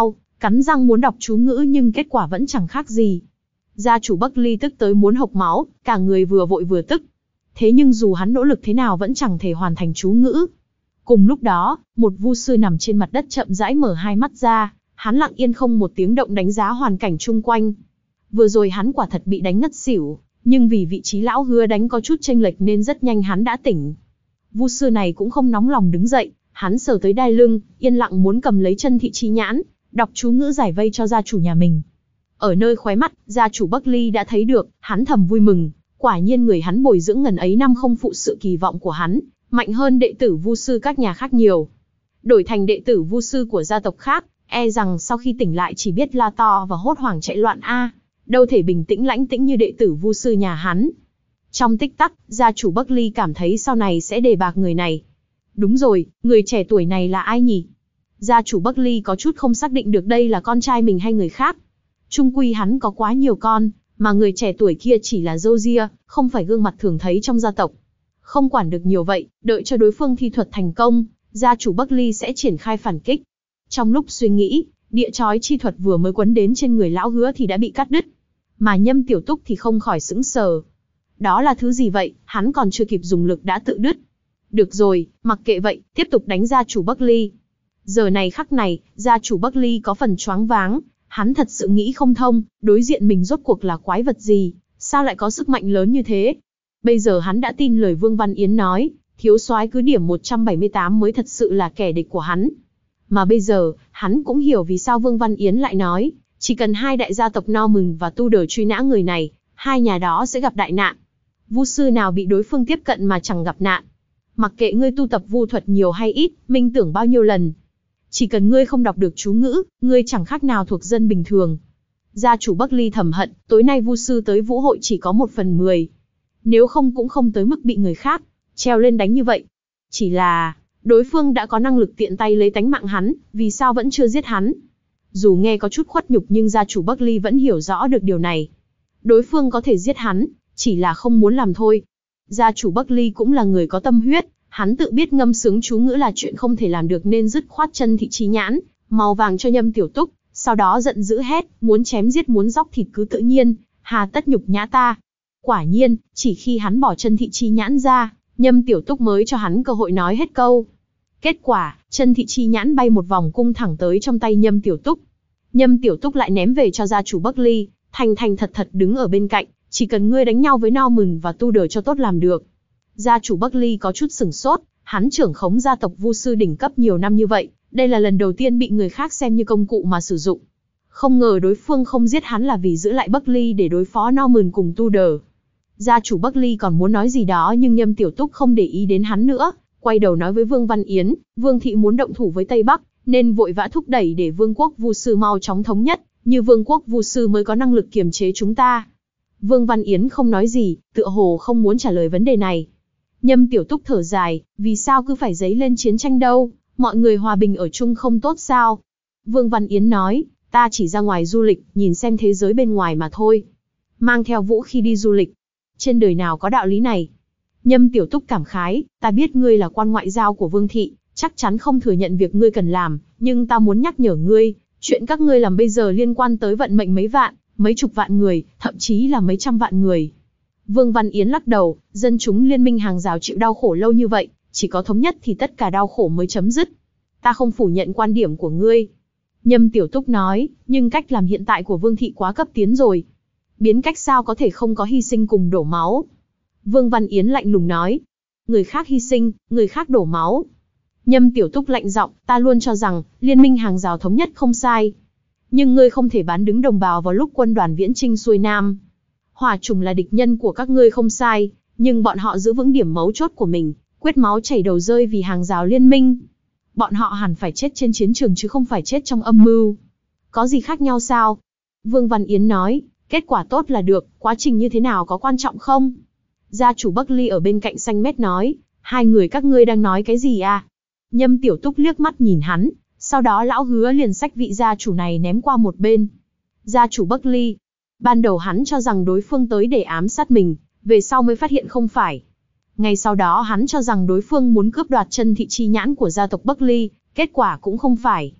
Speaker 1: cắn răng muốn đọc chú ngữ nhưng kết quả vẫn chẳng khác gì. Gia chủ Buckley tức tới muốn hộc máu, cả người vừa vội vừa tức. Thế nhưng dù hắn nỗ lực thế nào vẫn chẳng thể hoàn thành chú ngữ. Cùng lúc đó, một vu sư nằm trên mặt đất chậm rãi mở hai mắt ra, hắn lặng yên không một tiếng động đánh giá hoàn cảnh chung quanh. Vừa rồi hắn quả thật bị đánh ngất xỉu, nhưng vì vị trí lão hứa đánh có chút chênh lệch nên rất nhanh hắn đã tỉnh. Vu sư này cũng không nóng lòng đứng dậy, hắn sờ tới đai lưng, yên lặng muốn cầm lấy chân thị chi nhãn, đọc chú ngữ giải vây cho gia chủ nhà mình. Ở nơi khóe mắt, gia chủ Buckley đã thấy được, hắn thầm vui mừng, quả nhiên người hắn bồi dưỡng ngần ấy năm không phụ sự kỳ vọng của hắn, mạnh hơn đệ tử vu sư các nhà khác nhiều. Đổi thành đệ tử vu sư của gia tộc khác, e rằng sau khi tỉnh lại chỉ biết la to và hốt hoảng chạy loạn a, đâu thể bình tĩnh lãnh tĩnh như đệ tử vu sư nhà hắn. Trong tích tắc, gia chủ Buckley cảm thấy sau này sẽ đề bạc người này. Đúng rồi, người trẻ tuổi này là ai nhỉ? Gia chủ Buckley có chút không xác định được đây là con trai mình hay người khác. Chung quy hắn có quá nhiều con, mà người trẻ tuổi kia chỉ là râu ria, không phải gương mặt thường thấy trong gia tộc. Không quản được nhiều vậy, đợi cho đối phương thi thuật thành công, gia chủ Buckley sẽ triển khai phản kích. Trong lúc suy nghĩ, địa chói chi thuật vừa mới quấn đến trên người lão hứa thì đã bị cắt đứt. Mà Nhâm Tiểu Túc thì không khỏi sững sờ. Đó là thứ gì vậy, hắn còn chưa kịp dùng lực đã tự đứt. Được rồi, mặc kệ vậy, tiếp tục đánh gia chủ Buckley. Giờ này khắc này, gia chủ Buckley có phần choáng váng, hắn thật sự nghĩ không thông, đối diện mình rốt cuộc là quái vật gì, sao lại có sức mạnh lớn như thế. Bây giờ hắn đã tin lời Vương Văn Yến nói, thiếu soái cứ điểm một trăm bảy mươi tám mới thật sự là kẻ địch của hắn. Mà bây giờ, hắn cũng hiểu vì sao Vương Văn Yến lại nói, chỉ cần hai đại gia tộc Norman và Tudor truy nã người này, hai nhà đó sẽ gặp đại nạn. Vu sư nào bị đối phương tiếp cận mà chẳng gặp nạn. Mặc kệ ngươi tu tập vu thuật nhiều hay ít, minh tưởng bao nhiêu lần. Chỉ cần ngươi không đọc được chú ngữ, ngươi chẳng khác nào thuộc dân bình thường. Gia chủ Buckley thầm hận, tối nay vu sư tới vũ hội chỉ có một phần mười. Nếu không cũng không tới mức bị người khác treo lên đánh như vậy. Chỉ là, đối phương đã có năng lực tiện tay lấy tánh mạng hắn, vì sao vẫn chưa giết hắn? Dù nghe có chút khuất nhục nhưng gia chủ Buckley vẫn hiểu rõ được điều này. Đối phương có thể giết hắn, chỉ là không muốn làm thôi. Gia chủ Buckley cũng là người có tâm huyết, hắn tự biết ngâm sướng chú ngữ là chuyện không thể làm được nên dứt khoát chân thị chi nhãn, màu vàng cho Nhâm Tiểu Túc, sau đó giận dữ hét, muốn chém giết muốn róc thịt cứ tự nhiên, hà tất nhục nhã ta. Quả nhiên, chỉ khi hắn bỏ chân thị chi nhãn ra, Nhâm Tiểu Túc mới cho hắn cơ hội nói hết câu. Kết quả, chân thị chi nhãn bay một vòng cung thẳng tới trong tay Nhâm Tiểu Túc. Nhâm Tiểu Túc lại ném về cho gia chủ Buckley, thành thành thật thật đứng ở bên cạnh, chỉ cần ngươi đánh nhau với Norman và Tudor cho tốt làm được. Gia chủ Buckley có chút sửng sốt, hắn trưởng khống gia tộc vu sư đỉnh cấp nhiều năm như vậy, đây là lần đầu tiên bị người khác xem như công cụ mà sử dụng. Không ngờ đối phương không giết hắn là vì giữ lại Buckley để đối phó Norman cùng Tudor. Gia chủ Buckley còn muốn nói gì đó nhưng Nhâm Tiểu Túc không để ý đến hắn nữa, quay đầu nói với Vương Văn Yến, Vương thị muốn động thủ với Tây Bắc, nên vội vã thúc đẩy để Vương quốc vu sư mau chóng thống nhất, như Vương quốc vu sư mới có năng lực kiềm chế chúng ta. Vương Văn Yến không nói gì, tựa hồ không muốn trả lời vấn đề này. Nhâm Tiểu Túc thở dài, vì sao cứ phải dấy lên chiến tranh đâu, mọi người hòa bình ở chung không tốt sao? Vương Văn Yến nói, ta chỉ ra ngoài du lịch, nhìn xem thế giới bên ngoài mà thôi. Mang theo vũ khí đi du lịch. Trên đời nào có đạo lý này? Nhâm Tiểu Túc cảm khái, ta biết ngươi là quan ngoại giao của Vương thị, chắc chắn không thừa nhận việc ngươi cần làm, nhưng ta muốn nhắc nhở ngươi, chuyện các ngươi làm bây giờ liên quan tới vận mệnh mấy vạn, mấy chục vạn người, thậm chí là mấy trăm vạn người. Vương Văn Yến lắc đầu, dân chúng liên minh hàng rào chịu đau khổ lâu như vậy, chỉ có thống nhất thì tất cả đau khổ mới chấm dứt. Ta không phủ nhận quan điểm của ngươi. Nhâm Tiểu Túc nói, nhưng cách làm hiện tại của Vương thị quá cấp tiến rồi. Biến cách sao có thể không có hy sinh cùng đổ máu? Vương Văn Yến lạnh lùng nói, người khác hy sinh, người khác đổ máu. Nhâm Tiểu Túc lạnh giọng, ta luôn cho rằng, liên minh hàng rào thống nhất không sai. Nhưng ngươi không thể bán đứng đồng bào vào lúc quân đoàn viễn chinh xuôi nam. Hỏa Trùng là địch nhân của các ngươi không sai, nhưng bọn họ giữ vững điểm mấu chốt của mình, quyết máu chảy đầu rơi vì hàng rào liên minh. Bọn họ hẳn phải chết trên chiến trường chứ không phải chết trong âm mưu. Có gì khác nhau sao? Vương Văn Yến nói, kết quả tốt là được, quá trình như thế nào có quan trọng không? Gia chủ Buckley ở bên cạnh xanh mét nói, hai người các ngươi đang nói cái gì à? Nhâm Tiểu Túc liếc mắt nhìn hắn, sau đó lão hứa liền xách vị gia chủ này ném qua một bên. Gia chủ Buckley, ban đầu hắn cho rằng đối phương tới để ám sát mình, về sau mới phát hiện không phải. Ngay sau đó hắn cho rằng đối phương muốn cướp đoạt chân thị chi nhãn của gia tộc Buckley, kết quả cũng không phải.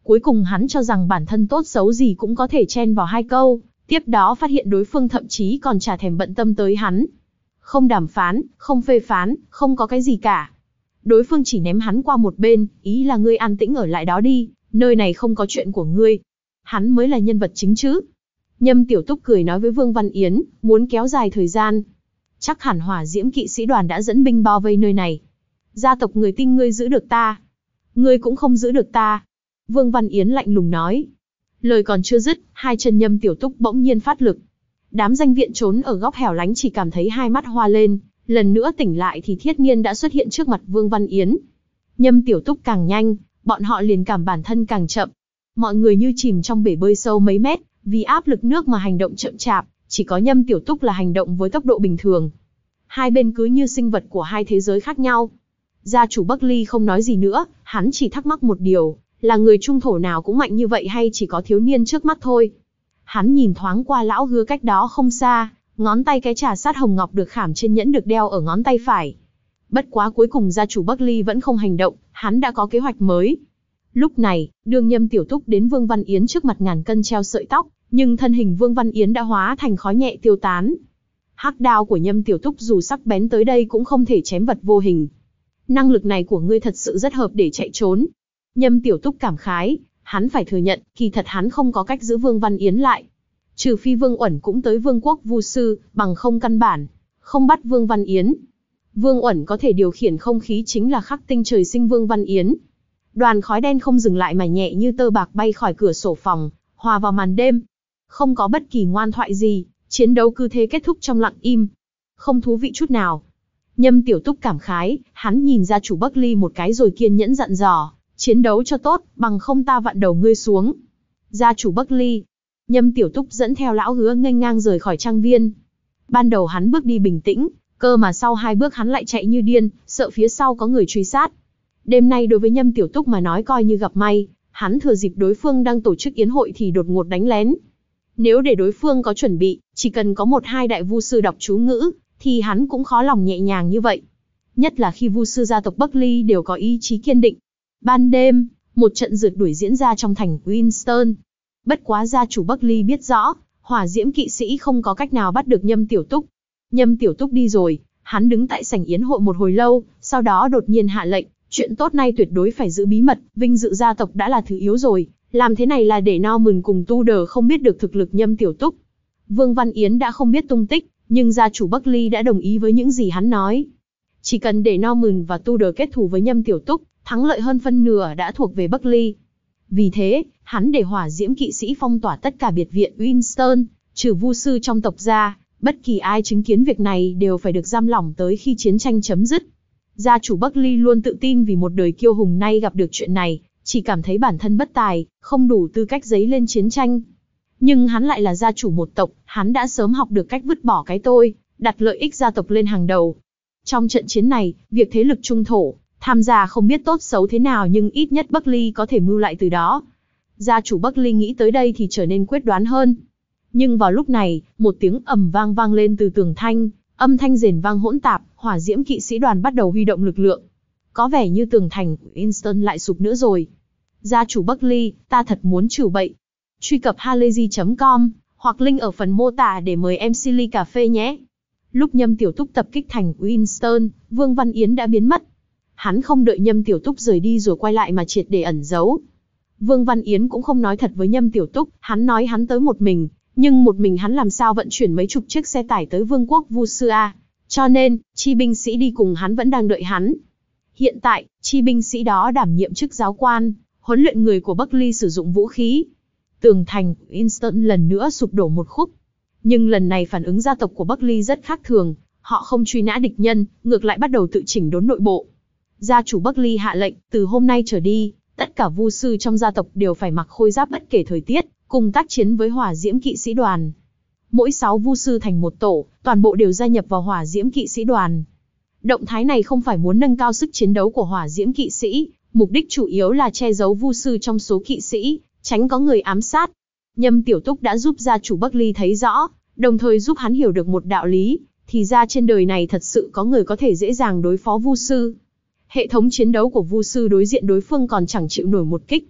Speaker 1: Cuối cùng hắn cho rằng bản thân tốt xấu gì cũng có thể chen vào hai câu, tiếp đó phát hiện đối phương thậm chí còn chả thèm bận tâm tới hắn. Không đàm phán, không phê phán, không có cái gì cả. Đối phương chỉ ném hắn qua một bên, ý là ngươi an tĩnh ở lại đó đi, nơi này không có chuyện của ngươi. Hắn mới là nhân vật chính chứ. Nhâm Tiểu Túc cười nói với Vương Văn Yến, muốn kéo dài thời gian. Chắc hẳn hỏa diễm kỵ sĩ đoàn đã dẫn binh bao vây nơi này. Gia tộc người tin ngươi giữ được ta. Ngươi cũng không giữ được ta. Vương Văn Yến lạnh lùng nói. Lời còn chưa dứt, hai chân Nhâm Tiểu Túc bỗng nhiên phát lực. Đám danh viện trốn ở góc hẻo lánh chỉ cảm thấy hai mắt hoa lên, lần nữa tỉnh lại thì Thiết Nhiên đã xuất hiện trước mặt Vương Văn Yến. Nhâm Tiểu Túc càng nhanh, bọn họ liền cảm bản thân càng chậm. Mọi người như chìm trong bể bơi sâu mấy mét, vì áp lực nước mà hành động chậm chạp, chỉ có Nhâm Tiểu Túc là hành động với tốc độ bình thường. Hai bên cứ như sinh vật của hai thế giới khác nhau. Gia chủ Bắc Ly không nói gì nữa, hắn chỉ thắc mắc một điều, là người trung thổ nào cũng mạnh như vậy hay chỉ có thiếu niên trước mắt thôi. Hắn nhìn thoáng qua lão Hứa cách đó không xa, ngón tay cái trà sát hồng ngọc được khảm trên nhẫn được đeo ở ngón tay phải. Bất quá cuối cùng gia chủ Bắc Ly vẫn không hành động, hắn đã có kế hoạch mới. Lúc này, đường Nhâm Tiểu Túc đến Vương Văn Yến trước mặt ngàn cân treo sợi tóc, nhưng thân hình Vương Văn Yến đã hóa thành khói nhẹ tiêu tán. Hắc đao của Nhâm Tiểu Túc dù sắc bén tới đây cũng không thể chém vật vô hình. Năng lực này của ngươi thật sự rất hợp để chạy trốn. Nhâm Tiểu Túc cảm khái, hắn phải thừa nhận, kỳ thật hắn không có cách giữ Vương Văn Yến lại. Trừ phi Vương Uẩn cũng tới Vương quốc Vu sư, bằng không căn bản không bắt Vương Văn Yến. Vương Uẩn có thể điều khiển không khí chính là khắc tinh trời sinh Vương Văn Yến. Đoàn khói đen không dừng lại mà nhẹ như tơ bạc bay khỏi cửa sổ phòng, hòa vào màn đêm. Không có bất kỳ ngoan thoại gì, chiến đấu cứ thế kết thúc trong lặng im. Không thú vị chút nào. Nhâm Tiểu Túc cảm khái, hắn nhìn ra chủ Bắc Ly một cái rồi kiên nhẫn dặn dò, chiến đấu cho tốt, bằng không ta vặn đầu ngươi xuống. Gia chủ Bắc Ly. Nhâm Tiểu Túc dẫn theo lão Hứa nghênh ngang rời khỏi trang viên. Ban đầu hắn bước đi bình tĩnh, cơ mà sau hai bước hắn lại chạy như điên, sợ phía sau có người truy sát. Đêm nay đối với Nhâm Tiểu Túc mà nói coi như gặp may, hắn thừa dịp đối phương đang tổ chức yến hội thì đột ngột đánh lén. Nếu để đối phương có chuẩn bị, chỉ cần có một hai đại vu sư đọc chú ngữ, thì hắn cũng khó lòng nhẹ nhàng như vậy. Nhất là khi vu sư gia tộc Bắc Ly đều có ý chí kiên định. Ban đêm, một trận rượt đuổi diễn ra trong thành Winston. Bất quá gia chủ Bắc Ly biết rõ, hỏa diễm kỵ sĩ không có cách nào bắt được Nhâm Tiểu Túc. Nhâm Tiểu Túc đi rồi, hắn đứng tại sảnh yến hội một hồi lâu, sau đó đột nhiên hạ lệnh, chuyện tốt nay tuyệt đối phải giữ bí mật, vinh dự gia tộc đã là thứ yếu rồi, làm thế này là để Norman cùng Tudor không biết được thực lực Nhâm Tiểu Túc. Vương Văn Yến đã không biết tung tích, nhưng gia chủ Bắc Ly đã đồng ý với những gì hắn nói. Chỉ cần để Norman và Tudor kết thù với Nhâm Tiểu Túc, thắng lợi hơn phân nửa đã thuộc về Bắc Ly. Vì thế, hắn để hỏa diễm kỵ sĩ phong tỏa tất cả biệt viện Winston, trừ vu sư trong tộc ra, bất kỳ ai chứng kiến việc này đều phải được giam lỏng tới khi chiến tranh chấm dứt. Gia chủ Bắc Ly luôn tự tin vì một đời kiêu hùng nay gặp được chuyện này, chỉ cảm thấy bản thân bất tài, không đủ tư cách dấy lên chiến tranh. Nhưng hắn lại là gia chủ một tộc, hắn đã sớm học được cách vứt bỏ cái tôi, đặt lợi ích gia tộc lên hàng đầu. Trong trận chiến này, việc thế lực trung thổ tham gia không biết tốt xấu thế nào nhưng ít nhất Bắc Ly có thể mưu lại từ đó. Gia chủ Bắc Ly nghĩ tới đây thì trở nên quyết đoán hơn. Nhưng vào lúc này, một tiếng ầm vang vang lên từ tường thanh, âm thanh rền vang hỗn tạp, hỏa diễm kỵ sĩ đoàn bắt đầu huy động lực lượng. Có vẻ như tường thành Winston lại sụp nữa rồi. Gia chủ Bắc Ly, ta thật muốn trừ bậy. Truy cập halayzi chấm com hoặc link ở phần mô tả để mời em xê ly cà phê nhé. Lúc Nhâm Tiểu Túc tập kích thành Winston, Vương Văn Yến đã biến mất. Hắn không đợi Nhâm Tiểu Túc rời đi rồi quay lại mà triệt để ẩn giấu. Vương Văn Yến cũng không nói thật với Nhâm Tiểu Túc, hắn nói hắn tới một mình, nhưng một mình hắn làm sao vận chuyển mấy chục chiếc xe tải tới Vương quốc Vu sư a? Cho nên, chi binh sĩ đi cùng hắn vẫn đang đợi hắn. Hiện tại, chi binh sĩ đó đảm nhiệm chức giáo quan, huấn luyện người của Bắc Ly sử dụng vũ khí. Tường thành Winston lần nữa sụp đổ một khúc. Nhưng lần này phản ứng gia tộc của Bắc Ly rất khác thường, họ không truy nã địch nhân, ngược lại bắt đầu tự chỉnh đốn nội bộ. Gia chủ Bắc Ly hạ lệnh, từ hôm nay trở đi, tất cả vu sư trong gia tộc đều phải mặc khôi giáp bất kể thời tiết, cùng tác chiến với hỏa diễm kỵ sĩ đoàn. Mỗi sáu vu sư thành một tổ, toàn bộ đều gia nhập vào hỏa diễm kỵ sĩ đoàn. Động thái này không phải muốn nâng cao sức chiến đấu của hỏa diễm kỵ sĩ, mục đích chủ yếu là che giấu vu sư trong số kỵ sĩ, tránh có người ám sát. Nhâm Tiểu Túc đã giúp gia chủ Bắc Ly thấy rõ, đồng thời giúp hắn hiểu được một đạo lý, thì ra trên đời này thật sự có người có thể dễ dàng đối phó vu sư. Hệ thống chiến đấu của vu sư đối diện đối phương còn chẳng chịu nổi một kích.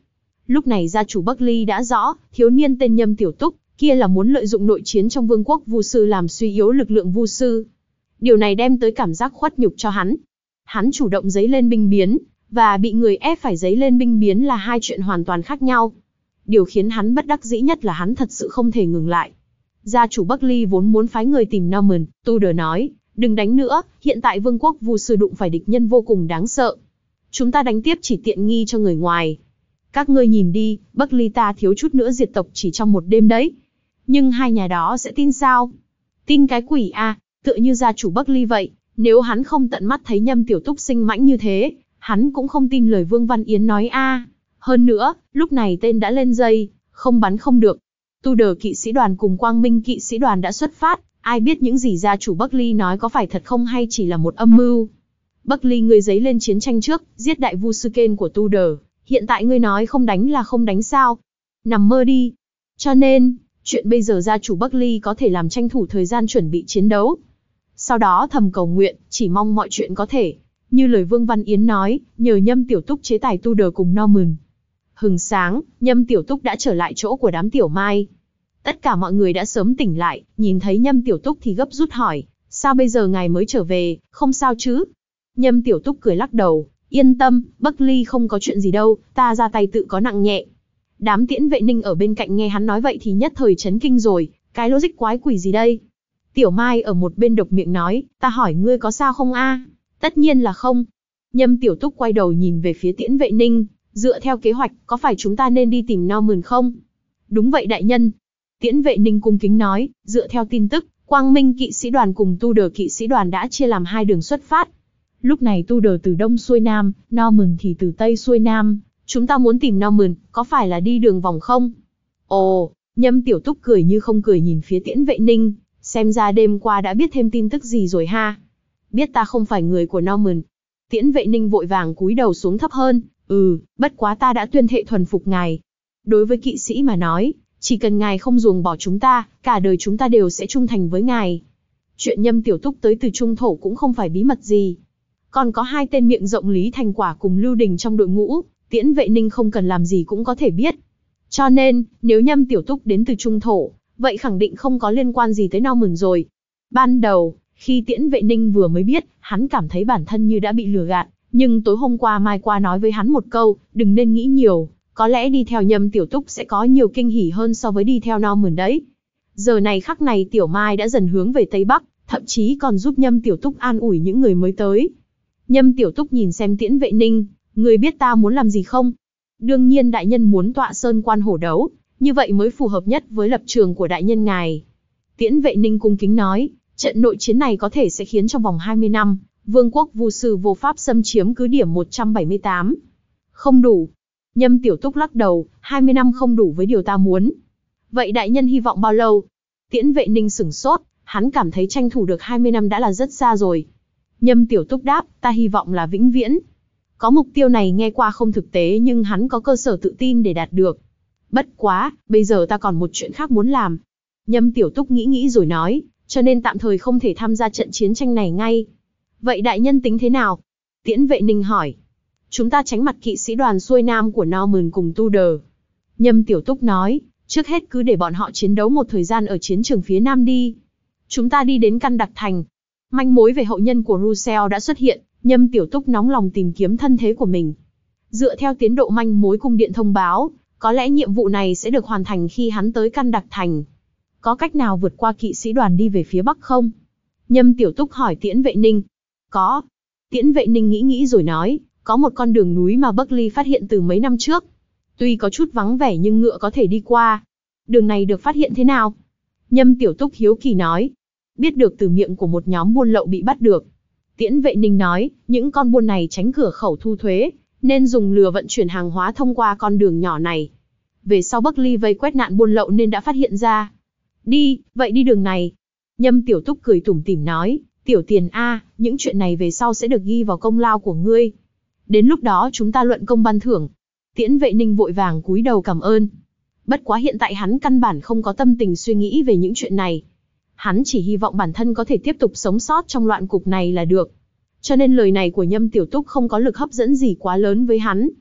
Speaker 1: Lúc này gia chủ Bắc Ly đã rõ, thiếu niên tên Nhâm Tiểu Túc, kia là muốn lợi dụng nội chiến trong vương quốc Vu sư làm suy yếu lực lượng Vu sư. Điều này đem tới cảm giác khuất nhục cho hắn. Hắn chủ động giấy lên binh biến, và bị người ép phải giấy lên binh biến là hai chuyện hoàn toàn khác nhau. Điều khiến hắn bất đắc dĩ nhất là hắn thật sự không thể ngừng lại. Gia chủ Bắc Ly vốn muốn phái người tìm Norman, Tudor nói, đừng đánh nữa, hiện tại vương quốc Vu sư đụng phải địch nhân vô cùng đáng sợ. Chúng ta đánh tiếp chỉ tiện nghi cho người ngoài. Các ngươi nhìn đi, Bắc Ly ta thiếu chút nữa diệt tộc chỉ trong một đêm đấy. Nhưng hai nhà đó sẽ tin sao? Tin cái quỷ a, tựa như gia chủ Bắc Ly vậy, nếu hắn không tận mắt thấy Nhâm Tiểu Túc sinh mãnh như thế, hắn cũng không tin lời Vương Văn Yến nói a. Hơn nữa, lúc này tên đã lên dây, không bắn không được. Tudor kỵ sĩ đoàn cùng Quang Minh kỵ sĩ đoàn đã xuất phát, ai biết những gì gia chủ Bắc Ly nói có phải thật không hay chỉ là một âm mưu. Bắc Ly ngươi giấy lên chiến tranh trước, giết đại vu sư Kên của Tudor, hiện tại ngươi nói không đánh là không đánh sao? Nằm mơ đi. Cho nên, chuyện bây giờ gia chủ Bắc Ly có thể làm tranh thủ thời gian chuẩn bị chiến đấu. Sau đó thầm cầu nguyện, chỉ mong mọi chuyện có thể. Như lời Vương Văn Yến nói, nhờ Nhâm Tiểu Túc chế tài Tudor cùng Norman. Hừng sáng, Nhâm Tiểu Túc đã trở lại chỗ của đám Tiểu Mai. Tất cả mọi người đã sớm tỉnh lại, nhìn thấy Nhâm Tiểu Túc thì gấp rút hỏi, sao bây giờ ngài mới trở về, không sao chứ? Nhâm Tiểu Túc cười lắc đầu, yên tâm, Bắc Ly không có chuyện gì đâu, ta ra tay tự có nặng nhẹ. Đám Tiễn Vệ Ninh ở bên cạnh nghe hắn nói vậy thì nhất thời chấn kinh rồi, cái logic quái quỷ gì đây? Tiểu Mai ở một bên độc miệng nói, ta hỏi ngươi có sao không a? Tất nhiên là không. Nhâm Tiểu Túc quay đầu nhìn về phía Tiễn Vệ Ninh, dựa theo kế hoạch, có phải chúng ta nên đi tìm Norman không? Đúng vậy đại nhân. Tiễn Vệ Ninh cung kính nói, dựa theo tin tức, Quang Minh kỵ sĩ đoàn cùng Tudor kỵ sĩ đoàn đã chia làm hai đường xuất phát. Lúc này Tudor từ đông xuôi nam, Norman thì từ tây xuôi nam. Chúng ta muốn tìm Norman, có phải là đi đường vòng không? Ồ, Nhâm Tiểu Túc cười như không cười nhìn phía Tiễn Vệ Ninh, xem ra đêm qua đã biết thêm tin tức gì rồi ha. Biết ta không phải người của Norman. Tiễn Vệ Ninh vội vàng cúi đầu xuống thấp hơn, ừ, bất quá ta đã tuyên thệ thuần phục ngài. Đối với kỵ sĩ mà nói, chỉ cần ngài không ruồng bỏ chúng ta, cả đời chúng ta đều sẽ trung thành với ngài. Chuyện Nhâm Tiểu Túc tới từ Trung Thổ cũng không phải bí mật gì. Còn có hai tên miệng rộng Lý Thành Quả cùng Lưu Đình trong đội ngũ, Tiễn Vệ Ninh không cần làm gì cũng có thể biết. Cho nên, nếu Nhâm Tiểu Túc đến từ Trung Thổ, vậy khẳng định không có liên quan gì tới Norman rồi. Ban đầu, khi Tiễn Vệ Ninh vừa mới biết, hắn cảm thấy bản thân như đã bị lừa gạt, nhưng tối hôm qua Mai Qua nói với hắn một câu, đừng nên nghĩ nhiều, có lẽ đi theo Nhâm Tiểu Túc sẽ có nhiều kinh hỉ hơn so với đi theo Norman đấy. Giờ này khắc này Tiểu Mai đã dần hướng về Tây Bắc, thậm chí còn giúp Nhâm Tiểu Túc an ủi những người mới tới. Nhâm Tiểu Túc nhìn xem Tiễn Vệ Ninh, người biết ta muốn làm gì không? Đương nhiên đại nhân muốn tọa sơn quan hổ đấu, như vậy mới phù hợp nhất với lập trường của đại nhân ngài. Tiễn Vệ Ninh cung kính nói, trận nội chiến này có thể sẽ khiến trong vòng hai mươi năm, vương quốc Vu sư vô pháp xâm chiếm cứ điểm một trăm bảy mươi tám. Không đủ. Nhâm Tiểu Túc lắc đầu, hai mươi năm không đủ với điều ta muốn. Vậy đại nhân hy vọng bao lâu? Tiễn Vệ Ninh sửng sốt, hắn cảm thấy tranh thủ được hai mươi năm đã là rất xa rồi. Nhâm Tiểu Túc đáp, ta hy vọng là vĩnh viễn. Có mục tiêu này nghe qua không thực tế nhưng hắn có cơ sở tự tin để đạt được. Bất quá, bây giờ ta còn một chuyện khác muốn làm. Nhâm Tiểu Túc nghĩ nghĩ rồi nói, cho nên tạm thời không thể tham gia trận chiến tranh này ngay. Vậy đại nhân tính thế nào? Tiễn Vệ Ninh hỏi. Chúng ta tránh mặt kỵ sĩ đoàn xuôi nam của Norman cùng Tudor. Nhâm Tiểu Túc nói, trước hết cứ để bọn họ chiến đấu một thời gian ở chiến trường phía nam đi. Chúng ta đi đến Căn Đặc Thành. Manh mối về hậu nhân của Russell đã xuất hiện, Nhâm Tiểu Túc nóng lòng tìm kiếm thân thế của mình. Dựa theo tiến độ manh mối cung điện thông báo, có lẽ nhiệm vụ này sẽ được hoàn thành khi hắn tới Căn Đặc Thành. Có cách nào vượt qua kỵ sĩ đoàn đi về phía bắc không? Nhâm Tiểu Túc hỏi Tiễn Vệ Ninh. Có. Tiễn Vệ Ninh nghĩ nghĩ rồi nói, có một con đường núi mà Buckley phát hiện từ mấy năm trước. Tuy có chút vắng vẻ nhưng ngựa có thể đi qua. Đường này được phát hiện thế nào? Nhâm Tiểu Túc hiếu kỳ nói. Biết được từ miệng của một nhóm buôn lậu bị bắt được. Tiễn Vệ Ninh nói, những con buôn này tránh cửa khẩu thu thuế, nên dùng lừa vận chuyển hàng hóa thông qua con đường nhỏ này. Về sau Buckley vây quét nạn buôn lậu nên đã phát hiện ra. Đi, vậy đi đường này. Nhâm Tiểu Túc cười tủm tỉm nói, Tiểu Tiền a, những chuyện này về sau sẽ được ghi vào công lao của ngươi. Đến lúc đó chúng ta luận công ban thưởng. Tiễn Vệ Ninh vội vàng cúi đầu cảm ơn. Bất quá hiện tại hắn căn bản không có tâm tình suy nghĩ về những chuyện này. Hắn chỉ hy vọng bản thân có thể tiếp tục sống sót trong loạn cục này là được. Cho nên lời này của Nhâm Tiểu Túc không có lực hấp dẫn gì quá lớn với hắn.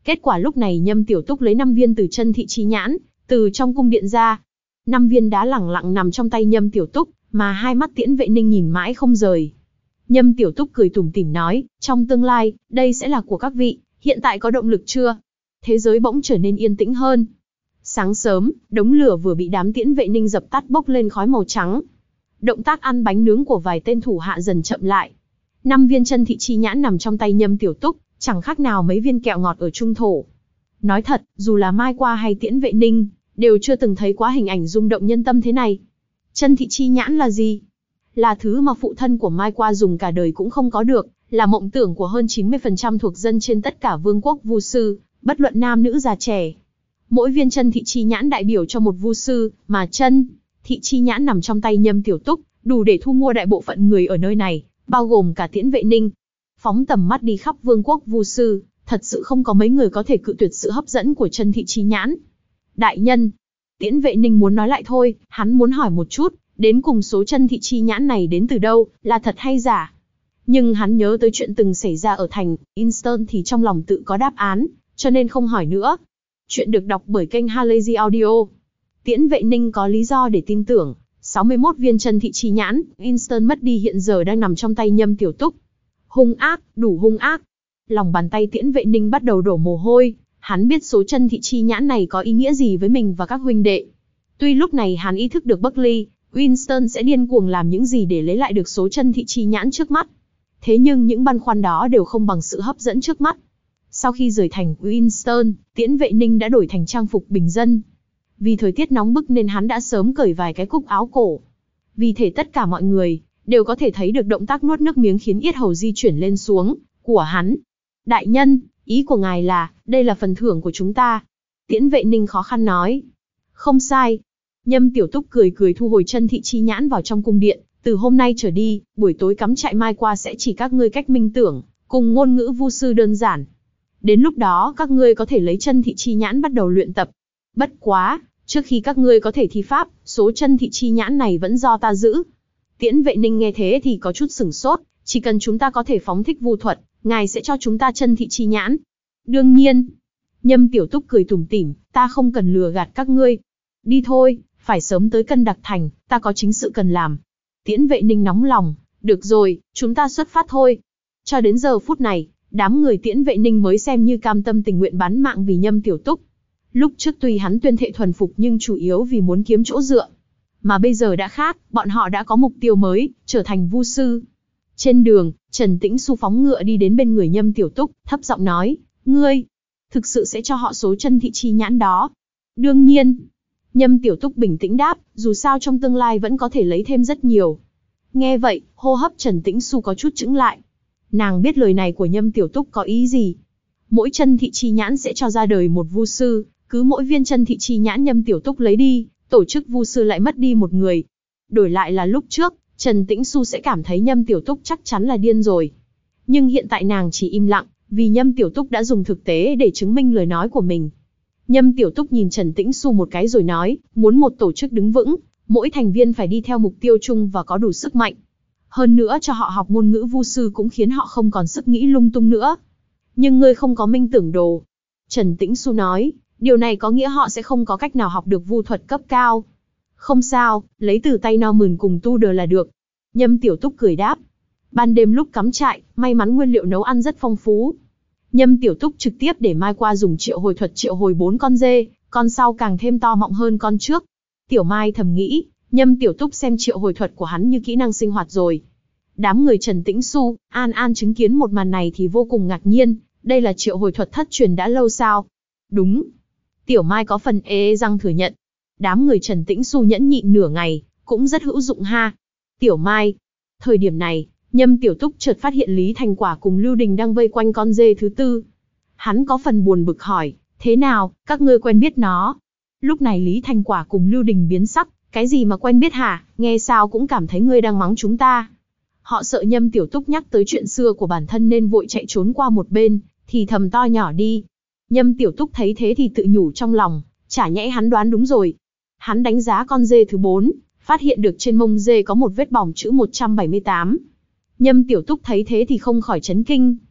Speaker 1: Kết quả lúc này Nhâm Tiểu Túc lấy năm viên từ chân thị chi nhãn, từ trong cung điện ra. Năm viên đá lẳng lặng nằm trong tay Nhâm Tiểu Túc, mà hai mắt Tiễn Vệ Ninh nhìn mãi không rời. Nhâm Tiểu Túc cười tủm tỉm nói, trong tương lai, đây sẽ là của các vị, hiện tại có động lực chưa? Thế giới bỗng trở nên yên tĩnh hơn. Sáng sớm, đống lửa vừa bị đám Tiễn Vệ Ninh dập tắt bốc lên khói màu trắng. Động tác ăn bánh nướng của vài tên thủ hạ dần chậm lại. Năm viên chân thị chi nhãn nằm trong tay Nhâm Tiểu Túc, chẳng khác nào mấy viên kẹo ngọt ở trung thổ. Nói thật, dù là Mai Qua hay Tiễn Vệ Ninh, đều chưa từng thấy quá hình ảnh rung động nhân tâm thế này. Chân thị chi nhãn là gì? Là thứ mà phụ thân của Mai Qua dùng cả đời cũng không có được, là mộng tưởng của hơn chín mươi phần trăm thuộc dân trên tất cả vương quốc vu sư, bất luận nam nữ già trẻ. Mỗi viên chân thị chi nhãn đại biểu cho một vu sư, mà chân thị chi nhãn nằm trong tay Nhâm Tiểu Túc, đủ để thu mua đại bộ phận người ở nơi này, bao gồm cả Tiễn Vệ Ninh. Phóng tầm mắt đi khắp vương quốc vu sư, thật sự không có mấy người có thể cự tuyệt sự hấp dẫn của chân thị chi nhãn. Đại nhân, Tiễn Vệ Ninh muốn nói lại thôi, hắn muốn hỏi một chút, đến cùng số chân thị chi nhãn này đến từ đâu, là thật hay giả? Nhưng hắn nhớ tới chuyện từng xảy ra ở thành Inston thì trong lòng tự có đáp án, cho nên không hỏi nữa. Chuyện được đọc bởi kênh Halazy Audio. Tiễn Vệ Ninh có lý do để tin tưởng, sáu mươi mốt viên chân thị chi nhãn, Inston mất đi hiện giờ đang nằm trong tay Nhâm Tiểu Túc. Hung ác, đủ hung ác. Lòng bàn tay Tiễn Vệ Ninh bắt đầu đổ mồ hôi, hắn biết số chân thị chi nhãn này có ý nghĩa gì với mình và các huynh đệ. Tuy lúc này hắn ý thức được Buckley, Winston sẽ điên cuồng làm những gì để lấy lại được số chân thị chi nhãn trước mắt. Thế nhưng những băn khoăn đó đều không bằng sự hấp dẫn trước mắt. Sau khi rời thành Winston, Tiễn Vệ Ninh đã đổi thành trang phục bình dân. Vì thời tiết nóng bức nên hắn đã sớm cởi vài cái cúc áo cổ. Vì thế tất cả mọi người đều có thể thấy được động tác nuốt nước miếng khiến yết hầu di chuyển lên xuống của hắn. Đại nhân, ý của ngài là, đây là phần thưởng của chúng ta. Tiễn Vệ Ninh khó khăn nói. Không sai. Nhâm Tiểu Túc cười cười thu hồi chân thị chi nhãn vào trong cung điện. Từ hôm nay trở đi, buổi tối cắm trại Mai Qua sẽ chỉ các ngươi cách minh tưởng, cùng ngôn ngữ vu sư đơn giản. Đến lúc đó các ngươi có thể lấy chân thị chi nhãn bắt đầu luyện tập. Bất quá, trước khi các ngươi có thể thi pháp, số chân thị chi nhãn này vẫn do ta giữ. Tiễn Vệ Ninh nghe thế thì có chút sửng sốt, chỉ cần chúng ta có thể phóng thích vu thuật, ngài sẽ cho chúng ta chân thị chi nhãn. Đương nhiên. Nhâm Tiểu Túc cười tủm tỉm, ta không cần lừa gạt các ngươi. Đi thôi, phải sớm tới Cân Đặc Thành, ta có chính sự cần làm. Tiễn Vệ Ninh nóng lòng, được rồi, chúng ta xuất phát thôi. Cho đến giờ phút này, đám người Tiễn Vệ Ninh mới xem như cam tâm tình nguyện bán mạng vì Nhâm Tiểu Túc. Lúc trước tuy hắn tuyên thệ thuần phục nhưng chủ yếu vì muốn kiếm chỗ dựa. Mà bây giờ đã khác, bọn họ đã có mục tiêu mới, trở thành vu sư. Trên đường, Trần Tĩnh Xu phóng ngựa đi đến bên người Nhâm Tiểu Túc, thấp giọng nói, ngươi, thực sự sẽ cho họ số chân thị chi nhãn đó? Đương nhiên. Nhâm Tiểu Túc bình tĩnh đáp, dù sao trong tương lai vẫn có thể lấy thêm rất nhiều. Nghe vậy, hô hấp Trần Tĩnh Xu có chút chững lại. Nàng biết lời này của Nhâm Tiểu Túc có ý gì. Mỗi chân thị chi nhãn sẽ cho ra đời một vu sư, cứ mỗi viên chân thị chi nhãn Nhâm Tiểu Túc lấy đi, tổ chức vu sư lại mất đi một người. Đổi lại là lúc trước, Trần Tĩnh Xu sẽ cảm thấy Nhâm Tiểu Túc chắc chắn là điên rồi. Nhưng hiện tại nàng chỉ im lặng, vì Nhâm Tiểu Túc đã dùng thực tế để chứng minh lời nói của mình. Nhâm Tiểu Túc nhìn Trần Tĩnh Xu một cái rồi nói, muốn một tổ chức đứng vững, mỗi thành viên phải đi theo mục tiêu chung và có đủ sức mạnh. Hơn nữa cho họ học ngôn ngữ vu sư cũng khiến họ không còn sức nghĩ lung tung nữa. Nhưng ngươi không có minh tưởng đồ. Trần Tĩnh Xu nói, điều này có nghĩa họ sẽ không có cách nào học được vu thuật cấp cao. Không sao, lấy từ tay Norman cùng tu đờ là được. Nhâm Tiểu Túc cười đáp. Ban đêm lúc cắm trại, may mắn nguyên liệu nấu ăn rất phong phú. Nhâm Tiểu Túc trực tiếp để Mai Qua dùng triệu hồi thuật triệu hồi bốn con dê, con sau càng thêm to mọng hơn con trước. Tiểu Mai thầm nghĩ, Nhâm Tiểu Túc xem triệu hồi thuật của hắn như kỹ năng sinh hoạt rồi. Đám người Trần Tĩnh Xu, An An chứng kiến một màn này thì vô cùng ngạc nhiên, đây là triệu hồi thuật thất truyền đã lâu sao? Đúng. Tiểu Mai có phần ê răng thừa nhận. Đám người Trần Tĩnh Xu nhẫn nhịn nửa ngày, cũng rất hữu dụng ha. Tiểu Mai. Thời điểm này, Nhâm Tiểu Túc chợt phát hiện Lý Thành Quả cùng Lưu Đình đang vây quanh con dê thứ tư. Hắn có phần buồn bực hỏi, thế nào, các ngươi quen biết nó? Lúc này Lý Thành Quả cùng Lưu Đình biến sắc, cái gì mà quen biết hả, nghe sao cũng cảm thấy ngươi đang mắng chúng ta. Họ sợ Nhâm Tiểu Túc nhắc tới chuyện xưa của bản thân nên vội chạy trốn qua một bên, thì thầm to nhỏ đi. Nhâm Tiểu Túc thấy thế thì tự nhủ trong lòng, chả nhẽ hắn đoán đúng rồi. Hắn đánh giá con dê thứ bốn, phát hiện được trên mông dê có một vết bỏng chữ một trăm bảy mươi tám. Nhâm Tiểu Túc thấy thế thì không khỏi chấn kinh.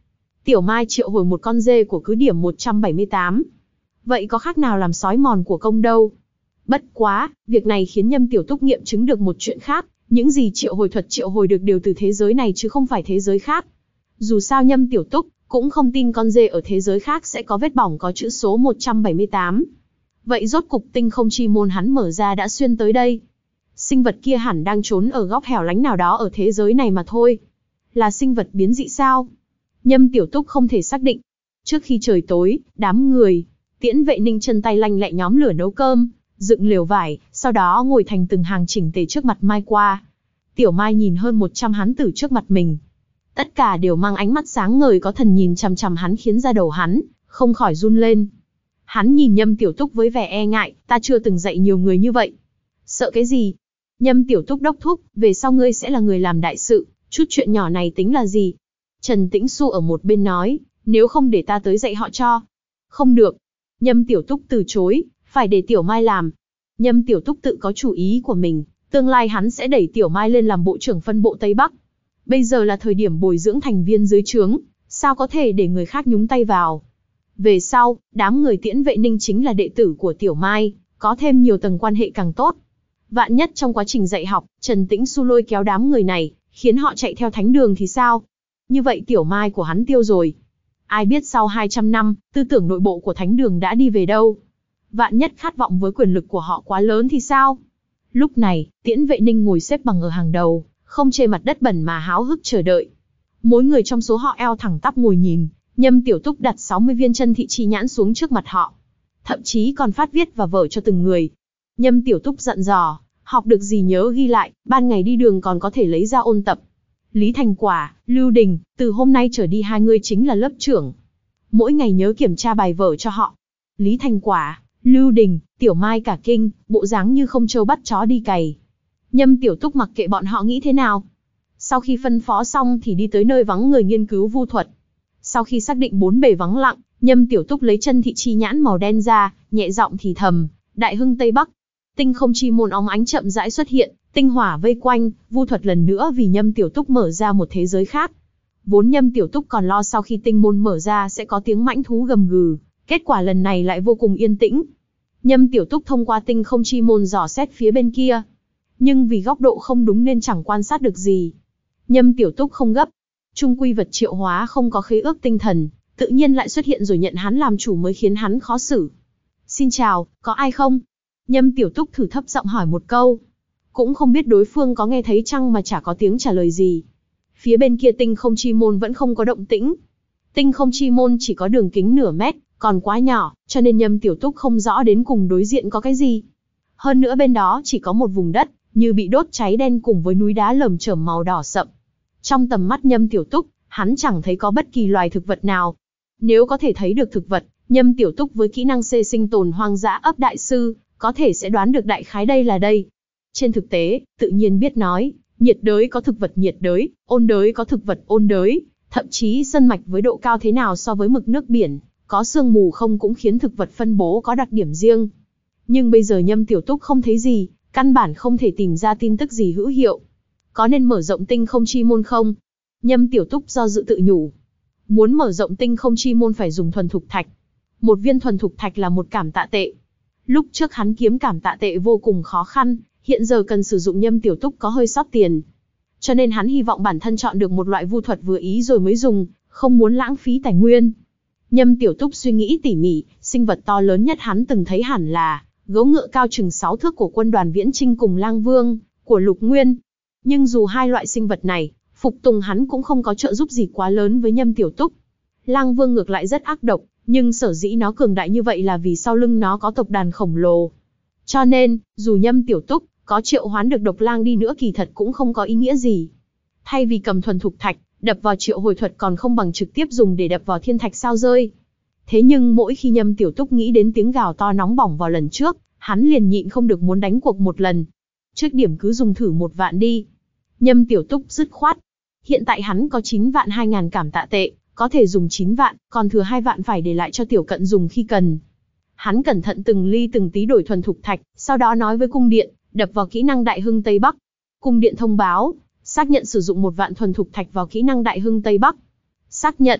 Speaker 1: Tiểu Mai triệu hồi một con dê của cứ điểm một trăm bảy mươi tám. Vậy có khác nào làm sói mòn của công đâu. Bất quá, việc này khiến Nhâm Tiểu Túc nghiệm chứng được một chuyện khác, những gì triệu hồi thuật triệu hồi được đều từ thế giới này chứ không phải thế giới khác. Dù sao Nhâm Tiểu Túc cũng không tin con dê ở thế giới khác sẽ có vết bỏng có chữ số một trăm bảy mươi tám. Vậy rốt cục tinh không chi môn hắn mở ra đã xuyên tới đây. Sinh vật kia hẳn đang trốn ở góc hẻo lánh nào đó ở thế giới này mà thôi. Là sinh vật biến dị sao? Nhâm Tiểu Túc không thể xác định. Trước khi trời tối, đám người Tiễn Vệ Ninh chân tay lanh lẹ nhóm lửa nấu cơm, dựng lều vải, sau đó ngồi thành từng hàng chỉnh tề trước mặt Mai qua. Tiểu Mai nhìn hơn một trăm hán tử trước mặt mình. Tất cả đều mang ánh mắt sáng ngời có thần nhìn chằm chằm hắn khiến da đầu hắn không khỏi run lên. Hắn nhìn Nhâm Tiểu Túc với vẻ e ngại, ta chưa từng dạy nhiều người như vậy. Sợ cái gì? Nhâm Tiểu Túc đốc thúc, về sau ngươi sẽ là người làm đại sự, chút chuyện nhỏ này tính là gì? Trần Tĩnh Xu ở một bên nói, nếu không để ta tới dạy họ cho. Không được. Nhâm Tiểu Túc từ chối, phải để Tiểu Mai làm. Nhâm Tiểu Túc tự có chủ ý của mình, tương lai hắn sẽ đẩy Tiểu Mai lên làm bộ trưởng phân bộ Tây Bắc. Bây giờ là thời điểm bồi dưỡng thành viên dưới trướng, sao có thể để người khác nhúng tay vào. Về sau, đám người Tiễn Vệ Ninh chính là đệ tử của Tiểu Mai, có thêm nhiều tầng quan hệ càng tốt. Vạn nhất trong quá trình dạy học, Trần Tĩnh Xu lôi kéo đám người này, khiến họ chạy theo thánh đường thì sao? Như vậy Tiểu Mai của hắn tiêu rồi. Ai biết sau hai trăm năm, tư tưởng nội bộ của thánh đường đã đi về đâu? Vạn nhất khát vọng với quyền lực của họ quá lớn thì sao? Lúc này, Tiễn Vệ Ninh ngồi xếp bằng ở hàng đầu, không chê mặt đất bẩn mà háo hức chờ đợi. Mỗi người trong số họ eo thẳng tắp ngồi nhìn, Nhâm Tiểu Túc đặt sáu mươi viên chân thị chi nhãn xuống trước mặt họ. Thậm chí còn phát viết và vở cho từng người. Nhâm Tiểu Túc dặn dò, học được gì nhớ ghi lại, ban ngày đi đường còn có thể lấy ra ôn tập. Lý Thành Quả, Lưu Đình, từ hôm nay trở đi hai người chính là lớp trưởng. Mỗi ngày nhớ kiểm tra bài vở cho họ. Lý Thành Quả, Lưu Đình, Tiểu Mai cả kinh, bộ dáng như không trâu bắt chó đi cày. Nhâm Tiểu Túc mặc kệ bọn họ nghĩ thế nào. Sau khi phân phó xong thì đi tới nơi vắng người nghiên cứu vu thuật. Sau khi xác định bốn bề vắng lặng, Nhâm Tiểu Túc lấy chân thị chi nhãn màu đen ra, nhẹ giọng thì thầm, Đại Hưng Tây Bắc. Tinh không chi môn óng ánh chậm rãi xuất hiện, tinh hỏa vây quanh, vu thuật lần nữa vì Nhâm Tiểu Túc mở ra một thế giới khác. Vốn Nhâm Tiểu Túc còn lo sau khi tinh môn mở ra sẽ có tiếng mãnh thú gầm gừ, kết quả lần này lại vô cùng yên tĩnh. Nhâm Tiểu Túc thông qua tinh không chi môn dò xét phía bên kia, nhưng vì góc độ không đúng nên chẳng quan sát được gì. Nhâm Tiểu Túc không gấp, chung quy vật triệu hóa không có khế ước tinh thần, tự nhiên lại xuất hiện rồi nhận hắn làm chủ mới khiến hắn khó xử. Xin chào, có ai không? Nhâm Tiểu Túc thử thấp giọng hỏi một câu. Cũng không biết đối phương có nghe thấy chăng mà chả có tiếng trả lời gì. Phía bên kia tinh không chi môn vẫn không có động tĩnh. Tinh không chi môn chỉ có đường kính nửa mét, còn quá nhỏ, cho nên Nhâm Tiểu Túc không rõ đến cùng đối diện có cái gì. Hơn nữa bên đó chỉ có một vùng đất, như bị đốt cháy đen cùng với núi đá lởm chởm màu đỏ sậm. Trong tầm mắt Nhâm Tiểu Túc, hắn chẳng thấy có bất kỳ loài thực vật nào. Nếu có thể thấy được thực vật, Nhâm Tiểu Túc với kỹ năng xê sinh tồn hoang dã ấp đại sư, có thể sẽ đoán được đại khái đây là đây. Trên thực tế, tự nhiên biết nói, nhiệt đới có thực vật nhiệt đới, ôn đới có thực vật ôn đới, thậm chí sơn mạch với độ cao thế nào so với mực nước biển, có sương mù không cũng khiến thực vật phân bố có đặc điểm riêng. Nhưng bây giờ Nhâm Tiểu Túc không thấy gì, căn bản không thể tìm ra tin tức gì hữu hiệu. Có nên mở rộng tinh không chi môn không? Nhâm Tiểu Túc do dự tự nhủ. Muốn mở rộng tinh không chi môn phải dùng thuần thục thạch. Một viên thuần thục thạch là một cảm tạ tệ. Lúc trước hắn kiếm cảm tạ tệ vô cùng khó khăn, hiện giờ cần sử dụng Nhâm Tiểu Túc có hơi sót tiền. Cho nên hắn hy vọng bản thân chọn được một loại vu thuật vừa ý rồi mới dùng, không muốn lãng phí tài nguyên. Nhâm Tiểu Túc suy nghĩ tỉ mỉ, sinh vật to lớn nhất hắn từng thấy hẳn là gấu ngựa cao chừng sáu thước của quân đoàn Viễn Chinh cùng Lang Vương của Lục Nguyên. Nhưng dù hai loại sinh vật này, phục tùng hắn cũng không có trợ giúp gì quá lớn với Nhâm Tiểu Túc. Lang Vương ngược lại rất ác độc, nhưng sở dĩ nó cường đại như vậy là vì sau lưng nó có tộc đàn khổng lồ. Cho nên, dù Nhâm Tiểu Túc có triệu hoán được độc lang đi nữa kỳ thật cũng không có ý nghĩa gì. Thay vì cầm thuần thục thạch, đập vào triệu hồi thuật còn không bằng trực tiếp dùng để đập vào thiên thạch sao rơi. Thế nhưng mỗi khi Nhâm Tiểu Túc nghĩ đến tiếng gào to nóng bỏng vào lần trước, hắn liền nhịn không được muốn đánh cuộc một lần. Trước điểm cứ dùng thử một vạn đi. Nhâm Tiểu Túc dứt khoát. Hiện tại hắn có chín vạn hai ngàn cảm tạ tệ, có thể dùng chín vạn, còn thừa hai vạn phải để lại cho Tiểu Cận dùng khi cần. Hắn cẩn thận từng ly từng tí đổi thuần thục thạch, sau đó nói với cung điện, đập vào kỹ năng Đại Hưng Tây Bắc. Cung điện thông báo, xác nhận sử dụng một vạn thuần thục thạch vào kỹ năng Đại Hưng Tây Bắc. Xác nhận.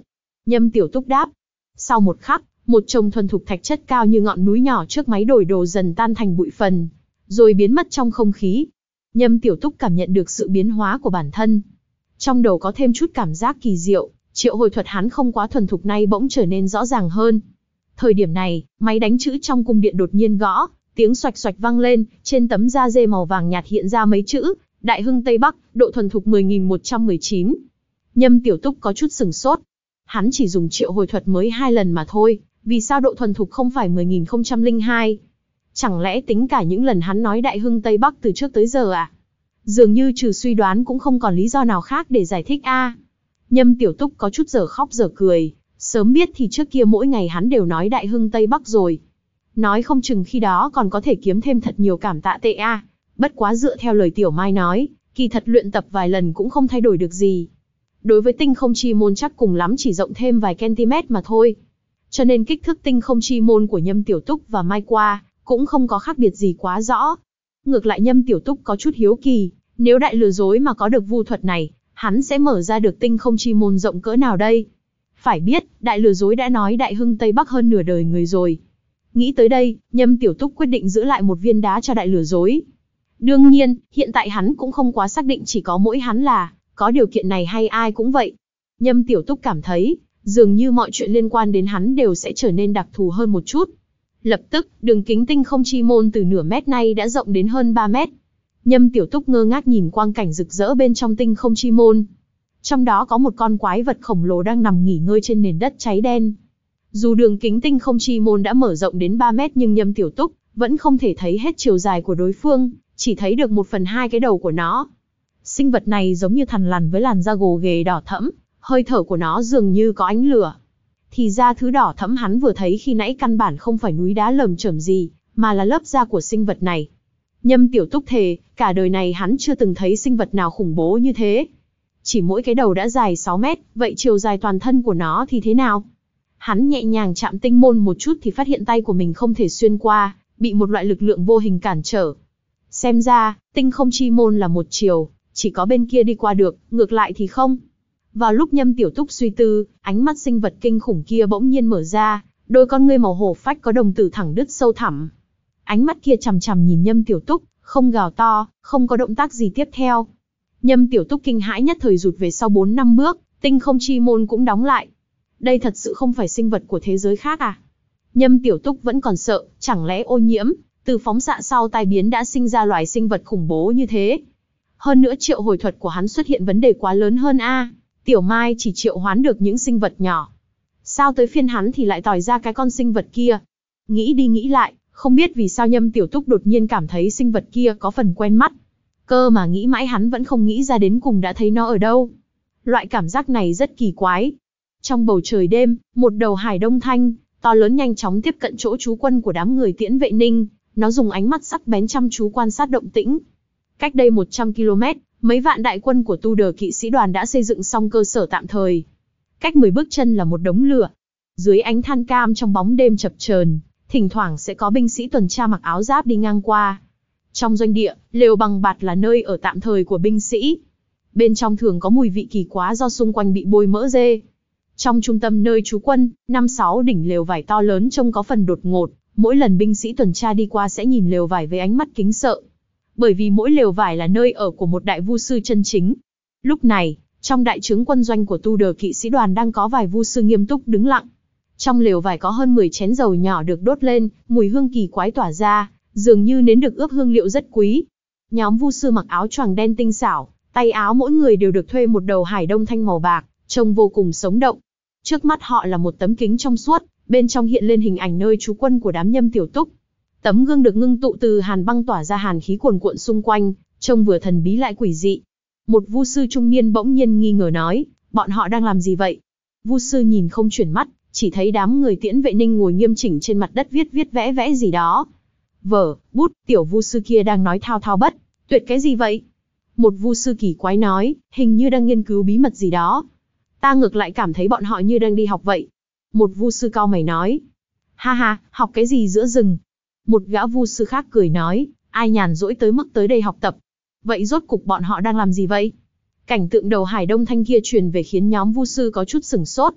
Speaker 1: Nhâm Tiểu Túc đáp. Sau một khắc, một chồng thuần thục thạch chất cao như ngọn núi nhỏ trước máy đổi đồ dần tan thành bụi phấn, rồi biến mất trong không khí. Nhâm Tiểu Túc cảm nhận được sự biến hóa của bản thân. Trong đầu có thêm chút cảm giác kỳ diệu, triệu hồi thuật hắn không quá thuần thục nay bỗng trở nên rõ ràng hơn. Thời điểm này, máy đánh chữ trong cung điện đột nhiên gõ, tiếng xoạch xoạch vang lên, trên tấm da dê màu vàng nhạt hiện ra mấy chữ, Đại Hưng Tây Bắc, độ thuần thục mười nghìn một trăm mười chín. Nhâm Tiểu Túc có chút sửng sốt. Hắn chỉ dùng triệu hồi thuật mới hai lần mà thôi, vì sao độ thuần thục không phải mười nghìn không trăm lẻ hai? Chẳng lẽ tính cả những lần hắn nói Đại Hưng Tây Bắc từ trước tới giờ à? Dường như trừ suy đoán cũng không còn lý do nào khác để giải thích a. À. Nhâm Tiểu Túc có chút dở khóc dở cười, sớm biết thì trước kia mỗi ngày hắn đều nói Đại Hưng Tây Bắc rồi. Nói không chừng khi đó còn có thể kiếm thêm thật nhiều cảm tạ tệ a. À. Bất quá dựa theo lời Tiểu Mai nói, kỳ thật luyện tập vài lần cũng không thay đổi được gì. Đối với tinh không chi môn chắc cùng lắm chỉ rộng thêm vài cm mà thôi. Cho nên kích thước tinh không chi môn của Nhâm Tiểu Túc và Mai Qua cũng không có khác biệt gì quá rõ. Ngược lại Nhâm Tiểu Túc có chút hiếu kỳ, nếu đại lừa dối mà có được vu thuật này, hắn sẽ mở ra được tinh không chi môn rộng cỡ nào đây? Phải biết, đại lừa dối đã nói Đại Hưng Tây Bắc hơn nửa đời người rồi. Nghĩ tới đây, Nhâm Tiểu Túc quyết định giữ lại một viên đá cho đại lừa dối. Đương nhiên, hiện tại hắn cũng không quá xác định chỉ có mỗi hắn là có điều kiện này hay ai cũng vậy. Nhâm Tiểu Túc cảm thấy, dường như mọi chuyện liên quan đến hắn đều sẽ trở nên đặc thù hơn một chút. Lập tức, đường kính tinh không chi môn từ nửa mét nay đã rộng đến hơn ba mét. Nhâm Tiểu Túc ngơ ngác nhìn quang cảnh rực rỡ bên trong tinh không chi môn. Trong đó có một con quái vật khổng lồ đang nằm nghỉ ngơi trên nền đất cháy đen. Dù đường kính tinh không chi môn đã mở rộng đến ba mét nhưng Nhâm Tiểu Túc vẫn không thể thấy hết chiều dài của đối phương, chỉ thấy được một phần hai cái đầu của nó. Sinh vật này giống như thằn lằn với làn da gồ ghề đỏ thẫm, hơi thở của nó dường như có ánh lửa. Thì ra thứ đỏ thẫm hắn vừa thấy khi nãy căn bản không phải núi đá lởm chởm gì, mà là lớp da của sinh vật này. Nhâm Tiểu Túc thề, cả đời này hắn chưa từng thấy sinh vật nào khủng bố như thế. Chỉ mỗi cái đầu đã dài sáu mét, vậy chiều dài toàn thân của nó thì thế nào? Hắn nhẹ nhàng chạm tinh môn một chút thì phát hiện tay của mình không thể xuyên qua, bị một loại lực lượng vô hình cản trở. Xem ra, tinh không chi môn là một chiều, chỉ có bên kia đi qua được, ngược lại thì không. Vào lúc Nhâm Tiểu Túc suy tư, ánh mắt sinh vật kinh khủng kia bỗng nhiên mở ra, đôi con ngươi màu hổ phách có đồng tử thẳng đứt sâu thẳm. Ánh mắt kia chằm chằm nhìn Nhâm Tiểu Túc, không gào to, không có động tác gì tiếp theo. Nhâm Tiểu Túc kinh hãi nhất thời rụt về sau bốn năm bước, tinh không chi môn cũng đóng lại. Đây thật sự không phải sinh vật của thế giới khác à? Nhâm Tiểu Túc vẫn còn sợ, chẳng lẽ ô nhiễm, từ phóng xạ sau tai biến đã sinh ra loài sinh vật khủng bố như thế? Hơn nữa triệu hồi thuật của hắn xuất hiện vấn đề quá lớn hơn a. À. Tiểu Mai chỉ triệu hoán được những sinh vật nhỏ. Sao tới phiên hắn thì lại tòi ra cái con sinh vật kia? Nghĩ đi nghĩ lại, không biết vì sao Nhâm Tiểu Túc đột nhiên cảm thấy sinh vật kia có phần quen mắt. Cơ mà nghĩ mãi hắn vẫn không nghĩ ra đến cùng đã thấy nó ở đâu. Loại cảm giác này rất kỳ quái. Trong bầu trời đêm, một đầu hải đông thanh, to lớn nhanh chóng tiếp cận chỗ trú quân của đám người Tiễn Vệ Ninh. Nó dùng ánh mắt sắc bén chăm chú quan sát động tĩnh. Cách đây một trăm ki lô mét, mấy vạn đại quân của Tu Đờ kỵ sĩ đoàn đã xây dựng xong cơ sở tạm thời. Cách mười bước chân là một đống lửa. Dưới ánh than cam trong bóng đêm chập chờn, thỉnh thoảng sẽ có binh sĩ tuần tra mặc áo giáp đi ngang qua. Trong doanh địa, lều bằng bạt là nơi ở tạm thời của binh sĩ. Bên trong thường có mùi vị kỳ quá do xung quanh bị bôi mỡ dê. Trong trung tâm nơi trú quân, năm sáu đỉnh lều vải to lớn trông có phần đột ngột. Mỗi lần binh sĩ tuần tra đi qua sẽ nhìn lều vải với ánh mắt kính sợ. Bởi vì mỗi lều vải là nơi ở của một đại vu sư chân chính. Lúc này, trong đại trướng quân doanh của Tu Đờ kỵ sĩ đoàn đang có vài vu sư nghiêm túc đứng lặng. Trong lều vải có hơn mười chén dầu nhỏ được đốt lên, mùi hương kỳ quái tỏa ra, dường như nến được ướp hương liệu rất quý. Nhóm vu sư mặc áo choàng đen tinh xảo, tay áo mỗi người đều được thuê một đầu hải đông thanh màu bạc, trông vô cùng sống động. Trước mắt họ là một tấm kính trong suốt, bên trong hiện lên hình ảnh nơi trú quân của đám Nhâm Tiểu Túc. Tấm gương được ngưng tụ từ hàn băng tỏa ra hàn khí cuồn cuộn xung quanh, trông vừa thần bí lại quỷ dị. Một vu sư trung niên bỗng nhiên nghi ngờ nói, bọn họ đang làm gì vậy? Vu sư nhìn không chuyển mắt, chỉ thấy đám người Tiễn Vệ Ninh ngồi nghiêm chỉnh trên mặt đất viết viết vẽ vẽ gì đó. Vở, bút, tiểu vu sư kia đang nói thao thao bất tuyệt cái gì vậy? Một vu sư kỳ quái nói, hình như đang nghiên cứu bí mật gì đó. Ta ngược lại cảm thấy bọn họ như đang đi học vậy. Một vu sư cau mày nói, ha ha, học cái gì giữa rừng? Một gã vu sư khác cười nói, ai nhàn rỗi tới mức tới đây học tập. Vậy rốt cục bọn họ đang làm gì vậy? Cảnh tượng đầu hải đông thanh kia truyền về khiến nhóm vu sư có chút sửng sốt.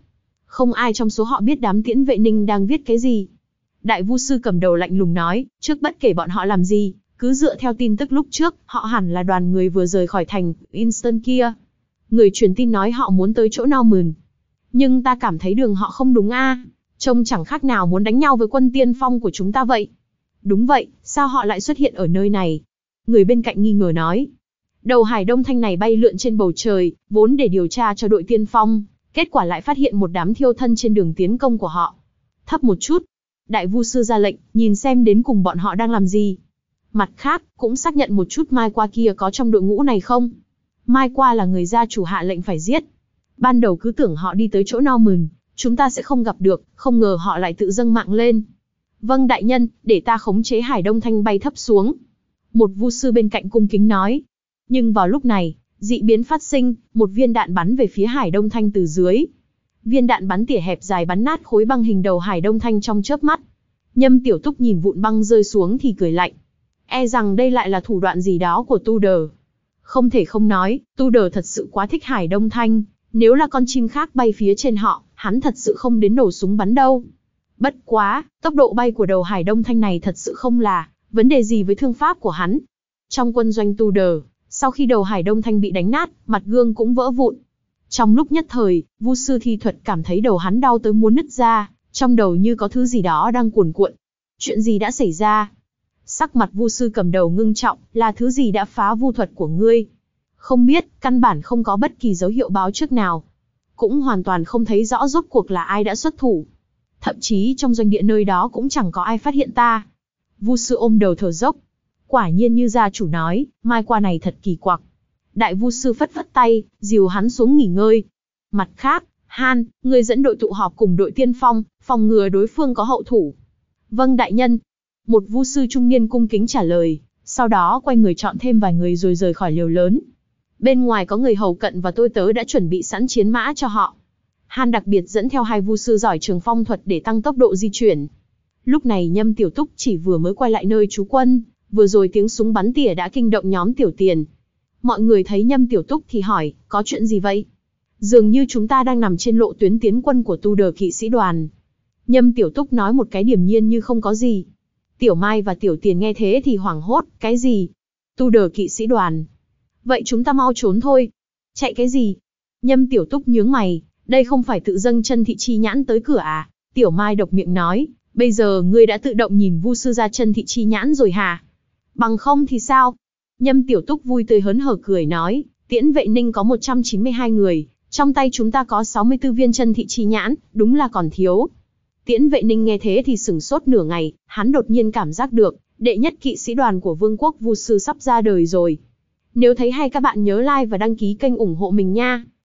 Speaker 1: Không ai trong số họ biết đám Tiễn Vệ Ninh đang viết cái gì. Đại Vu sư cầm đầu lạnh lùng nói, trước bất kể bọn họ làm gì, cứ dựa theo tin tức lúc trước, họ hẳn là đoàn người vừa rời khỏi thành Winston kia. Người truyền tin nói họ muốn tới chỗ Norman. Nhưng ta cảm thấy đường họ không đúng a, trông chẳng khác nào muốn đánh nhau với quân tiên phong của chúng ta vậy. Đúng vậy, sao họ lại xuất hiện ở nơi này? Người bên cạnh nghi ngờ nói. Đầu Hải Đông Thanh này bay lượn trên bầu trời, vốn để điều tra cho đội tiên phong, kết quả lại phát hiện một đám thiêu thân trên đường tiến công của họ. Thấp một chút. Đại Vu sư ra lệnh, nhìn xem đến cùng bọn họ đang làm gì. Mặt khác, cũng xác nhận một chút Mai Qua kia có trong đội ngũ này không. Mai Qua là người gia chủ hạ lệnh phải giết. Ban đầu cứ tưởng họ đi tới chỗ Norman, chúng ta sẽ không gặp được, không ngờ họ lại tự dâng mạng lên. Vâng đại nhân, để ta khống chế Hải Đông Thanh bay thấp xuống. Một vu sư bên cạnh cung kính nói. Nhưng vào lúc này, dị biến phát sinh, một viên đạn bắn về phía Hải Đông Thanh từ dưới. Viên đạn bắn tỉa hẹp dài bắn nát khối băng hình đầu Hải Đông Thanh trong chớp mắt. Nhâm Tiểu Túc nhìn vụn băng rơi xuống thì cười lạnh. E rằng đây lại là thủ đoạn gì đó của Tudor. Không thể không nói, Tudor thật sự quá thích Hải Đông Thanh. Nếu là con chim khác bay phía trên họ, hắn thật sự không đến nổ súng bắn đâu. Bất quá, tốc độ bay của đầu Hải Đông Thanh này thật sự không là vấn đề gì với thương pháp của hắn. Trong quân doanh Tudor, sau khi đầu Hải Đông Thanh bị đánh nát, mặt gương cũng vỡ vụn. Trong lúc nhất thời, Vu sư thi thuật cảm thấy đầu hắn đau tới muốn nứt ra, trong đầu như có thứ gì đó đang cuồn cuộn. Chuyện gì đã xảy ra? Sắc mặt Vu sư cầm đầu ngưng trọng, là thứ gì đã phá vu thuật của ngươi? Không biết, căn bản không có bất kỳ dấu hiệu báo trước nào. Cũng hoàn toàn không thấy rõ rốt cuộc là ai đã xuất thủ. Thậm chí trong doanh địa nơi đó cũng chẳng có ai phát hiện ta. Vu sư ôm đầu thở dốc. Quả nhiên như gia chủ nói, Mai Qua này thật kỳ quặc. Đại Vu sư phất phất tay, dìu hắn xuống nghỉ ngơi. Mặt khác, Han, ngươi dẫn đội tụ họp cùng đội tiên phong, phòng ngừa đối phương có hậu thủ. Vâng đại nhân. Một Vu sư trung niên cung kính trả lời, sau đó quay người chọn thêm vài người rồi rời khỏi liều lớn. Bên ngoài có người hầu cận và tôi tớ đã chuẩn bị sẵn chiến mã cho họ. Han đặc biệt dẫn theo hai Vu sư giỏi trường phong thuật để tăng tốc độ di chuyển. Lúc này Nhâm Tiểu Túc chỉ vừa mới quay lại nơi trú quân, vừa rồi tiếng súng bắn tỉa đã kinh động nhóm Tiểu Tiền. Mọi người thấy Nhâm Tiểu Túc thì hỏi, có chuyện gì vậy? Dường như chúng ta đang nằm trên lộ tuyến tiến quân của Tudor kỵ sĩ đoàn. Nhâm Tiểu Túc nói một cái điềm nhiên như không có gì. Tiểu Mai và Tiểu Tiền nghe thế thì hoảng hốt, cái gì? Tudor kỵ sĩ đoàn. Vậy chúng ta mau trốn thôi. Chạy cái gì? Nhâm Tiểu Túc nhướng mày, đây không phải tự dâng chân thị chi nhãn tới cửa à? Tiểu Mai độc miệng nói, bây giờ ngươi đã tự động nhìn Vu sư ra chân thị chi nhãn rồi hả? Bằng không thì sao? Nhâm Tiểu Túc vui tươi hớn hở cười nói, Tiễn Vệ Ninh có một trăm chín mươi hai người, trong tay chúng ta có sáu mươi tư viên chân thị chi nhãn, đúng là còn thiếu. Tiễn Vệ Ninh nghe thế thì sửng sốt nửa ngày, hắn đột nhiên cảm giác được, đệ nhất kỵ sĩ đoàn của Vương quốc Vu sư sắp ra đời rồi. Nếu thấy hay các bạn nhớ like và đăng ký kênh ủng hộ mình nha.